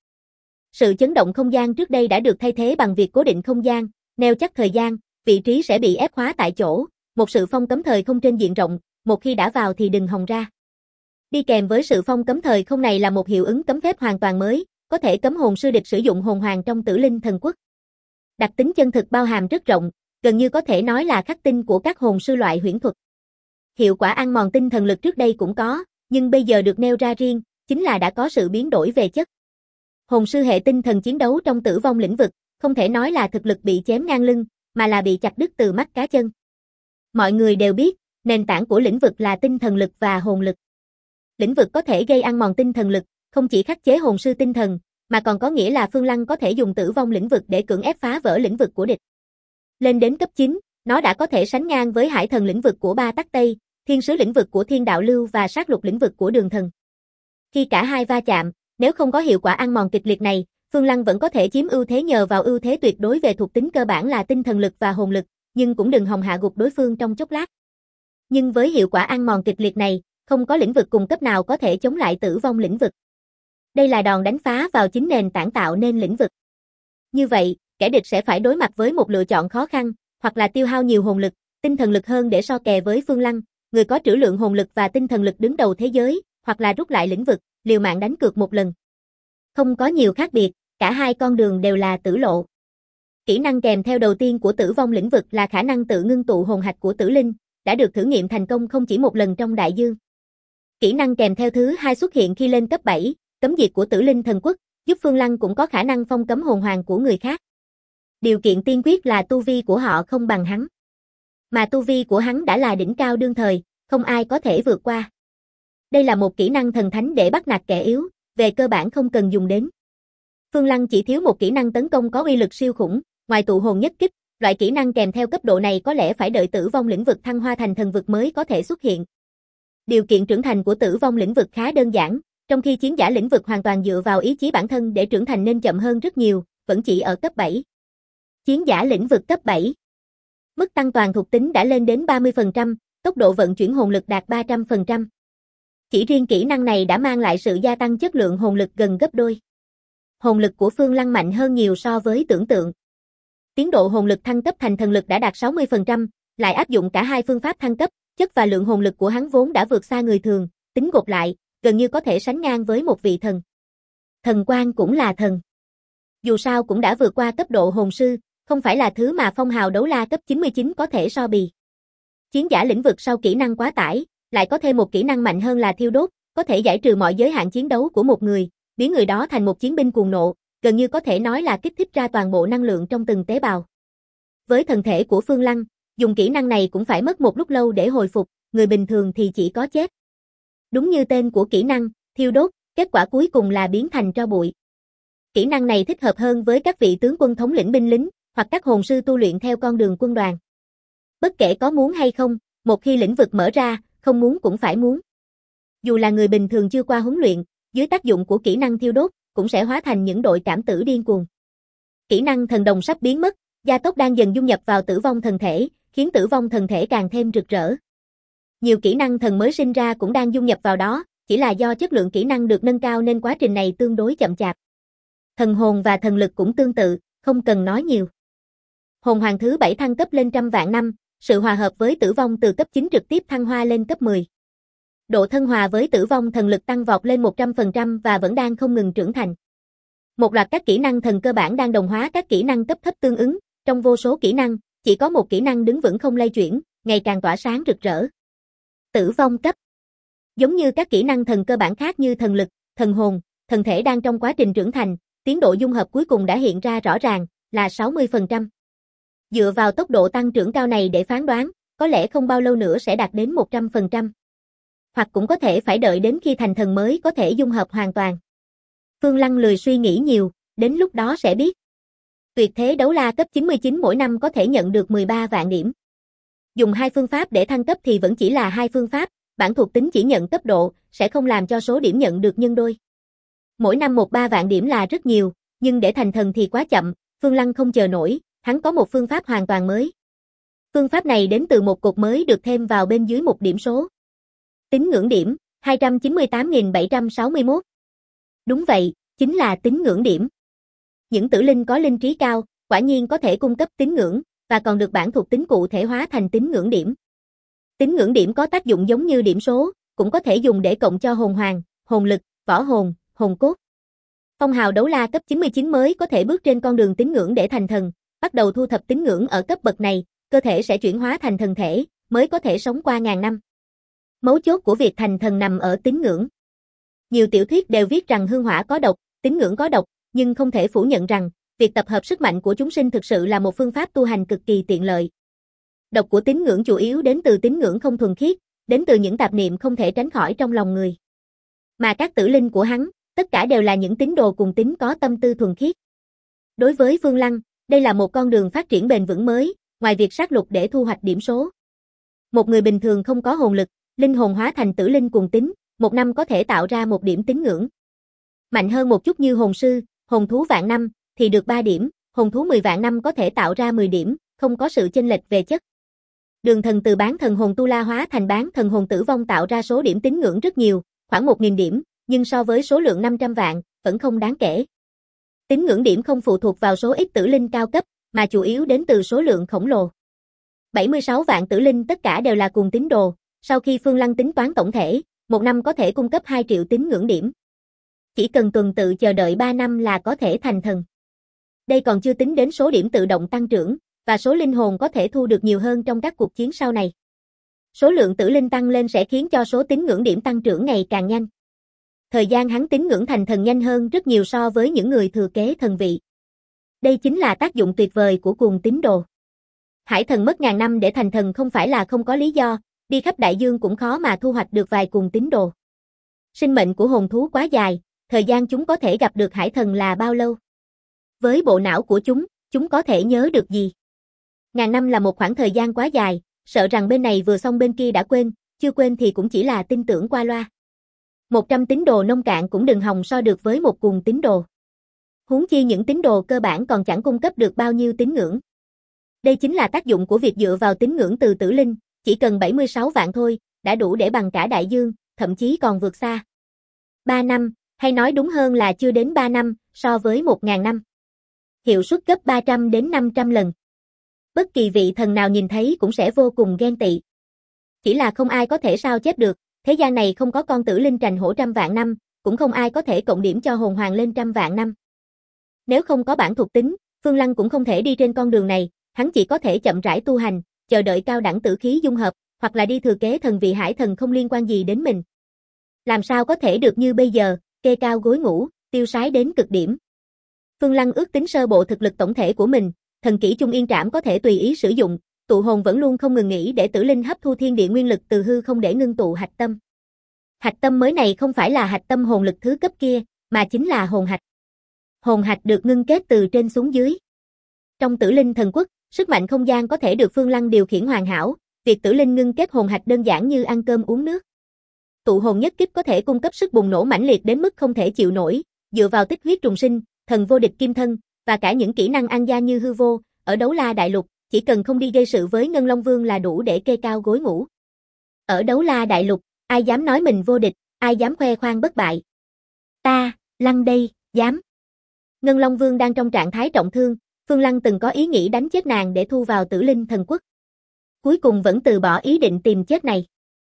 Sự chấn động không gian trước đây đã được thay thế bằng việc cố định không gian, neo chắc thời gian, vị trí sẽ bị ép khóa tại chỗ, một sự phong cấm thời không trên diện rộng, một khi đã vào thì đừng hòng ra. Đi kèm với sự phong cấm thời không này là một hiệu ứng cấm phép hoàn toàn mới, có thể cấm hồn sư địch sử dụng hồn hoàng trong Tử Linh Thần Quốc. Đặc tính chân thực bao hàm rất rộng, gần như có thể nói là khắc tinh của các hồn sư loại huyễn thuật. Hiệu quả ăn mòn tinh thần lực trước đây cũng có, nhưng bây giờ được nêu ra riêng, chính là đã có sự biến đổi về chất. Hồn sư hệ tinh thần chiến đấu trong tử vong lĩnh vực, không thể nói là thực lực bị chém ngang lưng, mà là bị chặt đứt từ mắt cá chân. Mọi người đều biết, nền tảng của lĩnh vực là tinh thần lực và hồn lực. Lĩnh vực có thể gây ăn mòn tinh thần lực, không chỉ khắc chế hồn sư tinh thần, mà còn có nghĩa là Phương Lăng có thể dùng tử vong lĩnh vực để cưỡng ép phá vỡ lĩnh vực của địch. Lên đến cấp 9, nó đã có thể sánh ngang với hải thần lĩnh vực của Ba Tắc Tây, thiên sứ lĩnh vực của Thiên Đạo Lưu và sát lục lĩnh vực của Đường Thần. Khi cả hai va chạm, nếu không có hiệu quả ăn mòn kịch liệt này, Phương Lăng vẫn có thể chiếm ưu thế nhờ vào ưu thế tuyệt đối về thuộc tính cơ bản là tinh thần lực và hồn lực, nhưng cũng đừng hòng hạ gục đối phương trong chốc lát. Nhưng với hiệu quả ăn mòn kịch liệt này, không có lĩnh vực cùng cấp nào có thể chống lại tử vong lĩnh vực. Đây là đòn đánh phá vào chính nền tảng tạo nên lĩnh vực. Như vậy, kẻ địch sẽ phải đối mặt với một lựa chọn khó khăn, hoặc là tiêu hao nhiều hồn lực, tinh thần lực hơn để so kè với Phương Lăng, người có trữ lượng hồn lực và tinh thần lực đứng đầu thế giới, hoặc là rút lại lĩnh vực, liều mạng đánh cược một lần. Không có nhiều khác biệt, cả hai con đường đều là tử lộ. Kỹ năng kèm theo đầu tiên của tử vong lĩnh vực là khả năng tự ngưng tụ hồn hạch của tử linh, đã được thử nghiệm thành công không chỉ một lần trong đại dương. Kỹ năng kèm theo thứ hai xuất hiện khi lên cấp 7, cấm diệt của Tử Linh Thần Quốc, giúp Phương Lăng cũng có khả năng phong cấm hồn hoàng của người khác. Điều kiện tiên quyết là tu vi của họ không bằng hắn. Mà tu vi của hắn đã là đỉnh cao đương thời, không ai có thể vượt qua. Đây là một kỹ năng thần thánh để bắt nạt kẻ yếu, về cơ bản không cần dùng đến. Phương Lăng chỉ thiếu một kỹ năng tấn công có uy lực siêu khủng, ngoài tụ hồn nhất kích, loại kỹ năng kèm theo cấp độ này có lẽ phải đợi tử vong lĩnh vực thăng hoa thành thần vực mới có thể xuất hiện. Điều kiện trưởng thành của tử vong lĩnh vực khá đơn giản, trong khi chiến giả lĩnh vực hoàn toàn dựa vào ý chí bản thân để trưởng thành nên chậm hơn rất nhiều, vẫn chỉ ở cấp 7. Chiến giả lĩnh vực cấp 7. Mức tăng toàn thuộc tính đã lên đến 30%, tốc độ vận chuyển hồn lực đạt 300%. Chỉ riêng kỹ năng này đã mang lại sự gia tăng chất lượng hồn lực gần gấp đôi. Hồn lực của Phương Lăng mạnh hơn nhiều so với tưởng tượng. Tiến độ hồn lực thăng cấp thành thần lực đã đạt 60%, lại áp dụng cả hai phương pháp thăng cấp, chất và lượng hồn lực của hắn vốn đã vượt xa người thường, tính gộp lại, gần như có thể sánh ngang với một vị thần. Thần quang cũng là thần. Dù sao cũng đã vượt qua cấp độ hồn sư, không phải là thứ mà phong hào đấu la cấp 99 có thể so bì. Chiến giả lĩnh vực sau kỹ năng quá tải, lại có thêm một kỹ năng mạnh hơn là thiêu đốt, có thể giải trừ mọi giới hạn chiến đấu của một người, biến người đó thành một chiến binh cuồng nộ, gần như có thể nói là kích thích ra toàn bộ năng lượng trong từng tế bào. Với thần thể của Phương Lăng, dùng kỹ năng này cũng phải mất một lúc lâu để hồi phục, người bình thường thì chỉ có chết. Đúng như tên của kỹ năng, thiêu đốt, kết quả cuối cùng là biến thành tro bụi. Kỹ năng này thích hợp hơn với các vị tướng quân thống lĩnh binh lính, hoặc các hồn sư tu luyện theo con đường quân đoàn. Bất kể có muốn hay không, một khi lĩnh vực mở ra, không muốn cũng phải muốn. Dù là người bình thường chưa qua huấn luyện, dưới tác dụng của kỹ năng thiêu đốt, cũng sẽ hóa thành những đội cảm tử điên cuồng. Kỹ năng thần đồng sắp biến mất, gia tốc đang dần dung nhập vào tử vong thần thể, khiến tử vong thần thể càng thêm rực rỡ. Nhiều kỹ năng thần mới sinh ra cũng đang dung nhập vào đó, chỉ là do chất lượng kỹ năng được nâng cao nên quá trình này tương đối chậm chạp. Thần hồn và thần lực cũng tương tự, không cần nói nhiều. Hồn hoàng thứ 7 thăng cấp lên trăm vạn năm, sự hòa hợp với tử vong từ cấp 9 trực tiếp thăng hoa lên cấp 10. Độ thân hòa với tử vong thần lực tăng vọt lên 100% và vẫn đang không ngừng trưởng thành. Một loạt các kỹ năng thần cơ bản đang đồng hóa các kỹ năng cấp thấp tương ứng, trong vô số kỹ năng, chỉ có một kỹ năng đứng vững không lay chuyển, ngày càng tỏa sáng rực rỡ. Tử vong cấp. Giống như các kỹ năng thần cơ bản khác như thần lực, thần hồn, thần thể đang trong quá trình trưởng thành, tiến độ dung hợp cuối cùng đã hiện ra rõ ràng, là 60%. Dựa vào tốc độ tăng trưởng cao này để phán đoán, có lẽ không bao lâu nữa sẽ đạt đến 100%. Hoặc cũng có thể phải đợi đến khi thành thần mới có thể dung hợp hoàn toàn. Phương Lăng lười suy nghĩ nhiều, đến lúc đó sẽ biết. Tuyệt thế đấu la cấp 99 mỗi năm có thể nhận được 13 vạn điểm. Dùng hai phương pháp để thăng cấp thì vẫn chỉ là hai phương pháp, bản thuộc tính chỉ nhận cấp độ, sẽ không làm cho số điểm nhận được nhân đôi. Mỗi năm 13 vạn điểm là rất nhiều, nhưng để thành thần thì quá chậm, Phương Lăng không chờ nổi, hắn có một phương pháp hoàn toàn mới. Phương pháp này đến từ một cột mới được thêm vào bên dưới một điểm số. Tín ngưỡng điểm, 298.761. Đúng vậy, chính là tín ngưỡng điểm. Những tử linh có linh trí cao, quả nhiên có thể cung cấp tín ngưỡng, và còn được bản thuộc tính cụ thể hóa thành tín ngưỡng điểm. Tín ngưỡng điểm có tác dụng giống như điểm số, cũng có thể dùng để cộng cho hồn hoàng, hồn lực, võ hồn, hồn cốt. Phong hào đấu la cấp 99 mới có thể bước trên con đường tín ngưỡng để thành thần, bắt đầu thu thập tín ngưỡng ở cấp bậc này, cơ thể sẽ chuyển hóa thành thần thể, mới có thể sống qua ngàn năm. Mấu chốt của việc thành thần nằm ở tín ngưỡng. Nhiều tiểu thuyết đều viết rằng hương hỏa có độc, tín ngưỡng có độc, nhưng không thể phủ nhận rằng, việc tập hợp sức mạnh của chúng sinh thực sự là một phương pháp tu hành cực kỳ tiện lợi. Độc của tín ngưỡng chủ yếu đến từ tín ngưỡng không thuần khiết, đến từ những tạp niệm không thể tránh khỏi trong lòng người. Mà các tử linh của hắn, tất cả đều là những tín đồ cùng tín có tâm tư thuần khiết. Đối với Phương Lăng, đây là một con đường phát triển bền vững mới, ngoài việc sát lục để thu hoạch điểm số. Một người bình thường không có hồn lực, linh hồn hóa thành tử linh cùng tín, một năm có thể tạo ra một điểm tín ngưỡng. Mạnh hơn một chút như hồn sư, hồn thú vạn năm, thì được 3 điểm, hồn thú 10 vạn năm có thể tạo ra 10 điểm, không có sự chênh lệch về chất. Đường thần từ bán thần hồn tu la hóa thành bán thần hồn tử vong tạo ra số điểm tín ngưỡng rất nhiều, khoảng 1.000 điểm, nhưng so với số lượng 500 vạn, vẫn không đáng kể. Tín ngưỡng điểm không phụ thuộc vào số ít tử linh cao cấp, mà chủ yếu đến từ số lượng khổng lồ. 76 vạn tử linh tất cả đều là cùng tín đồ, sau khi Phương Lăng tính toán tổng thể, một năm có thể cung cấp 2 triệu tín ngưỡng điểm. Chỉ cần tuần tự chờ đợi 3 năm là có thể thành thần. Đây còn chưa tính đến số điểm tự động tăng trưởng, và số linh hồn có thể thu được nhiều hơn trong các cuộc chiến sau này. Số lượng tử linh tăng lên sẽ khiến cho số tín ngưỡng điểm tăng trưởng ngày càng nhanh. Thời gian hắn tín ngưỡng thành thần nhanh hơn rất nhiều so với những người thừa kế thần vị. Đây chính là tác dụng tuyệt vời của cuồng tín đồ. Hải thần mất ngàn năm để thành thần không phải là không có lý do, đi khắp đại dương cũng khó mà thu hoạch được vài cuồng tín đồ. Sinh mệnh của hồn thú quá dài, thời gian chúng có thể gặp được hải thần là bao lâu? Với bộ não của chúng có thể nhớ được gì? Ngàn năm là một khoảng thời gian quá dài, sợ rằng bên này vừa xong bên kia đã quên, chưa quên thì cũng chỉ là tin tưởng qua loa. 100 tín đồ nông cạn cũng đừng hòng so được với một cuồng tín đồ. Huống chi những tín đồ cơ bản còn chẳng cung cấp được bao nhiêu tín ngưỡng. Đây chính là tác dụng của việc dựa vào tín ngưỡng từ tử linh, chỉ cần 76 vạn thôi, đã đủ để bằng cả đại dương, thậm chí còn vượt xa. 3 năm, hay nói đúng hơn là chưa đến 3 năm, so với 1.000 năm. Hiệu suất gấp 300 đến 500 lần. Bất kỳ vị thần nào nhìn thấy cũng sẽ vô cùng ghen tị. Chỉ là không ai có thể sao chép được, thế gian này không có con tử linh trành hổ trăm vạn năm, cũng không ai có thể cộng điểm cho hồn hoàng lên trăm vạn năm. Nếu không có bản thuộc tính, Phương Lăng cũng không thể đi trên con đường này, hắn chỉ có thể chậm rãi tu hành, chờ đợi cao đẳng tử khí dung hợp, hoặc là đi thừa kế thần vị hải thần không liên quan gì đến mình. Làm sao có thể được như bây giờ, kê cao gối ngủ, tiêu sái đến cực điểm. Phương Lăng ước tính sơ bộ thực lực tổng thể của mình, thần kỹ Trung Yên Trảm có thể tùy ý sử dụng, tụ hồn vẫn luôn không ngừng nghỉ để Tử Linh hấp thu thiên địa nguyên lực từ hư không để ngưng tụ hạch tâm. Hạch tâm mới này không phải là hạch tâm hồn lực thứ cấp kia, mà chính là hồn hạch. Hồn hạch được ngưng kết từ trên xuống dưới. Trong Tử Linh thần quốc, sức mạnh không gian có thể được Phương Lăng điều khiển hoàn hảo, việc Tử Linh ngưng kết hồn hạch đơn giản như ăn cơm uống nước. Tụ hồn nhất kích có thể cung cấp sức bùng nổ mãnh liệt đến mức không thể chịu nổi, dựa vào tích huyết trùng sinh, thần vô địch kim thân, và cả những kỹ năng ăn gian như hư vô, ở Đấu La Đại Lục, chỉ cần không đi gây sự với Ngân Long Vương là đủ để kê cao gối ngủ. Ở Đấu La Đại Lục, ai dám nói mình vô địch, ai dám khoe khoang bất bại. Ta, Lăng đây, dám. Ngân Long Vương đang trong trạng thái trọng thương, Phương Lăng từng có ý nghĩ đánh chết nàng để thu vào Tử Linh thần quốc. Cuối cùng vẫn từ bỏ ý định tìm chết này.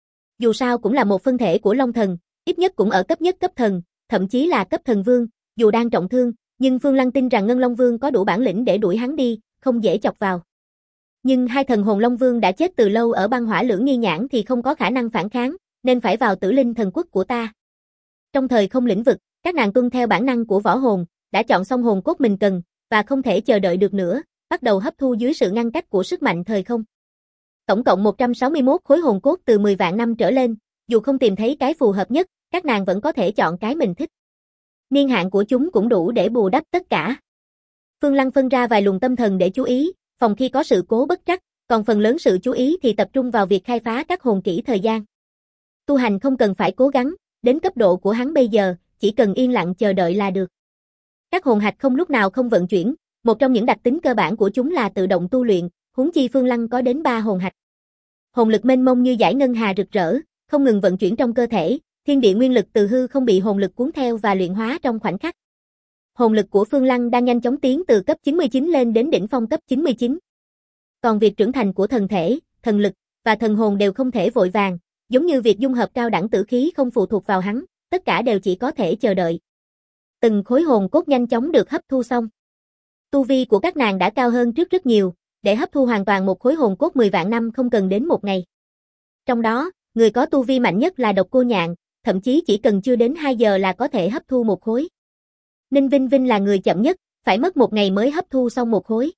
Dù sao cũng là một phân thể của Long Thần, ít nhất cũng ở cấp nhất cấp thần, thậm chí là cấp thần vương, dù đang trọng thương, nhưng Phương Lăng tin rằng Ngân Long Vương có đủ bản lĩnh để đuổi hắn đi, không dễ chọc vào. Nhưng hai thần hồn Long Vương đã chết từ lâu ở băng hỏa lưỡng nghi nhãn thì không có khả năng phản kháng, nên phải vào Tử Linh thần quốc của ta. Trong thời không lĩnh vực, các nàng tuân theo bản năng của võ hồn, đã chọn xong hồn cốt mình cần, và không thể chờ đợi được nữa, bắt đầu hấp thu dưới sự ngăn cách của sức mạnh thời không. Tổng cộng 161 khối hồn cốt từ 10 vạn năm trở lên, dù không tìm thấy cái phù hợp nhất, các nàng vẫn có thể chọn cái mình thích. Niên hạn của chúng cũng đủ để bù đắp tất cả. Phương Lăng phân ra vài luồng tâm thần để chú ý, phòng khi có sự cố bất trắc, còn phần lớn sự chú ý thì tập trung vào việc khai phá các hồn kỹ thời gian. Tu hành không cần phải cố gắng, đến cấp độ của hắn bây giờ, chỉ cần yên lặng chờ đợi là được. Các hồn hạch không lúc nào không vận chuyển, một trong những đặc tính cơ bản của chúng là tự động tu luyện, huống chi Phương Lăng có đến 3 hồn hạch. Hồn lực mênh mông như dải ngân hà rực rỡ, không ngừng vận chuyển trong cơ thể, thiên địa nguyên lực từ hư không bị hồn lực cuốn theo và luyện hóa trong khoảnh khắc. Hồn lực của Phương Lăng đang nhanh chóng tiến từ cấp 99 lên đến đỉnh phong cấp 99. Còn việc trưởng thành của thần thể, thần lực và thần hồn đều không thể vội vàng, giống như việc dung hợp cao đẳng tử khí không phụ thuộc vào hắn, tất cả đều chỉ có thể chờ đợi. Từng khối hồn cốt nhanh chóng được hấp thu xong. Tu vi của các nàng đã cao hơn trước rất nhiều, để hấp thu hoàn toàn một khối hồn cốt 10 vạn năm không cần đến một ngày. Trong đó, người có tu vi mạnh nhất là Độc Cô Nhạn, thậm chí chỉ cần chưa đến 2 giờ là có thể hấp thu một khối. Ninh Vinh Vinh là người chậm nhất, phải mất 1 ngày mới hấp thu xong một khối.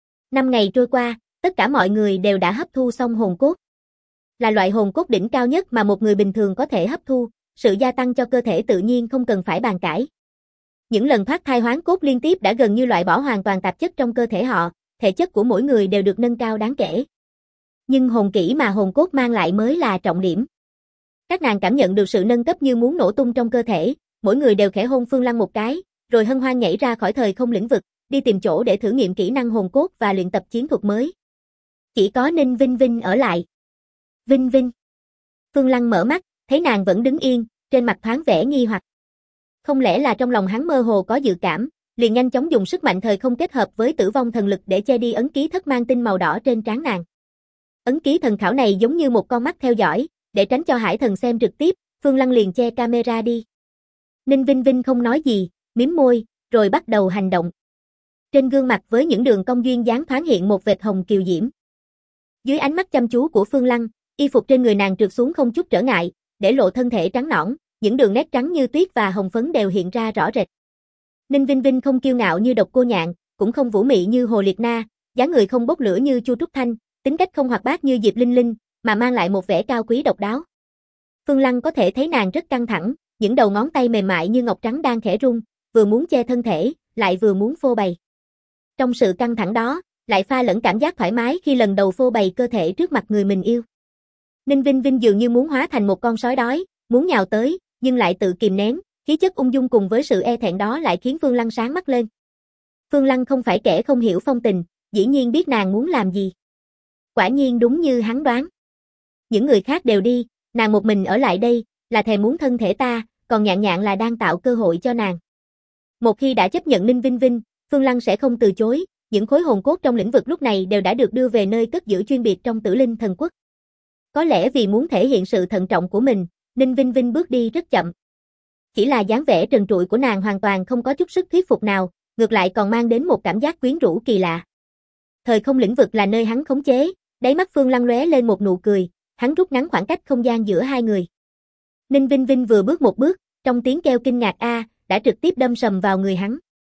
5 ngày trôi qua, tất cả mọi người đều đã hấp thu xong hồn cốt. Là loại hồn cốt đỉnh cao nhất mà một người bình thường có thể hấp thu, sự gia tăng cho cơ thể tự nhiên không cần phải bàn cãi. Những lần thoát thai hoán cốt liên tiếp đã gần như loại bỏ hoàn toàn tạp chất trong cơ thể họ, thể chất của mỗi người đều được nâng cao đáng kể. Nhưng hồn kỹ mà hồn cốt mang lại mới là trọng điểm. Các nàng cảm nhận được sự nâng cấp như muốn nổ tung trong cơ thể, mỗi người đều khẽ hôn Phương Lăng một cái, rồi hân hoan nhảy ra khỏi thời không lĩnh vực, đi tìm chỗ để thử nghiệm kỹ năng hồn cốt và luyện tập chiến thuật mới. Chỉ có Ninh Vinh Vinh ở lại. Vinh Vinh. Phương Lăng mở mắt, thấy nàng vẫn đứng yên, trên mặt thoáng vẻ nghi hoặc. Không lẽ là trong lòng hắn mơ hồ có dự cảm, liền nhanh chóng dùng sức mạnh thời không kết hợp với tử vong thần lực để che đi ấn ký thất mang tinh màu đỏ trên trán nàng. Ấn ký thần khảo này giống như một con mắt theo dõi, để tránh cho Hải Thần xem trực tiếp, Phương Lăng liền che camera đi. Ninh Vinh Vinh không nói gì, mím môi, rồi bắt đầu hành động. Trên gương mặt với những đường cong duyên dáng thoáng hiện một vệt hồng kiều diễm. Dưới ánh mắt chăm chú của Phương Lăng, y phục trên người nàng trượt xuống không chút trở ngại, để lộ thân thể trắng nõn, những đường nét trắng như tuyết và hồng phấn đều hiện ra rõ rệt. Ninh Vinh Vinh không kiêu ngạo như Độc Cô Nhạn, cũng không vũ mị như Hồ Liệt Na, dáng người không bốc lửa như Chu Trúc Thanh, tính cách không hoạt bát như Diệp Linh Linh, mà mang lại một vẻ cao quý độc đáo. Phương Lăng có thể thấy nàng rất căng thẳng, những đầu ngón tay mềm mại như ngọc trắng đang khẽ rung, vừa muốn che thân thể, lại vừa muốn phô bày. Trong sự căng thẳng đó, lại pha lẫn cảm giác thoải mái khi lần đầu phô bày cơ thể trước mặt người mình yêu. Ninh Vinh Vinh dường như muốn hóa thành một con sói đói, muốn nhào tới, nhưng lại tự kìm nén, khí chất ung dung cùng với sự e thẹn đó lại khiến Phương Lăng sáng mắt lên. Phương Lăng không phải kẻ không hiểu phong tình, dĩ nhiên biết nàng muốn làm gì. Quả nhiên đúng như hắn đoán. Những người khác đều đi, nàng một mình ở lại đây, là thèm muốn thân thể ta, còn Nhạn Nhạn là đang tạo cơ hội cho nàng. Một khi đã chấp nhận Ninh Vinh Vinh, Phương Lăng sẽ không từ chối, những khối hồn cốt trong lĩnh vực lúc này đều đã được đưa về nơi cất giữ chuyên biệt trong Tử Linh thần quốc. Có lẽ vì muốn thể hiện sự thận trọng của mình, Ninh Vinh Vinh bước đi rất chậm. Chỉ là dáng vẻ trần trụi của nàng hoàn toàn không có chút sức thuyết phục nào, ngược lại còn mang đến một cảm giác quyến rũ kỳ lạ. Thời không lĩnh vực là nơi hắn khống chế, đáy mắt Phương Lăng lóe lên một nụ cười, hắn rút ngắn khoảng cách không gian giữa hai người. Ninh Vinh Vinh vừa bước một bước, trong tiếng kêu kinh ngạc a, đã trực tiếp đâm sầm vào người hắn.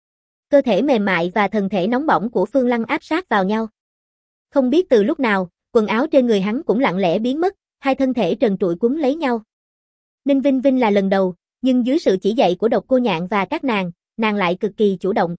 Cơ thể mềm mại và thân thể nóng bỏng của Phương Lăng áp sát vào nhau. Không biết từ lúc nào, quần áo trên người hắn cũng lặng lẽ biến mất, hai thân thể trần trụi quấn lấy nhau. Ninh Vinh Vinh là lần đầu, nhưng dưới sự chỉ dạy của Độc Cô Nhạn và các nàng lại cực kỳ chủ động.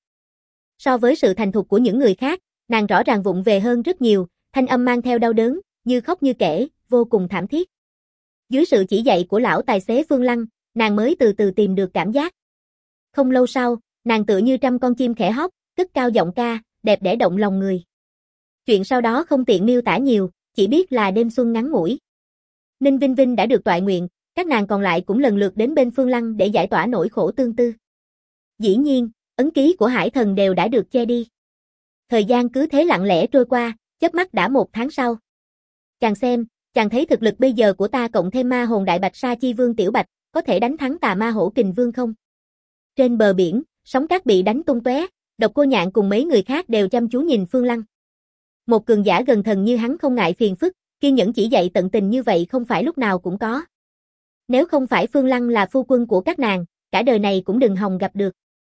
So với sự thành thục của những người khác, nàng rõ ràng vụng về hơn rất nhiều, thanh âm mang theo đau đớn, như khóc như kể, vô cùng thảm thiết. Dưới sự chỉ dạy của lão tài xế Phương Lăng, nàng mới từ từ tìm được cảm giác. Không lâu sau, nàng tựa như trăm con chim khẽ hót, cất cao giọng ca, đẹp đẽ động lòng người. Chuyện sau đó không tiện miêu tả nhiều, chỉ biết là đêm xuân ngắn ngủi. Ninh Vinh Vinh đã được toại nguyện, các nàng còn lại cũng lần lượt đến bên Phương Lăng để giải tỏa nỗi khổ tương tư. Dĩ nhiên, ấn ký của Hải Thần đều đã được che đi. Thời gian cứ thế lặng lẽ trôi qua, chớp mắt đã 1 tháng sau. Chàng xem, chàng thấy thực lực bây giờ của ta cộng thêm ma hồn đại bạch sa chi vương Tiểu Bạch, có thể đánh thắng tà ma hổ kình vương không? Trên bờ biển, sóng cát bị đánh tung tóe, Độc Cô Nhạn cùng mấy người khác đều chăm chú nhìn Phương Lăng. Một cường giả gần thần như hắn không ngại phiền phức, kiên nhẫn chỉ dạy tận tình như vậy không phải lúc nào cũng có. Nếu không phải Phương Lăng là phu quân của các nàng, cả đời này cũng đừng hòng gặp được.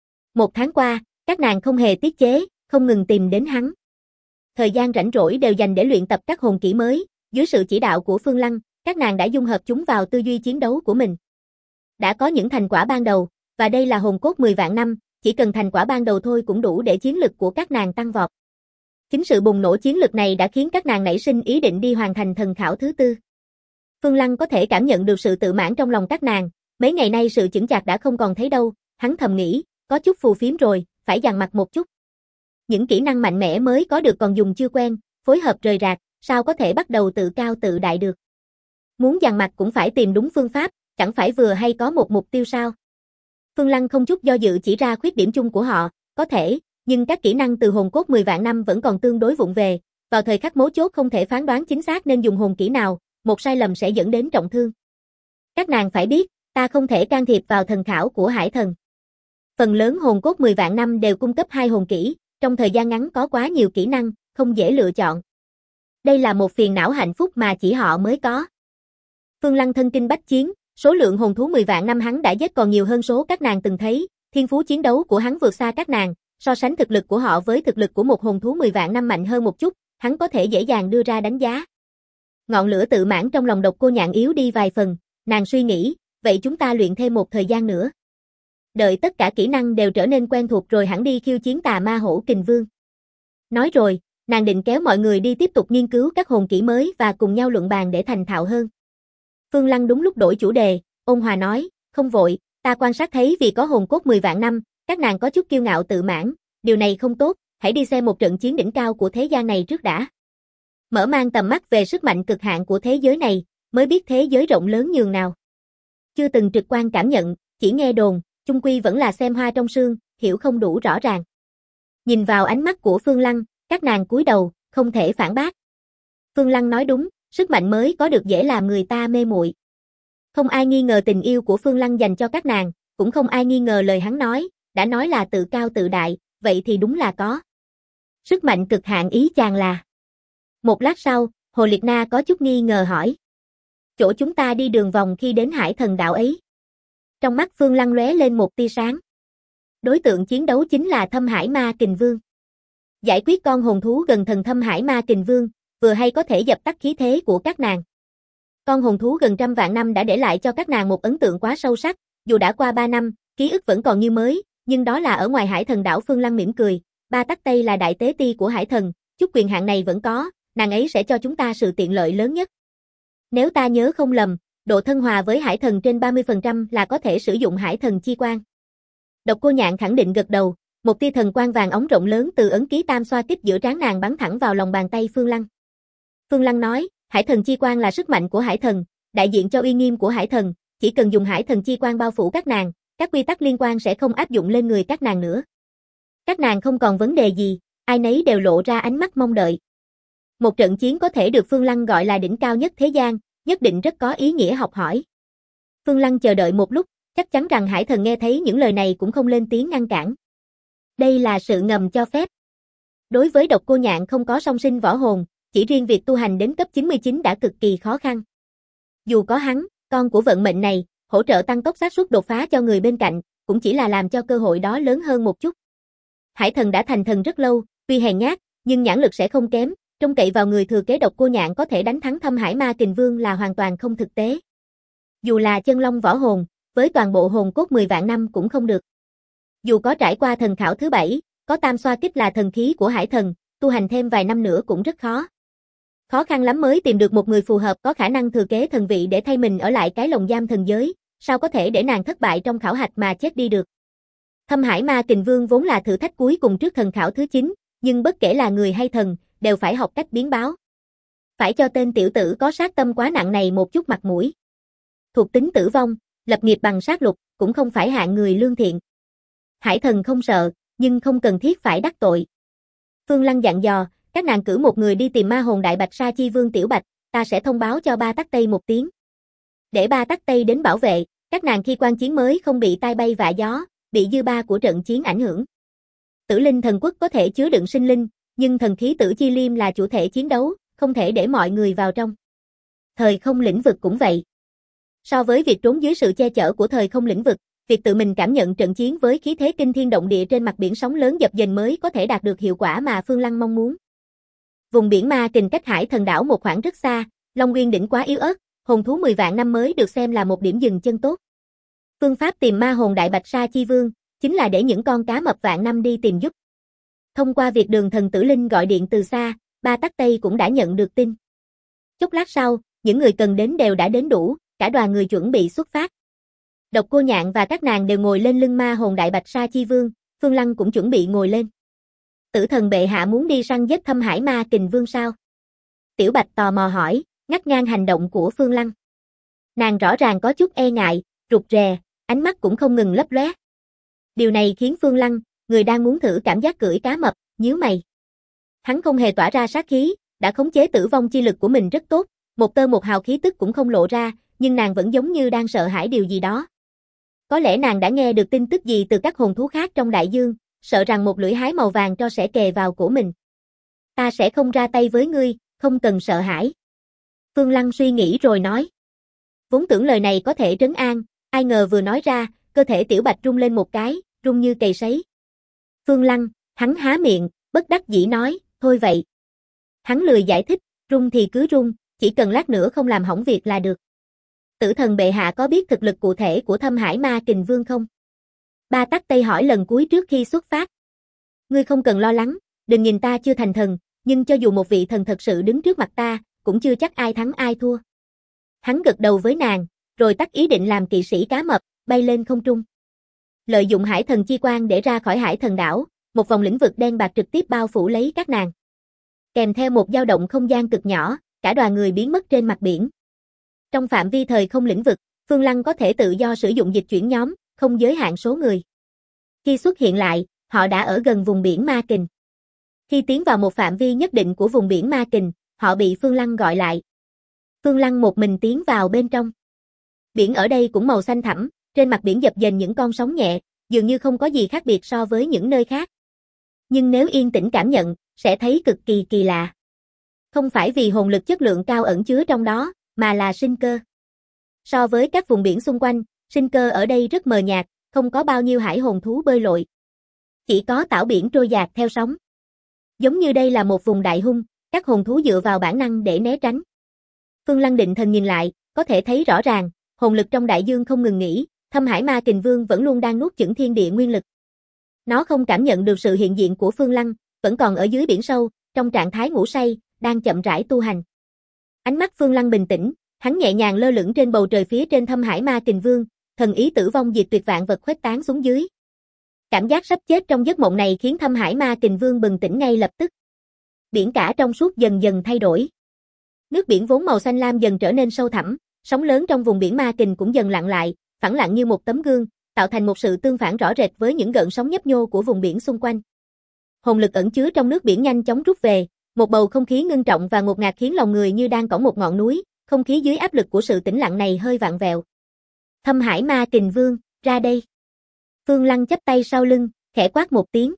1 tháng qua, các nàng không hề tiết chế, không ngừng tìm đến hắn. Thời gian rảnh rỗi đều dành để luyện tập các hồn kỹ mới, dưới sự chỉ đạo của Phương Lăng, các nàng đã dung hợp chúng vào tư duy chiến đấu của mình. Đã có những thành quả ban đầu, và đây là hồn cốt 10 vạn năm, chỉ cần thành quả ban đầu thôi cũng đủ để chiến lực của các nàng tăng vọt. Chính sự bùng nổ chiến lực này đã khiến các nàng nảy sinh ý định đi hoàn thành thần khảo thứ 4. Phương Lăng có thể cảm nhận được sự tự mãn trong lòng các nàng, mấy ngày nay sự chững chạc đã không còn thấy đâu, hắn thầm nghĩ, có chút phù phiếm rồi, phải dằn mặt một chút. Những kỹ năng mạnh mẽ mới có được còn dùng chưa quen, phối hợp rời rạc, sao có thể bắt đầu tự cao tự đại được. Muốn dằn mặt cũng phải tìm đúng phương pháp, chẳng phải vừa hay có một mục tiêu sao. Phương Lăng không chút do dự chỉ ra khuyết điểm chung của họ, có thể, nhưng các kỹ năng từ hồn cốt 10 vạn năm vẫn còn tương đối vụng về, vào thời khắc mấu chốt không thể phán đoán chính xác nên dùng hồn kỹ nào, một sai lầm sẽ dẫn đến trọng thương. Các nàng phải biết, ta không thể can thiệp vào thần khảo của Hải Thần. Phần lớn hồn cốt 10 vạn năm đều cung cấp 2 hồn kỹ, trong thời gian ngắn có quá nhiều kỹ năng, không dễ lựa chọn. Đây là một phiền não hạnh phúc mà chỉ họ mới có. Phương Lăng thân kinh bách chiến, số lượng hồn thú 10 vạn năm hắn đã giết còn nhiều hơn số các nàng từng thấy, thiên phú chiến đấu của hắn vượt xa các nàng, so sánh thực lực của họ với thực lực của một hồn thú 10 vạn năm mạnh hơn một chút, hắn có thể dễ dàng đưa ra đánh giá. Ngọn lửa tự mãn trong lòng Độc Cô Nhạn yếu đi vài phần, nàng suy nghĩ, vậy chúng ta luyện thêm một thời gian nữa. Đợi tất cả kỹ năng đều trở nên quen thuộc rồi hẳn đi khiêu chiến tà ma hổ kình vương. Nói rồi, nàng định kéo mọi người đi tiếp tục nghiên cứu các hồn kỹ mới và cùng nhau luận bàn để thành thạo hơn. Phương Lăng đúng lúc đổi chủ đề, ôn hòa nói, không vội, ta quan sát thấy vì có hồn cốt 10 vạn năm, các nàng có chút kiêu ngạo tự mãn, điều này không tốt, hãy đi xem một trận chiến đỉnh cao của thế gian này trước đã. Mở mang tầm mắt về sức mạnh cực hạn của thế giới này, mới biết thế giới rộng lớn nhường nào. Chưa từng trực quan cảm nhận, chỉ nghe đồn, chung quy vẫn là xem hoa trong sương, hiểu không đủ rõ ràng. Nhìn vào ánh mắt của Phương Lăng, các nàng cúi đầu, không thể phản bác. Phương Lăng nói đúng, sức mạnh mới có được dễ làm người ta mê muội. Không ai nghi ngờ tình yêu của Phương Lăng dành cho các nàng, cũng không ai nghi ngờ lời hắn nói, đã nói là tự cao tự đại, vậy thì đúng là có. Sức mạnh cực hạn ý chàng là. Một lát sau, Hồ Liệt Na có chút nghi ngờ hỏi. Chỗ chúng ta đi đường vòng khi đến Hải Thần đạo ấy. Trong mắt Phương Lăng lóe lên một tia sáng. Đối tượng chiến đấu chính là Thâm Hải Ma Kình Vương. Giải quyết con hồn thú gần thần Thâm Hải Ma Kình Vương, vừa hay có thể dập tắt khí thế của các nàng. Con hồn thú gần trăm vạn năm đã để lại cho các nàng một ấn tượng quá sâu sắc, dù đã qua 3 năm, ký ức vẫn còn như mới, nhưng đó là ở ngoài Hải Thần đảo. Phương Lăng mỉm cười, Ba Tắc Tây là đại tế ti của Hải Thần, chút quyền hạn này vẫn có, nàng ấy sẽ cho chúng ta sự tiện lợi lớn nhất. Nếu ta nhớ không lầm, độ thân hòa với Hải Thần trên 30% là có thể sử dụng Hải Thần chi quang. Độc Cô Nhạn khẳng định gật đầu, một tia thần quang vàng óng rộng lớn từ ấn ký tam xoa kích giữa trán nàng bắn thẳng vào lòng bàn tay Phương Lăng. Phương Lăng nói, Hải Thần chi quang là sức mạnh của Hải Thần, đại diện cho uy nghiêm của Hải Thần, chỉ cần dùng Hải Thần chi quang bao phủ các nàng, các quy tắc liên quan sẽ không áp dụng lên người các nàng nữa. Các nàng không còn vấn đề gì, ai nấy đều lộ ra ánh mắt mong đợi. Một trận chiến có thể được Phương Lăng gọi là đỉnh cao nhất thế gian, nhất định rất có ý nghĩa học hỏi. Phương Lăng chờ đợi một lúc, chắc chắn rằng Hải Thần nghe thấy những lời này cũng không lên tiếng ngăn cản. Đây là sự ngầm cho phép. Đối với Độc Cô Nhạn không có song sinh võ hồn, chỉ riêng việc tu hành đến cấp 99 đã cực kỳ khó khăn. Dù có hắn, con của vận mệnh này, hỗ trợ tăng tốc xác suất đột phá cho người bên cạnh, cũng chỉ là làm cho cơ hội đó lớn hơn một chút. Hải Thần đã thành thần rất lâu, tuy hèn nhát, nhưng nhãn lực sẽ không kém, trông cậy vào người thừa kế Độc Cô Nhạn có thể đánh thắng Thâm Hải Ma Kình Vương là hoàn toàn không thực tế. Dù là chân long võ hồn, với toàn bộ hồn cốt 10 vạn năm cũng không được. Dù có trải qua thần khảo thứ 7, có tam xoa kích là thần khí của Hải Thần, tu hành thêm vài năm nữa cũng rất khó. Khó khăn lắm mới tìm được một người phù hợp có khả năng thừa kế thần vị để thay mình ở lại cái lồng giam thần giới, sao có thể để nàng thất bại trong khảo hạch mà chết đi được. Thâm Hải Ma Kình Vương vốn là thử thách cuối cùng trước thần khảo thứ 9, nhưng bất kể là người hay thần, đều phải học cách biến báo. Phải cho tên tiểu tử có sát tâm quá nặng này một chút mặt mũi. Thuộc tính tử vong, lập nghiệp bằng sát lục, cũng không phải hạng người lương thiện. Hải Thần không sợ, nhưng không cần thiết phải đắc tội. Phương Lăng dặn dò, các nàng cử một người đi tìm ma hồn đại bạch sa chi vương Tiểu Bạch, ta sẽ thông báo cho Ba Tắc Tây một tiếng. Để Ba Tắc Tây đến bảo vệ, các nàng khi quan chiến mới không bị tai bay vạ gió, bị dư ba của trận chiến ảnh hưởng. Tử linh thần quốc có thể chứa đựng sinh linh, nhưng thần khí tử chi liêm là chủ thể chiến đấu, không thể để mọi người vào trong. Thời không lĩnh vực cũng vậy. So với việc trốn dưới sự che chở của thời không lĩnh vực, việc tự mình cảm nhận trận chiến với khí thế kinh thiên động địa trên mặt biển sóng lớn dập dềnh mới có thể đạt được hiệu quả mà Phương Lăng mong muốn. Vùng biển Ma Kình cách Hải Thần đảo một khoảng rất xa, Long Nguyên đỉnh quá yếu ớt, hồn thú 10 vạn năm mới được xem là một điểm dừng chân tốt. Phương pháp tìm ma hồn đại bạch sa chi vương chính là để những con cá mập vạn năm đi tìm giúp. Thông qua việc Đường Thần Tử Linh gọi điện từ xa, Ba Tắc Tây cũng đã nhận được tin. Chốc lát sau, những người cần đến đều đã đến đủ, cả đoàn người chuẩn bị xuất phát. Độc Cô Nhạn và các nàng đều ngồi lên lưng ma hồn đại bạch sa chi vương, Phương Lăng cũng chuẩn bị ngồi lên. Tử Thần bệ hạ muốn đi săn giết Thâm Hải Ma Kình Vương sao? Tiểu Bạch tò mò hỏi, ngắt ngang hành động của Phương Lăng. Nàng rõ ràng có chút e ngại, rụt rè, ánh mắt cũng không ngừng lấp lóe. Điều này khiến Phương Lăng, người đang muốn thử cảm giác cưỡi cá mập, nhíu mày. Hắn không hề tỏa ra sát khí, đã khống chế tử vong chi lực của mình rất tốt, một tơ một hào khí tức cũng không lộ ra, nhưng nàng vẫn giống như đang sợ hãi điều gì đó. Có lẽ nàng đã nghe được tin tức gì từ các hồn thú khác trong đại dương, sợ rằng một lưỡi hái màu vàng tro sẽ kề vào cổ mình. Ta sẽ không ra tay với ngươi, không cần sợ hãi. Phương Lăng suy nghĩ rồi nói. Vốn tưởng lời này có thể trấn an, ai ngờ vừa nói ra, cơ thể Tiểu Bạch rung lên một cái, rung như cầy sấy. Phương Lăng, hắn há miệng, bất đắc dĩ nói, thôi vậy. Hắn lười giải thích, rung thì cứ rung, chỉ cần lát nữa không làm hỏng việc là được. Tử Thần bệ hạ có biết thực lực cụ thể của Thâm Hải Ma Kình Vương không? Ba Tắc Tây hỏi lần cuối trước khi xuất phát. Ngươi không cần lo lắng, đừng nhìn ta chưa thành thần, nhưng cho dù một vị thần thật sự đứng trước mặt ta, cũng chưa chắc ai thắng ai thua. Hắn gật đầu với nàng, rồi tắt ý định làm kỵ sĩ cá mập, bay lên không trung. Lợi dụng Hải Thần chi quang để ra khỏi Hải Thần đảo, một vòng lĩnh vực đen bạc trực tiếp bao phủ lấy các nàng. Kèm theo một dao động không gian cực nhỏ, cả đoàn người biến mất trên mặt biển. Trong phạm vi thời không lĩnh vực, Phương Lăng có thể tự do sử dụng dịch chuyển nhóm, không giới hạn số người. Khi xuất hiện lại, họ đã ở gần vùng biển Ma Kình. Khi tiến vào một phạm vi nhất định của vùng biển Ma Kình, họ bị Phương Lăng gọi lại. Phương Lăng một mình tiến vào bên trong. Biển ở đây cũng màu xanh thẳm, trên mặt biển dập dềnh những con sóng nhẹ, dường như không có gì khác biệt so với những nơi khác. Nhưng nếu yên tĩnh cảm nhận, sẽ thấy cực kỳ kỳ lạ. Không phải vì hồn lực chất lượng cao ẩn chứa trong đó, mà là sinh cơ. So với các vùng biển xung quanh, sinh cơ ở đây rất mờ nhạt, không có bao nhiêu hải hồn thú bơi lội. Chỉ có tảo biển trôi dạt theo sóng. Giống như đây là một vùng đại hung, các hồn thú dựa vào bản năng để né tránh. Phương Lăng định thần nhìn lại, có thể thấy rõ ràng, hồn lực trong đại dương không ngừng nghỉ, Thâm Hải Ma Kình Vương vẫn luôn đang nuốt chửng thiên địa nguyên lực. Nó không cảm nhận được sự hiện diện của Phương Lăng, vẫn còn ở dưới biển sâu, trong trạng thái ngủ say, đang chậm rãi tu hành. Ánh mắt Phương Lăng bình tĩnh, hắn nhẹ nhàng lơ lửng trên bầu trời phía trên Thâm Hải Ma Kình Vương, thần ý tử vong diệt tuyệt vạn vật khuếch tán xuống dưới. Cảm giác sắp chết trong giấc mộng này khiến Thâm Hải Ma Kình Vương bừng tỉnh ngay lập tức. Biển cả trong suốt dần dần thay đổi. Nước biển vốn màu xanh lam dần trở nên sâu thẳm, sóng lớn trong vùng biển Ma Kình cũng dần lặng lại, phẳng lặng như một tấm gương, tạo thành một sự tương phản rõ rệt với những gợn sóng nhấp nhô của vùng biển xung quanh. Hồn lực ẩn chứa trong nước biển nhanh chóng rút về, một bầu không khí ngưng trọng và ngột ngạt khiến lòng người như đang cõng một ngọn núi, không khí dưới áp lực của sự tĩnh lặng này hơi vặn vẹo. Thâm Hải Ma Kình Vương, ra đây. Phương Lăng chắp tay sau lưng, khẽ quát một tiếng.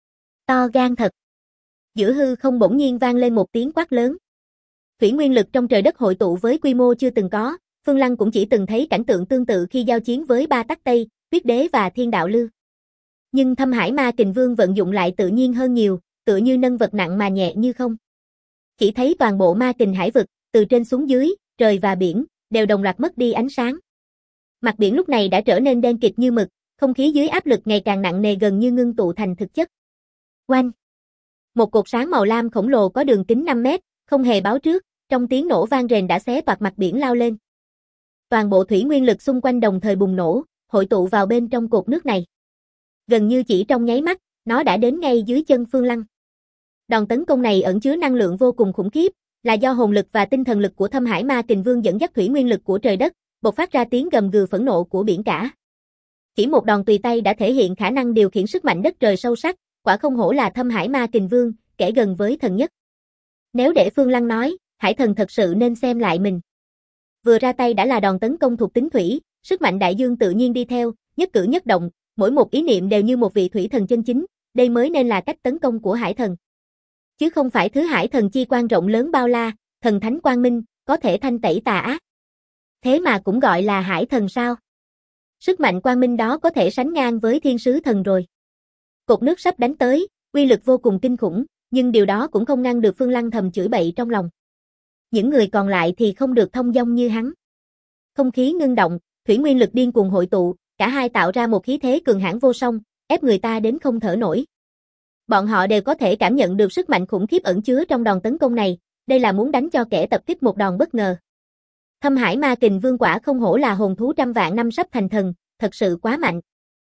To gan thật. Giữa hư không bỗng nhiên vang lên một tiếng quát lớn. Thủy nguyên lực trong trời đất hội tụ với quy mô chưa từng có, Phương Lăng cũng chỉ từng thấy cảnh tượng tương tự khi giao chiến với Ba Tắc Tây, Tuyết Đế và Thiên Đạo Lư. Nhưng Thâm Hải Ma Kình Vương vận dụng lại tự nhiên hơn nhiều, tựa như nâng vật nặng mà nhẹ như không. Chỉ thấy toàn bộ Ma Kình hải vực, từ trên xuống dưới, trời và biển, đều đồng loạt mất đi ánh sáng. Mặt biển lúc này đã trở nên đen kịt như mực, không khí dưới áp lực ngày càng nặng nề gần như ngưng tụ thành thực chất. Oanh! Một cột sáng màu lam khổng lồ có đường kính 5 mét, không hề báo trước, trong tiếng nổ vang rền đã xé toạc mặt biển lao lên. Toàn bộ thủy nguyên lực xung quanh đồng thời bùng nổ, hội tụ vào bên trong cột nước này. Gần như chỉ trong nháy mắt, nó đã đến ngay dưới chân Phương Lăng. Đòn tấn công này ẩn chứa năng lượng vô cùng khủng khiếp, là do hồn lực và tinh thần lực của Thâm Hải Ma Kình Vương dẫn dắt thủy nguyên lực của trời đất, bộc phát ra tiếng gầm gừ phẫn nộ của biển cả. Chỉ một đòn tùy tay đã thể hiện khả năng điều khiển sức mạnh đất trời sâu sắc, quả không hổ là Thâm Hải Ma Kình Vương, kẻ gần với thần nhất. Nếu để Phương Lăng nói, Hải Thần thật sự nên xem lại mình. Vừa ra tay đã là đòn tấn công thuộc tính thủy, sức mạnh đại dương tự nhiên đi theo, nhất cử nhất động, mỗi một ý niệm đều như một vị thủy thần chân chính, đây mới nên là cách tấn công của Hải Thần. Chứ không phải thứ Hải Thần chi quan rộng lớn bao la, thần thánh quang minh, có thể thanh tẩy tà ác. Thế mà cũng gọi là Hải Thần sao? Sức mạnh quang minh đó có thể sánh ngang với thiên sứ thần rồi. Cột nước sắp đánh tới, uy lực vô cùng kinh khủng, nhưng điều đó cũng không ngăn được Phương Lăng thầm chửi bậy trong lòng. Những người còn lại thì không được thông dong như hắn. Không khí ngưng động, thủy nguyên lực điên cuồng hội tụ, cả hai tạo ra một khí thế cường hãn vô song, ép người ta đến không thở nổi. Bọn họ đều có thể cảm nhận được sức mạnh khủng khiếp ẩn chứa trong đòn tấn công này, đây là muốn đánh cho kẻ tập kích một đòn bất ngờ. Thâm Hải Ma Kình Vương quả không hổ là hồn thú trăm vạn năm sắp thành thần, thật sự quá mạnh.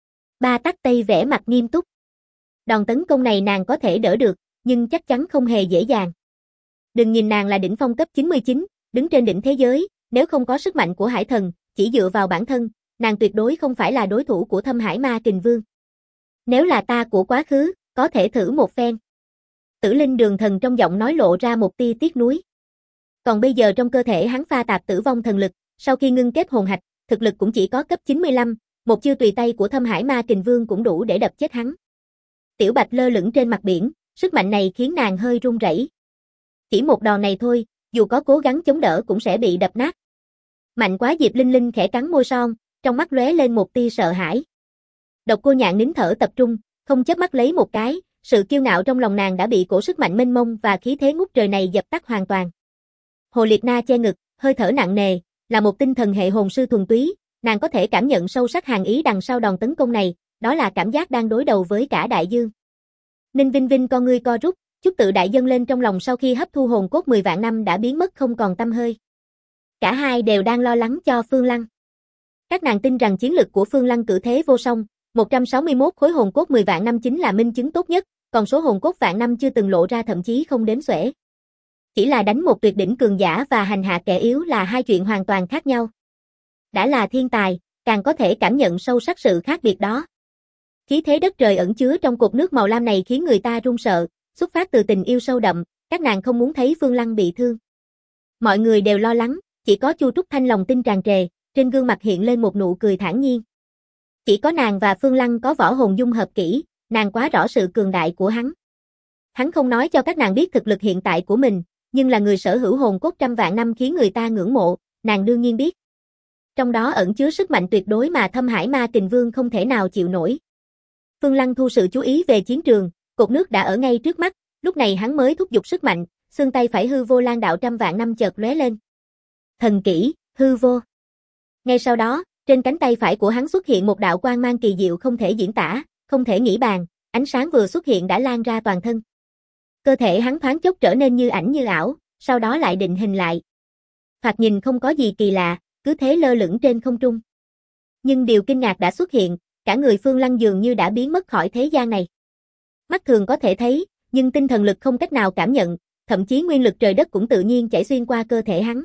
Ba Tắc Tây vẻ mặt nghiêm túc. Đòn tấn công này nàng có thể đỡ được, nhưng chắc chắn không hề dễ dàng. Đừng nhìn nàng là đỉnh phong cấp 99, đứng trên đỉnh thế giới, nếu không có sức mạnh của Hải Thần, chỉ dựa vào bản thân, nàng tuyệt đối không phải là đối thủ của Thâm Hải Ma Kình Vương. Nếu là ta của quá khứ, có thể thử một phen. Tử Linh Đường Thần trong giọng nói lộ ra một tia tiếc nuối. Còn bây giờ trong cơ thể hắn pha tạp tử vong thần lực, sau khi ngưng kết hồn hạch, thực lực cũng chỉ có cấp 95, một chiêu tùy tay của Thâm Hải Ma Kình Vương cũng đủ để đập chết hắn. Tiểu Bạch lơ lửng trên mặt biển, sức mạnh này khiến nàng hơi run rẩy. Chỉ một đòn này thôi, dù có cố gắng chống đỡ cũng sẽ bị đập nát. Mạnh quá Diệp Linh Linh khẽ cắn môi son, trong mắt lóe lên một tia sợ hãi. Độc Cô Nhạn nín thở tập trung, không chớp mắt lấy một cái, sự kiêu ngạo trong lòng nàng đã bị cổ sức mạnh mênh mông và khí thế ngút trời này dập tắt hoàn toàn. Hồ Liệt Na che ngực, hơi thở nặng nề, là một tinh thần hệ hồn sư thuần túy, nàng có thể cảm nhận sâu sắc hàn ý đằng sau đòn tấn công này, đó là cảm giác đang đối đầu với cả đại dương. Ninh Vinh Vinh con ngươi co rút, chút tự đại dâng lên trong lòng sau khi hấp thu hồn cốt 10 vạn năm đã biến mất không còn tăm hơi. Cả hai đều đang lo lắng cho Phương Lăng. Các nàng tin rằng chiến lực của Phương Lăng cử thế vô song, 161 khối hồn cốt 10 vạn năm chính là minh chứng tốt nhất, còn số hồn cốt vạn năm chưa từng lộ ra thậm chí không đếm xuể. Chỉ là đánh một tuyệt đỉnh cường giả và hành hạ kẻ yếu là hai chuyện hoàn toàn khác nhau. Đã là thiên tài, càng có thể cảm nhận sâu sắc sự khác biệt đó. Khí thế đất trời ẩn chứa trong cột nước màu lam này khiến người ta run sợ, xuất phát từ tình yêu sâu đậm, các nàng không muốn thấy Phương Lăng bị thương. Mọi người đều lo lắng, chỉ có Chu Trúc Thanh lòng tin tràn trề, trên gương mặt hiện lên một nụ cười thản nhiên. Chỉ có nàng và Phương Lăng có võ hồn dung hợp kỹ, nàng quá rõ sự cường đại của hắn. Hắn không nói cho các nàng biết thực lực hiện tại của mình, nhưng là người sở hữu hồn cốt trăm vạn năm khiến người ta ngưỡng mộ, nàng đương nhiên biết. Trong đó ẩn chứa sức mạnh tuyệt đối mà Thâm Hải Ma Kình Vương không thể nào chịu nổi. Phương Lăng thu sự chú ý về chiến trường, cột nước đã ở ngay trước mắt, lúc này hắn mới thúc giục sức mạnh, xương tay phải hư vô lan đạo trăm vạn năm chợt lóe lên. Thần kỹ, hư vô. Ngay sau đó, trên cánh tay phải của hắn xuất hiện một đạo quang mang kỳ diệu không thể diễn tả, không thể nghĩ bàn, ánh sáng vừa xuất hiện đã lan ra toàn thân. Cơ thể hắn thoáng chốc trở nên như ảnh như ảo, sau đó lại định hình lại. Thoạt nhìn không có gì kỳ lạ, cứ thế lơ lửng trên không trung. Nhưng điều kinh ngạc đã xuất hiện, cả người Phương Lăng dường như đã biến mất khỏi thế gian này. Mắt thường có thể thấy, nhưng tinh thần lực không cách nào cảm nhận, thậm chí nguyên lực trời đất cũng tự nhiên chảy xuyên qua cơ thể hắn.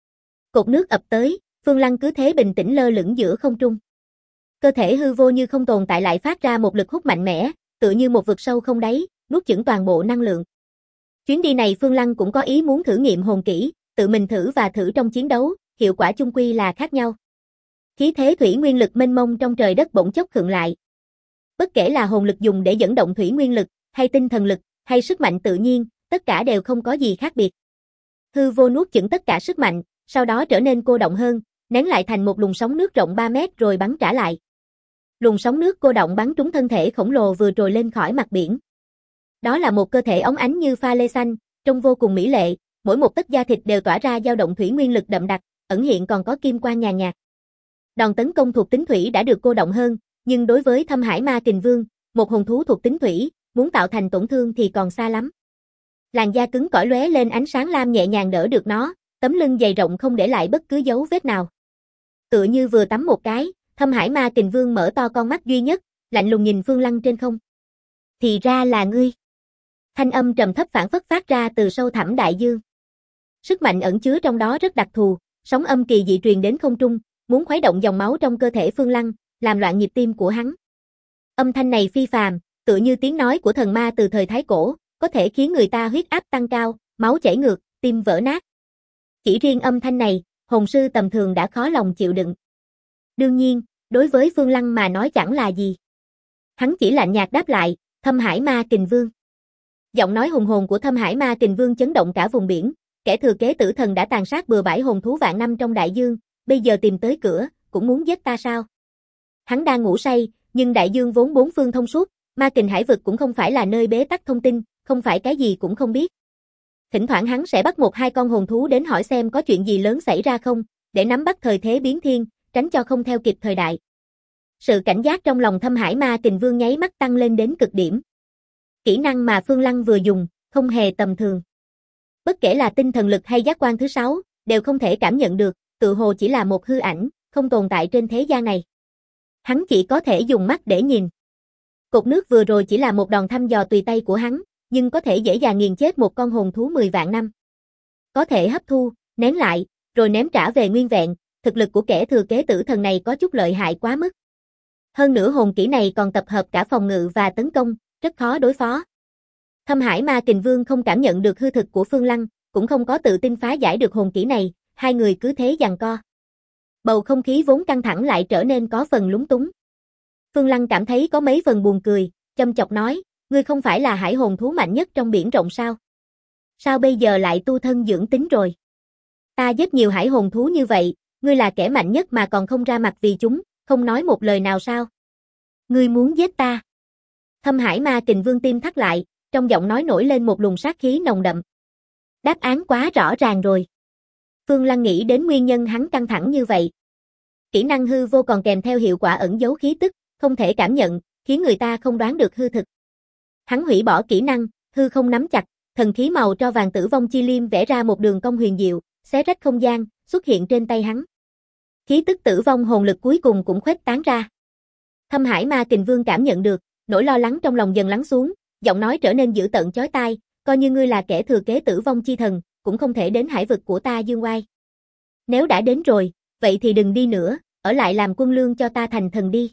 Cột nước ập tới, Phương Lăng cứ thế bình tĩnh lơ lửng giữa không trung. Cơ thể hư vô như không tồn tại lại phát ra một lực hút mạnh mẽ, tựa như một vực sâu không đáy, nuốt chửng toàn bộ năng lượng. Chuyến đi này Phương Lăng cũng có ý muốn thử nghiệm hồn kỹ, tự mình thử và thử trong chiến đấu, hiệu quả chung quy là khác nhau. Khí thế thủy nguyên lực mênh mông trong trời đất bỗng chốc khựng lại. Bất kể là hồn lực dùng để dẫn động thủy nguyên lực, hay tinh thần lực, hay sức mạnh tự nhiên, tất cả đều không có gì khác biệt. Hư vô nuốt chửng tất cả sức mạnh, sau đó trở nên cô động hơn, nén lại thành một luồng sóng nước rộng 3 mét rồi bắn trả lại. Luồng sóng nước cô động bắn trúng thân thể khổng lồ vừa trồi lên khỏi mặt biển. Đó là một cơ thể óng ánh như pha lê xanh, trông vô cùng mỹ lệ, mỗi một tấc da thịt đều tỏa ra dao động thủy nguyên lực đậm đặc, ẩn hiện còn có kim quang nhàn nhạt. Đòn tấn công thuộc tính thủy đã được cô động hơn, nhưng đối với Thâm Hải Ma Kình Vương, một hồn thú thuộc tính thủy, muốn tạo thành tổn thương thì còn xa lắm. Làn da cứng cỏi lóe lên ánh sáng lam nhẹ nhàng đỡ được nó, tấm lưng dày rộng không để lại bất cứ dấu vết nào. Tựa như vừa tắm một cái, Thâm Hải Ma Kình Vương mở to con mắt duy nhất, lạnh lùng nhìn Phương Lăng trên không. Thì ra là ngươi. Thanh âm trầm thấp phảng phất phát ra từ sâu thẳm đại dương. Sức mạnh ẩn chứa trong đó rất đặc thù, sóng âm kỳ dị truyền đến không trung, muốn khuấy động dòng máu trong cơ thể Phương Lăng, làm loạn nhịp tim của hắn. Âm thanh này phi phàm, tựa như tiếng nói của thần ma từ thời Thái Cổ, có thể khiến người ta huyết áp tăng cao, máu chảy ngược, tim vỡ nát. Chỉ riêng âm thanh này, hồn sư tầm thường đã khó lòng chịu đựng. Đương nhiên, đối với Phương Lăng mà nói chẳng là gì. Hắn chỉ lạnh nhạt đáp lại, Thâm Hải Ma Kình Vương. Giọng nói hùng hồn của Thâm Hải Ma Kình Vương chấn động cả vùng biển, kẻ thừa kế tử thần đã tàn sát bừa bãi hồn thú vạn năm trong đại dương, bây giờ tìm tới cửa, cũng muốn giết ta sao? Hắn đang ngủ say, nhưng đại dương vốn bốn phương thông suốt, Ma Kình Hải vực cũng không phải là nơi bế tắc thông tin, không phải cái gì cũng không biết. Thỉnh thoảng hắn sẽ bắt một hai con hồn thú đến hỏi xem có chuyện gì lớn xảy ra không, để nắm bắt thời thế biến thiên, tránh cho không theo kịp thời đại. Sự cảnh giác trong lòng Thâm Hải Ma Kình Vương nháy mắt tăng lên đến cực điểm. Kỹ năng mà Phương Lăng vừa dùng, không hề tầm thường. Bất kể là tinh thần lực hay giác quan thứ 6, đều không thể cảm nhận được, tự hồ chỉ là một hư ảnh, không tồn tại trên thế gian này. Hắn chỉ có thể dùng mắt để nhìn. Cột nước vừa rồi chỉ là một đòn thăm dò tùy tay của hắn, nhưng có thể dễ dàng nghiền chết một con hồn thú 10 vạn năm. Có thể hấp thu, nén lại, rồi ném trả về nguyên vẹn, thực lực của kẻ thừa kế tử thần này có chút lợi hại quá mức. Hơn nữa hồn kỹ này còn tập hợp cả phòng ngự và tấn công, rất khó đối phó. Thâm Hải Ma Kình Vương không cảm nhận được hư thực của Phương Lăng, cũng không có tự tin phá giải được hồn kỹ này, hai người cứ thế giằng co. Bầu không khí vốn căng thẳng lại trở nên có phần lúng túng. Phương Lăng cảm thấy có mấy phần buồn cười, châm chọc nói, ngươi không phải là hải hồn thú mạnh nhất trong biển rộng sao? Sao bây giờ lại tu thân dưỡng tính rồi? Ta giết nhiều hải hồn thú như vậy, ngươi là kẻ mạnh nhất mà còn không ra mặt vì chúng, không nói một lời nào sao? Ngươi muốn giết ta? Thâm Hải Ma Kình Vương tim thắt lại, trong giọng nói nổi lên một luồng sát khí nồng đậm. Đáp án quá rõ ràng rồi. Phương Lăng nghĩ đến nguyên nhân hắn căng thẳng như vậy. Kỹ năng hư vô còn kèm theo hiệu quả ẩn giấu khí tức, không thể cảm nhận, khiến người ta không đoán được hư thực. Hắn hủy bỏ kỹ năng, hư không nắm chặt, thần khí màu tro vàng tử vong chi liêm vẽ ra một đường cong huyền diệu, xé rách không gian, xuất hiện trên tay hắn. Khí tức tử vong hồn lực cuối cùng cũng khuếch tán ra. Thâm Hải Ma Kình Vương cảm nhận được, nỗi lo lắng trong lòng dần lắng xuống, giọng nói trở nên dữ tợn chói tai, coi như ngươi là kẻ thừa kế tử vong chi thần, cũng không thể đến hải vực của ta dương oai. Nếu đã đến rồi, vậy thì đừng đi nữa, ở lại làm quân lương cho ta thành thần đi.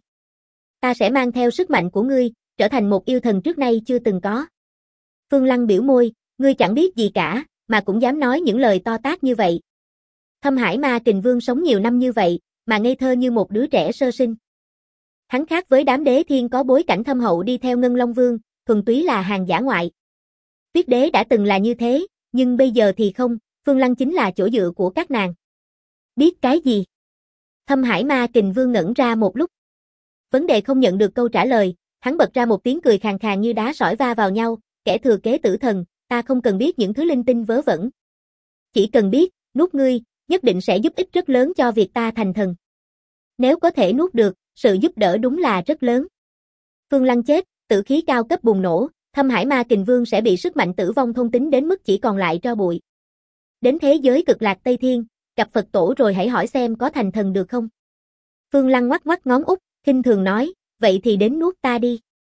Ta sẽ mang theo sức mạnh của ngươi, trở thành một yêu thần trước nay chưa từng có. Phương Lăng biểu môi, ngươi chẳng biết gì cả, mà cũng dám nói những lời to tát như vậy. Thâm Hải Ma Kình Vương sống nhiều năm như vậy, mà ngây thơ như một đứa trẻ sơ sinh. Hắn khác với đám đế thiên có bối cảnh thâm hậu đi theo Ngân Long Vương, thuần túy là hàng dã ngoại. Tuyết đế đã từng là như thế, nhưng bây giờ thì không, Phương Lăng chính là chỗ dựa của các nàng. Biết cái gì? Thâm Hải Ma Kình Vương ngẩn ra một lúc. Vấn đề không nhận được câu trả lời, hắn bật ra một tiếng cười khàn khàn như đá sỏi va vào nhau, kẻ thừa kế tử thần, ta không cần biết những thứ linh tinh vớ vẩn. Chỉ cần biết, nuốt ngươi, nhất định sẽ giúp ích rất lớn cho việc ta thành thần. Nếu có thể nuốt được, sự giúp đỡ đúng là rất lớn. Phương Lăng chết, tử khí cao cấp bùng nổ, Thâm Hải Ma Kình Vương sẽ bị sức mạnh tử vong thôn tính đến mức chỉ còn lại tro bụi. Đến thế giới cực lạc Tây Thiên, gặp Phật tổ rồi hãy hỏi xem có thành thần được không. Phương Lăng ngoắc ngoắc ngón út, khinh thường nói, vậy thì đến nuốt ta đi.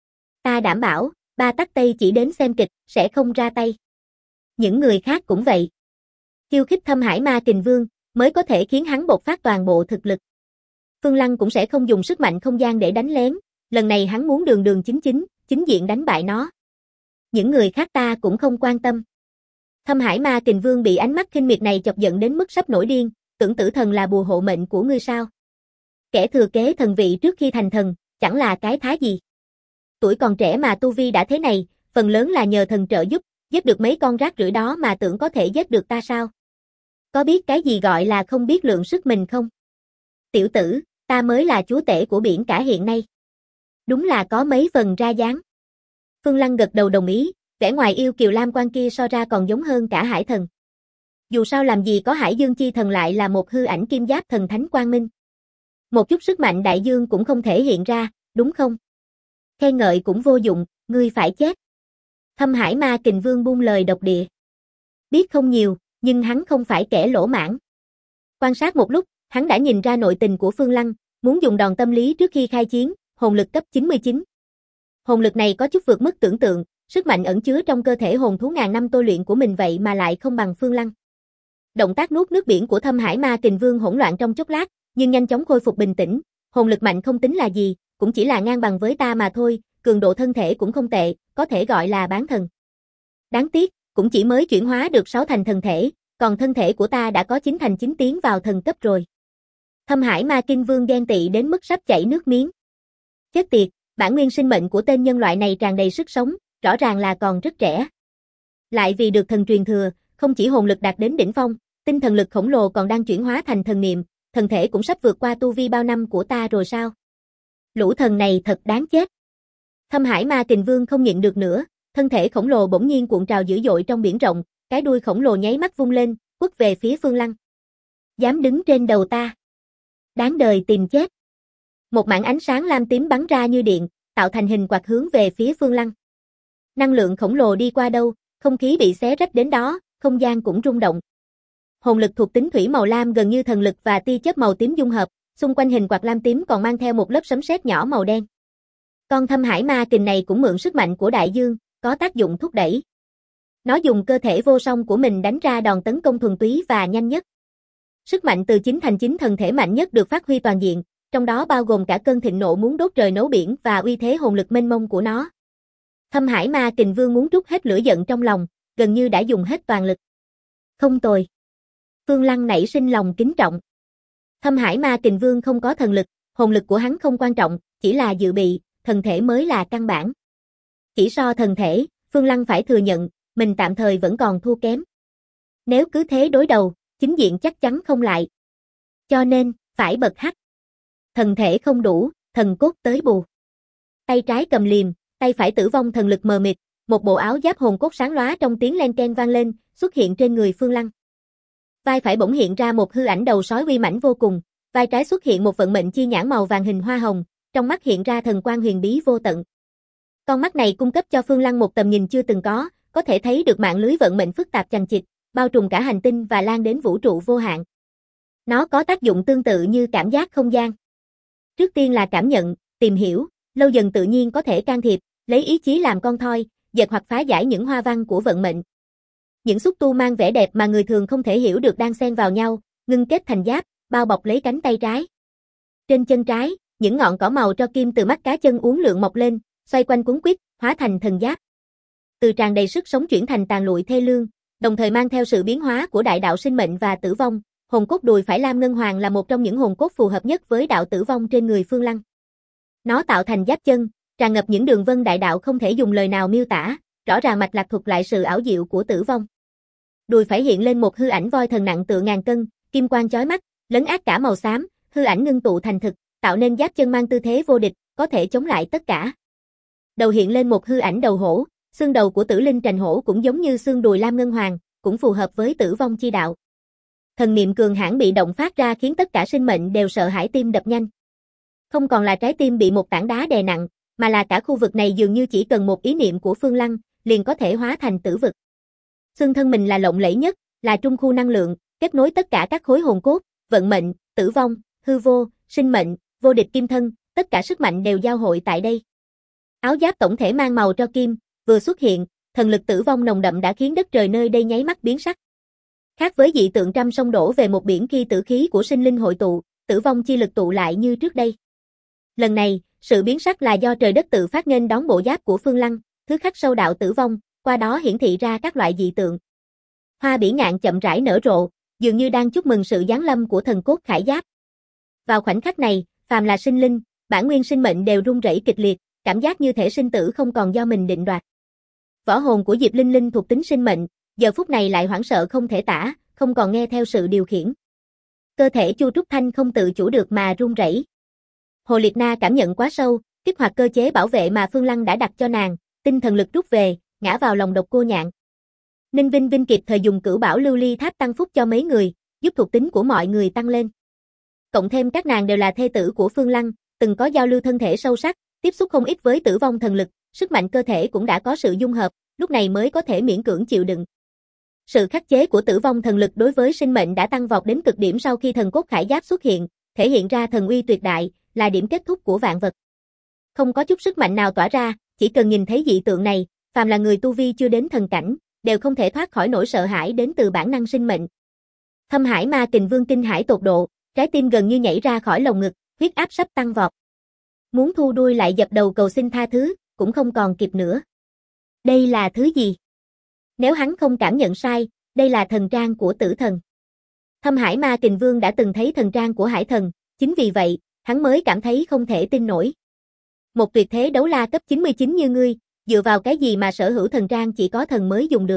Ta đảm bảo, Ba Tắc Tây chỉ đến xem kịch, sẽ không ra tay. Những người khác cũng vậy. Khiêu khích Thâm Hải Ma Kình Vương, mới có thể khiến hắn bộc phát toàn bộ thực lực. Phương Lăng cũng sẽ không dùng sức mạnh không gian để đánh lén, lần này hắn muốn đường đường chính diện đánh bại nó. Những người khác ta cũng không quan tâm. Thâm Hải Ma Kình Vương bị ánh mắt khinh miệt này chọc giận đến mức sắp nổi điên, tưởng tử thần là bùa hộ mệnh của ngươi sao? Kẻ thừa kế thần vị trước khi thành thần, chẳng là cái thá gì. Tuổi còn trẻ mà tu vi đã thế này, phần lớn là nhờ thần trợ giúp, giết được mấy con rác rưởi đó mà tưởng có thể giết được ta sao? Có biết cái gì gọi là không biết lượng sức mình không? Tiểu tử, ta mới là chúa tể của biển cả hiện nay. Đúng là có mấy phần ra dáng. Phương Lăng gật đầu đồng ý, vẻ ngoài yêu kiều lam quan kia so ra còn giống hơn cả hải thần. Dù sao làm gì có Hải Dương Chi Thần lại là một hư ảnh kim giáp thần thánh quang minh. Một chút sức mạnh đại dương cũng không thể hiện ra, đúng không? Khen ngợi cũng vô dụng, ngươi phải chết. Thâm Hải Ma Kình Vương buông lời độc địa. Biết không nhiều, nhưng hắn không phải kẻ lỗ mãn. Quan sát một lúc, hắn đã nhìn ra nội tình của Phương Lăng, muốn dùng đòn tâm lý trước khi khai chiến, hồn lực cấp 99. Hồn lực này có chút vượt mức tưởng tượng, sức mạnh ẩn chứa trong cơ thể hồn thú ngàn năm tôi luyện của mình vậy mà lại không bằng Phương Lăng. Động tác nuốt nước biển của Thâm Hải Ma Kình Vương hỗn loạn trong chốc lát, nhưng nhanh chóng khôi phục bình tĩnh, hồn lực mạnh không tính là gì, cũng chỉ là ngang bằng với ta mà thôi, cường độ thân thể cũng không tệ, có thể gọi là bán thần. Đáng tiếc, cũng chỉ mới chuyển hóa được 6 thành thần thể, còn thân thể của ta đã có 9 thành 9 tiến vào thần cấp rồi. Thâm Hải Ma Kình Vương ghen tị đến mức sắp chảy nước miếng. Chết tiệt, bản nguyên sinh mệnh của tên nhân loại này tràn đầy sức sống, rõ ràng là còn rất trẻ. Lại vì được thần truyền thừa, không chỉ hồn lực đạt đến đỉnh phong, tinh thần lực khổng lồ còn đang chuyển hóa thành thần niệm, thần thể cũng sắp vượt qua tu vi bao năm của ta rồi sao? Lũ thần này thật đáng chết. Thâm Hải Ma Kình Vương không nhịn được nữa, thân thể khổng lồ bỗng nhiên cuộn trào dữ dội trong biển rộng, cái đuôi khổng lồ nháy mắt vung lên, quất về phía Phương Lăng. Dám đứng trên đầu ta? Đáng đời tìm chết. Một mảng ánh sáng lam tím bắn ra như điện, tạo thành hình quạt hướng về phía Phương Lăng. Năng lượng khổng lồ đi qua đâu, không khí bị xé rách đến đó, không gian cũng rung động. Hồn lực thuộc tính thủy màu lam gần như thần lực và tia chớp màu tím dung hợp, xung quanh hình quạt lam tím còn mang theo một lớp sấm sét nhỏ màu đen. Con Thâm Hải Ma Kình này cũng mượn sức mạnh của đại dương, có tác dụng thúc đẩy. Nó dùng cơ thể vô song của mình đánh ra đòn tấn công thuần túy và nhanh nhất. Sức mạnh từ 9 thành 9 thần thể mạnh nhất được phát huy toàn diện, trong đó bao gồm cả cơn thịnh nộ muốn đốt trời nấu biển và uy thế hồn lực mênh mông của nó. Thâm Hải Ma Kình Vương muốn trút hết lửa giận trong lòng, gần như đã dùng hết toàn lực. Không tồi. Phương Lăng nảy sinh lòng kính trọng. Thâm Hải Ma Kình Vương không có thần lực, hồn lực của hắn không quan trọng, chỉ là dự bị, thần thể mới là căn bản. Chỉ so thần thể, Phương Lăng phải thừa nhận, mình tạm thời vẫn còn thua kém. Nếu cứ thế đối đầu, chính diện chắc chắn không lại. Cho nên, phải bật hắc. Thần thể không đủ, thần cốt tới bù. Tay trái cầm liềm, tay phải tử vong thần lực mờ mịt, một bộ áo giáp hồn cốt sáng lóa trong tiếng len keng vang lên, xuất hiện trên người Phương Lăng. Vai phải bỗng hiện ra một hư ảnh đầu sói uy mãnh vô cùng, vai trái xuất hiện một vận mệnh chi nhãn màu vàng hình hoa hồng, trong mắt hiện ra thần quang huyền bí vô tận. Con mắt này cung cấp cho Phương Lăng một tầm nhìn chưa từng có thể thấy được mạng lưới vận mệnh phức tạp chằng chịt, bao trùm cả hành tinh và lan đến vũ trụ vô hạn. Nó có tác dụng tương tự như cảm giác không gian. Trước tiên là cảm nhận, tìm hiểu, lâu dần tự nhiên có thể can thiệp, lấy ý chí làm con thoi, dệt hoặc phá giải những hoa văn của vận mệnh. Những xúc tu mang vẻ đẹp mà người thường không thể hiểu được đang xen vào nhau, ngưng kết thành giáp, bao bọc lấy cánh tay trái. Trên chân trái, những ngọn cỏ màu tro kim từ mắt cá chân uốn lượn mọc lên, xoay quanh cuốn quýt, hóa thành thần giáp. Từ tràn đầy sức sống chuyển thành tàn lụi thê lương, đồng thời mang theo sự biến hóa của đại đạo sinh mệnh và tử vong. Hồn cốt đùi phải lam ngân hoàng là một trong những hồn cốt phù hợp nhất với đạo tử vong trên người Phương Lăng. Nó tạo thành giáp chân, tràn ngập những đường vân đại đạo không thể dùng lời nào miêu tả, rõ ràng mạch lạc thuật lại sự ảo diệu của tử vong. Đùi phải hiện lên một hư ảnh voi thần nặng tựa ngàn cân, kim quang chói mắt, lấn át cả màu xám, hư ảnh ngưng tụ thành thực, tạo nên giáp chân mang tư thế vô địch, có thể chống lại tất cả. Đầu hiện lên một hư ảnh đầu hổ, xương đầu của Tử Linh Trành Hổ cũng giống như xương đùi lam ngân hoàng, cũng phù hợp với tử vong chi đạo. Thần niệm cường hãn bị động phát ra khiến tất cả sinh mệnh đều sợ hãi tim đập nhanh. Không còn là trái tim bị một tảng đá đè nặng, mà là cả khu vực này dường như chỉ cần một ý niệm của Phương Lăng, liền có thể hóa thành tử vực. Xương thân mình là lộng lẫy nhất, là trung khu năng lượng, kết nối tất cả các khối hồn cốt, vận mệnh, tử vong, hư vô, sinh mệnh, vô địch kim thân, tất cả sức mạnh đều giao hội tại đây. Áo giáp tổng thể mang màu tro kim, vừa xuất hiện, thần lực tử vong nồng đậm đã khiến đất trời nơi đây nháy mắt biến sắc. Khác với dị tượng trăm sông đổ về một biển khi tử khí của sinh linh hội tụ, tử vong chi lực tụ lại như trước đây. Lần này, sự biến sắc là do trời đất tự phát nghênh đón bộ giáp của Phương Lăng, thứ khắc sâu đạo tử vong, qua đó hiển thị ra các loại dị tượng. Hoa bỉ ngạn chậm rãi nở rộ, dường như đang chúc mừng sự giáng lâm của thần cốt khải giáp. Vào khoảnh khắc này, phàm là sinh linh, bản nguyên sinh mệnh đều rung rẩy kịch liệt, cảm giác như thể sinh tử không còn do mình định đoạt. Võ hồn của Diệp Linh Linh thuộc tính sinh mệnh, giờ phút này lại hoảng sợ không thể tả, không còn nghe theo sự điều khiển. Cơ thể Chu Trúc Thanh không tự chủ được mà run rẩy. Hồ Liệt Na cảm nhận quá sâu, kích hoạt cơ chế bảo vệ mà Phương Lăng đã đặt cho nàng, tinh thần lực rút về, ngã vào lòng Độc Cô Nhạn. Ninh Vinh Vinh kịp thời dùng cửu bảo lưu ly tháp tăng phúc cho mấy người, giúp thuộc tính của mọi người tăng lên. Cộng thêm các nàng đều là thê tử của Phương Lăng, từng có giao lưu thân thể sâu sắc, tiếp xúc không ít với tử vong thần lực, sức mạnh cơ thể cũng đã có sự dung hợp, lúc này mới có thể miễn cưỡng chịu đựng. Sự khắc chế của tử vong thần lực đối với sinh mệnh đã tăng vọt đến cực điểm sau khi thần cốt khải giáp xuất hiện, thể hiện ra thần uy tuyệt đại, là điểm kết thúc của vạn vật. Không có chút sức mạnh nào tỏa ra, chỉ cần nhìn thấy dị tượng này, phàm là người tu vi chưa đến thần cảnh, đều không thể thoát khỏi nỗi sợ hãi đến từ bản năng sinh mệnh. Thâm Hải Ma Kình Vương kinh hãi tột độ, trái tim gần như nhảy ra khỏi lồng ngực, huyết áp sắp tăng vọt. Muốn thu đuôi lại dập đầu cầu xin tha thứ, cũng không còn kịp nữa. Đây là thứ gì? Nếu hắn không cảm nhận sai, đây là thần trang của tử thần. Thâm Hải Ma Kình Vương đã từng thấy thần trang của hải thần, chính vì vậy, hắn mới cảm thấy không thể tin nổi. Một tuyệt thế đấu la cấp 99 như ngươi, dựa vào cái gì mà sở hữu thần trang chỉ có thần mới dùng được?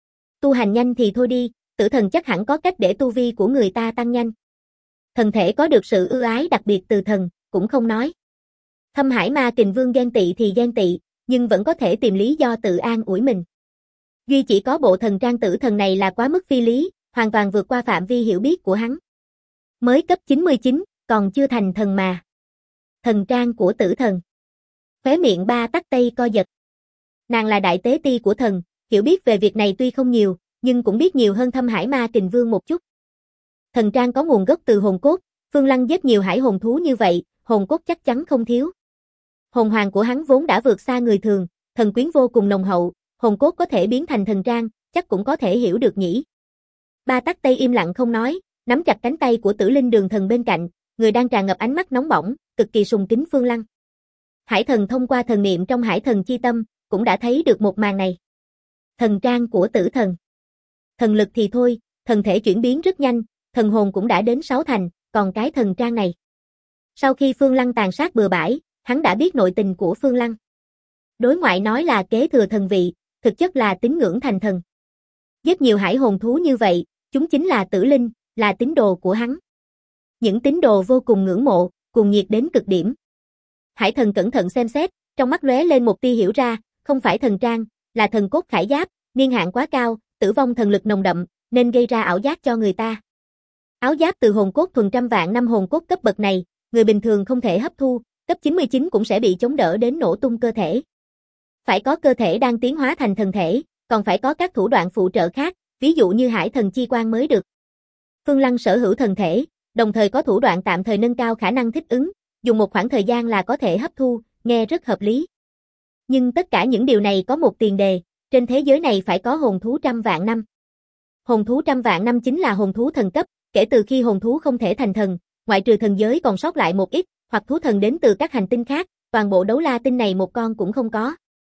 Tu hành nhanh thì thôi đi, tử thần chắc hẳn có cách để tu vi của người ta tăng nhanh. Thần thể có được sự ưu ái đặc biệt từ thần, cũng không nói. Thâm Hải Ma Kình Vương ghen tị thì ghen tị, nhưng vẫn có thể tìm lý do tự an ủi mình. Duy chỉ có bộ thần trang tử thần này là quá mức phi lý, hoàn toàn vượt qua phạm vi hiểu biết của hắn. Mới cấp 99, còn chưa thành thần mà. Thần trang của tử thần. Khóe miệng Ba Tắc Tây co giật. Nàng là đại tế ti của thần, hiểu biết về việc này tuy không nhiều, nhưng cũng biết nhiều hơn Thâm Hải Ma Kình Vương một chút. Thần trang có nguồn gốc từ hồn cốt, Phương Lăng giết nhiều hải hồn thú như vậy, hồn cốt chắc chắn không thiếu. Hồn hoàng của hắn vốn đã vượt xa người thường, thần quyến vô cùng nồng hậu, hồn cốt có thể biến thành thần trang, chắc cũng có thể hiểu được nhỉ. Ba Tắc Tây im lặng không nói, nắm chặt cánh tay của Tử Linh Đường Thần bên cạnh, người đang tràn ngập ánh mắt nóng bỏng, cực kỳ sùng kính Phương Lăng. Hải thần thông qua thần niệm trong Hải thần chi tâm, cũng đã thấy được một màn này. Thần trang của tử thần. Thần lực thì thôi, thần thể chuyển biến rất nhanh, thần hồn cũng đã đến 6 thành, còn cái thần trang này. Sau khi Phương Lăng tàn sát bừa bãi, hắn đã biết nội tình của Phương Lăng. Đối ngoại nói là kế thừa thần vị, thực chất là tín ngưỡng thành thần. Giết nhiều hải hồn thú như vậy, chúng chính là tử linh, là tín đồ của hắn. Những tín đồ vô cùng ngưỡng mộ, cuồng nhiệt đến cực điểm. Hải thần cẩn thận xem xét, trong mắt lóe lên một tia hiểu ra, không phải thần trang, là thần cốt khải giáp, niên hạn quá cao, tử vong thần lực nồng đậm, nên gây ra ảo giác cho người ta. Áo giáp từ hồn cốt thuần trăm vạn năm hồn cốt cấp bậc này, người bình thường không thể hấp thu, cấp 99 cũng sẽ bị chống đỡ đến nổ tung cơ thể. Phải có cơ thể đang tiến hóa thành thần thể, còn phải có các thủ đoạn phụ trợ khác, ví dụ như hải thần chi quan mới được. Phương Lăng sở hữu thần thể, đồng thời có thủ đoạn tạm thời nâng cao khả năng thích ứng, dùng một khoảng thời gian là có thể hấp thu, nghe rất hợp lý. Nhưng tất cả những điều này có một tiền đề, trên thế giới này phải có hồn thú trăm vạn năm. Hồn thú trăm vạn năm chính là hồn thú thần cấp, kể từ khi hồn thú không thể thành thần, ngoại trừ thần giới còn sót lại một ít, hoặc thú thần đến từ các hành tinh khác, toàn bộ đấu la tinh này một con cũng không có.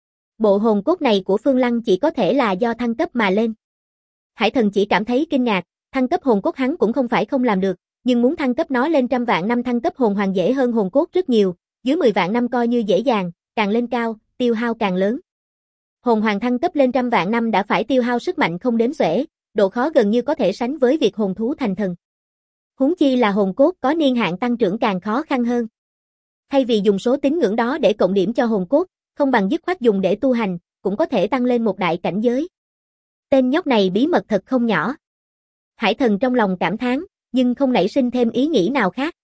Bộ hồn cốt này của Phương Lăng chỉ có thể là do thăng cấp mà lên. Hải thần chỉ cảm thấy kinh ngạc, thăng cấp hồn cốt hắn cũng không phải không làm được, nhưng muốn thăng cấp nó lên trăm vạn năm thăng cấp hồn hoàng dễ hơn hồn cốt rất nhiều, dưới 10 vạn năm coi như dễ dàng, càng lên cao, tiêu hao càng lớn. Hồn hoàng thăng cấp lên trăm vạn năm đã phải tiêu hao sức mạnh không đếm xuể, độ khó gần như có thể sánh với việc hồn thú thành thần. Huống chi là hồn cốt có niên hạn tăng trưởng càng khó khăn hơn. Thay vì dùng số tín ngưỡng đó để cộng điểm cho hồn cốt, không bằng dứt khoát dùng để tu hành, cũng có thể tăng lên một đại cảnh giới. Tên nhóc này bí mật thật không nhỏ. Hải thần trong lòng cảm thán, nhưng không nảy sinh thêm ý nghĩ nào khác.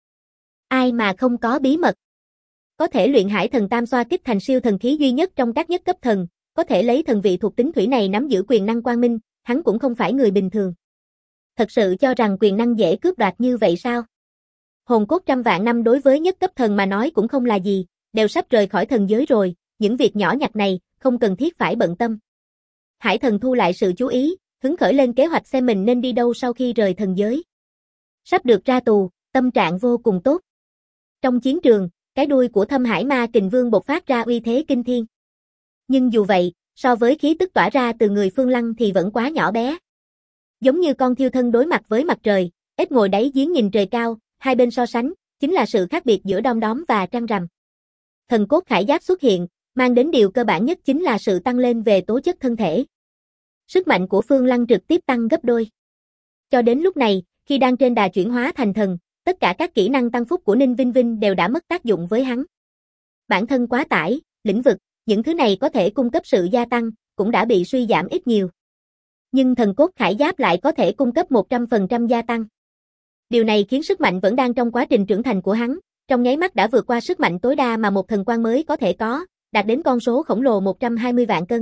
Ai mà không có bí mật? Có thể luyện hải thần tam xoa kích thành siêu thần khí duy nhất trong các nhất cấp thần, có thể lấy thần vị thuộc tính thủy này nắm giữ quyền năng quang minh, hắn cũng không phải người bình thường. Thật sự cho rằng quyền năng dễ cướp đoạt như vậy sao? Hồn cốt trăm vạn năm đối với nhất cấp thần mà nói cũng không là gì, đều sắp rời khỏi thần giới rồi, những việc nhỏ nhặt này, không cần thiết phải bận tâm. Hải thần thu lại sự chú ý, hứng khởi lên kế hoạch xem mình nên đi đâu sau khi rời thần giới. Sắp được ra tù, tâm trạng vô cùng tốt. Trong chiến trường, cái đuôi của Thâm Hải Ma Kình Vương bộc phát ra uy thế kinh thiên. Nhưng dù vậy, so với khí tức tỏa ra từ người Phương Lăng thì vẫn quá nhỏ bé. Giống như con thiêu thân đối mặt với mặt trời, ếch ngồi đáy giếng nhìn trời cao, hai bên so sánh, chính là sự khác biệt giữa đom đóm và trăng rằm. Thần cốt khải giáp xuất hiện, mang đến điều cơ bản nhất chính là sự tăng lên về tố chất thân thể. Sức mạnh của Phương Lăng trực tiếp tăng gấp đôi. Cho đến lúc này, khi đang trên đà chuyển hóa thành thần, tất cả các kỹ năng tăng phúc của Ninh Vinh Vinh đều đã mất tác dụng với hắn. Bản thân quá tải, lĩnh vực, những thứ này có thể cung cấp sự gia tăng, cũng đã bị suy giảm ít nhiều. Nhưng thần cốt khải giáp lại có thể cung cấp 100% gia tăng. Điều này khiến sức mạnh vẫn đang trong quá trình trưởng thành của hắn, trong nháy mắt đã vượt qua sức mạnh tối đa mà một thần quan mới có thể có, đạt đến con số khổng lồ 120 vạn cân.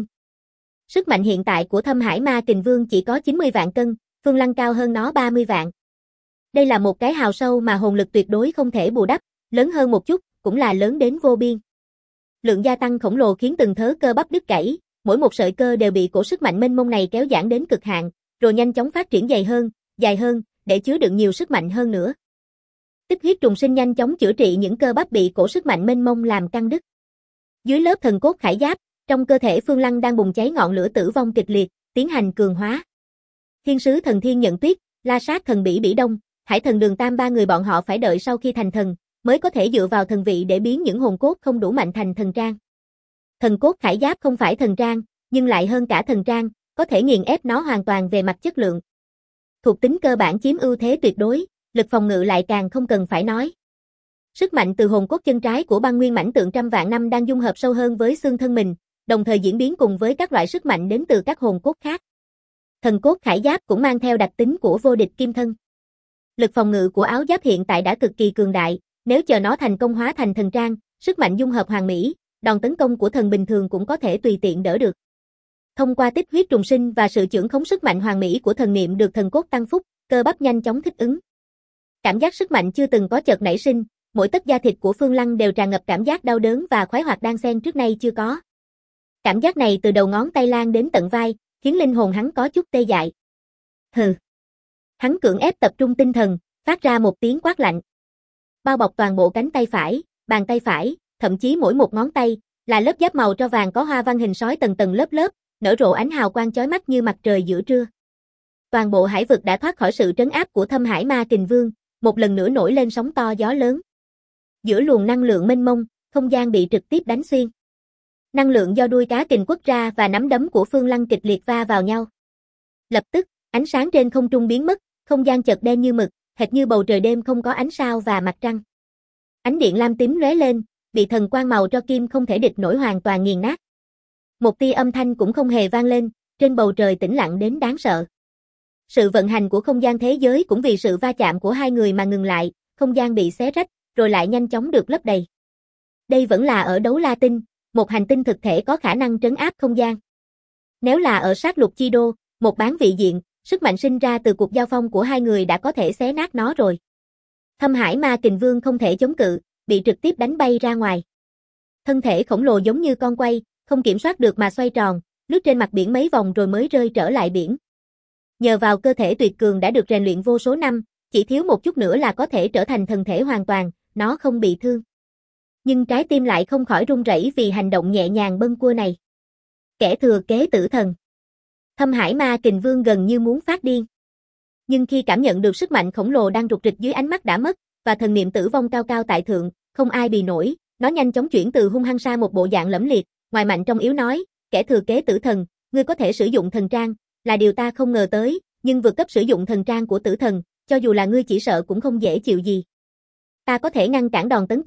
Sức mạnh hiện tại của Thâm Hải Ma Kình Vương chỉ có 90 vạn cân, Phương Lăng cao hơn nó 30 vạn. Đây là một cái hào sâu mà hồn lực tuyệt đối không thể bù đắp, lớn hơn một chút, cũng là lớn đến vô biên. Lượng gia tăng khổng lồ khiến từng thớ cơ bắp đứt gãy, mỗi một sợi cơ đều bị cổ sức mạnh mênh mông này kéo giãn đến cực hạn, rồi nhanh chóng phát triển dài hơn, để chứa đựng nhiều sức mạnh hơn nữa. Tích huyết trùng sinh nhanh chóng chữa trị những cơ bắp bị cổ sức mạnh mênh mông làm căng đứt. Dưới lớp thần cốt khải giáp, trong cơ thể Phương Lăng đang bùng cháy ngọn lửa tử vong kịch liệt, tiến hành cường hóa. Thiên sứ thần Thiên Nhận Tuyết, La Sát thần Bỉ Đông, Hải thần Đường Tam ba người bọn họ phải đợi sau khi thành thần, mới có thể dựa vào thần vị để biến những hồn cốt không đủ mạnh thành thần trang. Thần cốt khải giáp không phải thần trang, nhưng lại hơn cả thần trang, có thể nghiền ép nó hoàn toàn về mặt chất lượng. Thuộc tính cơ bản chiếm ưu thế tuyệt đối, lực phòng ngự lại càng không cần phải nói. Sức mạnh từ hồn cốt chân trái của băng nguyên mãnh tượng trăm vạn năm đang dung hợp sâu hơn với xương thân mình, đồng thời diễn biến cùng với các loại sức mạnh đến từ các hồn cốt khác. Thần cốt khải giáp cũng mang theo đặc tính của vô địch kim thân. Lực phòng ngự của áo giáp hiện tại đã cực kỳ cường đại, nếu chờ nó thành công hóa thành thần trang, sức mạnh dung hợp hoàn mỹ, đòn tấn công của thần bình thường cũng có thể tùy tiện đỡ được. Thông qua tích huyết trùng sinh và sự chưởng khống sức mạnh hoàn mỹ của thần niệm được thần cốt tăng phúc, cơ bắp nhanh chóng thích ứng. Cảm giác sức mạnh chưa từng có chợt nảy sinh, mỗi tấc da thịt của Phương Lăng đều tràn ngập cảm giác đau đớn và khoái hoạt đan xen trước nay chưa có. Cảm giác này từ đầu ngón tay lan đến tận vai, khiến linh hồn hắn có chút tê dại. Hừ. Hắn cưỡng ép tập trung tinh thần, phát ra một tiếng quát lạnh. Bao bọc toàn bộ cánh tay phải, bàn tay phải, thậm chí mỗi một ngón tay, là lớp giáp màu tro vàng có hoa văn hình sói tầng tầng lớp lớp, nở rộ ánh hào quang chói mắt như mặt trời giữa trưa. Toàn bộ hải vực đã thoát khỏi sự trấn áp của Thâm Hải Ma Kình Vương, một lần nữa nổi lên sóng to gió lớn. Giữa luồng năng lượng mênh mông, không gian bị trực tiếp đánh xuyên. Năng lượng do đuôi cá kình quất ra và nắm đấm của Phương Lăng kịch liệt va vào nhau. Lập tức, ánh sáng trên không trung biến mất, không gian chợt đen như mực, hệt như bầu trời đêm không có ánh sao và mặt trăng. Ánh điện lam tím lóe lên, bị thần quang màu tro kim không thể địch nổi hoàn toàn nghiền nát. Một tia âm thanh cũng không hề vang lên, trên bầu trời tĩnh lặng đến đáng sợ. Sự vận hành của không gian thế giới cũng vì sự va chạm của hai người mà ngừng lại, không gian bị xé rách, rồi lại nhanh chóng được lấp đầy. Đây vẫn là ở Đấu La Tinh, một hành tinh thực thể có khả năng trấn áp không gian. Nếu là ở sát lục chi đô, một bán vị diện, sức mạnh sinh ra từ cuộc giao phong của hai người đã có thể xé nát nó rồi. Thâm Hải Ma Kình Vương không thể chống cự, bị trực tiếp đánh bay ra ngoài. Thân thể khổng lồ giống như con quay, không kiểm soát được mà xoay tròn, lướt trên mặt biển mấy vòng rồi mới rơi trở lại biển. Nhờ vào cơ thể tuyệt cường đã được rèn luyện vô số năm, chỉ thiếu một chút nữa là có thể trở thành thần thể hoàn toàn, nó không bị thương. Nhưng trái tim lại không khỏi run rẩy vì hành động nhẹ nhàng bâng quơ này. Kẻ thừa kế tử thần. Thâm Hải Ma Kình Vương gần như muốn phát điên. Nhưng khi cảm nhận được sức mạnh khổng lồ đang rục rịch dưới ánh mắt đã mất, và thần niệm tử vong cao cao tại thượng, không ai bì nổi, nó nhanh chóng chuyển từ hung hăng sang một bộ dạng lẫm liệt, ngoài mạnh trong yếu nói, kẻ thừa kế tử thần, ngươi có thể sử dụng thần trang, là điều ta không ngờ tới, nhưng vượt cấp sử dụng thần trang của tử thần, cho dù là ngươi chỉ sợ cũng không dễ chịu gì. Ta có thể ngăn cản đòn tấn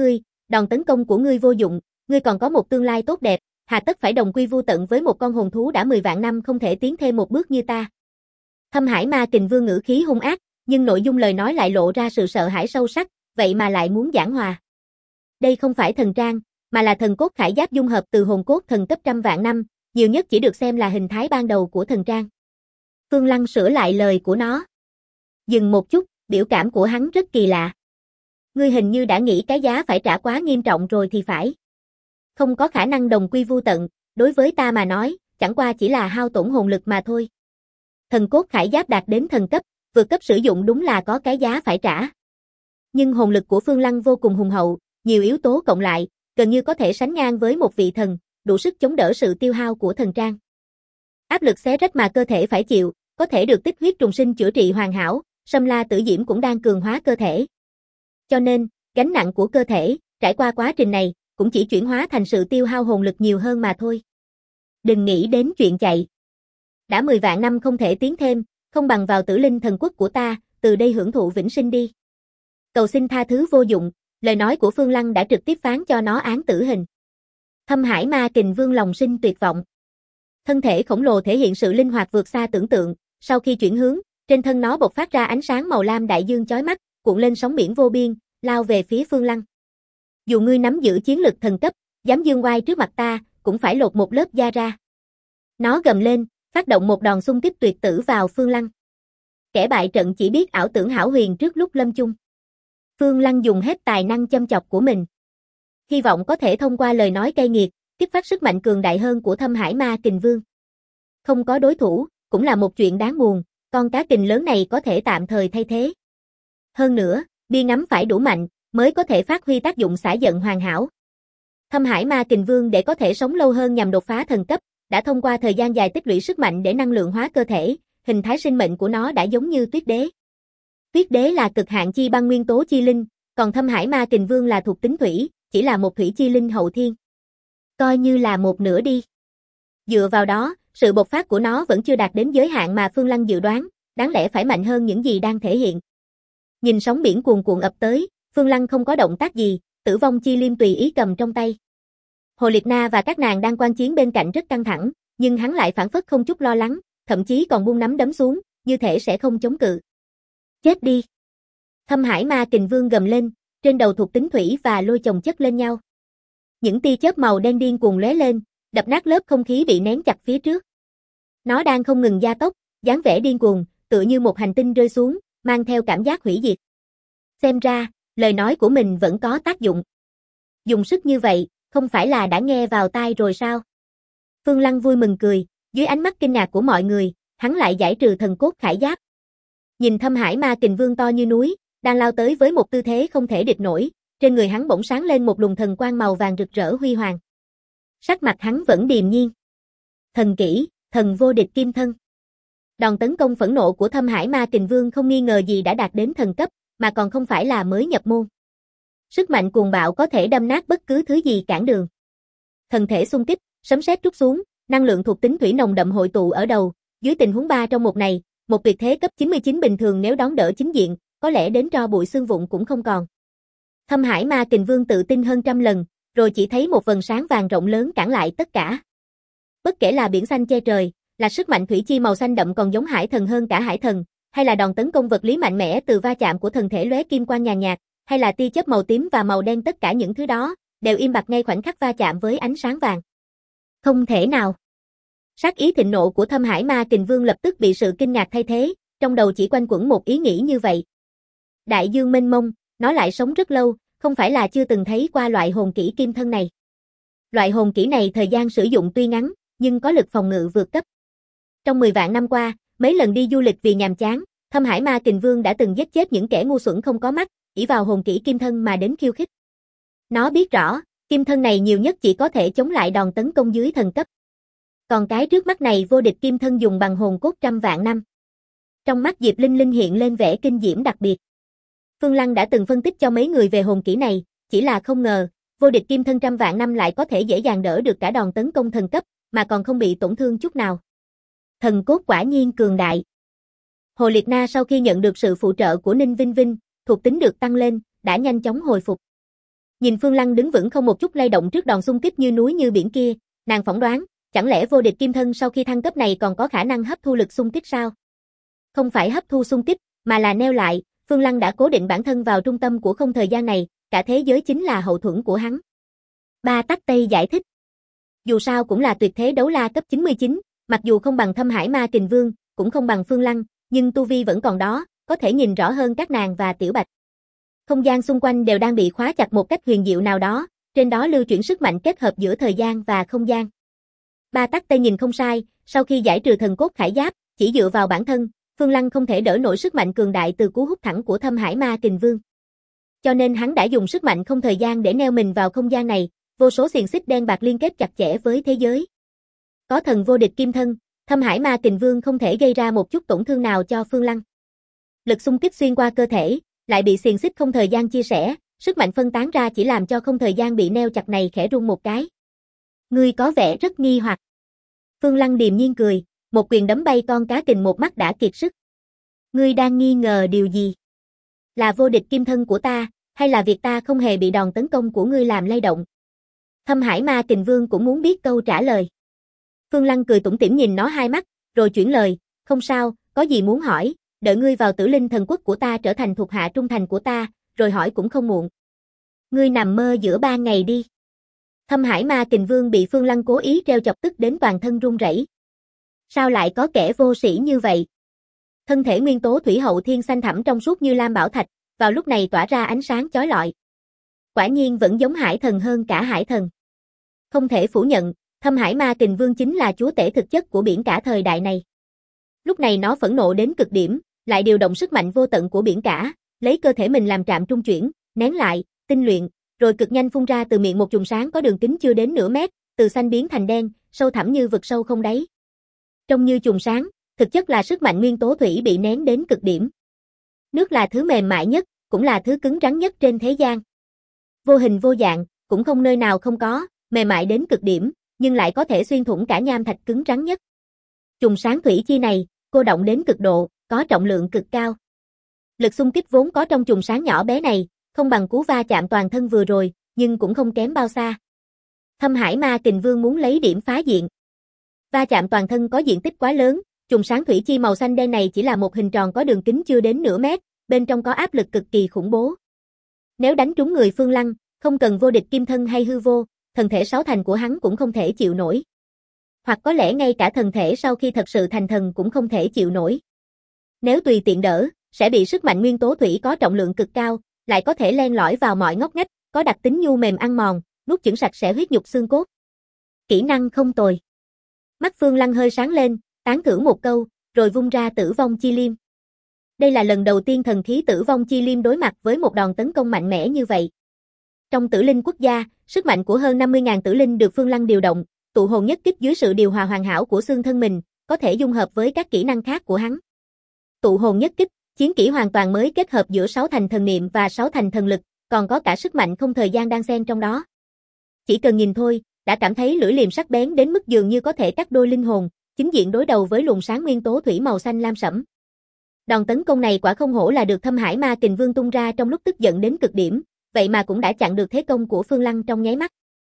công của ngươi vô dụng, ngươi còn có một tương lai tốt đẹp, hà tất phải đồng quy vu tận với một con hồn thú đã 10 vạn năm không thể tiến thêm một bước như ta. Thâm Hải Ma Kình Vương ngữ khí hung ác, nhưng nội dung lời nói lại lộ ra sự sợ hãi sâu sắc, vậy mà lại muốn giảng hòa. Đây không phải thần trang, mà là thần cốt khải giáp dung hợp từ hồn cốt thần cấp trăm vạn năm, nhiều nhất chỉ được xem là hình thái ban đầu của thần trang. Phương Lăng sửa lại lời của nó. Dừng một chút, biểu cảm của hắn rất kỳ lạ. Ngươi hình như đã nghĩ cái giá phải trả quá nghiêm trọng rồi thì phải. Không có khả năng đồng quy vu tận, đối với ta mà nói, chẳng qua chỉ là hao tổn hồn lực mà thôi. Thần cốt khải giáp đạt đến thần cấp, vượt cấp sử dụng đúng là có cái giá phải trả. Nhưng hồn lực của Phương Lăng vô cùng hùng hậu, nhiều yếu tố cộng lại, gần như có thể sánh ngang với một vị thần, đủ sức chống đỡ sự tiêu hao của thần trang. Áp lực xé rách mà cơ thể phải chịu, có thể được tích huyết trùng sinh chữa trị hoàn hảo, Sâm La Tử Diễm cũng đang cường hóa cơ thể. Cho nên, gánh nặng của cơ thể, trải qua quá trình này, cũng chỉ chuyển hóa thành sự tiêu hao hồn lực nhiều hơn mà thôi. Đừng nghĩ đến chuyện chạy. Đã 10 vạn năm không thể tiến thêm, không bằng vào Tử Linh thần quốc của ta, từ đây hưởng thụ vĩnh sinh đi. Cầu xin tha thứ vô dụng, lời nói của Phương Lăng đã trực tiếp phán cho nó án tử hình. Thâm Hải Ma Kình Vương lòng sinh tuyệt vọng. Thân thể khổng lồ thể hiện sự linh hoạt vượt xa tưởng tượng, sau khi chuyển hướng, trên thân nó bộc phát ra ánh sáng màu lam đại dương chói mắt, cuộn lên sóng biển vô biên, lao về phía Phương Lăng. Dù ngươi nắm giữ chiến lực thần cấp, dám dương oai trước mặt ta, cũng phải lột một lớp da ra. Nó gầm lên, phát động một đòn xung kích tuyệt tử vào Phương Lăng. Kẻ bại trận chỉ biết ảo tưởng hão huyền trước lúc lâm chung. Phương Lăng dùng hết tài năng châm chọc của mình. Hy vọng có thể thông qua lời nói cay nghiệt, kích phát sức mạnh cường đại hơn của Thâm Hải Ma Kình Vương. Không có đối thủ, cũng là một chuyện đáng buồn, con cá kình lớn này có thể tạm thời thay thế. Hơn nữa, bia ngắm phải đủ mạnh, mới có thể phát huy tác dụng xả giận hoàn hảo. Thâm Hải Ma Kình Vương để có thể sống lâu hơn nhằm đột phá thần cấp, đã thông qua thời gian dài tích lũy sức mạnh để năng lượng hóa cơ thể, hình thái sinh mệnh của nó đã giống như tuyết đế. Tuyết đế là cực hạn chi băng nguyên tố chi linh, còn Thâm Hải Ma Kình Vương là thuộc tính thủy, chỉ là một thủy chi linh hậu thiên. Coi như là một nửa đi. Dựa vào đó, sự bộc phát của nó vẫn chưa đạt đến giới hạn mà Phương Lăng dự đoán, đáng lẽ phải mạnh hơn những gì đang thể hiện. Nhìn sóng biển cuồn cuộn ập tới, Phương Lăng không có động tác gì, Tử Vong Chi Liêm tùy ý cầm trong tay. Hồ Liệt Na và các nàng đang quan chiến bên cạnh rất căng thẳng, nhưng hắn lại phảng phất không chút lo lắng, thậm chí còn buông nắm đấm xuống, như thể sẽ không chống cự. Chết đi! Thâm Hải Ma Kình Vương gầm lên, trên đầu thuộc tính thủy và lôi chồng chất lên nhau. Những tia chớp màu đen điên cuồng lóe lên, đập nát lớp không khí bị nén chặt phía trước. Nó đang không ngừng gia tốc, dáng vẻ điên cuồng, tựa như một hành tinh rơi xuống, mang theo cảm giác hủy diệt. Xem ra, lời nói của mình vẫn có tác dụng. Dùng sức như vậy, không phải là đã nghe vào tai rồi sao? Phương Lăng vui mừng cười, dưới ánh mắt kinh ngạc của mọi người, hắn lại giải trừ thần cốt khải giáp. Nhìn Thâm Hải Ma Kình Vương to như núi, đang lao tới với một tư thế không thể địch nổi, trên người hắn bỗng sáng lên một luồng thần quang màu vàng rực rỡ huy hoàng. Sắc mặt hắn vẫn điềm nhiên. Thần kỹ, thần vô địch kim thân. Đòn tấn công phẫn nộ của Thâm Hải Ma Kình Vương không nghi ngờ gì đã đạt đến thần cấp, mà còn không phải là mới nhập môn. Sức mạnh cuồng bạo có thể đâm nát bất cứ thứ gì cản đường. Thần thể xung kích, sấm sét trút xuống, năng lượng thuộc tính thủy nồng đậm hội tụ ở đầu, dưới tình huống 3 trong một này, một tuyệt thế cấp 99 bình thường nếu đón đỡ chính diện, có lẽ đến tro bụi xương vụn cũng không còn. Thâm Hải Ma Kình Vương tự tin hơn trăm lần, rồi chỉ thấy một vầng sáng vàng rộng lớn cản lại tất cả. Bất kể là biển xanh che trời, là sức mạnh thủy chi màu xanh đậm còn giống hải thần hơn cả hải thần, hay là đòn tấn công vật lý mạnh mẽ từ va chạm của thần thể lóe kim quang nhàn nhạt, hay là tia chớp màu tím và màu đen, tất cả những thứ đó đều im bặt ngay khoảnh khắc va chạm với ánh sáng vàng. Không thể nào. Sát ý thịnh nộ của Thâm Hải Ma Kình Vương lập tức bị sự kinh ngạc thay thế, trong đầu chỉ quanh quẩn một ý nghĩ như vậy. Đại dương mênh mông, nó lại sống rất lâu, không phải là chưa từng thấy qua loại hồn kỹ kim thân này. Loại hồn kỹ này thời gian sử dụng tuy ngắn, nhưng có lực phòng ngự vượt cấp. Trong 10 vạn năm qua, mấy lần đi du lịch vì nhàm chán, Thâm Hải Ma Kình Vương đã từng giết chết những kẻ ngu xuẩn không có mắt, ỷ vào hồn kỹ kim thân mà đến khiêu khích. Nó biết rõ, kim thân này nhiều nhất chỉ có thể chống lại đòn tấn công dưới thần cấp. Còn cái trước mắt này vô địch kim thân dùng bằng hồn cốt trăm vạn năm. Trong mắt Diệp Linh Linh hiện lên vẻ kinh diễm đặc biệt. Phương Lăng đã từng phân tích cho mấy người về hồn kỹ này, chỉ là không ngờ, vô địch kim thân trăm vạn năm lại có thể dễ dàng đỡ được cả đòn tấn công thần cấp, mà còn không bị tổn thương chút nào. Thần cốt quả nhiên cường đại. Hồ Liệt Na sau khi nhận được sự phụ trợ của Ninh Vinh Vinh, thuộc tính được tăng lên, đã nhanh chóng hồi phục. Nhìn Phương Lăng đứng vững không một chút lay động trước đòn xung kích như núi như biển kia, nàng phỏng đoán, chẳng lẽ vô địch kim thân sau khi thăng cấp này còn có khả năng hấp thu lực xung kích sao? Không phải hấp thu xung kích, mà là neo lại, Phương Lăng đã cố định bản thân vào trung tâm của không thời gian này, cả thế giới chính là hậu thuẫn của hắn. Ba Tắc Tây giải thích. Dù sao cũng là tuyệt thế đấu la cấp 99, mặc dù không bằng Thâm Hải Ma Kình Vương, cũng không bằng Phương Lăng, nhưng tu vi vẫn còn đó, có thể nhìn rõ hơn các nàng và Tiểu Bạch. Không gian xung quanh đều đang bị khóa chặt một cách huyền diệu nào đó, trên đó lưu chuyển sức mạnh kết hợp giữa thời gian và không gian. Ba Tắc Tây nhìn không sai, sau khi giải trừ thần cốt khải giáp, chỉ dựa vào bản thân, Phương Lăng không thể đỡ nổi sức mạnh cường đại từ cú hút thẳng của Thâm Hải Ma Kình Vương. Cho nên hắn đã dùng sức mạnh không thời gian để neo mình vào không gian này, vô số xiềng xích đen bạc liên kết chặt chẽ với thế giới. Có thần vô địch kim thân, Thâm Hải Ma Kình Vương không thể gây ra một chút tổn thương nào cho Phương Lăng. Lực xung kích xuyên qua cơ thể, lại bị xiềng xích không thời gian chia sẻ, sức mạnh phân tán ra chỉ làm cho không thời gian bị neo chặt này khẽ rung một cái. Ngươi có vẻ rất nghi hoặc. Phương Lăng điềm nhiên cười, một quyền đấm bay con cá kình một mắt đã kiệt sức. Ngươi đang nghi ngờ điều gì? Là vô địch kim thân của ta, Hay là việc ta không hề bị đòn tấn công của ngươi làm lay động? Thâm Hải Ma Kình Vương cũng muốn biết câu trả lời. Phương Lăng cười tủm tỉm nhìn nó hai mắt, rồi chuyển lời, không sao, có gì muốn hỏi, đợi ngươi vào Tử Linh thần quốc của ta trở thành thuộc hạ trung thành của ta, rồi hỏi cũng không muộn. Ngươi nằm mơ giữa ban ngày đi. Thâm Hải Ma Kình Vương bị Phương Lăng cố ý treo chọc tức đến toàn thân run rẩy. Sao lại có kẻ vô sĩ như vậy? Thân thể nguyên tố thủy hậu thiên xanh thẳm trong suốt như lam bảo thạch, vào lúc này tỏa ra ánh sáng chói lọi. Quả nhiên vẫn giống hải thần hơn cả hải thần. Không thể phủ nhận, Thâm Hải Ma Kình Vương chính là chúa tể thực chất của biển cả thời đại này. Lúc này nó phẫn nộ đến cực điểm, lại điều động sức mạnh vô tận của biển cả, lấy cơ thể mình làm trạm trung chuyển, nén lại, tinh luyện, rồi cực nhanh phun ra từ miệng một chùm sáng có đường kính chưa đến nửa mét, từ xanh biến thành đen, sâu thẳm như vực sâu không đáy. Trông như chùm sáng, thực chất là sức mạnh nguyên tố thủy bị nén đến cực điểm. Nước là thứ mềm mại nhất, cũng là thứ cứng rắn nhất trên thế gian. Vô hình vô dạng, cũng không nơi nào không có, mềm mại đến cực điểm, nhưng lại có thể xuyên thủng cả nham thạch cứng rắn nhất. Chùm sáng thủy chi này, cô động đến cực độ, có trọng lượng cực cao. Lực xung kích vốn có trong chùm sáng nhỏ bé này, không bằng cú va chạm toàn thân vừa rồi, nhưng cũng không kém bao xa. Thâm Hải Ma Kình Vương muốn lấy điểm phá diện. Va chạm toàn thân có diện tích quá lớn, chùm sáng thủy chi màu xanh đen này chỉ là một hình tròn có đường kính chưa đến nửa mét, bên trong có áp lực cực kỳ khủng bố. Nếu đánh trúng người Phương Lăng, không cần vô địch kim thân hay hư vô, thần thể sáu thành của hắn cũng không thể chịu nổi. Hoặc có lẽ ngay cả thần thể sau khi thật sự thành thần cũng không thể chịu nổi. Nếu tùy tiện đỡ, sẽ bị sức mạnh nguyên tố thủy có trọng lượng cực cao, lại có thể len lỏi vào mọi ngóc ngách, có đặc tính nhu mềm ăn mòn, nuốt chửng sạch sẽ huyết nhục xương cốt. Kỹ năng không tồi. Mắt Phương Lăng hơi sáng lên, tán thưởng một câu, rồi vung ra Tử Vong Chi Liêm. Đây là lần đầu tiên thần khí Tử Vong Chi Liêm đối mặt với một đòn tấn công mạnh mẽ như vậy. Trong Tử Linh quốc gia, sức mạnh của hơn 50.000 tử linh được Phương Lăng điều động, tụ hồn nhất kích dưới sự điều hòa hoàn hảo của xương thân mình, có thể dung hợp với các kỹ năng khác của hắn. Tụ hồn nhất kích, chiến kỹ hoàn toàn mới kết hợp giữa 6 thành thần niệm và 6 thành thần lực, còn có cả sức mạnh không thời gian đang xen trong đó. Chỉ cần nhìn thôi, đã cảm thấy lưỡi liềm sắc bén đến mức dường như có thể cắt đôi linh hồn, chính diện đối đầu với luồng sáng nguyên tố thủy màu xanh lam sẫm. Đòn tấn công này quả không hổ là được Thâm Hải Ma Kình Vương tung ra trong lúc tức giận đến cực điểm, vậy mà cũng đã chặn được thế công của Phương Lăng trong nháy mắt.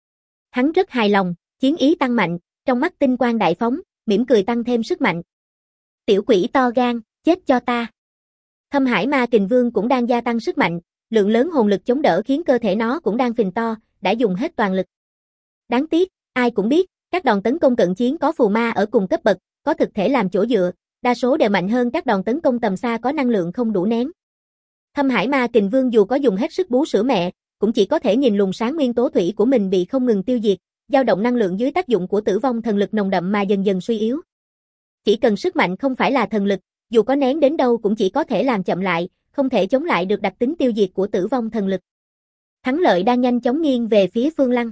Hắn rất hài lòng, chiến ý tăng mạnh, trong mắt tinh quang đại phóng, mỉm cười tăng thêm sức mạnh. Tiểu quỷ to gan, chết cho ta. Thâm Hải Ma Kình Vương cũng đang gia tăng sức mạnh, lượng lớn hồn lực chống đỡ khiến cơ thể nó cũng đang phình to, đã dùng hết toàn lực. Đáng tiếc, ai cũng biết, các đòn tấn công cận chiến có phù ma ở cùng cấp bậc, có thực thể làm chỗ dựa, đa số đều mạnh hơn các đòn tấn công tầm xa có năng lượng không đủ nén. Thâm Hải Ma Kình Vương dù có dùng hết sức bú sữa mẹ, cũng chỉ có thể nhìn luồng sáng nguyên tố thủy của mình bị không ngừng tiêu diệt, dao động năng lượng dưới tác dụng của tử vong thần lực nồng đậm mà dần dần suy yếu. Chỉ cần sức mạnh không phải là thần lực, dù có nén đến đâu cũng chỉ có thể làm chậm lại, không thể chống lại được đặc tính tiêu diệt của tử vong thần lực. Thắng lợi đang nhanh chóng nghiêng về phía Phương Lăng.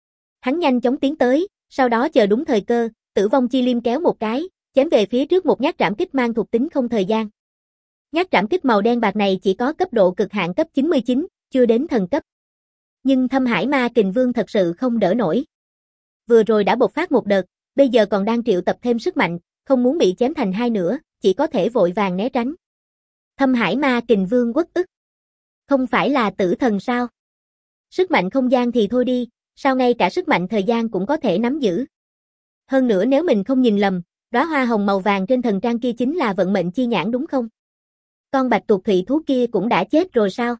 Hắn nhanh chóng tiến tới, sau đó chờ đúng thời cơ, Tử Vong Chi Liêm kéo một cái, chém về phía trước một nhát trảm kích mang thuộc tính không thời gian. Nhát trảm kích màu đen bạc này chỉ có cấp độ cực hạn cấp 99, chưa đến thần cấp. Nhưng Thâm Hải Ma Kình Vương thật sự không đỡ nổi. Vừa rồi đã bộc phát một đợt, bây giờ còn đang triệu tập thêm sức mạnh, không muốn bị chém thành hai nửa, chỉ có thể vội vàng né tránh. Thâm Hải Ma Kình Vương uất ức. Không phải là tử thần sao? Sức mạnh không gian thì thôi đi, sao ngay cả sức mạnh thời gian cũng có thể nắm giữ. Hơn nữa nếu mình không nhìn lầm, đóa hoa hồng màu vàng trên thần trang kia chính là vận mệnh chi nhãn đúng không? Con bạch tuộc thủy thú kia cũng đã chết rồi sao?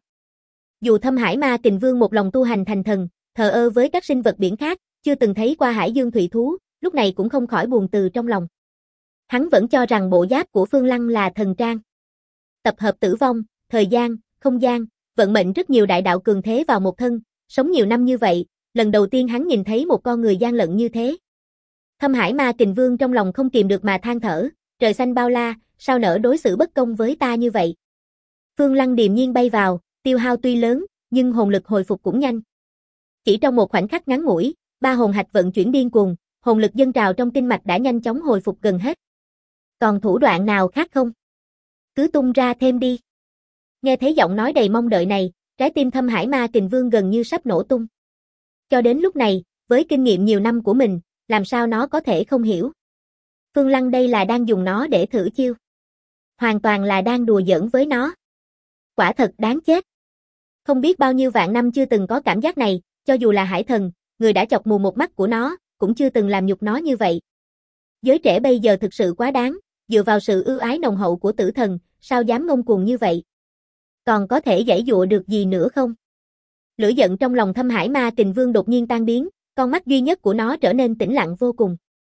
Dù Thâm Hải Ma Kình Vương một lòng tu hành thành thần, thờ ơ với các sinh vật biển khác, chưa từng thấy qua hải dương thủy thú, lúc này cũng không khỏi buồn từ trong lòng. Hắn vẫn cho rằng bộ giáp của Phương Lăng là thần trang. Tập hợp tử vong, thời gian, không gian, vận mệnh rất nhiều đại đạo cường thế vào một thân, sống nhiều năm như vậy, lần đầu tiên hắn nhìn thấy một con người gian lận như thế. Thâm Hải Ma Kình Vương trong lòng không kìm được mà than thở, trời xanh bao la, sao nỡ đối xử bất công với ta như vậy. Phương Lăng điềm nhiên bay vào, tiêu hao tuy lớn, nhưng hồn lực hồi phục cũng nhanh. Chỉ trong một khoảnh khắc ngắn ngủi, 3 hồn hạch vận chuyển điên cuồng, hồn lực dâng trào trong kinh mạch đã nhanh chóng hồi phục gần hết. Còn thủ đoạn nào khác không? Cứ tung ra thêm đi. Nghe thấy giọng nói đầy mong đợi này, trái tim Thâm Hải Ma Kình Vương gần như sắp nổ tung. Cho đến lúc này, với kinh nghiệm nhiều năm của mình, làm sao nó có thể không hiểu. Phương Lăng đây là đang dùng nó để thử chiêu. Hoàn toàn là đang đùa giỡn với nó. Quả thật đáng chết. Không biết bao nhiêu vạn năm chưa từng có cảm giác này, cho dù là hải thần, người đã chọc mù một mắt của nó, cũng chưa từng làm nhục nó như vậy. Giới trẻ bây giờ thực sự quá đáng, dựa vào sự ưu ái nồng hậu của tử thần, sao dám ngông cuồng như vậy? Còn có thể giãy dụa được gì nữa không? Lửa giận trong lòng Thâm Hải Ma Kình Vương đột nhiên tan biến, con mắt duy nhất của nó trở nên tĩnh lặng vô cùng.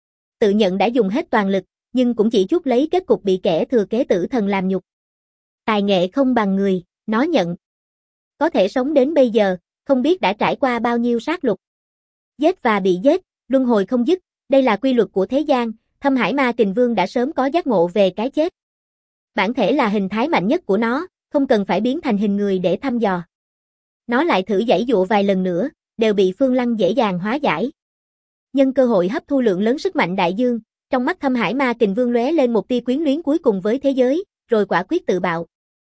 Tự nhận đã dùng hết toàn lực, nhưng cũng chỉ chút lấy kết cục bị kẻ thừa kế tử thần làm nhục. Tài nghệ không bằng người, nó nhận. Có thể sống đến bây giờ, không biết đã trải qua bao nhiêu sát lục. Giết và bị giết, luân hồi không dứt, đây là quy luật của thế gian, Thâm Hải Ma Kình Vương đã sớm có giác ngộ về cái chết. Bản thể là hình thái mạnh nhất của nó, không cần phải biến thành hình người để thăm dò. Nó lại thử giãy dụa vài lần nữa, đều bị Phương Lăng dễ dàng hóa giải. Nhân cơ hội hấp thu lượng lớn sức mạnh đại dương, trong mắt Thâm Hải Ma Kình Vương lóe lên một tia quyến luyến cuối cùng với thế giới, rồi quả quyết tự bạo.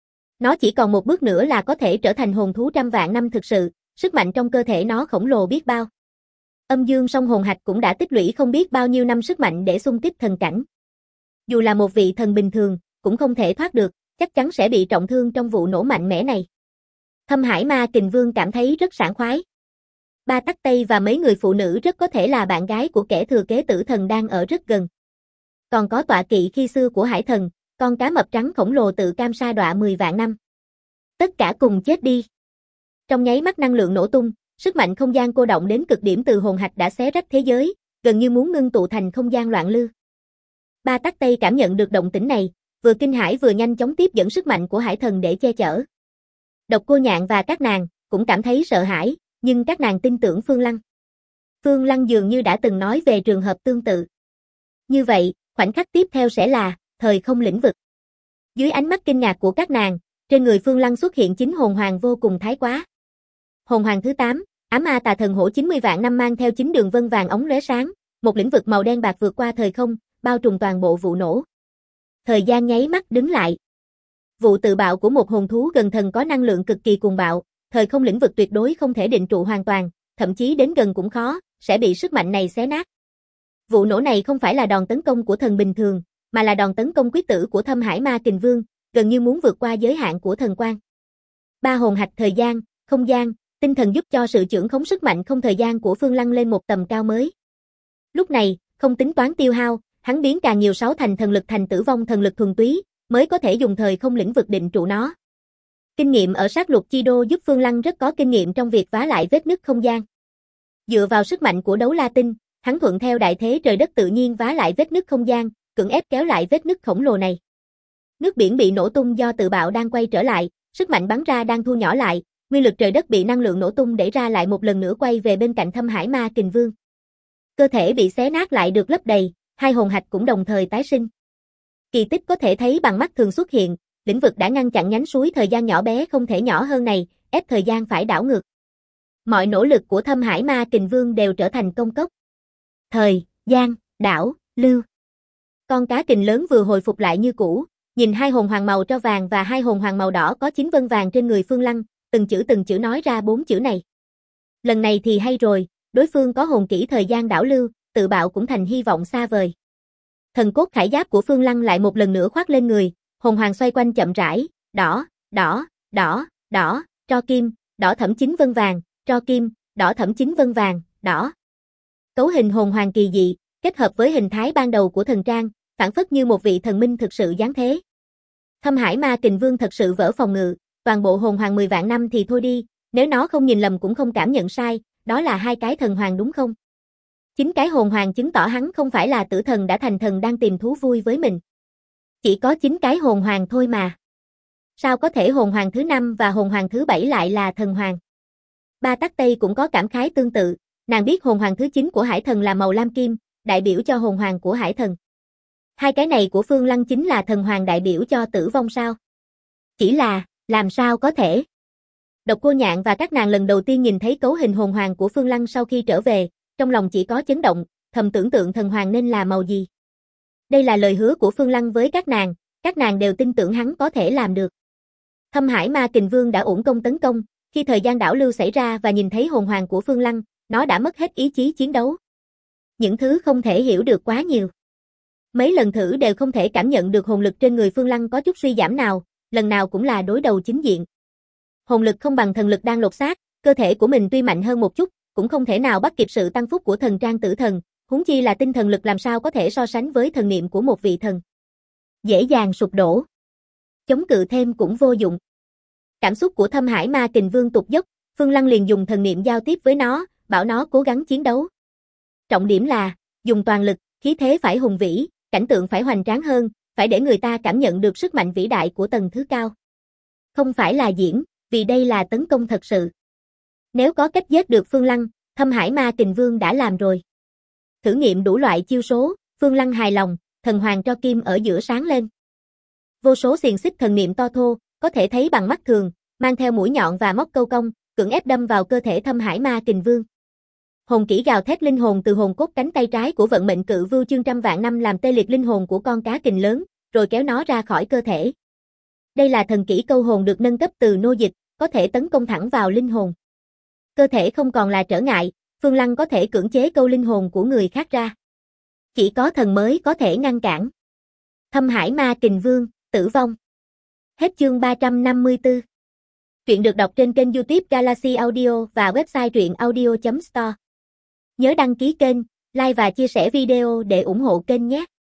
Nó chỉ còn một bước nữa là có thể trở thành hồn thú trăm vạn năm thực sự, sức mạnh trong cơ thể nó khổng lồ biết bao. Âm dương song hồn hạch cũng đã tích lũy không biết bao nhiêu năm sức mạnh để xung kích thần cảnh. Dù là một vị thần bình thường, cũng không thể thoát được, chắc chắn sẽ bị trọng thương trong vụ nổ mạnh mẽ này. Thâm Hải Ma Kình Vương cảm thấy rất sảng khoái. Ba Tắc Tây và mấy người phụ nữ rất có thể là bạn gái của kẻ thừa kế tử thần đang ở rất gần. Còn có tọa kỵ khi xưa của hải thần, con cá mập trắng khổng lồ tự cam sa đọa 10 vạn năm. Tất cả cùng chết đi. Trong nháy mắt năng lượng nổ tung, sức mạnh không gian cô động đến cực điểm từ hồn hạch đã xé rách thế giới, gần như muốn ngưng tụ thành không gian loạn lưu. Ba Tắc Tây cảm nhận được động tĩnh này, vừa kinh hãi vừa nhanh chóng tiếp dẫn sức mạnh của hải thần để che chở. Độc Cô Nhạn và các nàng cũng cảm thấy sợ hãi, nhưng các nàng tin tưởng Phương Lăng. Phương Lăng dường như đã từng nói về trường hợp tương tự. Như vậy, khoảnh khắc tiếp theo sẽ là thời không lĩnh vực. Dưới ánh mắt kinh ngạc của các nàng, trên người Phương Lăng xuất hiện chính hồn hoàng vô cùng thái quá. Hồn hoàng thứ 8, Ám Ma Tà Thần Hổ 90 vạn năm mang theo 9 đường vân vàng óng lóe sáng, một lĩnh vực màu đen bạc vượt qua thời không, bao trùm toàn bộ vụ nổ. Thời gian nháy mắt đứng lại. Vụ tự bạo của một hồn thú gần thần có năng lượng cực kỳ cuồng bạo, thời không lĩnh vực tuyệt đối không thể định trụ hoàn toàn, thậm chí đến gần cũng khó, sẽ bị sức mạnh này xé nát. Vụ nổ này không phải là đòn tấn công của thần bình thường, mà là đòn tấn công quyết tử của Thâm Hải Ma Kình Vương, gần như muốn vượt qua giới hạn của thần quang. Ba hồn hạch thời gian, không gian, tinh thần giúp cho sự chưởng khống sức mạnh không thời gian của Phương Lăng lên một tầm cao mới. Lúc này, không tính toán tiêu hao, hắn biến càng nhiều 6 thành thần lực thành tử vong thần lực thuần túy, mới có thể dùng thời không lĩnh vực định trụ nó. Kinh nghiệm ở sát lục chi đô giúp Phương Lăng rất có kinh nghiệm trong việc vá lại vết nứt không gian. Dựa vào sức mạnh của đấu la tinh, hắn thuận theo đại thế trời đất tự nhiên vá lại vết nứt không gian, cưỡng ép kéo lại vết nứt khổng lồ này. Nước biển bị nổ tung do tự bạo đang quay trở lại, sức mạnh bắn ra đang thu nhỏ lại, nguyên lực trời đất bị năng lượng nổ tung đẩy ra lại một lần nữa quay về bên cạnh Thâm Hải Ma Kình Vương. Cơ thể bị xé nát lại được lấp đầy, hai hồn hạch cũng đồng thời tái sinh. Kỳ tích có thể thấy bằng mắt thường xuất hiện, lĩnh vực đã ngăn chặn nhánh suối thời gian nhỏ bé không thể nhỏ hơn này, ép thời gian phải đảo ngược. Mọi nỗ lực của Thâm Hải Ma Kình Vương đều trở thành công cốc. Thời gian đảo lưu. Con cá kình lớn vừa hồi phục lại như cũ, nhìn hai hồn hoàng màu tro vàng và hai hồn hoàng màu đỏ có 9 vân vàng trên người Phương Lăng, từng chữ nói ra 4 chữ này. Lần này thì hay rồi, đối phương có hồn kỹ thời gian đảo lưu, tự bạo cũng thành hy vọng xa vời. Thần cốt khải giáp của Phương Lăng lại một lần nữa khoác lên người, hồn hoàng xoay quanh chậm rãi, đỏ, đỏ, đỏ, đỏ, tro kim, đỏ thẫm 9 vân vàng, tro kim, đỏ thẫm 9 vân vàng, đỏ. Cấu hình hồn hoàng kỳ dị, kết hợp với hình thái ban đầu của thần trang, phản phất như một vị thần minh thực sự giáng thế. Thâm Hải Ma Kình Vương thật sự vỡ phòng ngự, toàn bộ hồn hoàng 10 vạn năm thì thôi đi, nếu nó không nhìn lầm cũng không cảm nhận sai, đó là 2 cái thần hoàng đúng không? 9 cái hồn hoàng chứng tỏ hắn không phải là tử thần đã thành thần đang tìm thú vui với mình. Chỉ có 9 cái hồn hoàng thôi mà. Sao có thể hồn hoàng thứ 5 và hồn hoàng thứ 7 lại là thần hoàng? Ba Tắc Tây cũng có cảm khái tương tự, nàng biết hồn hoàng thứ 9 của hải thần là màu lam kim, đại biểu cho hồn hoàng của hải thần. 2 cái này của Phương Lăng chính là thần hoàng đại biểu cho tử vong sao? Chỉ là, làm sao có thể? Độc Cô Nhạn và các nàng lần đầu tiên nhìn thấy cấu hình hồn hoàng của Phương Lăng sau khi trở về, trong lòng chỉ có chấn động, thầm tưởng tượng thần hoàng nên là màu gì. Đây là lời hứa của Phương Lăng với các nàng đều tin tưởng hắn có thể làm được. Thâm Hải Ma Kình Vương đã uổng công tấn công, khi thời gian đảo lưu xảy ra và nhìn thấy hồn hoàng của Phương Lăng, nó đã mất hết ý chí chiến đấu. Những thứ không thể hiểu được quá nhiều. Mấy lần thử đều không thể cảm nhận được hồn lực trên người Phương Lăng có chút suy giảm nào, lần nào cũng là đối đầu chính diện. Hồn lực không bằng thần lực đang lột xác, cơ thể của mình tuy mạnh hơn một chút, cũng không thể nào bắt kịp sự tăng phúc của thần trang tử thần, huống chi là tinh thần lực làm sao có thể so sánh với thần niệm của một vị thần. Dễ dàng sụp đổ. Chống cự thêm cũng vô dụng. Cảm xúc của Thâm Hải Ma Kình Vương tụt dốc, Phương Lăng liền dùng thần niệm giao tiếp với nó, bảo nó cố gắng chiến đấu. Trọng điểm là, dùng toàn lực, khí thế phải hùng vĩ, cảnh tượng phải hoành tráng hơn, phải để người ta cảm nhận được sức mạnh vĩ đại của tầng thứ cao. Không phải là diễn, vì đây là tấn công thật sự. Nếu có cách giết được Phương Lăng, Thâm Hải Ma Kình Vương đã làm rồi. Thử nghiệm đủ loại chiêu số, Phương Lăng hài lòng, thần hoàng tro kim ở giữa sáng lên. Vô số xiềng xích thần niệm to thô, có thể thấy bằng mắt thường, mang theo mũi nhọn và móc câu cong, cưỡng ép đâm vào cơ thể Thâm Hải Ma Kình Vương. Hồn kỹ gào thét linh hồn từ hồn cốt cánh tay trái của vận mệnh cự vưu chương trăm vạn năm làm tê liệt linh hồn của con cá kình lớn, rồi kéo nó ra khỏi cơ thể. Đây là thần kỹ câu hồn được nâng cấp từ nô dịch, có thể tấn công thẳng vào linh hồn. Cơ thể không còn là trở ngại, Phương Lăng có thể cưỡng chế câu linh hồn của người khác ra. Chỉ có thần mới có thể ngăn cản. Thâm Hải Ma Kình Vương, tử vong. Hết chương 354. Truyện được đọc trên kênh YouTube Galaxy Audio và website truyệnaudio.store. Nhớ đăng ký kênh, like và chia sẻ video để ủng hộ kênh nhé.